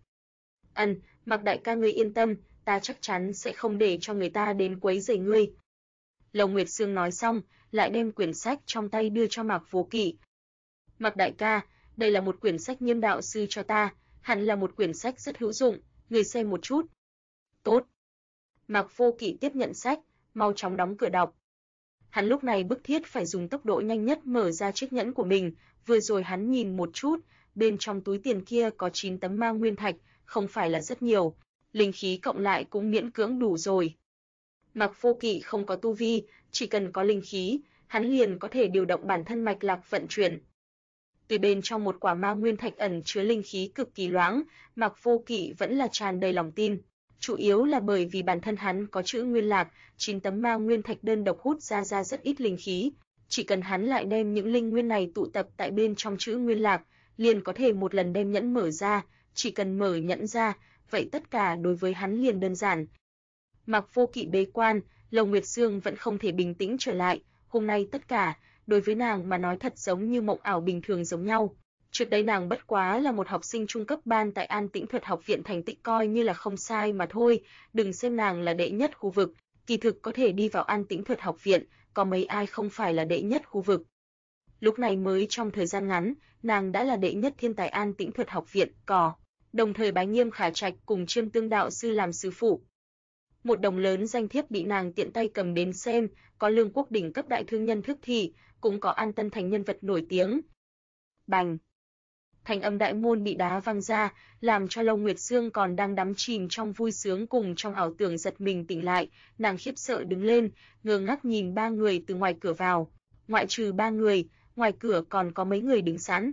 Speaker 1: Mạc đại ca ngươi yên tâm, ta chắc chắn sẽ không để cho người ta đến quấy rầy ngươi. Lâu Nguyệt Sương nói xong, lại đem quyển sách trong tay đưa cho Mạc Vô Kỵ. Mạc đại ca, đây là một quyển sách Nghiêm đạo sư cho ta, hẳn là một quyển sách rất hữu dụng, ngươi xem một chút. Tốt. Mạc Vô Kỵ tiếp nhận sách, mau chóng đóng cửa đọc. Hắn lúc này bức thiết phải dùng tốc độ nhanh nhất mở ra chiếc nhẫn của mình, vừa rồi hắn nhìn một chút, bên trong túi tiền kia có 9 tấm ma nguyên thạch, không phải là rất nhiều, linh khí cộng lại cũng miễn cưỡng đủ rồi. Mạc Vô Kỵ không có tu vi, chỉ cần có linh khí, hắn liền có thể điều động bản thân mạch lạc vận chuyển. Tuy bên trong một quả ma nguyên thạch ẩn chứa linh khí cực kỳ loãng, Mạc Vô Kỵ vẫn là tràn đầy lòng tin. Chủ yếu là bởi vì bản thân hắn có chữ nguyên lạc, 9 tấm ma nguyên thạch đơn độc hút ra rất ít linh khí. Chỉ cần hắn lại đem những linh nguyên này tụ tập tại bên trong chữ nguyên lạc, liền có thể một lần đem nhẫn mở ra, chỉ cần mở nhẫn ra, vậy tất cả đối với hắn liền đơn giản. Mạc Vô Kỵ bế quan, Lầu Nguyệt Sương vẫn không thể bình tĩnh trở lại, hôm nay tất cả, đối với nàng mà nói thật giống như mộng ảo bình thường giống nhau. Trước đây nàng bất quá là một học sinh trung cấp ban tại An Tĩnh Thuật Học viện, thành tích coi như là không sai mà thôi, đừng xem nàng là đệ nhất khu vực, kỳ thực có thể đi vào An Tĩnh Thuật Học viện, có mấy ai không phải là đệ nhất khu vực. Lúc này mới trong thời gian ngắn, nàng đã là đệ nhất thiên tài An Tĩnh Thuật Học viện, đồng thời bái Nghiêm Khả Trạch cùng Chiêm Tương đạo sư làm sư phụ. Một đồng lớn danh thiếp bị nàng tiện tay cầm đến xem, có Lương Quốc đỉnh cấp đại thương nhân Thức Thị, cũng có An Tân thành nhân vật nổi tiếng. Bành! Thành âm đại môn bị đá văng ra, làm cho Lâu Nguyệt Sương còn đang đắm chìm trong vui sướng cùng trong ảo tưởng giật mình tỉnh lại, nàng khiếp sợ đứng lên, ngơ ngác nhìn 3 người từ ngoài cửa vào. Ngoại trừ 3 người, ngoài cửa còn có mấy người đứng sẵn.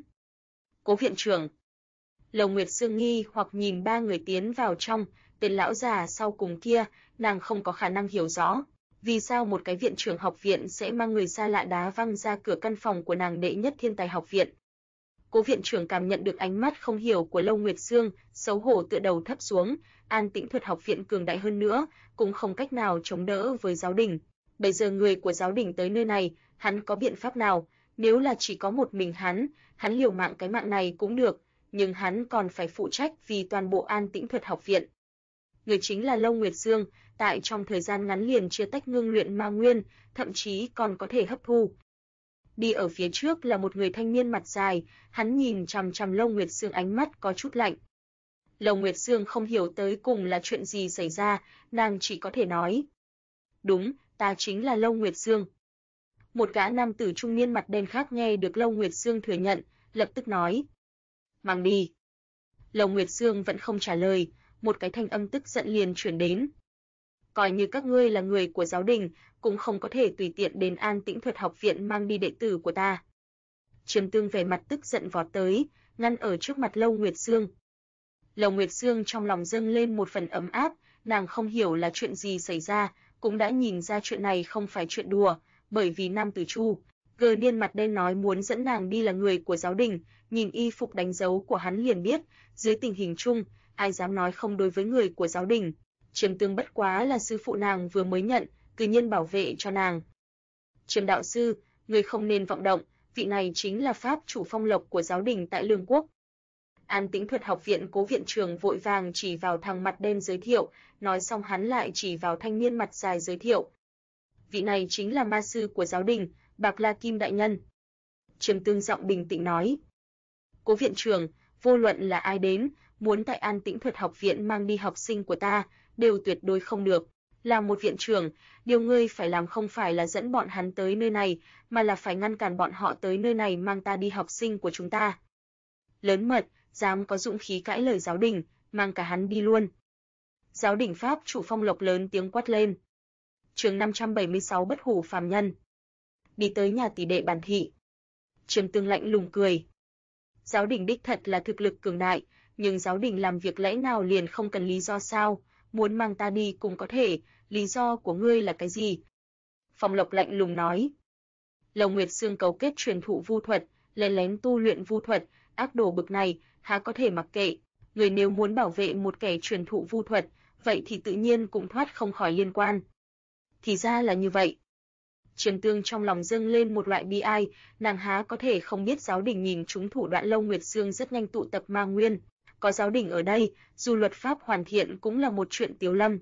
Speaker 1: Cố viện trưởng. Lâu Nguyệt Sương nghi hoặc nhìn 3 người tiến vào trong, tên lão già sau cùng kia, nàng không có khả năng hiểu rõ, vì sao một cái viện trưởng học viện sẽ mang người xa lạ đá văng ra cửa căn phòng của nàng đệ nhất thiên tài học viện. Cố viện trưởng cảm nhận được ánh mắt không hiểu của Lâu Nguyệt Sương, xấu hổ tựa đầu thấp xuống, An Tĩnh Thuật Học viện cường đại hơn nữa, cũng không cách nào chống đỡ với giáo đình. Bây giờ người của giáo đình tới nơi này, hắn có biện pháp nào? Nếu là chỉ có một mình hắn liều mạng cái mạng này cũng được, nhưng hắn còn phải phụ trách vì toàn bộ An Tĩnh Thuật Học viện. Người chính là Lâu Nguyệt Sương, tại trong thời gian ngắn liền chia tách ngưng luyện ma nguyên, thậm chí còn có thể hấp thu. Đi ở phía trước là một người thanh niên mặt dài, hắn nhìn chằm chằm Lâu Nguyệt Sương ánh mắt có chút lạnh. Lâu Nguyệt Sương không hiểu tới cùng là chuyện gì xảy ra, nàng chỉ có thể nói. Đúng, ta chính là Lâu Nguyệt Sương. Một gã nam tử trung niên mặt đen khác nghe được Lâu Nguyệt Sương thừa nhận, lập tức nói. Mang đi. Lâu Nguyệt Sương vẫn không trả lời, một cái thanh âm tức giận liền truyền đến. Coi như các ngươi là người của giáo đình, cũng không có thể tùy tiện đến An Tĩnh Thuật Học viện mang đi đệ tử của ta. Chiêm Tương vẻ mặt tức giận vọt tới, ngăn ở trước mặt Lâu Nguyệt Sương. Lâu Nguyệt Sương trong lòng dâng lên một phần ấm áp, nàng không hiểu là chuyện gì xảy ra, cũng đã nhìn ra chuyện này không phải chuyện đùa, bởi vì nam tử Chu, gờ điên mặt đen nói muốn dẫn nàng đi là người của giáo đình, nhìn y phục đánh dấu của hắn liền biết, dưới tình hình chung, ai dám nói không đối với người của giáo đình. Chiêm Tương bất quá là sư phụ nàng vừa mới nhận, tự nhiên bảo vệ cho nàng. Chiêm đạo sư, người không nên vọng động, vị này chính là pháp chủ Phong Lộc của giáo đình tại Lương Quốc. An Tĩnh Thuật Học viện Cố viện trưởng vội vàng chỉ vào thằng mặt đen giới thiệu, nói xong hắn lại chỉ vào thanh niên mặt dài giới thiệu. Vị này chính là ma sư của giáo đình, Bạc La Kim đại nhân. Chiêm Tương giọng bình tĩnh nói. Cố viện trưởng, vô luận là ai đến, muốn tại An Tĩnh Thuật Học viện mang đi học sinh của ta, đều tuyệt đối không được. Là một viện trưởng, điều ngươi phải làm không phải là dẫn bọn hắn tới nơi này, mà là phải ngăn cản bọn họ tới nơi này mang ta đi học sinh của chúng ta. Lớn mật, dám có dũng khí cãi lời giáo đình, mang cả hắn đi luôn. Giáo đình pháp chủ Phong Lộc lớn tiếng quát lên. Chương 576 Bất hủ phàm nhân. Đi tới nhà tỷ đệ Bản thị. Chiêm Tương lạnh lùng cười. Giáo đình đích thật là thực lực cường đại, nhưng giáo đình làm việc lẽ nào liền không cần lý do sao? Muốn mang ta đi cũng có thể, lý do của ngươi là cái gì? Phong Lộc lạnh lùng nói. Lâu Nguyệt Sương cấu kết truyền thụ vu thuật, lén lén tu luyện vu thuật, ác đồ bực này, há có thể mặc kệ. Người nếu muốn bảo vệ một kẻ truyền thụ vu thuật, vậy thì tự nhiên cũng thoát không khỏi liên quan. Thì ra là như vậy. Chiêm Tương trong lòng dâng lên một loại bi ai, nàng há có thể không biết giáo đình nhìn trúng thủ đoạn Lâu Nguyệt Sương rất nhanh tụ tập ma nguyên. Có giáo đình ở đây, dù luật pháp hoàn thiện cũng là một chuyện tiếu lâm.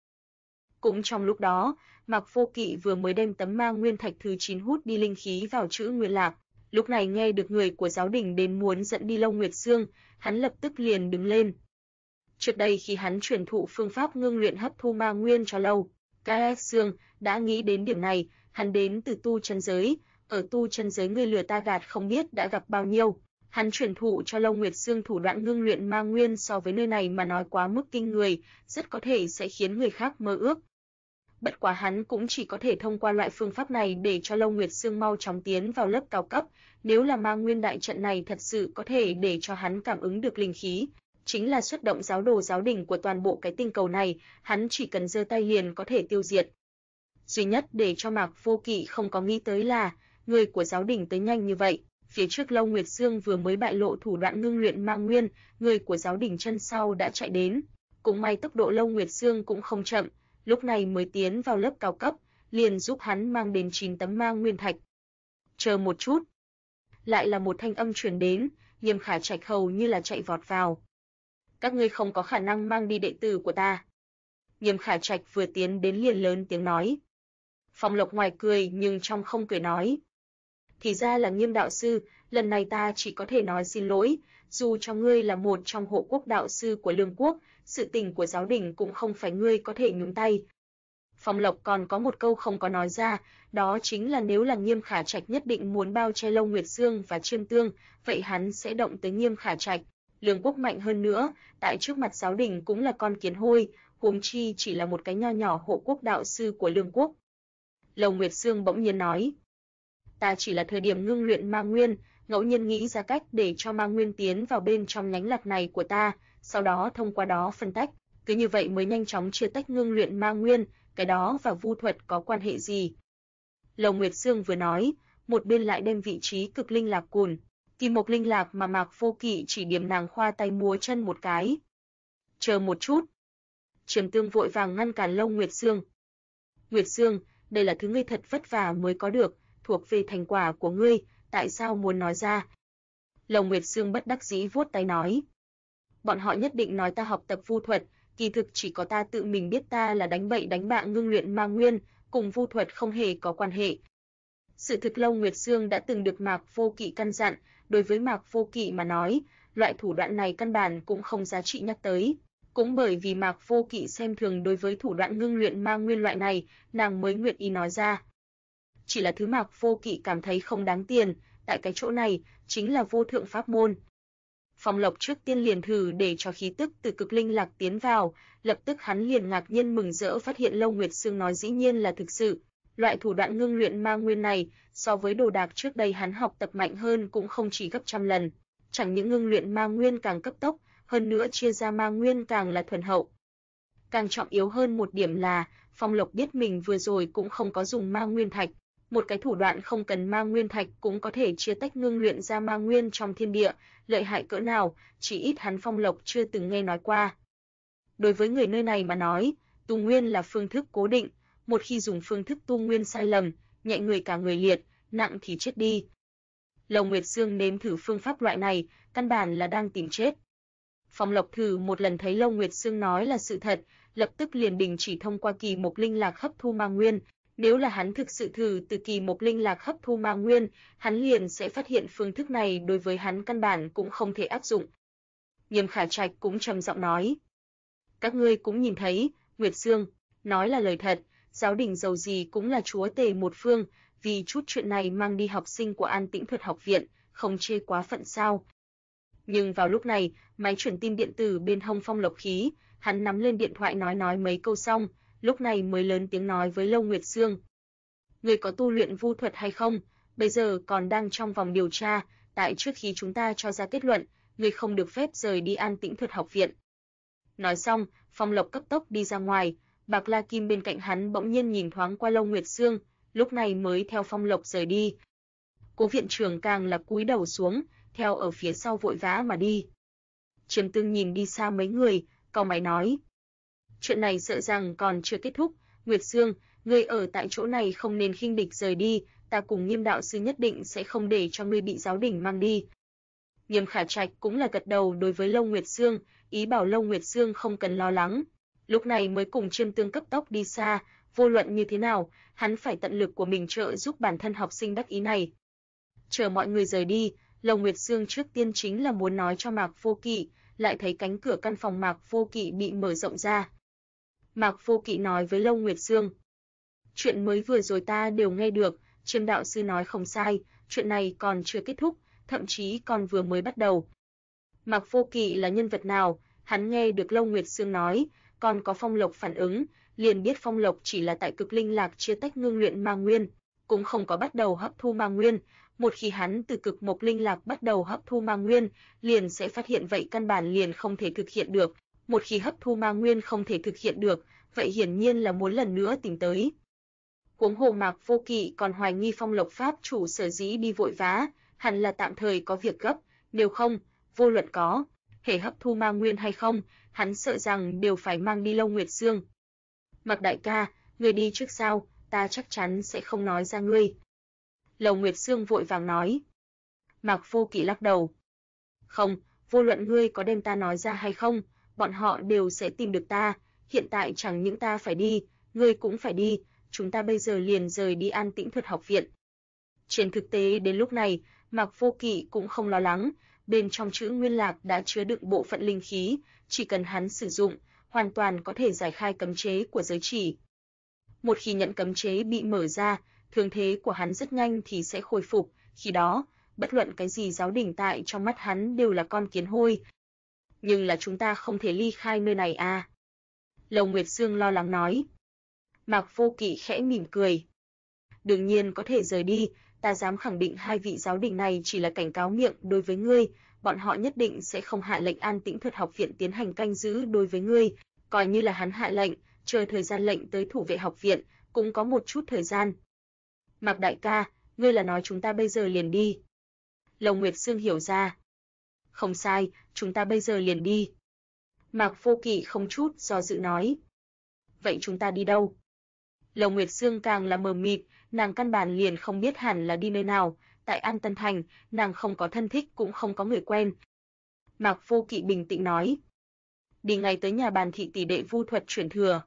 Speaker 1: Cũng trong lúc đó, Mạc Vô Kỵ vừa mới đem tấm ma nguyên thạch thứ 9 hút đi linh khí vào chữ nguyên lạc. Lúc này nghe được người của giáo đình đến muốn dẫn đi Lâu Nguyệt Sương, hắn lập tức liền đứng lên. Trước đây khi hắn truyền thụ phương pháp ngưng luyện hấp thu ma nguyên cho Lâu Sương đã nghĩ đến điểm này, hắn đến từ tu chân giới, ở tu chân giới người lừa ta gạt không biết đã gặp bao nhiêu. Hắn truyền thụ cho Lâu Nguyệt Sương thủ đoạn ngưng luyện ma nguyên so với nơi này mà nói quá mức kinh người, rất có thể sẽ khiến người khác mơ ước. Bất quá hắn cũng chỉ có thể thông qua loại phương pháp này để cho Lâu Nguyệt Sương mau chóng tiến vào lớp cao cấp. Nếu là Ma Nguyên đại trận này thật sự có thể để cho hắn cảm ứng được linh khí, chính là xuất động giáo đồ giáo đình của toàn bộ cái tinh cầu này, hắn chỉ cần giơ tay liền có thể tiêu diệt. Duy nhất để cho Mạc Vô Kỵ không có nghĩ tới là, người của giáo đình tới nhanh như vậy. Phía trước Lâu Nguyệt Sương vừa mới bại lộ thủ đoạn ngưng luyện Ma Nguyên, người của giáo đình chân sau đã chạy đến. Cũng may tốc độ Lâu Nguyệt Sương cũng không chậm, lúc này mới tiến vào lớp cao cấp, liền giúp hắn mang đến 9 tấm Ma Nguyên thạch. Chờ một chút. Lại là một thanh âm truyền đến, Nghiêm Khả Trạch hầu như là chạy vọt vào. Các ngươi không có khả năng mang đi đệ tử của ta. Nghiêm Khả Trạch vừa tiến đến liền lớn tiếng nói. Phong Lộc ngoài cười nhưng trong không cười nói. Thì ra là Nghiêm đạo sư, lần này ta chỉ có thể nói xin lỗi, dù cho ngươi là một trong hộ quốc đạo sư của Lương quốc, sự tình của giáo đình cũng không phải ngươi có thể nhúng tay. Phong Lộc còn có một câu không có nói ra, đó chính là nếu là Nghiêm Khả Trạch nhất định muốn bao che Lâu Nguyệt Sương và Chiêm Tương, vậy hắn sẽ động tới Nghiêm Khả Trạch. Lương quốc mạnh hơn nữa, tại trước mặt giáo đình cũng là con kiến hôi, huống chi chỉ là một cái nho nhỏ hộ quốc đạo sư của Lương quốc. Lâu Nguyệt Sương bỗng nhiên nói, ta chỉ là thời điểm ngưng luyện Ma Nguyên, ngẫu nhiên nghĩ ra cách để cho Ma Nguyên tiến vào bên trong nhánh lạc này của ta, sau đó thông qua đó phân tách, cứ như vậy mới nhanh chóng chia tách ngưng luyện Ma Nguyên, cái đó và vu thuật có quan hệ gì? Lâu Nguyệt Sương vừa nói, một bên lại đem vị trí cực linh lạc cùn, Kỳ Mộc linh lạc mà Mạc Vô Kỵ chỉ điểm nàng khoa tay múa chân một cái. Chờ một chút. Chiêm Tương vội vàng ngăn cản Lâu Nguyệt Sương. Nguyệt Sương, đây là thứ ngươi thật vất vả mới có được, thuộc về thành quả của ngươi, tại sao muốn nói ra? Lâu Nguyệt Sương bất đắc dĩ vuốt tay nói. Bọn họ nhất định nói ta học tập vu thuật, kỳ thực chỉ có ta tự mình biết ta là đánh bậy đánh bạ ngưng luyện Ma Nguyên, cùng vu thuật không hề có quan hệ. Sự thực Lâu Nguyệt Sương đã từng được Mạc Vô Kỵ căn dặn, đối với Mạc Vô Kỵ mà nói, loại thủ đoạn này căn bản cũng không giá trị nhắc tới. Cũng bởi vì Mạc Vô Kỵ xem thường đối với thủ đoạn ngưng luyện Ma Nguyên loại này, nàng mới nguyện ý nói ra. Chỉ là thứ Mạc Vô Kỵ cảm thấy không đáng tiền, tại cái chỗ này, chính là vô thượng pháp môn. Phong Lộc trước tiên liền thử để cho khí tức từ cực linh lạc tiến vào, lập tức hắn liền ngạc nhiên mừng rỡ phát hiện Lâu Nguyệt Sương nói dĩ nhiên là thực sự. Loại thủ đoạn ngưng luyện Ma Nguyên này, so với đồ đạc trước đây hắn học tập mạnh hơn cũng không chỉ gấp trăm lần. Chẳng những ngưng luyện Ma Nguyên càng cấp tốc, hơn nữa chia ra Ma Nguyên càng là thuần hậu. Càng trọng yếu hơn một điểm là, Phong Lộc biết mình vừa rồi cũng không có dùng Ma Nguyên thạch. Một cái thủ đoạn không cần Ma Nguyên thạch cũng có thể chia tách ngưng luyện ra Ma Nguyên trong thiên địa, lợi hại cỡ nào, chỉ ít hắn Phong Lộc chưa từng nghe nói qua. Đối với người nơi này mà nói, tu nguyên là phương thức cố định, một khi dùng phương thức tu nguyên sai lầm, nhẹ người cả người liệt, nặng thì chết đi. Lâu Nguyệt Sương nếm thử phương pháp loại này, căn bản là đang tìm chết. Phong Lộc thử một lần thấy Lâu Nguyệt Sương nói là sự thật, lập tức liền đình chỉ thông qua Kỳ Mộc linh lạc hấp thu Ma Nguyên. Nếu là hắn thực sự thử từ Kỳ Mộc linh lạc hấp thu Ma Nguyên, hắn liền sẽ phát hiện phương thức này đối với hắn căn bản cũng không thể áp dụng. Nghiêm Khả Trạch cũng trầm giọng nói. Các ngươi cũng nhìn thấy, Nguyệt Sương, nói là lời thật, giáo đình dầu gì cũng là chúa tể một phương, vì chút chuyện này mang đi học sinh của An Tĩnh Thuật học viện, không chê quá phận sao. Nhưng vào lúc này, máy truyền tin điện tử bên hông Phong Lộc khí, hắn nắm lên điện thoại nói mấy câu xong, lúc này mới lớn tiếng nói với Lâu Nguyệt Sương. Người có tu luyện vu thuật hay không, bây giờ còn đang trong vòng điều tra, tại trước khi chúng ta cho ra kết luận, người không được phép rời đi An Tĩnh Thuật học viện. Nói xong, Phong Lộc cấp tốc đi ra ngoài, Bạc La Kim bên cạnh hắn bỗng nhiên nhìn thoáng qua Lâu Nguyệt Sương, lúc này mới theo Phong Lộc rời đi. Cố viện trưởng càng là cúi đầu xuống, theo ở phía sau vội vã mà đi. Chiêm Tương nhìn đi xa mấy người, cau mày nói. Chuyện này sợ rằng còn chưa kết thúc, Nguyệt Sương, ngươi ở tại chỗ này không nên khinh địch rời đi, ta cùng Nghiêm đạo sư nhất định sẽ không để cho ngươi bị giáo đình mang đi. Nghiêm Khả Trạch cũng là gật đầu đối với Lâu Nguyệt Sương, ý bảo Lâu Nguyệt Sương không cần lo lắng. Lúc này mới cùng Chiêm Tương cấp tốc đi xa, vô luận như thế nào, hắn phải tận lực của mình trợ giúp bản thân học sinh đắc ý này. Chờ mọi người rời đi, Lâu Nguyệt Sương trước tiên chính là muốn nói cho Mạc Vô Kỵ, lại thấy cánh cửa căn phòng Mạc Vô Kỵ bị mở rộng ra. Mạc Vô Kỵ nói với Lâu Nguyệt Sương. Chuyện mới vừa rồi ta đều nghe được, Chiêm đạo sư nói không sai, chuyện này còn chưa kết thúc, thậm chí còn vừa mới bắt đầu. Mạc Vô Kỵ là nhân vật nào, hắn nghe được Lâu Nguyệt Sương nói, còn có Phong Lộc phản ứng, liền biết Phong Lộc chỉ là tại cực linh lạc chia tách ngưng luyện ma nguyên, cũng không có bắt đầu hấp thu ma nguyên. Một khi hắn từ cực mộc linh lạc bắt đầu hấp thu ma nguyên, liền sẽ phát hiện vậy căn bản liền không thể thực hiện được. Một khi hấp thu ma nguyên không thể thực hiện được, vậy hiển nhiên là muốn lần nữa tìm tới. Huống hồ Mạc Vô Kỵ còn hoài nghi Phong Lộc pháp chủ sở dĩ đi vội vã, hẳn là tạm thời có việc gấp, nếu không, vô luận có thể hấp thu ma nguyên hay không, hắn sợ rằng đều phải mang đi Lâu Nguyệt Xương. Mạc đại ca, ngươi đi trước sao, ta chắc chắn sẽ không nói ra ngươi. Lâu Nguyệt Xương vội vàng nói. Mạc Vô Kỵ lắc đầu. Không, vô luận ngươi có đem ta nói ra hay không, bọn họ đều sẽ tìm được ta, hiện tại chẳng những ta phải đi, ngươi cũng phải đi, chúng ta bây giờ liền rời đi An Tĩnh Thuật học viện. Trên thực tế đến lúc này, Mạc Vô Kỵ cũng không lo lắng, bên trong chữ Nguyên Lạc đã chứa đựng bộ phận linh khí, chỉ cần hắn sử dụng, hoàn toàn có thể giải khai cấm chế của giới chỉ. Một khi nhận cấm chế bị mở ra, thương thế của hắn rất nhanh thì sẽ khôi phục, khi đó, bất luận cái gì giáo đình tại trong mắt hắn đều là con kiến hôi. Nhưng là chúng ta không thể ly khai nơi này à? Lâu Nguyệt Xương lo lắng nói. Mạc Vô Kỵ khẽ mỉm cười. Đương nhiên có thể rời đi, ta dám khẳng định hai vị giáo đình này chỉ là cảnh cáo miệng đối với ngươi, bọn họ nhất định sẽ không hạ lệnh An Tĩnh Thuật học viện tiến hành canh giữ đối với ngươi, coi như là hắn hạ lệnh, chờ thời gian lệnh tới thủ vệ học viện, cũng có một chút thời gian. Mạc đại ca, ngươi là nói chúng ta bây giờ liền đi. Lâu Nguyệt Xương hiểu ra. Không sai, chúng ta bây giờ liền đi. Mạc Vô Kỵ không chút do dự nói. Vậy chúng ta đi đâu? Lâu Nguyệt Xương càng là mờ mịt, nàng căn bản liền không biết hẳn là đi nơi nào, tại An Tân Thành, nàng không có thân thích cũng không có người quen. Mạc Vô Kỵ bình tĩnh nói. Đi ngay tới nhà Bàn thị tỷ đệ vu thuật chuyển thừa.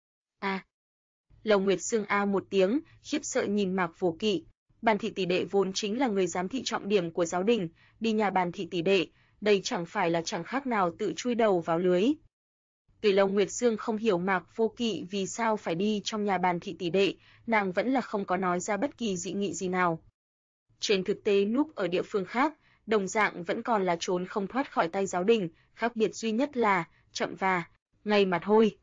Speaker 1: À. Lâu Nguyệt Xương a một tiếng, khiếp sợ nhìn Mạc Vô Kỵ. Bàn thị tỷ đệ vốn chính là người giám thị trọng điểm của giáo đình, đi nhà Bàn thị tỷ đệ, đây chẳng phải là chẳng khác nào tự chui đầu vào lưới. Tuy Lâu Nguyệt Xương không hiểu Mạc Vô Kỵ vì sao phải đi trong nhà Bàn thị tỷ đệ, nàng vẫn là không có nói ra bất kỳ dị nghị gì nào. Trên thực tế núp ở địa phương khác, đồng dạng vẫn còn là trốn không thoát khỏi tay giáo đình, khác biệt duy nhất là chậm và ngay mà thôi.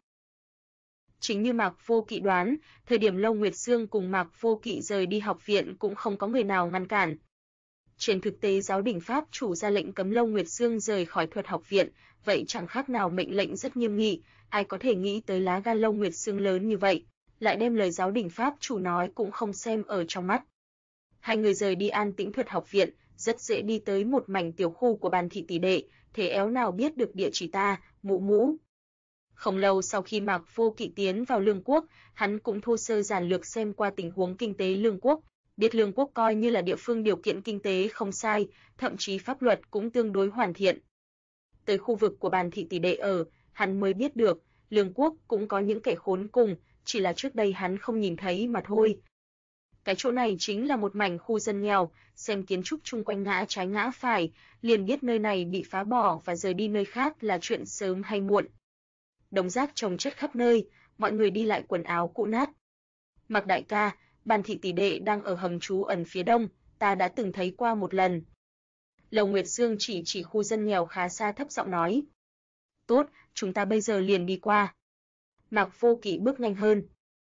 Speaker 1: Chính như Mạc Vô Kỵ đoán, thời điểm Lâu Nguyệt Xương cùng Mạc Vô Kỵ rời đi học viện cũng không có người nào ngăn cản. Trên thực tế giáo đình pháp chủ ra lệnh cấm Lâu Nguyệt Xương rời khỏi thuật học viện, vậy chẳng khác nào mệnh lệnh rất nghiêm nghị, ai có thể nghĩ tới lá gan Lâu Nguyệt Xương lớn như vậy, lại đem lời giáo đình pháp chủ nói cũng không xem ở trong mắt. Hai người rời đi An Tĩnh Thuật học viện, rất dễ đi tới một mảnh tiểu khu của Bàn thị tỷ đệ, thế éo nào biết được địa chỉ ta, mụ mũ. Không lâu sau khi Mạc Vô Kỵ tiến vào Lương Quốc, hắn cũng thô sơ giản lược xem qua tình huống kinh tế Lương Quốc, biết Lương Quốc coi như là địa phương điều kiện kinh tế không sai, thậm chí pháp luật cũng tương đối hoàn thiện. Tới khu vực của Bàn thị tỷ đệ ở, hắn mới biết được, Lương Quốc cũng có những kẻ khốn cùng, chỉ là trước đây hắn không nhìn thấy mà thôi. Cái chỗ này chính là một mảnh khu dân nghèo, xem kiến trúc chung quanh ngã trái ngã phải, liền biết nơi này bị phá bỏ và rời đi nơi khác là chuyện sớm hay muộn. Đống rác chồng chất khắp nơi, mọi người đi lại quần áo cũ nát. Mạc đại ca, Bàn thị tỷ đệ đang ở hầm trú ẩn phía đông, ta đã từng thấy qua một lần. Lâu Nguyệt Xương chỉ khu dân nghèo khá xa thấp giọng nói. Tốt, chúng ta bây giờ liền đi qua. Mạc Vô Kỵ bước nhanh hơn.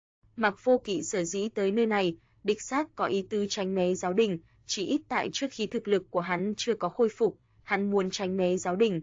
Speaker 1: Mạc Vô Kỵ sở dĩ tới nơi này, đích xác có ý tứ tránh né giáo đình, chỉ ít tại trước khi thực lực của hắn chưa có khôi phục, hắn muốn tránh né giáo đình.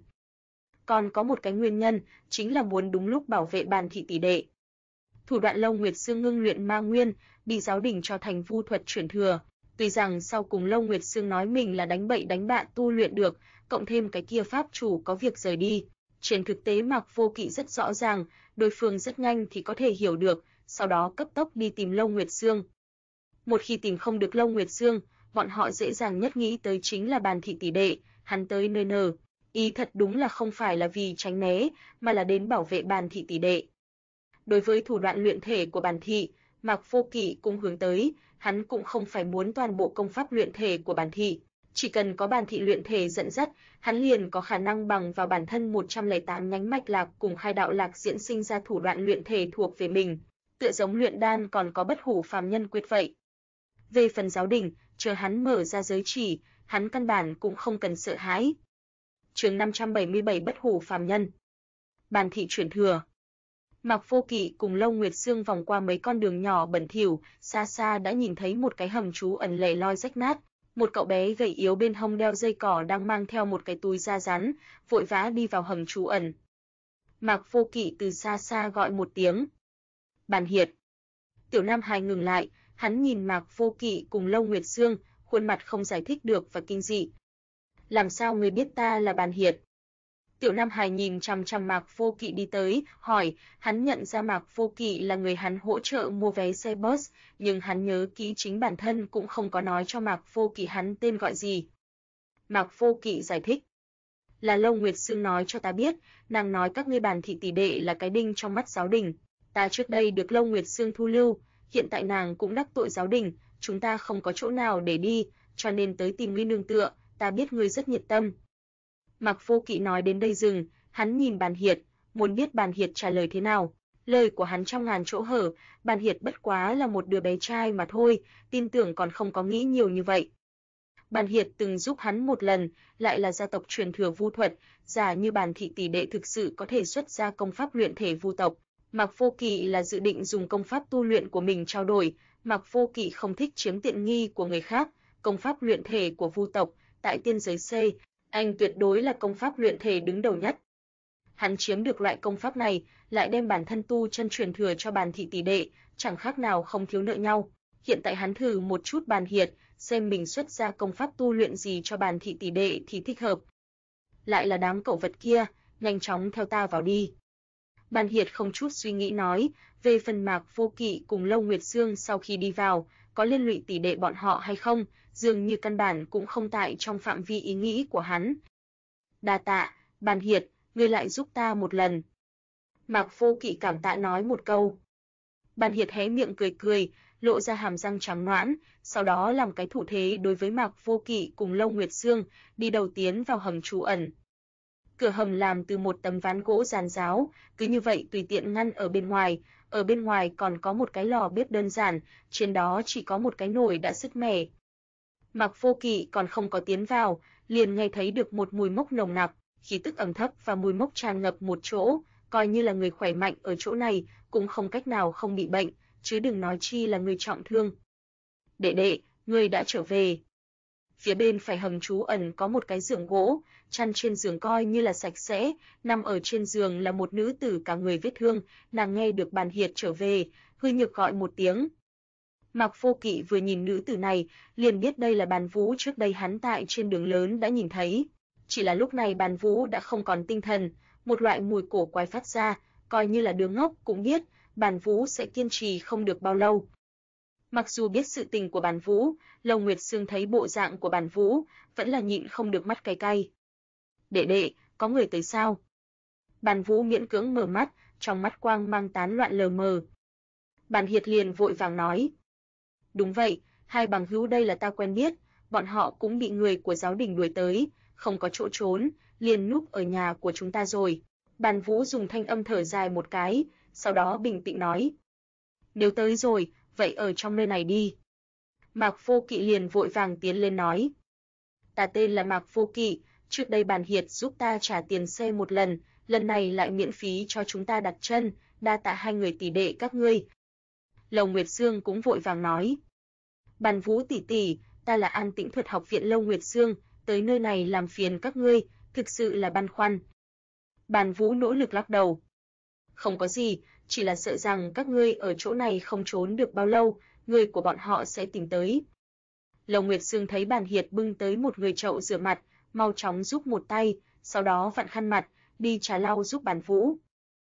Speaker 1: Còn có một cái nguyên nhân, chính là muốn đúng lúc bảo vệ Bàn thị tỷ đệ. Thủ đoạn Lâu Nguyệt Xương ngưng luyện ma nguyên, bị giáo đình cho thành vu thuật chuyển thừa. Tuy rằng sau cùng Lâu Nguyệt Xương nói mình là đánh bậy đánh bạ tu luyện được, cộng thêm cái kia pháp chủ có việc rời đi. Trên thực tế Mạc Vô Kỵ rất rõ ràng, đối phương rất nhanh thì có thể hiểu được, sau đó cấp tốc đi tìm Lâu Nguyệt Xương. Một khi tìm không được Lâu Nguyệt Xương, bọn họ dễ dàng nhất nghĩ tới chính là Bàn thị tỷ đệ, hắn tới nơi nở. Ý thật đúng là không phải là vì tránh né, mà là đến bảo vệ Bàn thị tỷ đệ. Đối với thủ đoạn luyện thể của Bàn thị, Mạc Vô Kỵ cũng hướng tới, hắn cũng không phải muốn toàn bộ công pháp luyện thể của Bàn thị, chỉ cần có Bàn thị luyện thể dẫn dắt, hắn liền có khả năng bằng vào bản thân 108 nhánh mạch lạc cùng khai đạo lạc diễn sinh ra thủ đoạn luyện thể thuộc về mình, tựa giống luyện đan còn có bất hủ phàm nhân quyết vậy. Về phần giáo đình, chờ hắn mở ra giới chỉ, hắn căn bản cũng không cần sợ hãi. Chương 577 bất hủ phàm nhân. Bàn thị chuyển thừa. Mạc Vô Kỵ cùng Lâu Nguyệt Sương vòng qua mấy con đường nhỏ bẩn thỉu, xa xa đã nhìn thấy một cái hầm trú ẩn lẻ loi rách nát. Một cậu bé gầy yếu bên hông đeo dây cỏ đang mang theo một cái túi da rắn, vội vã đi vào hầm trú ẩn. Mạc Vô Kỵ từ xa xa gọi một tiếng. Bàn Hiệt. Tiểu Nam Hải ngừng lại, hắn nhìn Mạc Vô Kỵ cùng Lâu Nguyệt Sương, khuôn mặt không giải thích được và kinh dị. Làm sao ngươi biết ta là Bàn Hiệt? Tiểu Nam Hải nhìn chằm chằm Mạc Vô Kỵ đi tới, hỏi, hắn nhận ra Mạc Vô Kỵ là người hắn hỗ trợ mua vé xe bus, nhưng hắn nhớ kỹ chính bản thân cũng không có nói cho Mạc Vô Kỵ hắn tên gọi gì. Mạc Vô Kỵ giải thích. Là Lâu Nguyệt Sương nói cho ta biết, nàng nói các ngươi Bàn thị tỷ đệ là cái đinh trong mắt giáo đình. Ta trước đây được Lâu Nguyệt Sương thu lưu, hiện tại nàng cũng đắc tội giáo đình, chúng ta không có chỗ nào để đi, cho nên tới tìm ngươi nương tựa, ta biết ngươi rất nhiệt tâm. Mạc Vô Kỵ nói đến đây dừng, hắn nhìn Bàn Hiệt, muốn biết Bàn Hiệt trả lời thế nào. Lời của hắn trong ngàn chỗ hở, Bàn Hiệt bất quá là một đứa bé trai mà thôi, tin tưởng còn không có nghĩ nhiều như vậy. Bàn Hiệt từng giúp hắn một lần, lại là gia tộc truyền thừa vu thuật, giả như Bàn thị tỷ đệ thực sự có thể xuất ra công pháp luyện thể vu tộc. Mạc Vô Kỵ là dự định dùng công pháp tu luyện của mình trao đổi, Mạc Vô Kỵ không thích chiếm tiện nghi của người khác, công pháp luyện thể của vu tộc, tại tiên giới C, anh tuyệt đối là công pháp luyện thể đứng đầu nhất. Hắn chiếm được loại công pháp này, lại đem bản thân tu chân truyền thừa cho Bàn thị tỷ đệ, chẳng khác nào không thiếu nợ nhau. Hiện tại hắn thử một chút Bàn Hiệt, xem mình xuất ra công pháp tu luyện gì cho Bàn thị tỷ đệ thì thích hợp. Lại là đám cẩu vật kia, nhanh chóng theo ta vào đi. Bàn Hiệt không chút suy nghĩ nói, về phần Mạc Vô Kỵ cùng Lâu Nguyệt Sương sau khi đi vào, có liên lụy tỷ đệ bọn họ hay không, dường như căn bản cũng không tại trong phạm vi ý nghĩ của hắn. Đa tạ, Bàn Hiệt, ngươi lại giúp ta một lần. Mạc Vô Kỵ cảm tạ nói một câu. Bàn Hiệt hé miệng cười cười, lộ ra hàm răng trắng nõn, sau đó làm cái thủ thế đối với Mạc Vô Kỵ cùng Lâu Nguyệt Sương, đi đầu tiến vào hầm trú ẩn. Cửa hầm làm từ một tấm ván gỗ giàn giáo, cứ như vậy tùy tiện ngăn ở bên ngoài còn có một cái lò bếp đơn giản, trên đó chỉ có một cái nồi đã sứt mẻ. Mạc Vô Kỵ còn không có tiến vào, liền nghe thấy được một mùi mốc nồng nặc, khí tức ẩm thấp và mùi mốc tràn ngập một chỗ, coi như là người khỏe mạnh ở chỗ này cũng không cách nào không bị bệnh, chứ đừng nói chi là người trọng thương. Đệ đệ, ngươi đã trở về. Phía bên phải hầm trú ẩn có một cái giường gỗ, chăn trên giường coi như là sạch sẽ, nằm ở trên giường là một nữ tử cả người vết thương, nàng nghe được Bàn Hiệt trở về, hư nhược gọi một tiếng. Mạc Vô Kỵ vừa nhìn nữ tử này, liền biết đây là Bàn Vũ trước đây hắn tại trên đường lớn đã nhìn thấy. Chỉ là lúc này Bàn Vũ đã không còn tinh thần, một loại mùi cổ quái phát ra, coi như là đứa ngốc cũng biết, Bàn Vũ sẽ kiên trì không được bao lâu. Mặc dù biết sự tình của Bàn Vũ, Lâu Nguyệt Sương thấy bộ dạng của Bàn Vũ, vẫn là nhịn không được mắt cay cay. Đệ đệ, có người tới sao? Bàn Vũ miễn cưỡng mở mắt, trong mắt quang mang tán loạn lờ mờ. Bàn Hiệt liền vội vàng nói. Đúng vậy, hai bằng hữu đây là ta quen biết, bọn họ cũng bị người của giáo đình đuổi tới, không có chỗ trốn, liền núp ở nhà của chúng ta rồi. Bàn Vũ dùng thanh âm thở dài một cái, sau đó bình tĩnh nói. Nếu tới rồi, vậy ở trong nơi này đi. Mạc Vô Kỵ liền vội vàng tiến lên nói. Ta tên là Mạc Vô Kỵ, trước đây Bàn Hiệt giúp ta trả tiền xe một lần này lại miễn phí cho chúng ta đặt chân, đa tạ hai người tỷ đệ các ngươi. Lâu Nguyệt Sương cũng vội vàng nói. Bàn Vũ tỷ tỷ, ta là An Tĩnh Thuật Học viện Lâu Nguyệt Sương, tới nơi này làm phiền các ngươi, thực sự là băn khoăn. Bàn Vũ nỗ lực lắc đầu. Không có gì, chỉ là sợ rằng các ngươi ở chỗ này không trốn được bao lâu, người của bọn họ sẽ tìm tới. Lâu Nguyệt Sương thấy Bàn Hiệt bưng tới một người chậu rửa mặt, mau chóng giúp một tay, sau đó vặn khăn mặt, đi trà lau giúp Bàn Vũ.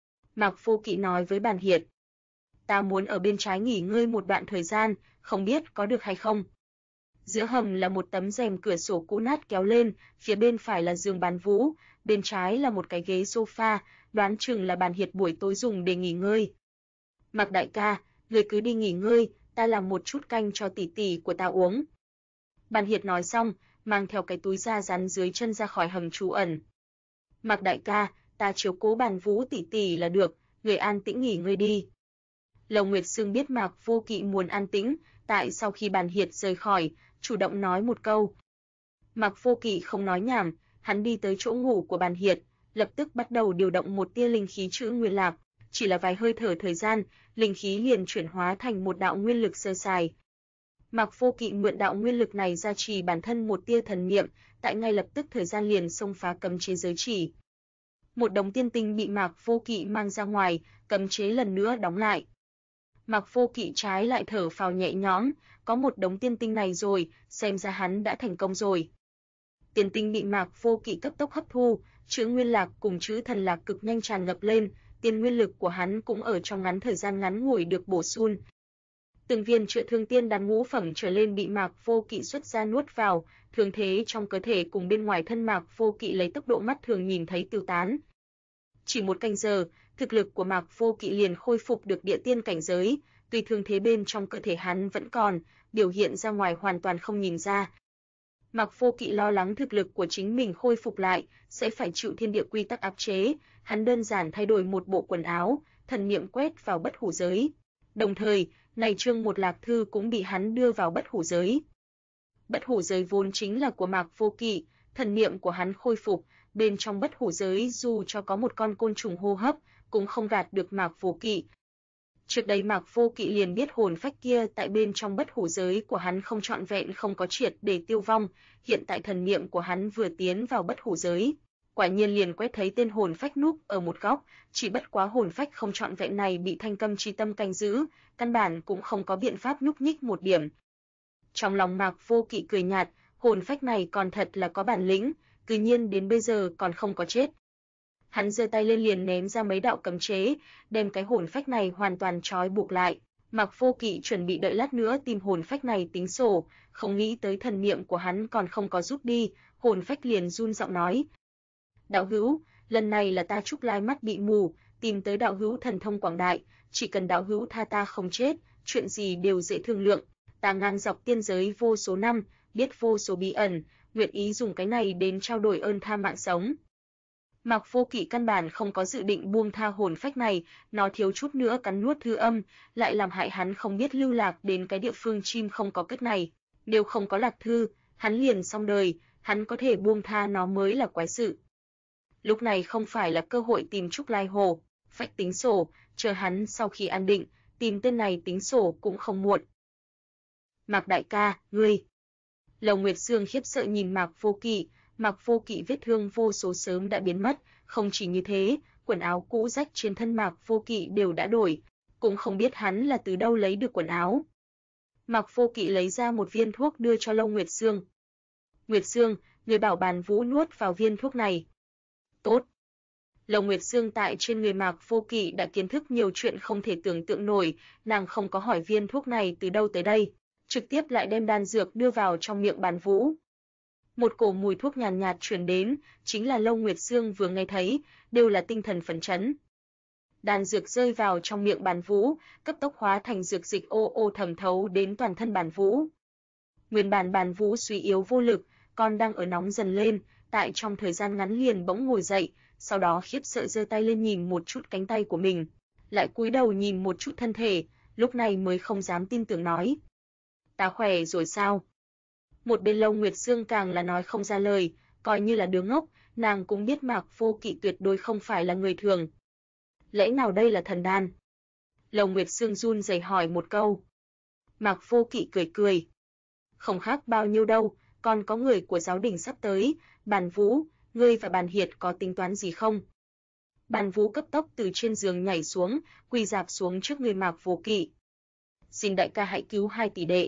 Speaker 1: Mạc Vô Kỵ nói với Bàn Hiệt. Ta muốn ở bên trái nghỉ ngơi một đoạn thời gian, không biết có được hay không. Giữa hầm là một tấm rèm cửa sổ cũ nát kéo lên, phía bên phải là giường Bàn Vũ, bên trái là một cái ghế sofa, đoán chừng là Bàn Hiệt buổi tối dùng để nghỉ ngơi. Mạc đại ca, người cứ đi nghỉ ngơi, ta làm một chút canh cho tỷ tỷ của ta uống. Bàn Hiệt nói xong, mang theo cái túi da rắn dưới chân ra khỏi hầm trú ẩn. Mạc đại ca, ta chiếu cố Bàn Vũ tỷ tỷ là được, người an tĩnh nghỉ ngơi đi. Lâu Nguyệt Sương biết Mạc Vô Kỵ muốn an tĩnh, tại sau khi Bàn Hiệt rời khỏi, chủ động nói một câu. Mạc Vô Kỵ không nói nhảm, hắn đi tới chỗ ngủ của Bàn Hiệt, lập tức bắt đầu điều động một tia linh khí trữ nguyên lạc, chỉ là vài hơi thở thời gian, linh khí liền chuyển hóa thành một đạo nguyên lực sơ sài. Mạc Vô Kỵ mượn đạo nguyên lực này gia trì bản thân một tia thần niệm, tại ngay lập tức thời gian liền xông phá cấm chế giới chỉ. Một đống tiên tinh bị Mạc Vô Kỵ mang ra ngoài, cấm chế lần nữa đóng lại. Mạc Vô Kỵ trái lại thở phào nhẹ nhõm, có một đống tiên tinh này rồi, xem ra hắn đã thành công rồi. Tiên tinh bị Mạc Vô Kỵ cấp tốc hấp thu, chữ nguyên lạc cùng chữ thần lạc cực nhanh tràn ngập lên, tiên nguyên lực của hắn cũng ở trong ngắn thời gian ngắn ngủi được bổ sung. Từng viên chữa thương tiên đan ngũ phẩm trở lên bị Mạc Vô Kỵ xuất ra nuốt vào, thương thế trong cơ thể cùng bên ngoài thân Mạc Vô Kỵ lấy tốc độ mắt thường nhìn thấy tiêu tán. Chỉ một canh giờ, thực lực của Mạc Vô Kỵ liền khôi phục được địa tiên cảnh giới, tuy thương thế bên trong cơ thể hắn vẫn còn, biểu hiện ra ngoài hoàn toàn không nhìn ra. Mạc Vô Kỵ lo lắng thực lực của chính mình khôi phục lại, sẽ phải chịu thiên địa quy tắc áp chế, hắn đơn giản thay đổi một bộ quần áo, thần niệm quét vào bất hủ giới. Đồng thời, này chương một lạc thư cũng bị hắn đưa vào bất hủ giới. Bất hủ giới vốn chính là của Mạc Vô Kỵ, thần niệm của hắn khôi phục, bên trong bất hủ giới dù cho có một con côn trùng hô hấp, cũng không gạt được Mạc Vô Kỵ. Trước đây Mạc Vô Kỵ liền biết hồn phách kia tại bên trong bất hủ giới của hắn không trọn vẹn không có triệt để tiêu vong, hiện tại thần niệm của hắn vừa tiến vào bất hủ giới, quả nhiên liền quét thấy tên hồn phách núp ở một góc, chỉ bất quá hồn phách không trọn vẹn này bị Thanh Câm Chi Tâm canh giữ, căn bản cũng không có biện pháp nhúc nhích một điểm. Trong lòng Mạc Vô Kỵ cười nhạt, hồn phách này còn thật là có bản lĩnh, cứ nhiên đến bây giờ còn không có chết. Hắn giơ tay lên liền ném ra mấy đạo cấm chế, đem cái hồn phách này hoàn toàn trói buộc lại. Mạc Vô Kỵ chuẩn bị đợi lát nữa tìm hồn phách này tính sổ, không nghĩ tới thần niệm của hắn còn không có rút đi, hồn phách liền run giọng nói: "Đạo hữu, lần này là ta Trúc Lai mắt bị mù, tìm tới đạo hữu thần thông quảng đại, chỉ cần đạo hữu tha ta không chết, chuyện gì đều dễ thương lượng. Ta ngang dọc tiên giới vô số năm, biết vô số bí ẩn, nguyện ý dùng cái này đến trao đổi ơn tha mạng sống." Mạc Vô Kỵ căn bản không có dự định buông tha hồn phách này, nó thiếu chút nữa cắn nuốt thư âm, lại làm hại hắn không biết lưu lạc đến cái địa phương chim không có cất này. Nếu không có lạc thư, hắn liền xong đời, hắn có thể buông tha nó mới là quái sự. Lúc này không phải là cơ hội tìm Trúc Lai Hồ, phách tính sổ, chờ hắn sau khi an định, tìm tên này tính sổ cũng không muộn. Mạc đại ca, ngươi. Lầu Nguyệt Sương khiếp sợ nhìn Mạc Vô Kỵ. Mạc Vô Kỵ vết thương vô số sớm đã biến mất, không chỉ như thế, quần áo cũ rách trên thân Mạc Vô Kỵ đều đã đổi, cũng không biết hắn là từ đâu lấy được quần áo. Mạc Vô Kỵ lấy ra một viên thuốc đưa cho Lâu Nguyệt Sương. "Nguyệt Sương, người bảo Bàn Vũ nuốt vào viên thuốc này." "Tốt." Lâu Nguyệt Sương tại trên người Mạc Vô Kỵ đã kiến thức nhiều chuyện không thể tưởng tượng nổi, nàng không có hỏi viên thuốc này từ đâu tới đây, trực tiếp lại đem đan dược đưa vào trong miệng Bàn Vũ. Một cổ mùi thuốc nhàn nhạt truyền đến, chính là Lâu Nguyệt Sương vừa nghe thấy, đều là tinh thần phấn chấn. Đan dược rơi vào trong miệng Bàn Vũ, cấp tốc hóa thành dược dịch ô ô thẩm thấu đến toàn thân Bàn Vũ. Nguyên bản Bàn Vũ suy yếu vô lực, còn đang ở nóng dần lên, tại trong thời gian ngắn liền bỗng ngồi dậy, sau đó khiếp sợ giơ tay lên nhìn một chút cánh tay của mình, lại cúi đầu nhìn một chút thân thể, lúc này mới không dám tin tưởng nói: "Ta khỏe rồi sao?" Một bên Lâu Nguyệt Sương càng là nói không ra lời, coi như là đứa ngốc, nàng cũng biết Mạc Vô Kỵ tuyệt đối không phải là người thường. "Lẽ nào đây là thần đan?" Lâu Nguyệt Sương run rẩy hỏi một câu. Mạc Vô Kỵ cười cười: "Không khác bao nhiêu đâu, còn có người của giáo đình sắp tới, Bàn Vũ, ngươi và Bàn Hiệt có tính toán gì không?" Bàn Vũ cấp tốc từ trên giường nhảy xuống, quỳ rạp xuống trước người Mạc Vô Kỵ. "Xin đại ca hãy cứu hai tỷ đệ."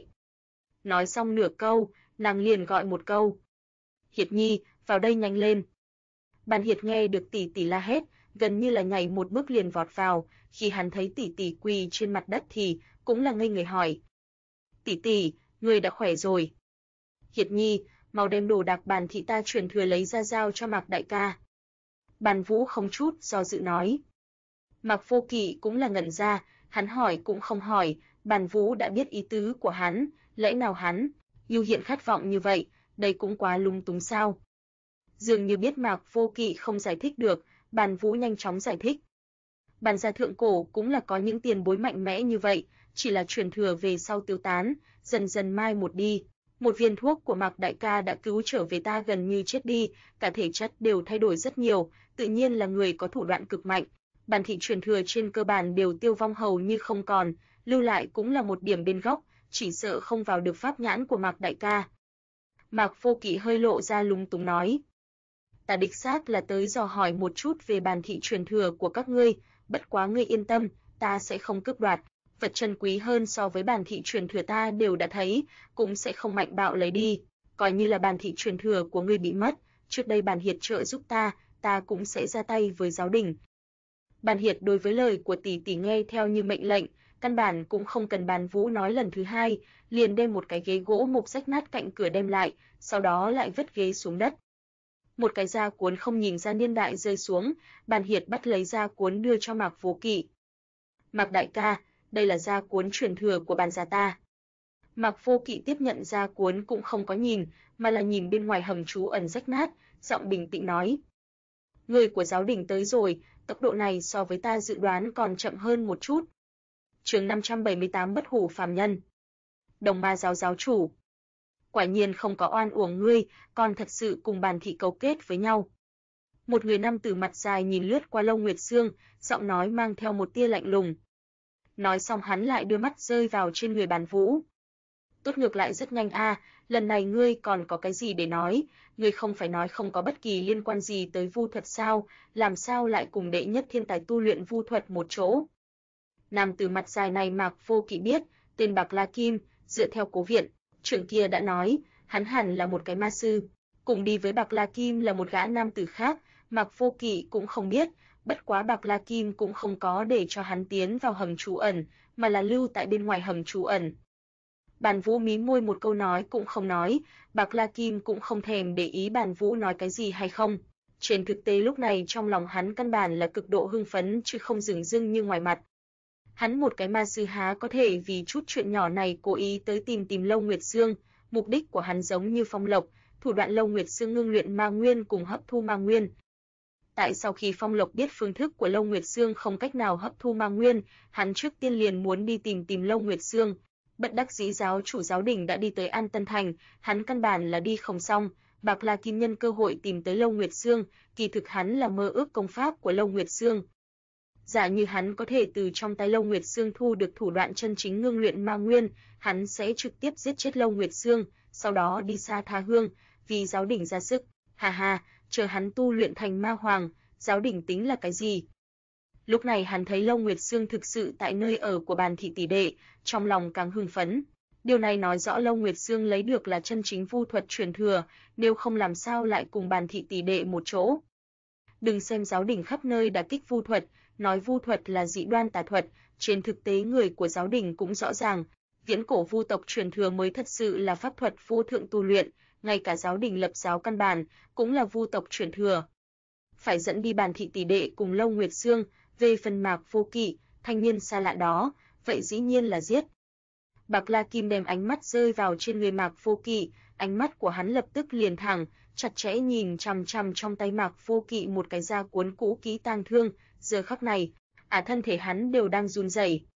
Speaker 1: Nói xong nửa câu, nàng liền gọi một câu: "Hiệt nhi, vào đây nhanh lên." Bàn Hiệt nghe được tỷ tỷ la hét, gần như là nhảy một bước liền vọt vào, khi hắn thấy tỷ tỷ quỳ trên mặt đất thì cũng là ngây người hỏi: "Tỷ tỷ, ngươi đã khỏe rồi?" "Hiệt nhi, mau đem đồ đạc Bàn thị ta truyền thừa lấy ra giao cho Mạc đại ca." Bàn Vũ không chút do dự nói. Mạc Vô Kỵ cũng là ngẩn ra, hắn hỏi cũng không hỏi, Bàn Vũ đã biết ý tứ của hắn, lẽ nào hắn ưu hiện khát vọng như vậy, đây cũng quá lung túng sao? Dường như biết Mạc Vô Kỵ không giải thích được, Bàn Vũ nhanh chóng giải thích. Bàn gia thượng cổ cũng là có những tiền bối mạnh mẽ như vậy, chỉ là truyền thừa về sau tiêu tán, dần dần mai một đi. Một viên thuốc của Mạc đại ca đã cứu trở về ta gần như chết đi, cả thể chất đều thay đổi rất nhiều, tự nhiên là người có thủ đoạn cực mạnh. Bản thị truyền thừa trên cơ bản đều tiêu vong hầu như không còn, lưu lại cũng là một điểm bên góc, chỉ sợ không vào được pháp nhãn của Mạc đại ca. Mạc Vô Kỵ hơi lộ ra lúng túng nói. Ta đích xác là tới dò hỏi một chút về bản thị truyền thừa của các ngươi, bất quá ngươi yên tâm, ta sẽ không cướp đoạt, vật chân quý hơn so với bản thị truyền thừa ta đều đã thấy, cũng sẽ không mạnh bạo lấy đi, coi như là bản thị truyền thừa của ngươi bị mất, trước đây bản hiệt trợ giúp ta cũng sẽ ra tay với giáo đình. Bản hiệt đối với lời của tỷ tỷ nghe theo như mệnh lệnh, căn bản cũng không cần Bàn Vũ nói lần thứ hai, liền đem một cái ghế gỗ mục rách nát cạnh cửa đem lại, sau đó lại vứt ghế xuống đất. Một cái da cuốn không nhìn ra niên đại rơi xuống, Bàn hiệt bắt lấy da cuốn đưa cho Mạc Vô Kỵ. Mạc đại ca, đây là da cuốn truyền thừa của Bàn gia ta. Mạc Vô Kỵ tiếp nhận da cuốn cũng không có nhìn, mà là nhìn bên ngoài hầm trú ẩn rách nát, giọng bình tĩnh nói. Người của giáo đình tới rồi, tốc độ này so với ta dự đoán còn chậm hơn một chút. Chương 578 Bất hủ phàm nhân. Đồng Ma giáo giáo chủ. Quả nhiên không có oan uổng ngươi, còn thật sự cùng Bàn thị cấu kết với nhau. Một người nam tử mặt dài nhìn lướt qua Lâu Nguyệt Sương, giọng nói mang theo một tia lạnh lùng. Nói xong hắn lại đưa mắt rơi vào trên người Bàn Vũ. Tốt ngược lại rất nhanh a, lần này ngươi còn có cái gì để nói, ngươi không phải nói không có bất kỳ liên quan gì tới vu thuật sao, làm sao lại cùng đệ nhất thiên tài tu luyện vu thuật một chỗ. Nam tử mặt dài này Mạc Vô Kỵ biết, tên Bạc La Kim, dựa theo Cố viện trưởng kia đã nói, hắn hẳn là một cái ma sư. Cùng đi với Bạc La Kim là một gã nam tử khác, Mạc Vô Kỵ cũng không biết, bất quá Bạc La Kim cũng không có để cho hắn tiến vào hầm trú ẩn, mà là lưu tại bên ngoài hầm trú ẩn. Bàn Vũ mí môi một câu nói cũng không nói, Bạc La Kim cũng không thèm để ý Bàn Vũ nói cái gì hay không. Trên thực tế lúc này trong lòng hắn căn bản là cực độ hưng phấn chứ không dửng dưng như ngoài mặt. Hắn một cái ma sư há có thể vì chút chuyện nhỏ này cố ý tới tìm Lâu Nguyệt Sương, mục đích của hắn giống như Phong Lộc, thủ đoạn Lâu Nguyệt Sương ngưng luyện ma nguyên cùng hấp thu ma nguyên. Tại sau khi Phong Lộc biết phương thức của Lâu Nguyệt Sương không cách nào hấp thu ma nguyên, hắn trước tiên liền muốn đi tìm Lâu Nguyệt Sương. Bất đắc dĩ giáo chủ giáo đình đã đi tới An Tân Thành, hắn căn bản là đi không xong, Bạc La Kim nhân cơ hội tìm tới Lâu Nguyệt Sương, kỳ thực hắn là mơ ước công pháp của Lâu Nguyệt Sương. Giả như hắn có thể từ trong tay Lâu Nguyệt Sương thu được thủ đoạn chân chính ngưng luyện ma nguyên, hắn sẽ trực tiếp giết chết Lâu Nguyệt Sương, sau đó đi xa tha hương, vì giáo đình ra sức. Ha ha, chờ hắn tu luyện thành ma hoàng, giáo đình tính là cái gì? Lúc này hắn thấy Lâu Nguyệt Sương thực sự tại nơi ở của Bàn thị tỷ đệ, trong lòng càng hưng phấn. Điều này nói rõ Lâu Nguyệt Sương lấy được là chân chính vu thuật truyền thừa, nếu không làm sao lại cùng Bàn thị tỷ đệ một chỗ. Đừng xem giáo đình khắp nơi đả kích vu thuật, nói vu thuật là dị đoan tà thuật, trên thực tế người của giáo đình cũng rõ ràng, viễn cổ vu tộc truyền thừa mới thật sự là pháp thuật vô thượng tu luyện, ngay cả giáo đình lập giáo căn bản cũng là vu tộc truyền thừa. Phải dẫn đi Bàn thị tỷ đệ cùng Lâu Nguyệt Sương, về phần Mạc Vô Kỵ, thanh niên xa lạ đó, vậy dĩ nhiên là giết. Bạc La Kim đem ánh mắt rơi vào trên người Mạc Vô Kỵ, ánh mắt của hắn lập tức liền thẳng, chặt chẽ nhìn chằm chằm trong tay Mạc Vô Kỵ một cái da cuốn cũ kỹ tang thương, giờ khắc này, thân thể hắn đều đang run rẩy.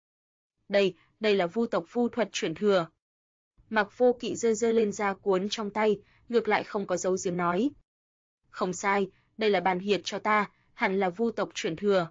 Speaker 1: Đây là vu tộc vu thuật truyền thừa. Mạc Vô Kỵ giơ lên da cuốn trong tay, ngược lại không có giấu giếm nói. Không sai, đây là Bàn hiệt cho ta, hẳn là vu tộc truyền thừa.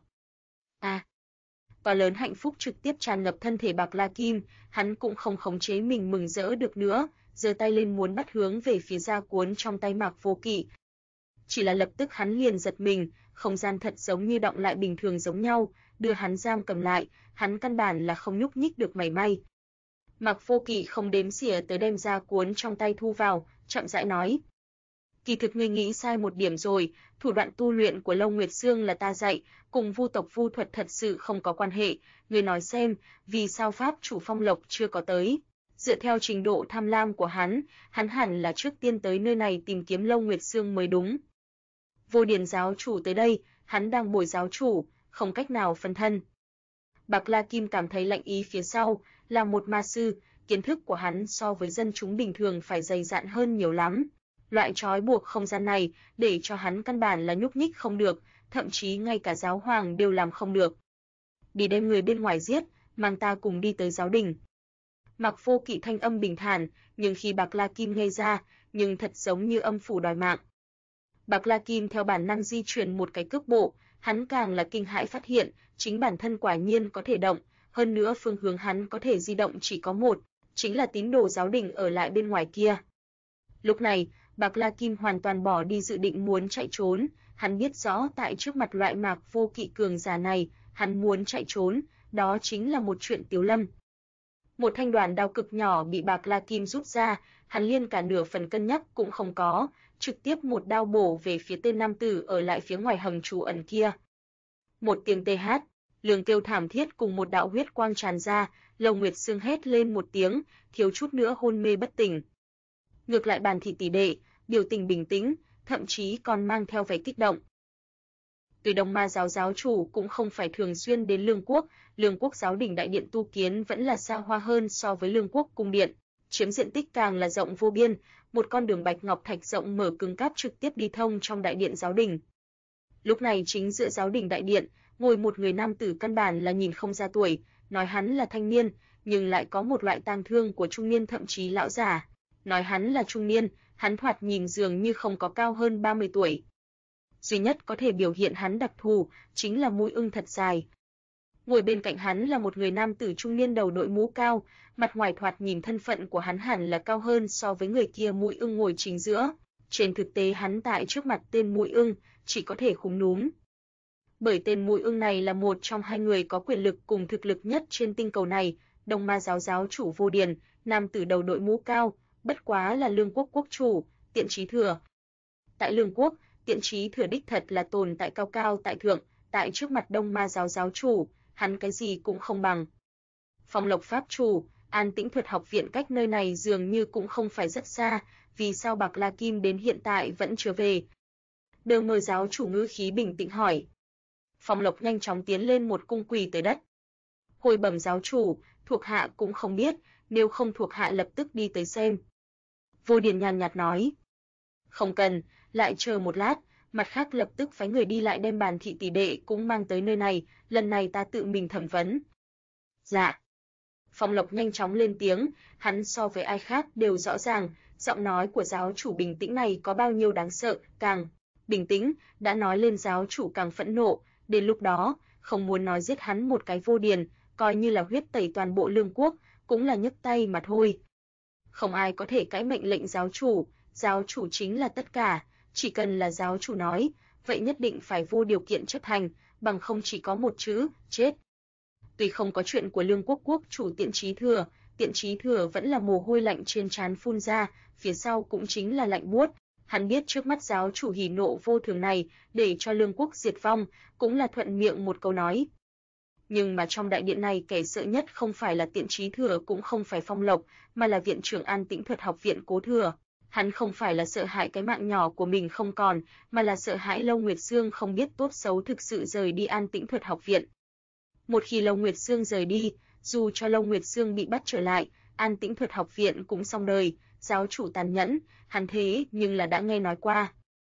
Speaker 1: To lớn hạnh phúc trực tiếp tràn ngập thân thể Bạc La Kim, hắn cũng không khống chế mình mừng rỡ được nữa, giơ tay lên muốn bắt hướng về phía da cuốn trong tay Mạc Vô Kỵ. Chỉ là lập tức hắn liền giật mình, không gian thật giống như động lại bình thường giống nhau, đưa hắn giam cầm lại, hắn căn bản là không nhúc nhích được mảy may. Mạc Vô Kỵ không đếm xỉa tới đem da cuốn trong tay thu vào, chậm rãi nói. Kỳ thực ngươi nghĩ sai một điểm rồi, thủ đoạn tu luyện của Lâu Nguyệt Sương là ta dạy, cùng vu tộc vu thuật thật sự không có quan hệ, ngươi nói xem, vì sao pháp chủ Phong Lộc chưa có tới? Dựa theo trình độ tham lam của hắn hẳn là trước tiên tới nơi này tìm kiếm Lâu Nguyệt Sương mới đúng. Vô Điền giáo chủ tới đây, hắn đang bồi giáo chủ, không cách nào phân thân. Bạc La Kim cảm thấy lạnh ý phía sau, là một ma sư, kiến thức của hắn so với dân chúng bình thường phải dày dặn hơn nhiều lắm. Loại trói buộc không gian này, để cho hắn căn bản là nhúc nhích không được, thậm chí ngay cả giáo hoàng đều làm không được. Đi đem người bên ngoài giết, mang ta cùng đi tới giáo đình. Mạc Vô Kỵ thanh âm bình thản, nhưng khi Bạc La Kim nghe ra, nhưng thật giống như âm phủ đòi mạng. Bạc La Kim theo bản năng di chuyển một cái cước bộ, hắn càng là kinh hãi phát hiện, chính bản thân quả nhiên có thể động, hơn nữa phương hướng hắn có thể di động chỉ có một, chính là tín đồ giáo đình ở lại bên ngoài kia. Lúc này, Bạc La Kim hoàn toàn bỏ đi dự định muốn chạy trốn, hắn biết rõ tại trước mặt loại Mạc Vô Kỵ cường giả này, hắn muốn chạy trốn, đó chính là một chuyện tiếu lâm. Một thanh đoàn đao cực nhỏ bị Bạc La Kim rút ra, hắn liên cả nửa phần cân nhắc cũng không có, trực tiếp một đao bổ về phía tên nam tử ở lại phía ngoài hầm trú ẩn kia. Một tiếng tê hát, lường kêu thảm thiết cùng một đạo huyết quang tràn ra, Lâu Nguyệt Sương hét lên một tiếng, thiếu chút nữa hôn mê bất tỉnh. Ngược lại Bàn Thị tỷ đệ, biểu tình bình tĩnh, thậm chí còn mang theo vẻ kích động. Tuy Đông Ma giáo giáo chủ cũng không phải thường xuyên đến Lương Quốc giáo đình đại điện tu kiến vẫn là xa hoa hơn so với Lương Quốc cung điện, chiếm diện tích càng là rộng vô biên, một con đường bạch ngọc thạch rộng mở cứng cáp trực tiếp đi thông trong đại điện giáo đình. Lúc này chính giữa giáo đình đại điện, ngồi một người nam tử căn bản là nhìn không ra tuổi, nói hắn là thanh niên, nhưng lại có một loại tang thương của trung niên thậm chí lão già. Nói hắn là trung niên, hắn thoạt nhìn dường như không có cao hơn 30 tuổi. Duy nhất có thể biểu hiện hắn đặc thù chính là mũi ưng thật dài. Ngồi bên cạnh hắn là một người nam tử trung niên đầu đội mũ cao, mặt ngoài thoạt nhìn thân phận của hắn hẳn là cao hơn so với người kia mũi ưng ngồi chính giữa. Trên thực tế hắn tại trước mặt tên mũi ưng chỉ có thể khúm núm. Bởi tên mũi ưng này là một trong hai người có quyền lực cùng thực lực nhất trên tinh cầu này, Đông Ma giáo giáo chủ Vô Điền, nam tử đầu đội mũ cao, bất quá là Lương Quốc quốc chủ, Tiện Chí Thừa. Tại Lương Quốc, Tiện Chí Thừa đích thật là tồn tại cao cao tại thượng, tại trước mặt Đông Ma giáo giáo chủ, hắn cái gì cũng không bằng. Phong Lộc pháp chủ, An Tĩnh Thuật học viện cách nơi này dường như cũng không phải rất xa, vì sao Bạc La Kim đến hiện tại vẫn chưa về? Đờ Mờ giáo chủ ngữ khí bình tĩnh hỏi. Phong Lộc nhanh chóng tiến lên một cung quỳ tới đất. Hồi bẩm giáo chủ, thuộc hạ cũng không biết, nếu không thuộc hạ lập tức đi tới xem. Vô Điền nhàn nhạt nói. Không cần, lại chờ một lát, mặt khác lập tức phái người đi lại đem Bàn Thị tỷ đệ cũng mang tới nơi này, lần này ta tự mình thẩm vấn. Dạ. Phong Lộc nhanh chóng lên tiếng, hắn so với ai khác đều rõ ràng, giọng nói của giáo chủ bình tĩnh này có bao nhiêu đáng sợ, càng bình tĩnh, đã nói lên giáo chủ càng phẫn nộ, đến lúc đó, không muốn nói giết hắn một cái Vô Điền, coi như là huyết tẩy toàn bộ Lương Quốc, cũng là nhấc tay mà thôi. Không ai có thể cãi mệnh lệnh giáo chủ chính là tất cả, chỉ cần là giáo chủ nói, vậy nhất định phải vô điều kiện chấp hành, bằng không chỉ có một chữ, chết. Tuy không có chuyện của Lương Quốc quốc chủ Tiện Chí Thừa vẫn là mồ hôi lạnh trên trán phun ra, phía sau cũng chính là lạnh buốt. Hắn biết trước mắt giáo chủ hỉ nộ vô thường này, để cho Lương Quốc diệt vong, cũng là thuận miệng một câu nói. Nhưng mà trong đại điện này kẻ sợ nhất không phải là Tiện Chí Thừa cũng không phải Phong Lộc, mà là viện trưởng An Tĩnh Thuật học viện Cố Thừa. Hắn không phải là sợ hãi cái mạng nhỏ của mình không còn, mà là sợ hãi Lâu Nguyệt Sương không biết tốt xấu thực sự rời đi An Tĩnh Thuật học viện. Một khi Lâu Nguyệt Sương rời đi, dù cho Lâu Nguyệt Sương bị bắt trở lại, An Tĩnh Thuật học viện cũng xong đời, giáo chủ tàn nhẫn, hắn thế nhưng là đã nghe nói qua.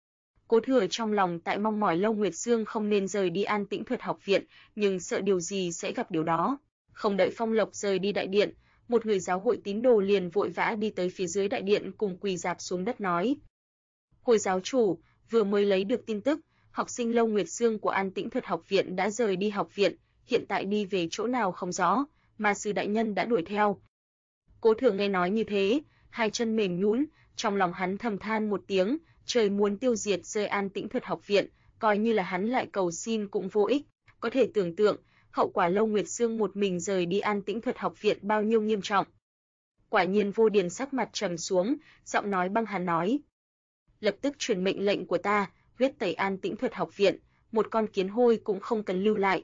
Speaker 1: Cố Thừa trong lòng tại mong mỏi Lâu Nguyệt Sương không nên rời đi An Tĩnh Thuật học viện, nhưng sợ điều gì sẽ gặp điều đó. Không đợi Phong Lộc rời đi đại điện, một người giáo hội tín đồ liền vội vã đi tới phía dưới đại điện cùng quỳ rạp xuống đất nói. Hồi giáo chủ, vừa mới lấy được tin tức, học sinh Lâu Nguyệt Sương của An Tĩnh Thuật học viện đã rời đi học viện, hiện tại đi về chỗ nào không rõ, mà sư đại nhân đã đuổi theo. Cố Thừa nghe nói như thế, hai chân mềm nhũn, trong lòng hắn thầm than một tiếng, trời muốn tiêu diệt rơi An Tĩnh Thuật học viện, coi như là hắn lại cầu xin cũng vô ích, có thể tưởng tượng, hậu quả Lâu Nguyệt Sương một mình rời đi An Tĩnh Thuật học viện bao nhiêu nghiêm trọng. Quả nhiên Vô Điền sắc mặt trầm xuống, giọng nói băng hàn nói: "Lập tức truyền mệnh lệnh của ta, huyết tẩy An Tĩnh Thuật học viện, một con kiến hôi cũng không cần lưu lại."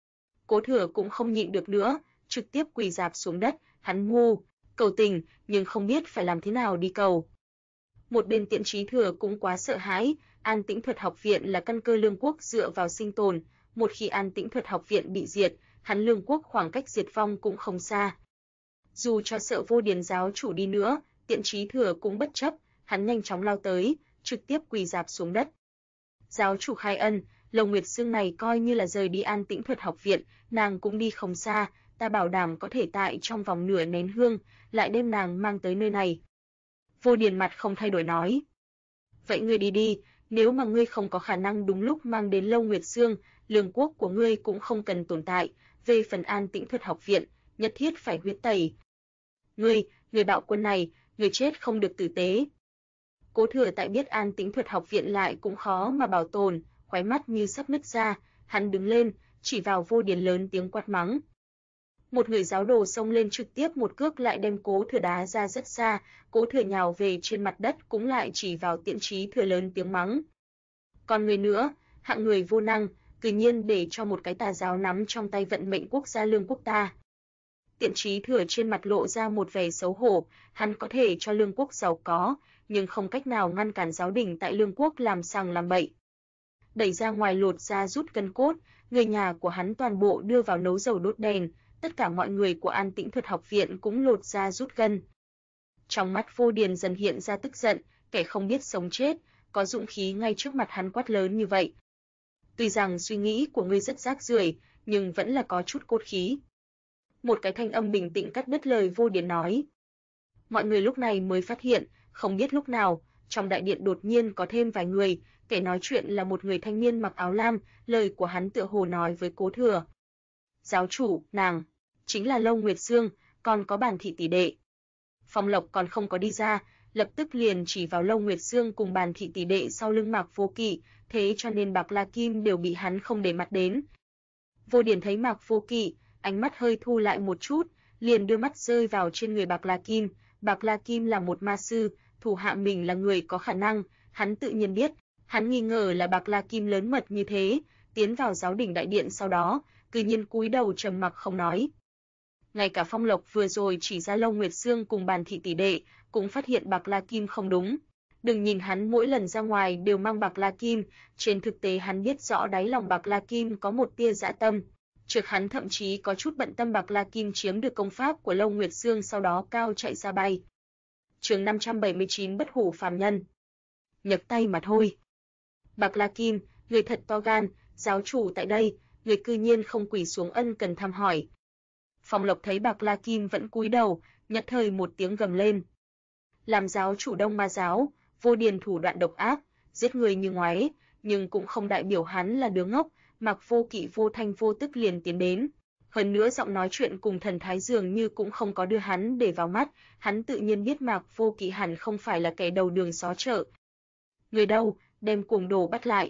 Speaker 1: Cố Thừa cũng không nhịn được nữa, trực tiếp quỳ rạp xuống đất, hắn cầu tình, nhưng không biết phải làm thế nào đi cầu. Một bên Tiện Chí Thừa cũng quá sợ hãi, An Tĩnh Thuật học viện là căn cơ Lương Quốc dựa vào sinh tồn, một khi An Tĩnh Thuật học viện bị diệt, hắn Lương Quốc khoảng cách diệt vong cũng không xa. Dù cho sợ Vô Điền giáo chủ đi nữa, Tiện Chí Thừa cũng bất chấp, hắn nhanh chóng lao tới, trực tiếp quỳ rạp xuống đất. Giáo chủ khai ân, Lâu Nguyệt Sương này coi như là rời đi An Tĩnh Thuật học viện, nàng cũng đi không xa, ta bảo đảm có thể tại trong vòng nửa nén hương, lại đem nàng mang tới nơi này. Vô Điền mặt không thay đổi nói. Vậy ngươi đi đi, nếu mà ngươi không có khả năng đúng lúc mang đến Lâu Nguyệt Sương, lương quốc của ngươi cũng không cần tồn tại, về phần An Tĩnh Thuật học viện, nhất thiết phải huyết tẩy. Người bạo quân này, người chết không được tử tế. Cố Thừa tại biết An Tĩnh Thuật học viện lại cũng khó mà bảo tồn, khóe mắt như sắp nứt ra, hắn đứng lên, chỉ vào Vô Điền lớn tiếng quát mắng. Một người giáo đồ xông lên trực tiếp một cước lại đem Cố Thừa đá ra rất xa, Cố Thừa nhào về trên mặt đất cũng lại chỉ vào Tiện Chí Thừa lớn tiếng mắng. Còn người nữa, hạng người vô năng, cư nhiên để cho một cái tà giáo nắm trong tay vận mệnh quốc gia lương quốc ta. Tiện Chí Thừa trên mặt lộ ra một vẻ xấu hổ, hắn có thể cho lương quốc giàu có, nhưng không cách nào ngăn cản giáo đình tại lương quốc làm sằng làm bậy. Đẩy ra ngoài lột ra rút gân cốt, người nhà của hắn toàn bộ đưa vào nấu dầu đốt đèn, tất cả mọi người của An Tĩnh Thuật học viện cũng lột ra rút gân. Trong mắt Vô Điền dần hiện ra tức giận, kẻ không biết sống chết, có dũng khí ngay trước mặt hắn quát lớn như vậy. Tuy rằng suy nghĩ của ngươi rất rác rưởi, nhưng vẫn là có chút cốt khí. Một cái thanh âm bình tĩnh cắt đứt lời Vô Điền nói. Mọi người lúc này mới phát hiện, không biết lúc nào, trong đại điện đột nhiên có thêm vài người, kẻ nói chuyện là một người thanh niên mặc áo lam, lời của hắn tựa hồ nói với Cố Thừa. Giáo chủ, nàng, chính là Lâu Nguyệt Sương, còn có Bàn thị tỷ đệ. Phong Lộc còn không có đi ra, lập tức liền chỉ vào Lâu Nguyệt Sương cùng Bàn thị tỷ đệ sau lưng Mạc Vô Kỵ, thế cho nên Bạc La Kim đều bị hắn không để mắt đến. Vô Điền thấy Mạc Vô Kỵ, ánh mắt hơi thu lại một chút, liền đưa mắt rơi vào trên người Bạc La Kim. Bạc La Kim là một ma sư, thủ hạ mình là người có khả năng, hắn tự nhiên biết, hắn nghi ngờ là Bạc La Kim lớn mật như thế, tiến vào giáo đình đại điện sau đó, cư nhiên cúi đầu trầm mặc không nói. Ngay cả Phong Lộc vừa rồi chỉ ra Lâu Nguyệt Sương cùng Bàn thị tỷ đệ, cũng phát hiện Bạc La Kim không đúng. Đừng nhìn hắn mỗi lần ra ngoài đều mang Bạc La Kim, trên thực tế hắn biết rõ đáy lòng Bạc La Kim có một tia dã tâm. Trước hắn thậm chí có chút bận tâm Bạc La Kim chiếm được công pháp của Lâu Nguyệt Sương sau đó cao chạy ra bay. Chương 579 Bất hủ phàm nhân. Nhấc tay mà thôi. Bạc La Kim, người thật to gan, giáo chủ tại đây, người cư nhiên không quỳ xuống ân cần thăm hỏi. Phong Lộc thấy Bạc La Kim vẫn cúi đầu, nhất thời một tiếng gầm lên. Làm giáo chủ Đông Ma giáo, Vô Điền thủ đoạn độc ác, giết người như ngoái, nhưng cũng không đại biểu hắn là đứa ngốc. Mạc Vô Kỵ vô thanh vô tức liền tiến đến. Hơn nữa giọng nói chuyện cùng thần thái dường như cũng không có đưa hắn để vào mắt, hắn tự nhiên biết Mạc Vô Kỵ hẳn không phải là kẻ đầu đường xó chợ. Người đâu, đem cuồng đồ bắt lại.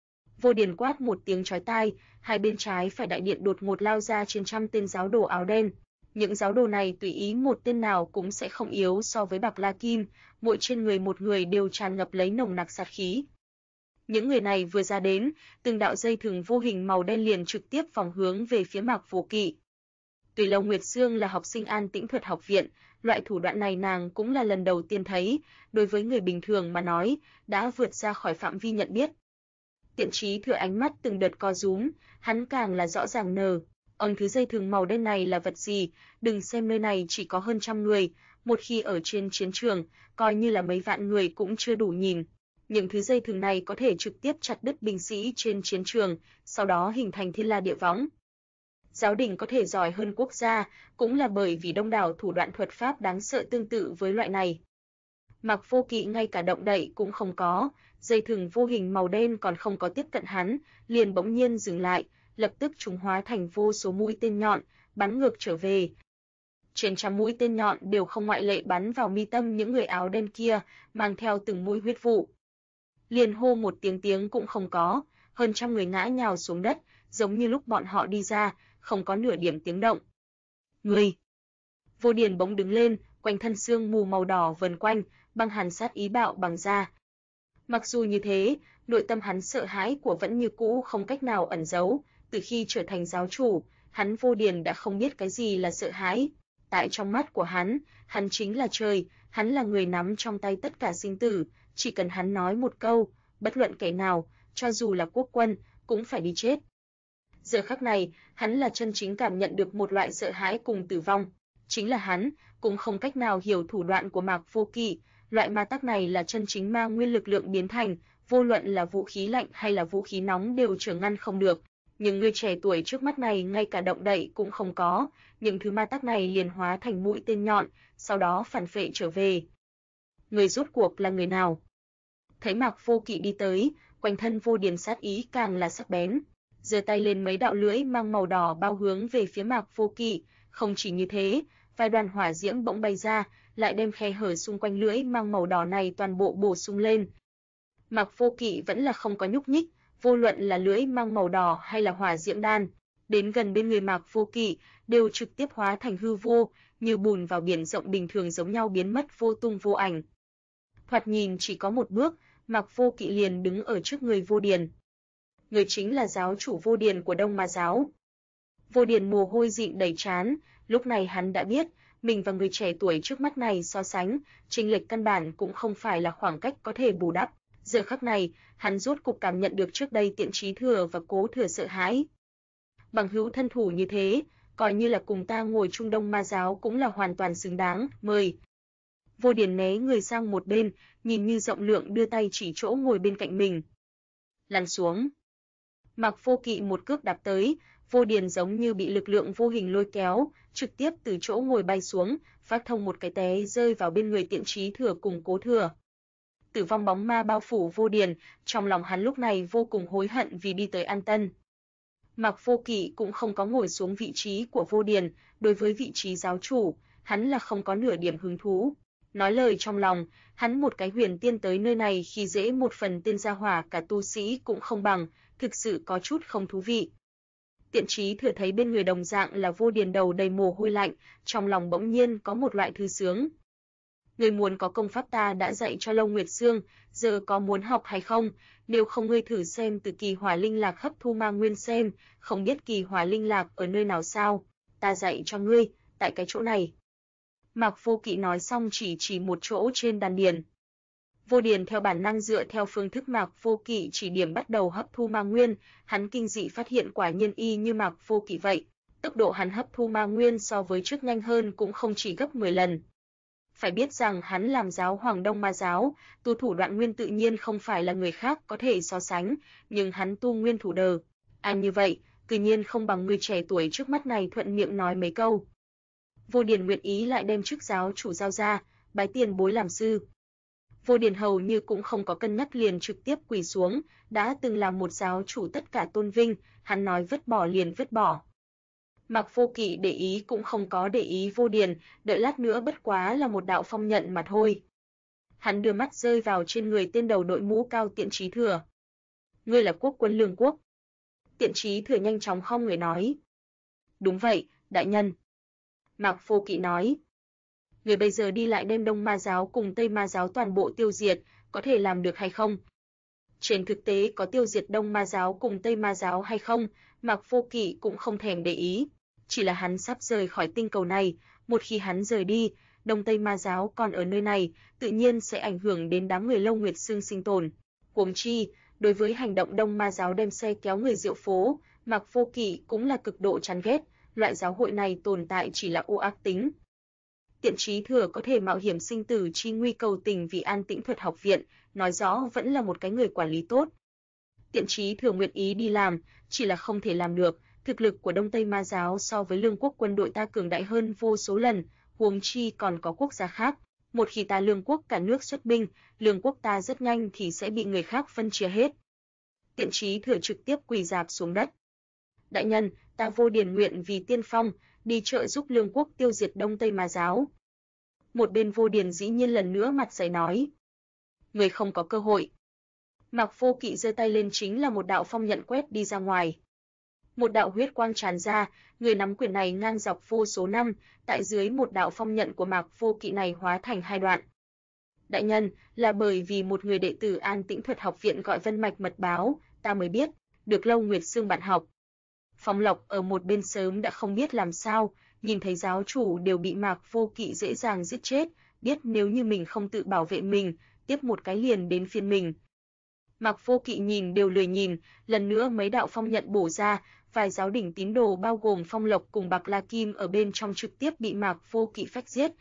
Speaker 1: Vô Điền quát một tiếng chói tai, hai bên trái phải đại điện đột ngột lao ra trên trăm tên giáo đồ áo đen. Những giáo đồ này tùy ý một tên nào cũng sẽ không yếu so với Bạc La Kim, mỗi trên người một người đều tràn ngập lấy nồng nặc sát khí. Những người này vừa ra đến, từng đạo dây thừng vô hình màu đen liền trực tiếp vòng hướng về phía Mạc Vô Kỵ. Tuy Lâu Nguyệt Sương là học sinh An Tĩnh Thuật học viện, loại thủ đoạn này nàng cũng là lần đầu tiên thấy, đối với người bình thường mà nói, đã vượt ra khỏi phạm vi nhận biết. Tiện Chí Thừa ánh mắt từng đợt co rúm, hắn càng là rõ ràng ông thứ dây thừng màu đen này là vật gì, đừng xem nơi này chỉ có hơn trăm người, một khi ở trên chiến trường, coi như là mấy vạn người cũng chưa đủ nhìn. Những thứ dây thừng này có thể trực tiếp chặt đứt binh sĩ trên chiến trường, sau đó hình thành thiên la địa võng. Giáo đình có thể giỏi hơn quốc gia, cũng là bởi vì đông đảo thủ đoạn thuật pháp đáng sợ tương tự với loại này. Mạc Vô Kỵ ngay cả động đậy cũng không có, dây thừng vô hình màu đen còn không có tiếp cận hắn, liền bỗng nhiên dừng lại, lập tức chúng hóa thành vô số mũi tên nhọn, bắn ngược trở về. Trên trăm mũi tên nhọn đều không ngoại lệ bắn vào mi tâm những người áo đen kia, mang theo từng mũi huyết vụ. Liền hô một tiếng cũng không có, hơn trăm người ngã nhào xuống đất, giống như lúc bọn họ đi ra, không có nửa điểm tiếng động. Người! Vô Điền bỗng đứng lên, quanh thân sương mù màu đỏ vần quanh, băng hàn sát ý bạo bằng ra. Mặc dù như thế, nội tâm hắn sợ hãi của vẫn như cũ không cách nào ẩn giấu, từ khi trở thành giáo chủ, hắn Vô Điền đã không biết cái gì là sợ hãi. Tại trong mắt của hắn chính là trời, hắn là người nắm trong tay tất cả sinh tử, chỉ cần hắn nói một câu, bất luận kẻ nào, cho dù là quốc quân, cũng phải đi chết. Giờ khắc này, hắn là chân chính cảm nhận được một loại sợ hãi cùng tử vong. Chính là hắn, cũng không cách nào hiểu thủ đoạn của Mạc Vô Kỵ, loại ma tắc này là chân chính ma nguyên lực lượng biến thành, vô luận là vũ khí lạnh hay là vũ khí nóng đều trở ngăn không được. Nhưng người trẻ tuổi trước mắt này ngay cả động đậy cũng không có, những thứ ma tắc này liền hóa thành mũi tên nhọn, sau đó phản phệ trở về. Người rốt cuộc là người nào? Thấy Mạc Vô Kỵ đi tới, quanh thân Vô Điền sát ý càng là sắc bén. giơ tay lên mấy đạo lưỡi mang màu đỏ bao hướng về phía Mạc Vô Kỵ. Không chỉ như thế, vài đoàn hỏa diễm bỗng bay ra, lại đem khe hở xung quanh lưỡi mang màu đỏ này toàn bộ bổ sung lên. Mạc Vô Kỵ vẫn là không có nhúc nhích, vô luận là lưỡi mang màu đỏ hay là hỏa diễm đan, đến gần bên người Mạc Vô Kỵ đều trực tiếp hóa thành hư vô, như bùn vào biển rộng bình thường giống nhau biến mất vô tung vô ảnh. Thoạt nhìn chỉ có một bước, Mạc Vô Kỵ liền đứng ở trước người Vô Điền. Người chính là giáo chủ Vô Điền của Đông Ma giáo. Vô Điền mồ hôi dịn đầy trán, lúc này hắn đã biết, mình và người trẻ tuổi trước mắt này so sánh, chênh lệch căn bản cũng không phải là khoảng cách có thể bù đắp. Giờ khắc này, hắn rốt cục cảm nhận được trước đây Tiện Chí Thừa và Cố Thừa sợ hãi. Bằng hữu thân thủ như thế, coi như là cùng ta ngồi chung Đông Ma giáo cũng là hoàn toàn xứng đáng, mời. Vô Điền né người sang một bên, nhìn như rộng lượng đưa tay chỉ chỗ ngồi bên cạnh mình. Lăn xuống. Mạc Vô Kỵ một cước đạp tới, Vô Điền giống như bị lực lượng vô hình lôi kéo, trực tiếp từ chỗ ngồi bay xuống, phát thông một cái té rơi vào bên người Tiện Chí Thừa cùng Cố Thừa. Tử vong bóng ma bao phủ Vô Điền, trong lòng hắn lúc này vô cùng hối hận vì đi tới An Tân. Mạc Vô Kỵ cũng không có ngồi xuống vị trí của Vô Điền, đối với vị trí giáo chủ, hắn là không có nửa điểm hứng thú. Nói lời trong lòng, hắn một cái huyền tiên tới nơi này khi dễ một phần tên gia hỏa cả tu sĩ cũng không bằng, thực sự có chút không thú vị. Tiện Chí Thừa thấy bên người đồng dạng là Vô Điền đầu đầy mồ hôi lạnh, trong lòng bỗng nhiên có một loại thư sướng. Ngươi muốn có công pháp ta đã dạy cho Lâu Nguyệt Sương, giờ có muốn học hay không? Nếu không ngươi thử xem từ kỳ hỏa linh lạc hấp thu ma nguyên xem, không biết kỳ hỏa linh lạc ở nơi nào sao? Ta dạy cho ngươi, tại cái chỗ này. Mạc Vô Kỵ nói xong chỉ một chỗ trên đan điền. Vô Điền theo bản năng dựa theo phương thức Mạc Vô Kỵ chỉ điểm bắt đầu hấp thu ma nguyên, hắn kinh dị phát hiện quả nhiên y như Mạc Vô Kỵ vậy, tốc độ hắn hấp thu ma nguyên so với trước nhanh hơn cũng không chỉ gấp 10 lần. Phải biết rằng hắn làm giáo hoàng Đông Ma giáo, tu thủ đoạn nguyên tự nhiên không phải là người khác có thể so sánh, nhưng hắn tu nguyên thủ đờ. Anh như vậy, tự nhiên không bằng người trẻ tuổi trước mắt này thuận miệng nói mấy câu. Vô Điền nguyện ý lại đem chức giáo chủ giao ra, bái tiền bối làm sư. Vô Điền hầu như cũng không có cân nhắc liền trực tiếp quỳ xuống, đã từng làm một giáo chủ tất cả tôn vinh, hắn nói vứt bỏ liền vứt bỏ. Mạc Vô Kỵ để ý cũng không có để ý Vô Điền, đợi lát nữa bất quá là một đạo phong nhận mà thôi. Hắn đưa mắt rơi vào trên người tên đầu đội mũ cao Tiện Chí Thừa. Ngươi là quốc quân Lương Quốc. Tiện Chí Thừa nhanh chóng khom người nói. Đúng vậy, đại nhân. Mạc Vô Kỵ nói. Người bây giờ đi lại đem Đông Ma giáo cùng Tây Ma giáo toàn bộ tiêu diệt, có thể làm được hay không? Trên thực tế có tiêu diệt Đông Ma giáo cùng Tây Ma giáo hay không, Mạc Vô Kỵ cũng không thèm để ý. Chỉ là hắn sắp rời khỏi tinh cầu này, một khi hắn rời đi, Đông Tây Ma giáo còn ở nơi này, tự nhiên sẽ ảnh hưởng đến đám người Lâu Nguyệt Sương sinh tồn. Huống chi, đối với hành động Đông Ma giáo đem xe kéo người diệu phố, Mạc Vô Kỵ cũng là cực độ chán ghét, loại giáo hội này tồn tại chỉ là ô ác tính. Tiện Chí Thừa có thể mạo hiểm sinh tử chi nguy cầu tình vì An Tĩnh Thuật học viện, nói rõ vẫn là một cái người quản lý tốt. Tiện Chí Thừa nguyện ý đi làm, chỉ là không thể làm được, thực lực của Đông Tây Ma giáo so với Lương Quốc quân đội ta cường đại hơn vô số lần, huống chi còn có quốc gia khác. Một khi ta Lương Quốc cả nước xuất binh, Lương Quốc ta rất nhanh thì sẽ bị người khác phân chia hết. Tiện Chí Thừa trực tiếp quỳ rạp xuống đất. Đại nhân, ta Vô Điền nguyện vì tiên phong, đi trợ giúp Lương Quốc tiêu diệt Đông Tây Ma giáo. Một bên Vô Điền dĩ nhiên lần nữa mặt dày nói. Người không có cơ hội. Mạc Vô Kỵ giơ tay lên chính là một đạo phong nhận quét đi ra ngoài. Một đạo huyết quang tràn ra, người nắm quyền này ngang dọc vô số năm, tại dưới một đạo phong nhận của Mạc Vô Kỵ này hóa thành hai đoạn. Đại nhân, là bởi vì một người đệ tử An Tĩnh Thuật học viện gọi Vân Mạch mật báo, ta mới biết, được Lâu Nguyệt Sương bạn học. Phong Lộc ở một bên sớm đã không biết làm sao, nhìn thấy giáo chủ đều bị Mạc Vô Kỵ dễ dàng giết chết, biết nếu như mình không tự bảo vệ mình, tiếp một cái liền đến phiên mình. Mạc Vô Kỵ nhìn đều lười nhìn, lần nữa mấy đạo phong nhận bổ ra, vài giáo đỉnh tín đồ bao gồm Phong Lộc cùng Bạc La Kim ở bên trong trực tiếp bị Mạc Vô Kỵ phách giết.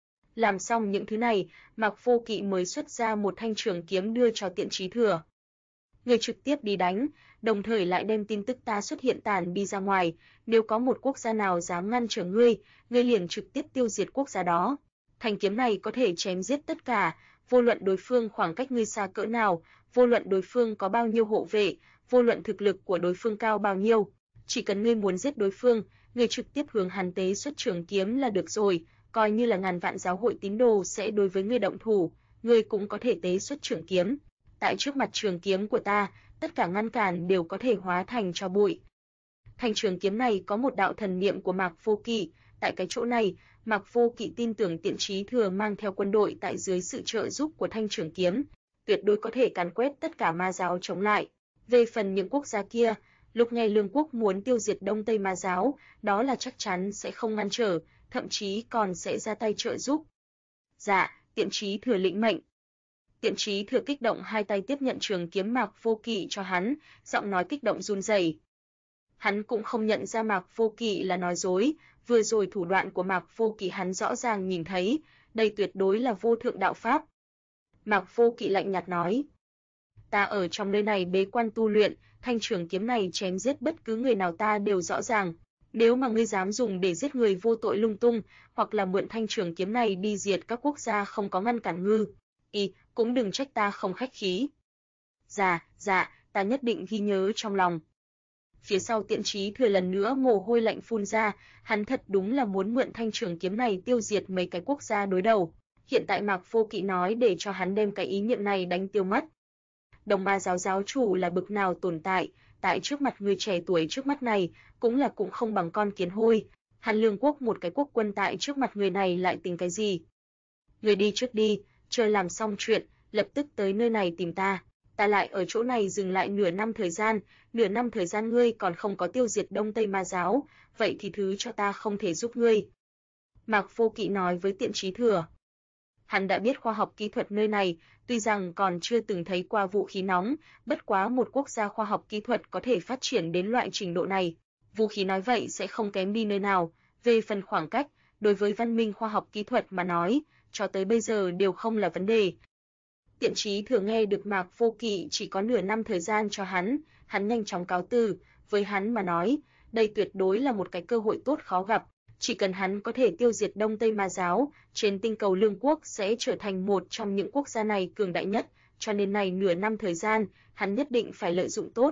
Speaker 1: Làm xong những thứ này, Mạc Vô Kỵ mới xuất ra một thanh trường kiếm đưa cho Tiện Chí Thừa. Người trực tiếp đi đánh, đồng thời lại đem tin tức ta xuất hiện tản đi ra ngoài, nếu có một quốc gia nào dám ngăn trở ngươi, ngươi liền trực tiếp tiêu diệt quốc gia đó. Thanh kiếm này có thể chém giết tất cả, vô luận đối phương khoảng cách ngươi xa cỡ nào, vô luận đối phương có bao nhiêu hộ vệ, vô luận thực lực của đối phương cao bao nhiêu, chỉ cần ngươi muốn giết đối phương, ngươi trực tiếp hướng hắn tế xuất trường kiếm là được rồi, coi như là ngàn vạn giáo hội tín đồ sẽ đối với ngươi động thủ, ngươi cũng có thể tế xuất trường kiếm. Tại trước mặt trường kiếm của ta, tất cả ngăn cản đều có thể hóa thành tro bụi. Thanh trường kiếm này có một đạo thần niệm của Mạc Vô Kỵ, tại cái chỗ này, Mạc Vô Kỵ tin tưởng Tiện Chí Thừa mang theo quân đội tại dưới sự trợ giúp của thanh trường kiếm, tuyệt đối có thể càn quét tất cả ma giáo chống lại. Về phần những quốc gia kia, lúc nghe Lương quốc muốn tiêu diệt Đông Tây ma giáo, đó là chắc chắn sẽ không ngăn trở, thậm chí còn sẽ ra tay trợ giúp. Dạ, Tiện Chí Thừa lĩnh mệnh. Tiện Chí Thừa kích động hai tay tiếp nhận trường kiếm Mạc Vô Kỵ cho hắn, giọng nói kích động run rẩy. Hắn cũng không nhận ra Mạc Vô Kỵ là nói dối, vừa rồi thủ đoạn của Mạc Vô Kỵ hắn rõ ràng nhìn thấy, đây tuyệt đối là vô thượng đạo pháp. Mạc Vô Kỵ lạnh nhạt nói, ta ở trong nơi này bế quan tu luyện, thanh trường kiếm này chém giết bất cứ người nào ta đều rõ ràng. Nếu mà ngươi dám dùng để giết người vô tội lung tung, hoặc là mượn thanh trường kiếm này đi diệt các quốc gia không có ngăn cản ngươi, cũng đừng trách ta không khách khí. Dạ, ta nhất định ghi nhớ trong lòng. Phía sau Tiện Chí Thừa lần nữa mồ hôi lạnh phun ra, hắn thật đúng là muốn mượn thanh trường kiếm này tiêu diệt mấy cái quốc gia đối đầu. Hiện tại Mạc Vô Kỵ nói để cho hắn đem cái ý niệm này đánh tiêu mất. Đồng ma giáo giáo chủ là bực nào tồn tại, tại trước mặt người trẻ tuổi trước mắt này, cũng không bằng con kiến hôi. Hắn Lương quốc một cái quốc quân tại trước mặt người này lại tính cái gì? Người đi trước đi, chờ làm xong chuyện, lập tức tới nơi này tìm ta. Ta lại ở chỗ này dừng lại nửa năm thời gian ngươi còn không có tiêu diệt Đông Tây ma giáo, vậy thì thứ cho ta không thể giúp ngươi. Mạc Vô Kỵ nói với Tiện Chí Thừa. Hắn đã biết khoa học kỹ thuật nơi này, tuy rằng còn chưa từng thấy qua vũ khí nóng, bất quá một quốc gia khoa học kỹ thuật có thể phát triển đến loại trình độ này. Vũ khí nói vậy sẽ không kém đi nơi nào, về phần khoảng cách, đối với văn minh khoa học kỹ thuật mà nói, cho tới bây giờ đều không là vấn đề. Tiện Chí Thừa nghe được Mạc Vô Kỵ chỉ có nửa năm thời gian cho hắn nhanh chóng cáo từ, với hắn mà nói, đây tuyệt đối là một cái cơ hội tốt khó gặp, chỉ cần hắn có thể tiêu diệt Đông Tây ma giáo, trên tinh cầu Lương quốc sẽ trở thành một trong những quốc gia này cường đại nhất, cho nên này nửa năm thời gian, hắn nhất định phải lợi dụng tốt.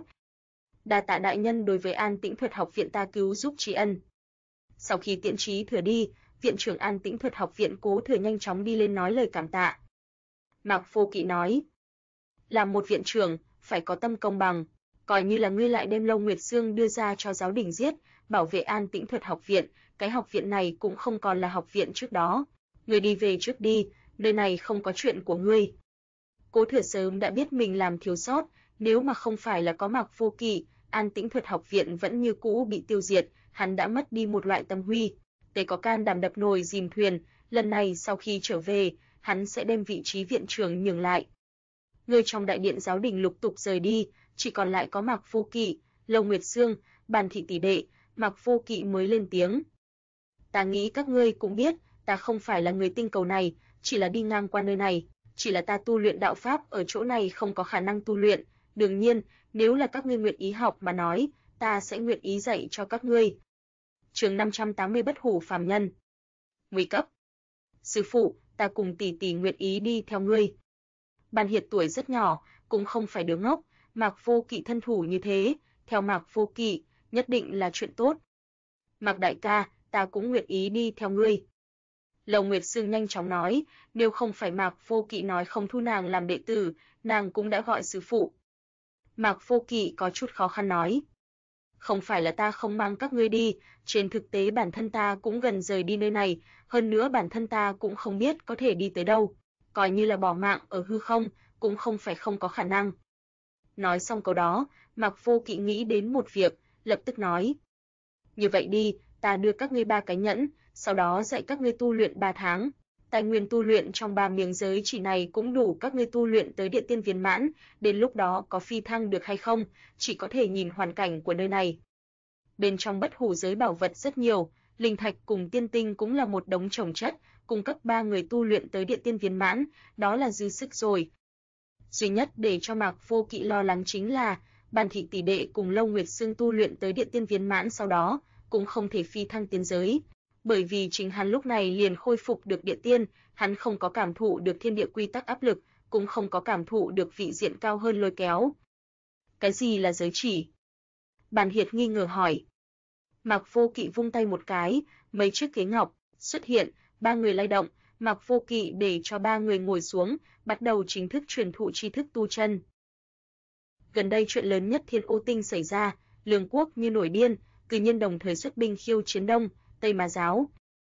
Speaker 1: Đa tạ đại nhân đối với An Tĩnh Thuật học viện ta cứu giúp tri ân. Sau khi Tiện Chí Thừa đi, viện trưởng An Tĩnh Thuật học viện Cố Thừa nhanh chóng đi lên nói lời cảm tạ. Mạc Vô Kỵ nói, làm một viện trưởng, phải có tâm công bằng, coi như là ngươi lại đem Lâu Nguyệt Sương đưa ra cho giáo đình giết, bảo vệ An Tĩnh Thuật học viện, cái học viện này cũng không còn là học viện trước đó. Ngươi đi về trước đi, nơi này không có chuyện của ngươi. Cố Thừa sớm đã biết mình làm thiếu sót, nếu mà không phải là có Mạc Vô Kỵ, An Tĩnh Thuật học viện vẫn như cũ bị tiêu diệt, hắn đã mất đi một loại tâm huy. Để có can đảm đập nồi dìm thuyền, lần này sau khi trở về, hắn sẽ đem vị trí viện trưởng nhường lại. Người trong đại điện giáo đình lục tục rời đi, chỉ còn lại có Mạc Vô Kỵ, Lâu Nguyệt Sương, Bàn thị tỷ đệ. Mạc Vô Kỵ mới lên tiếng. Ta nghĩ các ngươi cũng biết, ta không phải là người tinh cầu này, chỉ là đi ngang qua nơi này, chỉ là ta tu luyện đạo pháp ở chỗ này không có khả năng tu luyện, đương nhiên, nếu là các ngươi nguyện ý học mà nói, ta sẽ nguyện ý dạy cho các ngươi. Chương 580 Bất hủ phàm nhân. Nguy cấp. Sư phụ, ta cùng tỷ tỷ nguyện ý đi theo ngươi. Bàn Hiệt tuổi rất nhỏ, cũng không phải đứa ngốc, Mạc Vô Kỵ thân thủ như thế, theo Mạc Vô Kỵ, nhất định là chuyện tốt. Mạc đại ca, ta cũng nguyện ý đi theo ngươi. Lâu Nguyệt Sương nhanh chóng nói, nếu không phải Mạc Vô Kỵ nói không thu nàng làm đệ tử, nàng cũng đã gọi sư phụ. Mạc Vô Kỵ có chút khó khăn nói, không phải là ta không mang các ngươi đi, trên thực tế bản thân ta cũng gần rời đi nơi này, hơn nữa bản thân ta cũng không biết có thể đi tới đâu, coi như là bỏ mạng ở hư không, cũng không phải không có khả năng. Nói xong câu đó, Mạc Vô Kỵ nghĩ đến một việc, lập tức nói, như vậy đi, ta đưa các ngươi 3 cái nhẫn, sau đó dạy các ngươi tu luyện 3 tháng. Tài nguyên tu luyện trong 3 miếng giới chỉ này cũng đủ các ngươi tu luyện tới địa tiên viên mãn, đến lúc đó có phi thăng được hay không, chỉ có thể nhìn hoàn cảnh của nơi này. Bên trong bất hủ giới bảo vật rất nhiều, linh thạch cùng tiên tinh cũng là một đống chồng chất, cung cấp 3 người tu luyện tới địa tiên viên mãn, đó là dư sức rồi. Duy nhất để cho Mạc Vô Kỵ lo lắng chính là, Bàn thị tỷ đệ cùng Lâu Nguyệt Sương tu luyện tới địa tiên viên mãn sau đó, cũng không thể phi thăng tiên giới. Bởi vì chính hắn lúc này liền khôi phục được địa tiên, hắn không có cảm thụ được thiên địa quy tắc áp lực, cũng không có cảm thụ được vị diện cao hơn lôi kéo. Cái gì là giới chỉ? Bàn Hiệt nghi ngờ hỏi. Mạc Vô Kỵ vung tay một cái, mấy chiếc ghế ngọc xuất hiện, ba người lay động, Mạc Vô Kỵ để cho ba người ngồi xuống, bắt đầu chính thức truyền thụ tri thức tu chân. Gần đây chuyện lớn nhất Thiên Ô Tinh xảy ra, Lương Quốc như nổi điên, cử nhân đồng thời xuất binh khiêu chiến Đông, Tây Ma giáo.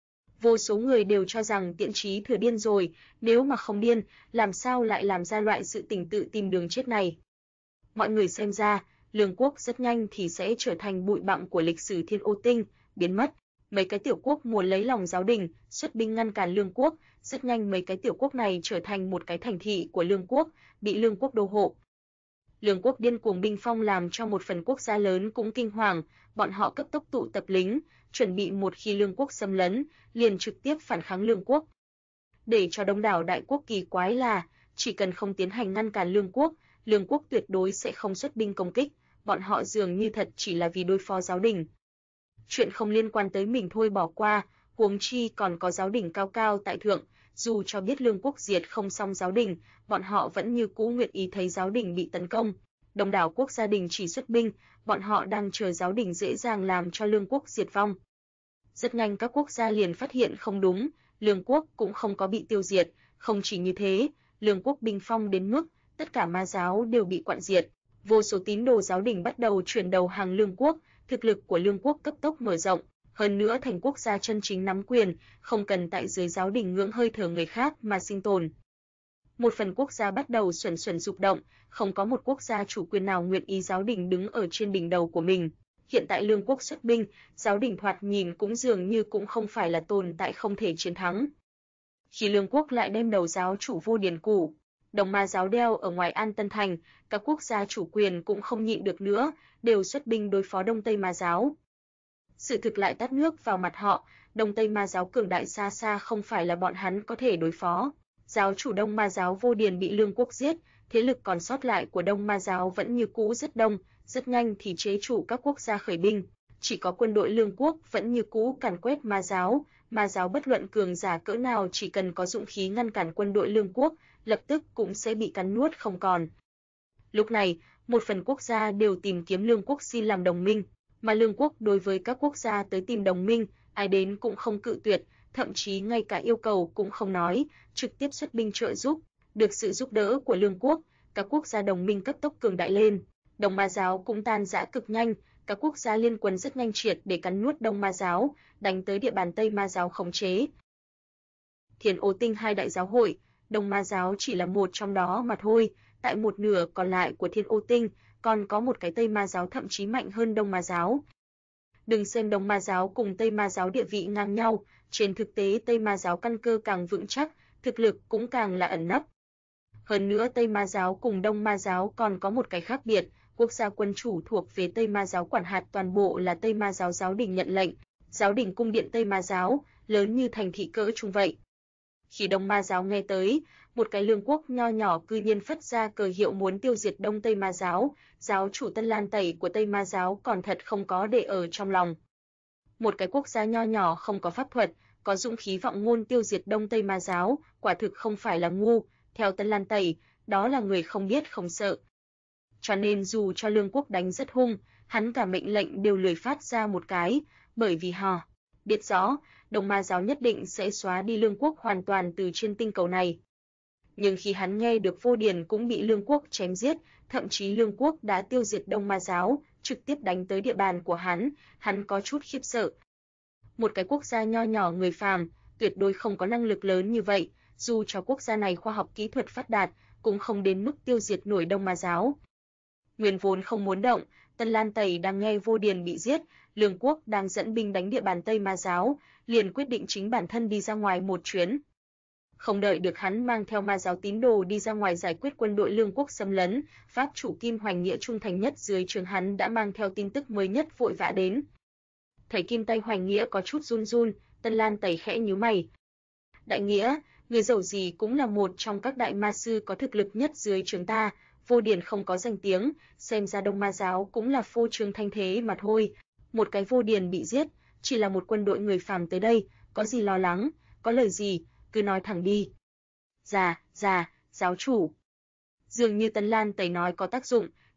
Speaker 1: Vô số người đều cho rằng Tiện Chí thừa điên rồi, nếu mà không điên, làm sao lại làm ra loại sự tình tự tìm đường chết này. Mọi người xem ra, Lương Quốc rất nhanh thì sẽ trở thành bụi bặm của lịch sử Thiên Ô Tinh, biến mất. Mấy cái tiểu quốc muốn lấy lòng giáo đình, xuất binh ngăn cản Lương Quốc, rất nhanh mấy cái tiểu quốc này trở thành một cái thành thị của Lương Quốc, bị Lương Quốc đô hộ. Lương Quốc điên cuồng binh phong làm cho một phần quốc gia lớn cũng kinh hoàng, bọn họ cấp tốc tụ tập lính, chuẩn bị một khi Lương Quốc xâm lấn, liền trực tiếp phản kháng Lương Quốc. Để cho đông đảo đại quốc kỳ quái là, chỉ cần không tiến hành ngăn cản Lương Quốc tuyệt đối sẽ không xuất binh công kích, bọn họ dường như thật chỉ là vì đối phó giáo đình. Chuyện không liên quan tới mình thôi bỏ qua, huống chi còn có giáo đình cao cao tại thượng, dù cho biết Lương Quốc diệt không xong giáo đình, bọn họ vẫn như cũ nguyện ý thấy giáo đình bị tấn công. Đông đảo quốc gia đình chỉ xuất binh, bọn họ đang chờ giáo đình dễ dàng làm cho Lương Quốc diệt vong. Rất nhanh các quốc gia liền phát hiện không đúng, Lương Quốc cũng không có bị tiêu diệt, không chỉ như thế, Lương Quốc binh phong đến mức tất cả ma giáo đều bị quạn diệt, vô số tín đồ giáo đình bắt đầu chuyển đầu hàng Lương Quốc, thực lực của Lương Quốc cấp tốc mở rộng, hơn nữa thành quốc gia chân chính nắm quyền, không cần tại dưới giáo đình ngưỡng hơi thở người khác mà sinh tồn. Một phần quốc gia bắt đầu xuẩn xuẩn dục động, không có một quốc gia chủ quyền nào nguyện ý giáo đình đứng ở trên đỉnh đầu của mình. Hiện tại Lương Quốc xuất binh, giáo đình thoạt nhìn cũng dường như cũng không phải là tồn tại không thể chiến thắng. Khi Lương Quốc lại đem đầu giáo chủ Vô Điền Củ, Đồng Ma giáo đeo ở ngoài An Tân Thành, các quốc gia chủ quyền cũng không nhịn được nữa, đều xuất binh đối phó Đông Tây Ma giáo. Sự thực lại tát nước vào mặt họ, Đông Tây Ma giáo cường đại xa xa không phải là bọn hắn có thể đối phó. Giáo chủ Đông Ma giáo Vô Điền bị Lương Quốc giết, thế lực còn sót lại của Đông Ma giáo vẫn như cũ rất đông, rất nhanh thì chế trụ các quốc gia khởi binh, chỉ có quân đội Lương Quốc vẫn như cũ càn quét Ma giáo bất luận cường giả cỡ nào chỉ cần có dũng khí ngăn cản quân đội Lương Quốc, lập tức cũng sẽ bị cắn nuốt không còn. Lúc này, một phần quốc gia đều tìm kiếm Lương Quốc xin làm đồng minh, mà Lương Quốc đối với các quốc gia tới tìm đồng minh, ai đến cũng không cự tuyệt, thậm chí ngay cả yêu cầu cũng không nói, trực tiếp xuất binh trợ giúp. Được sự giúp đỡ của Lương Quốc, các quốc gia đồng minh cấp tốc cường đại lên, Đông Ma giáo cũng tan rã cực nhanh, các quốc gia liên quân rất nhanh triệt để cắn nuốt Đông Ma giáo, đánh tới địa bàn Tây Ma giáo khống chế. Thiên Ô Tinh hai đại giáo hội, Đông Ma giáo chỉ là một trong đó mà thôi, tại một nửa còn lại của Thiên Ô Tinh, còn có một cái Tây Ma giáo thậm chí mạnh hơn Đông Ma giáo. Đừng xem Đông Ma giáo cùng Tây Ma giáo địa vị ngang nhau, trên thực tế Tây Ma giáo căn cơ càng vững chắc, thực lực cũng càng là ẩn nấp. Hơn nữa Tây Ma giáo cùng Đông Ma giáo còn có một cái khác biệt, quốc gia quân chủ thuộc về Tây Ma giáo quản hạt toàn bộ là Tây Ma giáo giáo đình nhận lệnh, giáo đình cung điện Tây Ma giáo, lớn như thành thị cỡ trung vậy. Khi Đông Ma giáo nghe tới, một cái Lương Quốc nho nhỏ cư nhiên phất ra cờ hiệu muốn tiêu diệt Đông Tây Ma giáo, giáo chủ Tân Lan Tẩy của Tây Ma giáo còn thật không có để ở trong lòng. Một cái quốc gia nho nhỏ không có pháp thuật, có dũng khí vọng ngôn tiêu diệt Đông Tây Ma giáo, quả thực không phải là ngu, theo Tân Lan Tẩy, đó là người không biết không sợ. Cho nên dù cho Lương Quốc đánh rất hung, hắn cả mệnh lệnh đều lười phát ra một cái, bởi vì họ biết rõ, Đông Ma giáo nhất định sẽ xóa đi Lương Quốc hoàn toàn từ trên tinh cầu này. Nhưng khi hắn nghe được Vô Điền cũng bị Lương Quốc chém giết, thậm chí Lương Quốc đã tiêu diệt Đông Ma giáo, trực tiếp đánh tới địa bàn của hắn có chút khiếp sợ. Một cái quốc gia nho nhỏ người phàm, tuyệt đối không có năng lực lớn như vậy, dù cho quốc gia này khoa học kỹ thuật phát đạt, cũng không đến mức tiêu diệt nổi Đông Ma giáo. Nguyên vốn không muốn động, Tân Lan Tẩy đang nghe Vô Điền bị giết, Lương Quốc đang dẫn binh đánh địa bàn Tây Ma giáo, liền quyết định chính bản thân đi ra ngoài một chuyến. Không đợi được hắn mang theo Ma giáo tín đồ đi ra ngoài giải quyết quân đội Lương Quốc xâm lấn, pháp chủ Kim Hoành Nghĩa trung thành nhất dưới trướng hắn đã mang theo tin tức mới nhất vội vã đến. Thấy Kim tay Hoành Nghĩa có chút run run, Tân Lan Tẩy khẽ nhíu mày. Đại Nghĩa, người dẫu gì cũng là một trong các đại ma sư có thực lực nhất dưới trướng ta, Vô Điền không có danh tiếng, xem ra Đông Ma giáo cũng là phô trương thanh thế mà thôi. Một cái Vô Điền bị giết, chỉ là một quân đội người phàm tới đây, có gì lo lắng, có lời gì, cứ nói thẳng đi. Dạ, giáo chủ. Dường như Tân Lan Tẩy nói có tác dụng,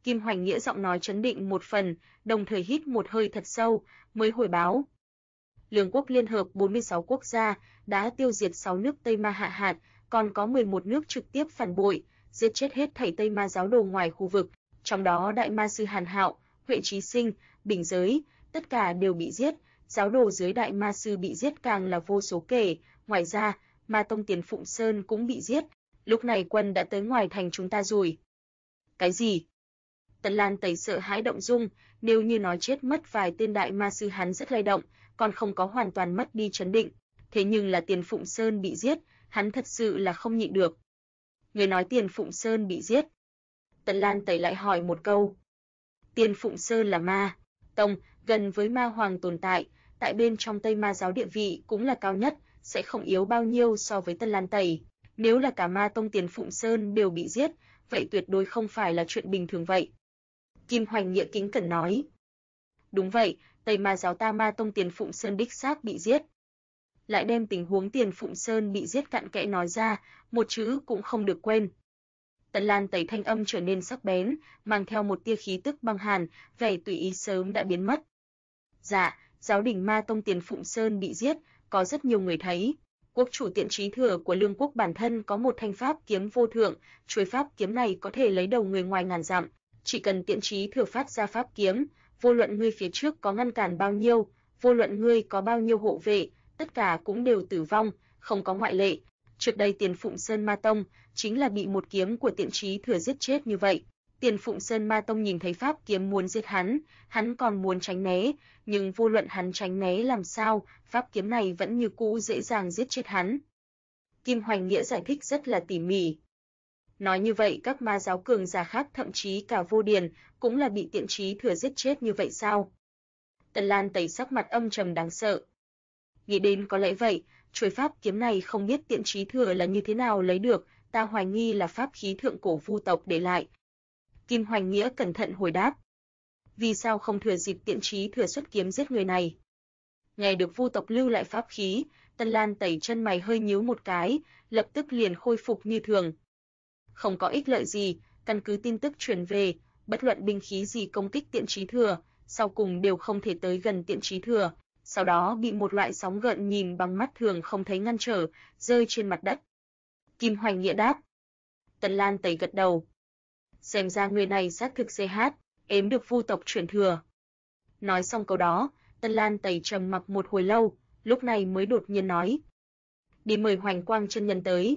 Speaker 1: Kim Hoành Nghĩa giọng nói trấn định một phần, đồng thời hít một hơi thật sâu, mới hồi báo. Lương quốc liên hợp 46 quốc gia đã tiêu diệt 6 nước Tây Ma hạ hạt, còn có 11 nước trực tiếp phản bội, giết chết hết thảy Tây Ma giáo đồ ngoài khu vực, trong đó Đại Ma sư Hàn Hạo, Huệ Chí Sinh, Bình Giới, tất cả đều bị giết, giáo đồ dưới Đại Ma sư bị giết càng là vô số kể, ngoài ra, Ma tông Tiền Phụng Sơn cũng bị giết, lúc này quân đã tới ngoài thành chúng ta rồi. Cái gì? Tần Lan Tẩy sợ hãi động dung, nếu như nói chết mất vài tên Đại Ma sư hắn rất lay động, còn không có hoàn toàn mất đi trấn định, thế nhưng là Tiền Phụng Sơn bị giết, hắn thật sự là không nhịn được. Người nói Tiền Phụng Sơn bị giết. Tần Lan Tẩy lại hỏi một câu. Tiền Phụng Sơn là Ma tông, gần với Ma Hoàng tồn tại, tại bên trong Tây Ma giáo địa vị cũng là cao nhất, sẽ không yếu bao nhiêu so với Tần Lan Tẩy. Nếu là cả Ma tông Tiền Phụng Sơn đều bị giết, vậy tuyệt đối không phải là chuyện bình thường vậy. Kim Hoành Nghĩa kính cẩn nói. Đúng vậy, Tây Ma giáo ta Ma tông Tiền Phụng Sơn đích xác bị giết. Lại đem tình huống Tiền Phụng Sơn bị giết cặn kẽ nói ra, một chữ cũng không được quên. Tần Lan Tẩy thanh âm trở nên sắc bén, mang theo một tia khí tức băng hàn, vẻ tùy ý sớm đã biến mất. Dạ, giáo đình Ma tông Tiền Phụng Sơn bị giết, có rất nhiều người thấy. Quốc chủ Tiện Chí Thừa của Lương quốc bản thân có một thanh pháp kiếm vô thượng, chuôi pháp kiếm này có thể lấy đầu người ngoài ngàn dặm, chỉ cần Tiện Chí Thừa phát ra pháp kiếm, vô luận ngươi phía trước có ngăn cản bao nhiêu, vô luận ngươi có bao nhiêu hộ vệ, tất cả cũng đều tử vong, không có ngoại lệ. Trước đây Tiền Phụng Sơn Ma tông chính là bị một kiếm của Tiện Chí Thừa giết chết như vậy. Tiền Phụng Sơn Ma tông nhìn thấy pháp kiếm muốn giết hắn còn muốn tránh né, nhưng vô luận hắn tránh né làm sao, pháp kiếm này vẫn như cũ dễ dàng giết chết hắn. Kim Hoành Nghĩa giải thích rất là tỉ mỉ. Nói như vậy các ma giáo cường giả khác thậm chí cả Vô Điền cũng là bị Tiện Chí Thừa giết chết như vậy sao? Tần Lan Tẩy sắc mặt âm trầm đáng sợ. Nghĩ đến có lẽ vậy, chuôi pháp kiếm này không biết Tiện Chí Thừa là như thế nào lấy được, ta hoài nghi là pháp khí thượng cổ Vu tộc để lại. Kim Hoành Nghĩa cẩn thận hồi đáp. Vì sao không thừa dịp Tiện Chí Thừa xuất kiếm giết người này? Nghe được Vu tộc lưu lại pháp khí, Tần Lan Tẩy chân mày hơi nhíu một cái, lập tức liền khôi phục như thường. Không có ích lợi gì, căn cứ tin tức truyền về, bất luận binh khí gì công kích Tiện Chí Thừa, sau cùng đều không thể tới gần Tiện Chí Thừa, sau đó bị một loại sóng gợn nhìn bằng mắt thường không thấy ngăn trở, rơi trên mặt đất. Kim Hoành Nghĩa đáp. Tần Lan Tẩy gật đầu. Xem ra người này xác thực CH, ếm được Vu tộc truyền thừa. Nói xong câu đó, Tần Lan Tẩy trầm mặc một hồi lâu, lúc này mới đột nhiên nói. Đi mời Hoành Quang chân nhân tới.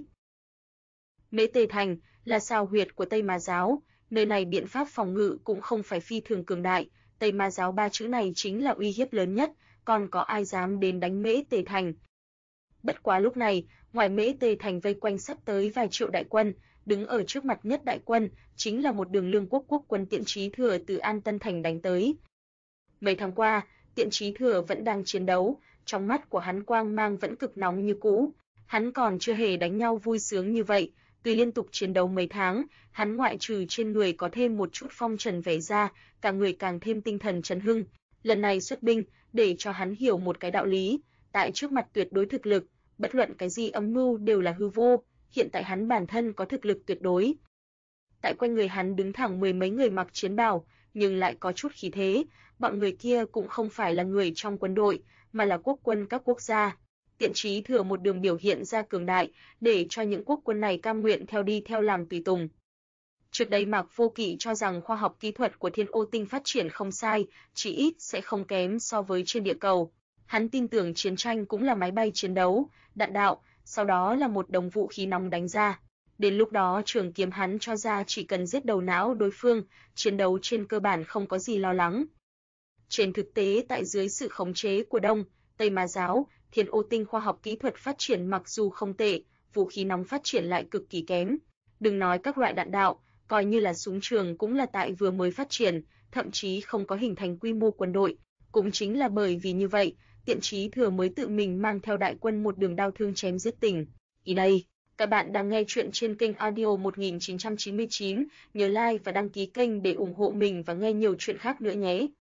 Speaker 1: Mễ Tề Thành là sao huyệt của Tây Ma giáo, nơi này biện pháp phòng ngự cũng không phải phi thường cường đại, Tây Ma giáo ba chữ này chính là uy hiếp lớn nhất, còn có ai dám đến đánh Mễ Tề Thành. Bất quá lúc này, ngoài Mễ Tề Thành vây quanh sắp tới vài triệu đại quân, đứng ở trước mặt nhất đại quân, chính là một đường Lương quốc quốc quân Tiện Chí Thừa từ An Tân Thành đánh tới. Mấy tháng qua, Tiện Chí Thừa vẫn đang chiến đấu, trong mắt của hắn quang mang vẫn cực nóng như cũ, hắn còn chưa hề đánh nhau vui sướng như vậy, tuy liên tục chiến đấu mấy tháng, hắn ngoại trừ trên người có thêm một chút phong trần vẻ ra, cả người càng thêm tinh thần chấn hưng. Lần này xuất binh, để cho hắn hiểu một cái đạo lý, tại trước mặt tuyệt đối thực lực, bất luận cái gì âm mưu đều là hư vô, hiện tại hắn bản thân có thực lực tuyệt đối. Tại quanh người hắn đứng thẳng mười mấy người mặc chiến bào, nhưng lại có chút khí thế, bọn người kia cũng không phải là người trong quân đội, mà là quốc quân các quốc gia. Tiện Chí Thừa một đường biểu hiện ra cường đại, để cho những quốc quân này cam nguyện theo đi theo làm tùy tùng. Trước đây Mạc Vô Kỵ cho rằng khoa học kỹ thuật của Thiên Ô Tinh phát triển không sai, chỉ ít sẽ không kém so với trên địa cầu. Hắn tin tưởng chiến tranh cũng là máy bay chiến đấu, đạn đạo, sau đó là một đống vũ khí nóng đánh ra. Đến lúc đó trường kiếm hắn cho ra chỉ cần giết đầu não đối phương, chiến đấu trên cơ bản không có gì lo lắng. Trên thực tế tại dưới sự khống chế của Đông, Tây Ma giáo, Thiên Ô Tinh khoa học kỹ thuật phát triển mặc dù không tệ, vũ khí nóng phát triển lại cực kỳ kém. Đừng nói các loại đạn đạo, coi như là súng trường cũng là tại vừa mới phát triển, thậm chí không có hình thành quy mô quân đội. Cũng chính là bởi vì như vậy, Tiện Chí Thừa mới tự mình mang theo đại quân một đường đao thương chém giết tình. Ý đây, các bạn đang nghe chuyện trên kênh audio 1999, nhớ like và đăng ký kênh để ủng hộ mình và nghe nhiều chuyện khác nữa nhé.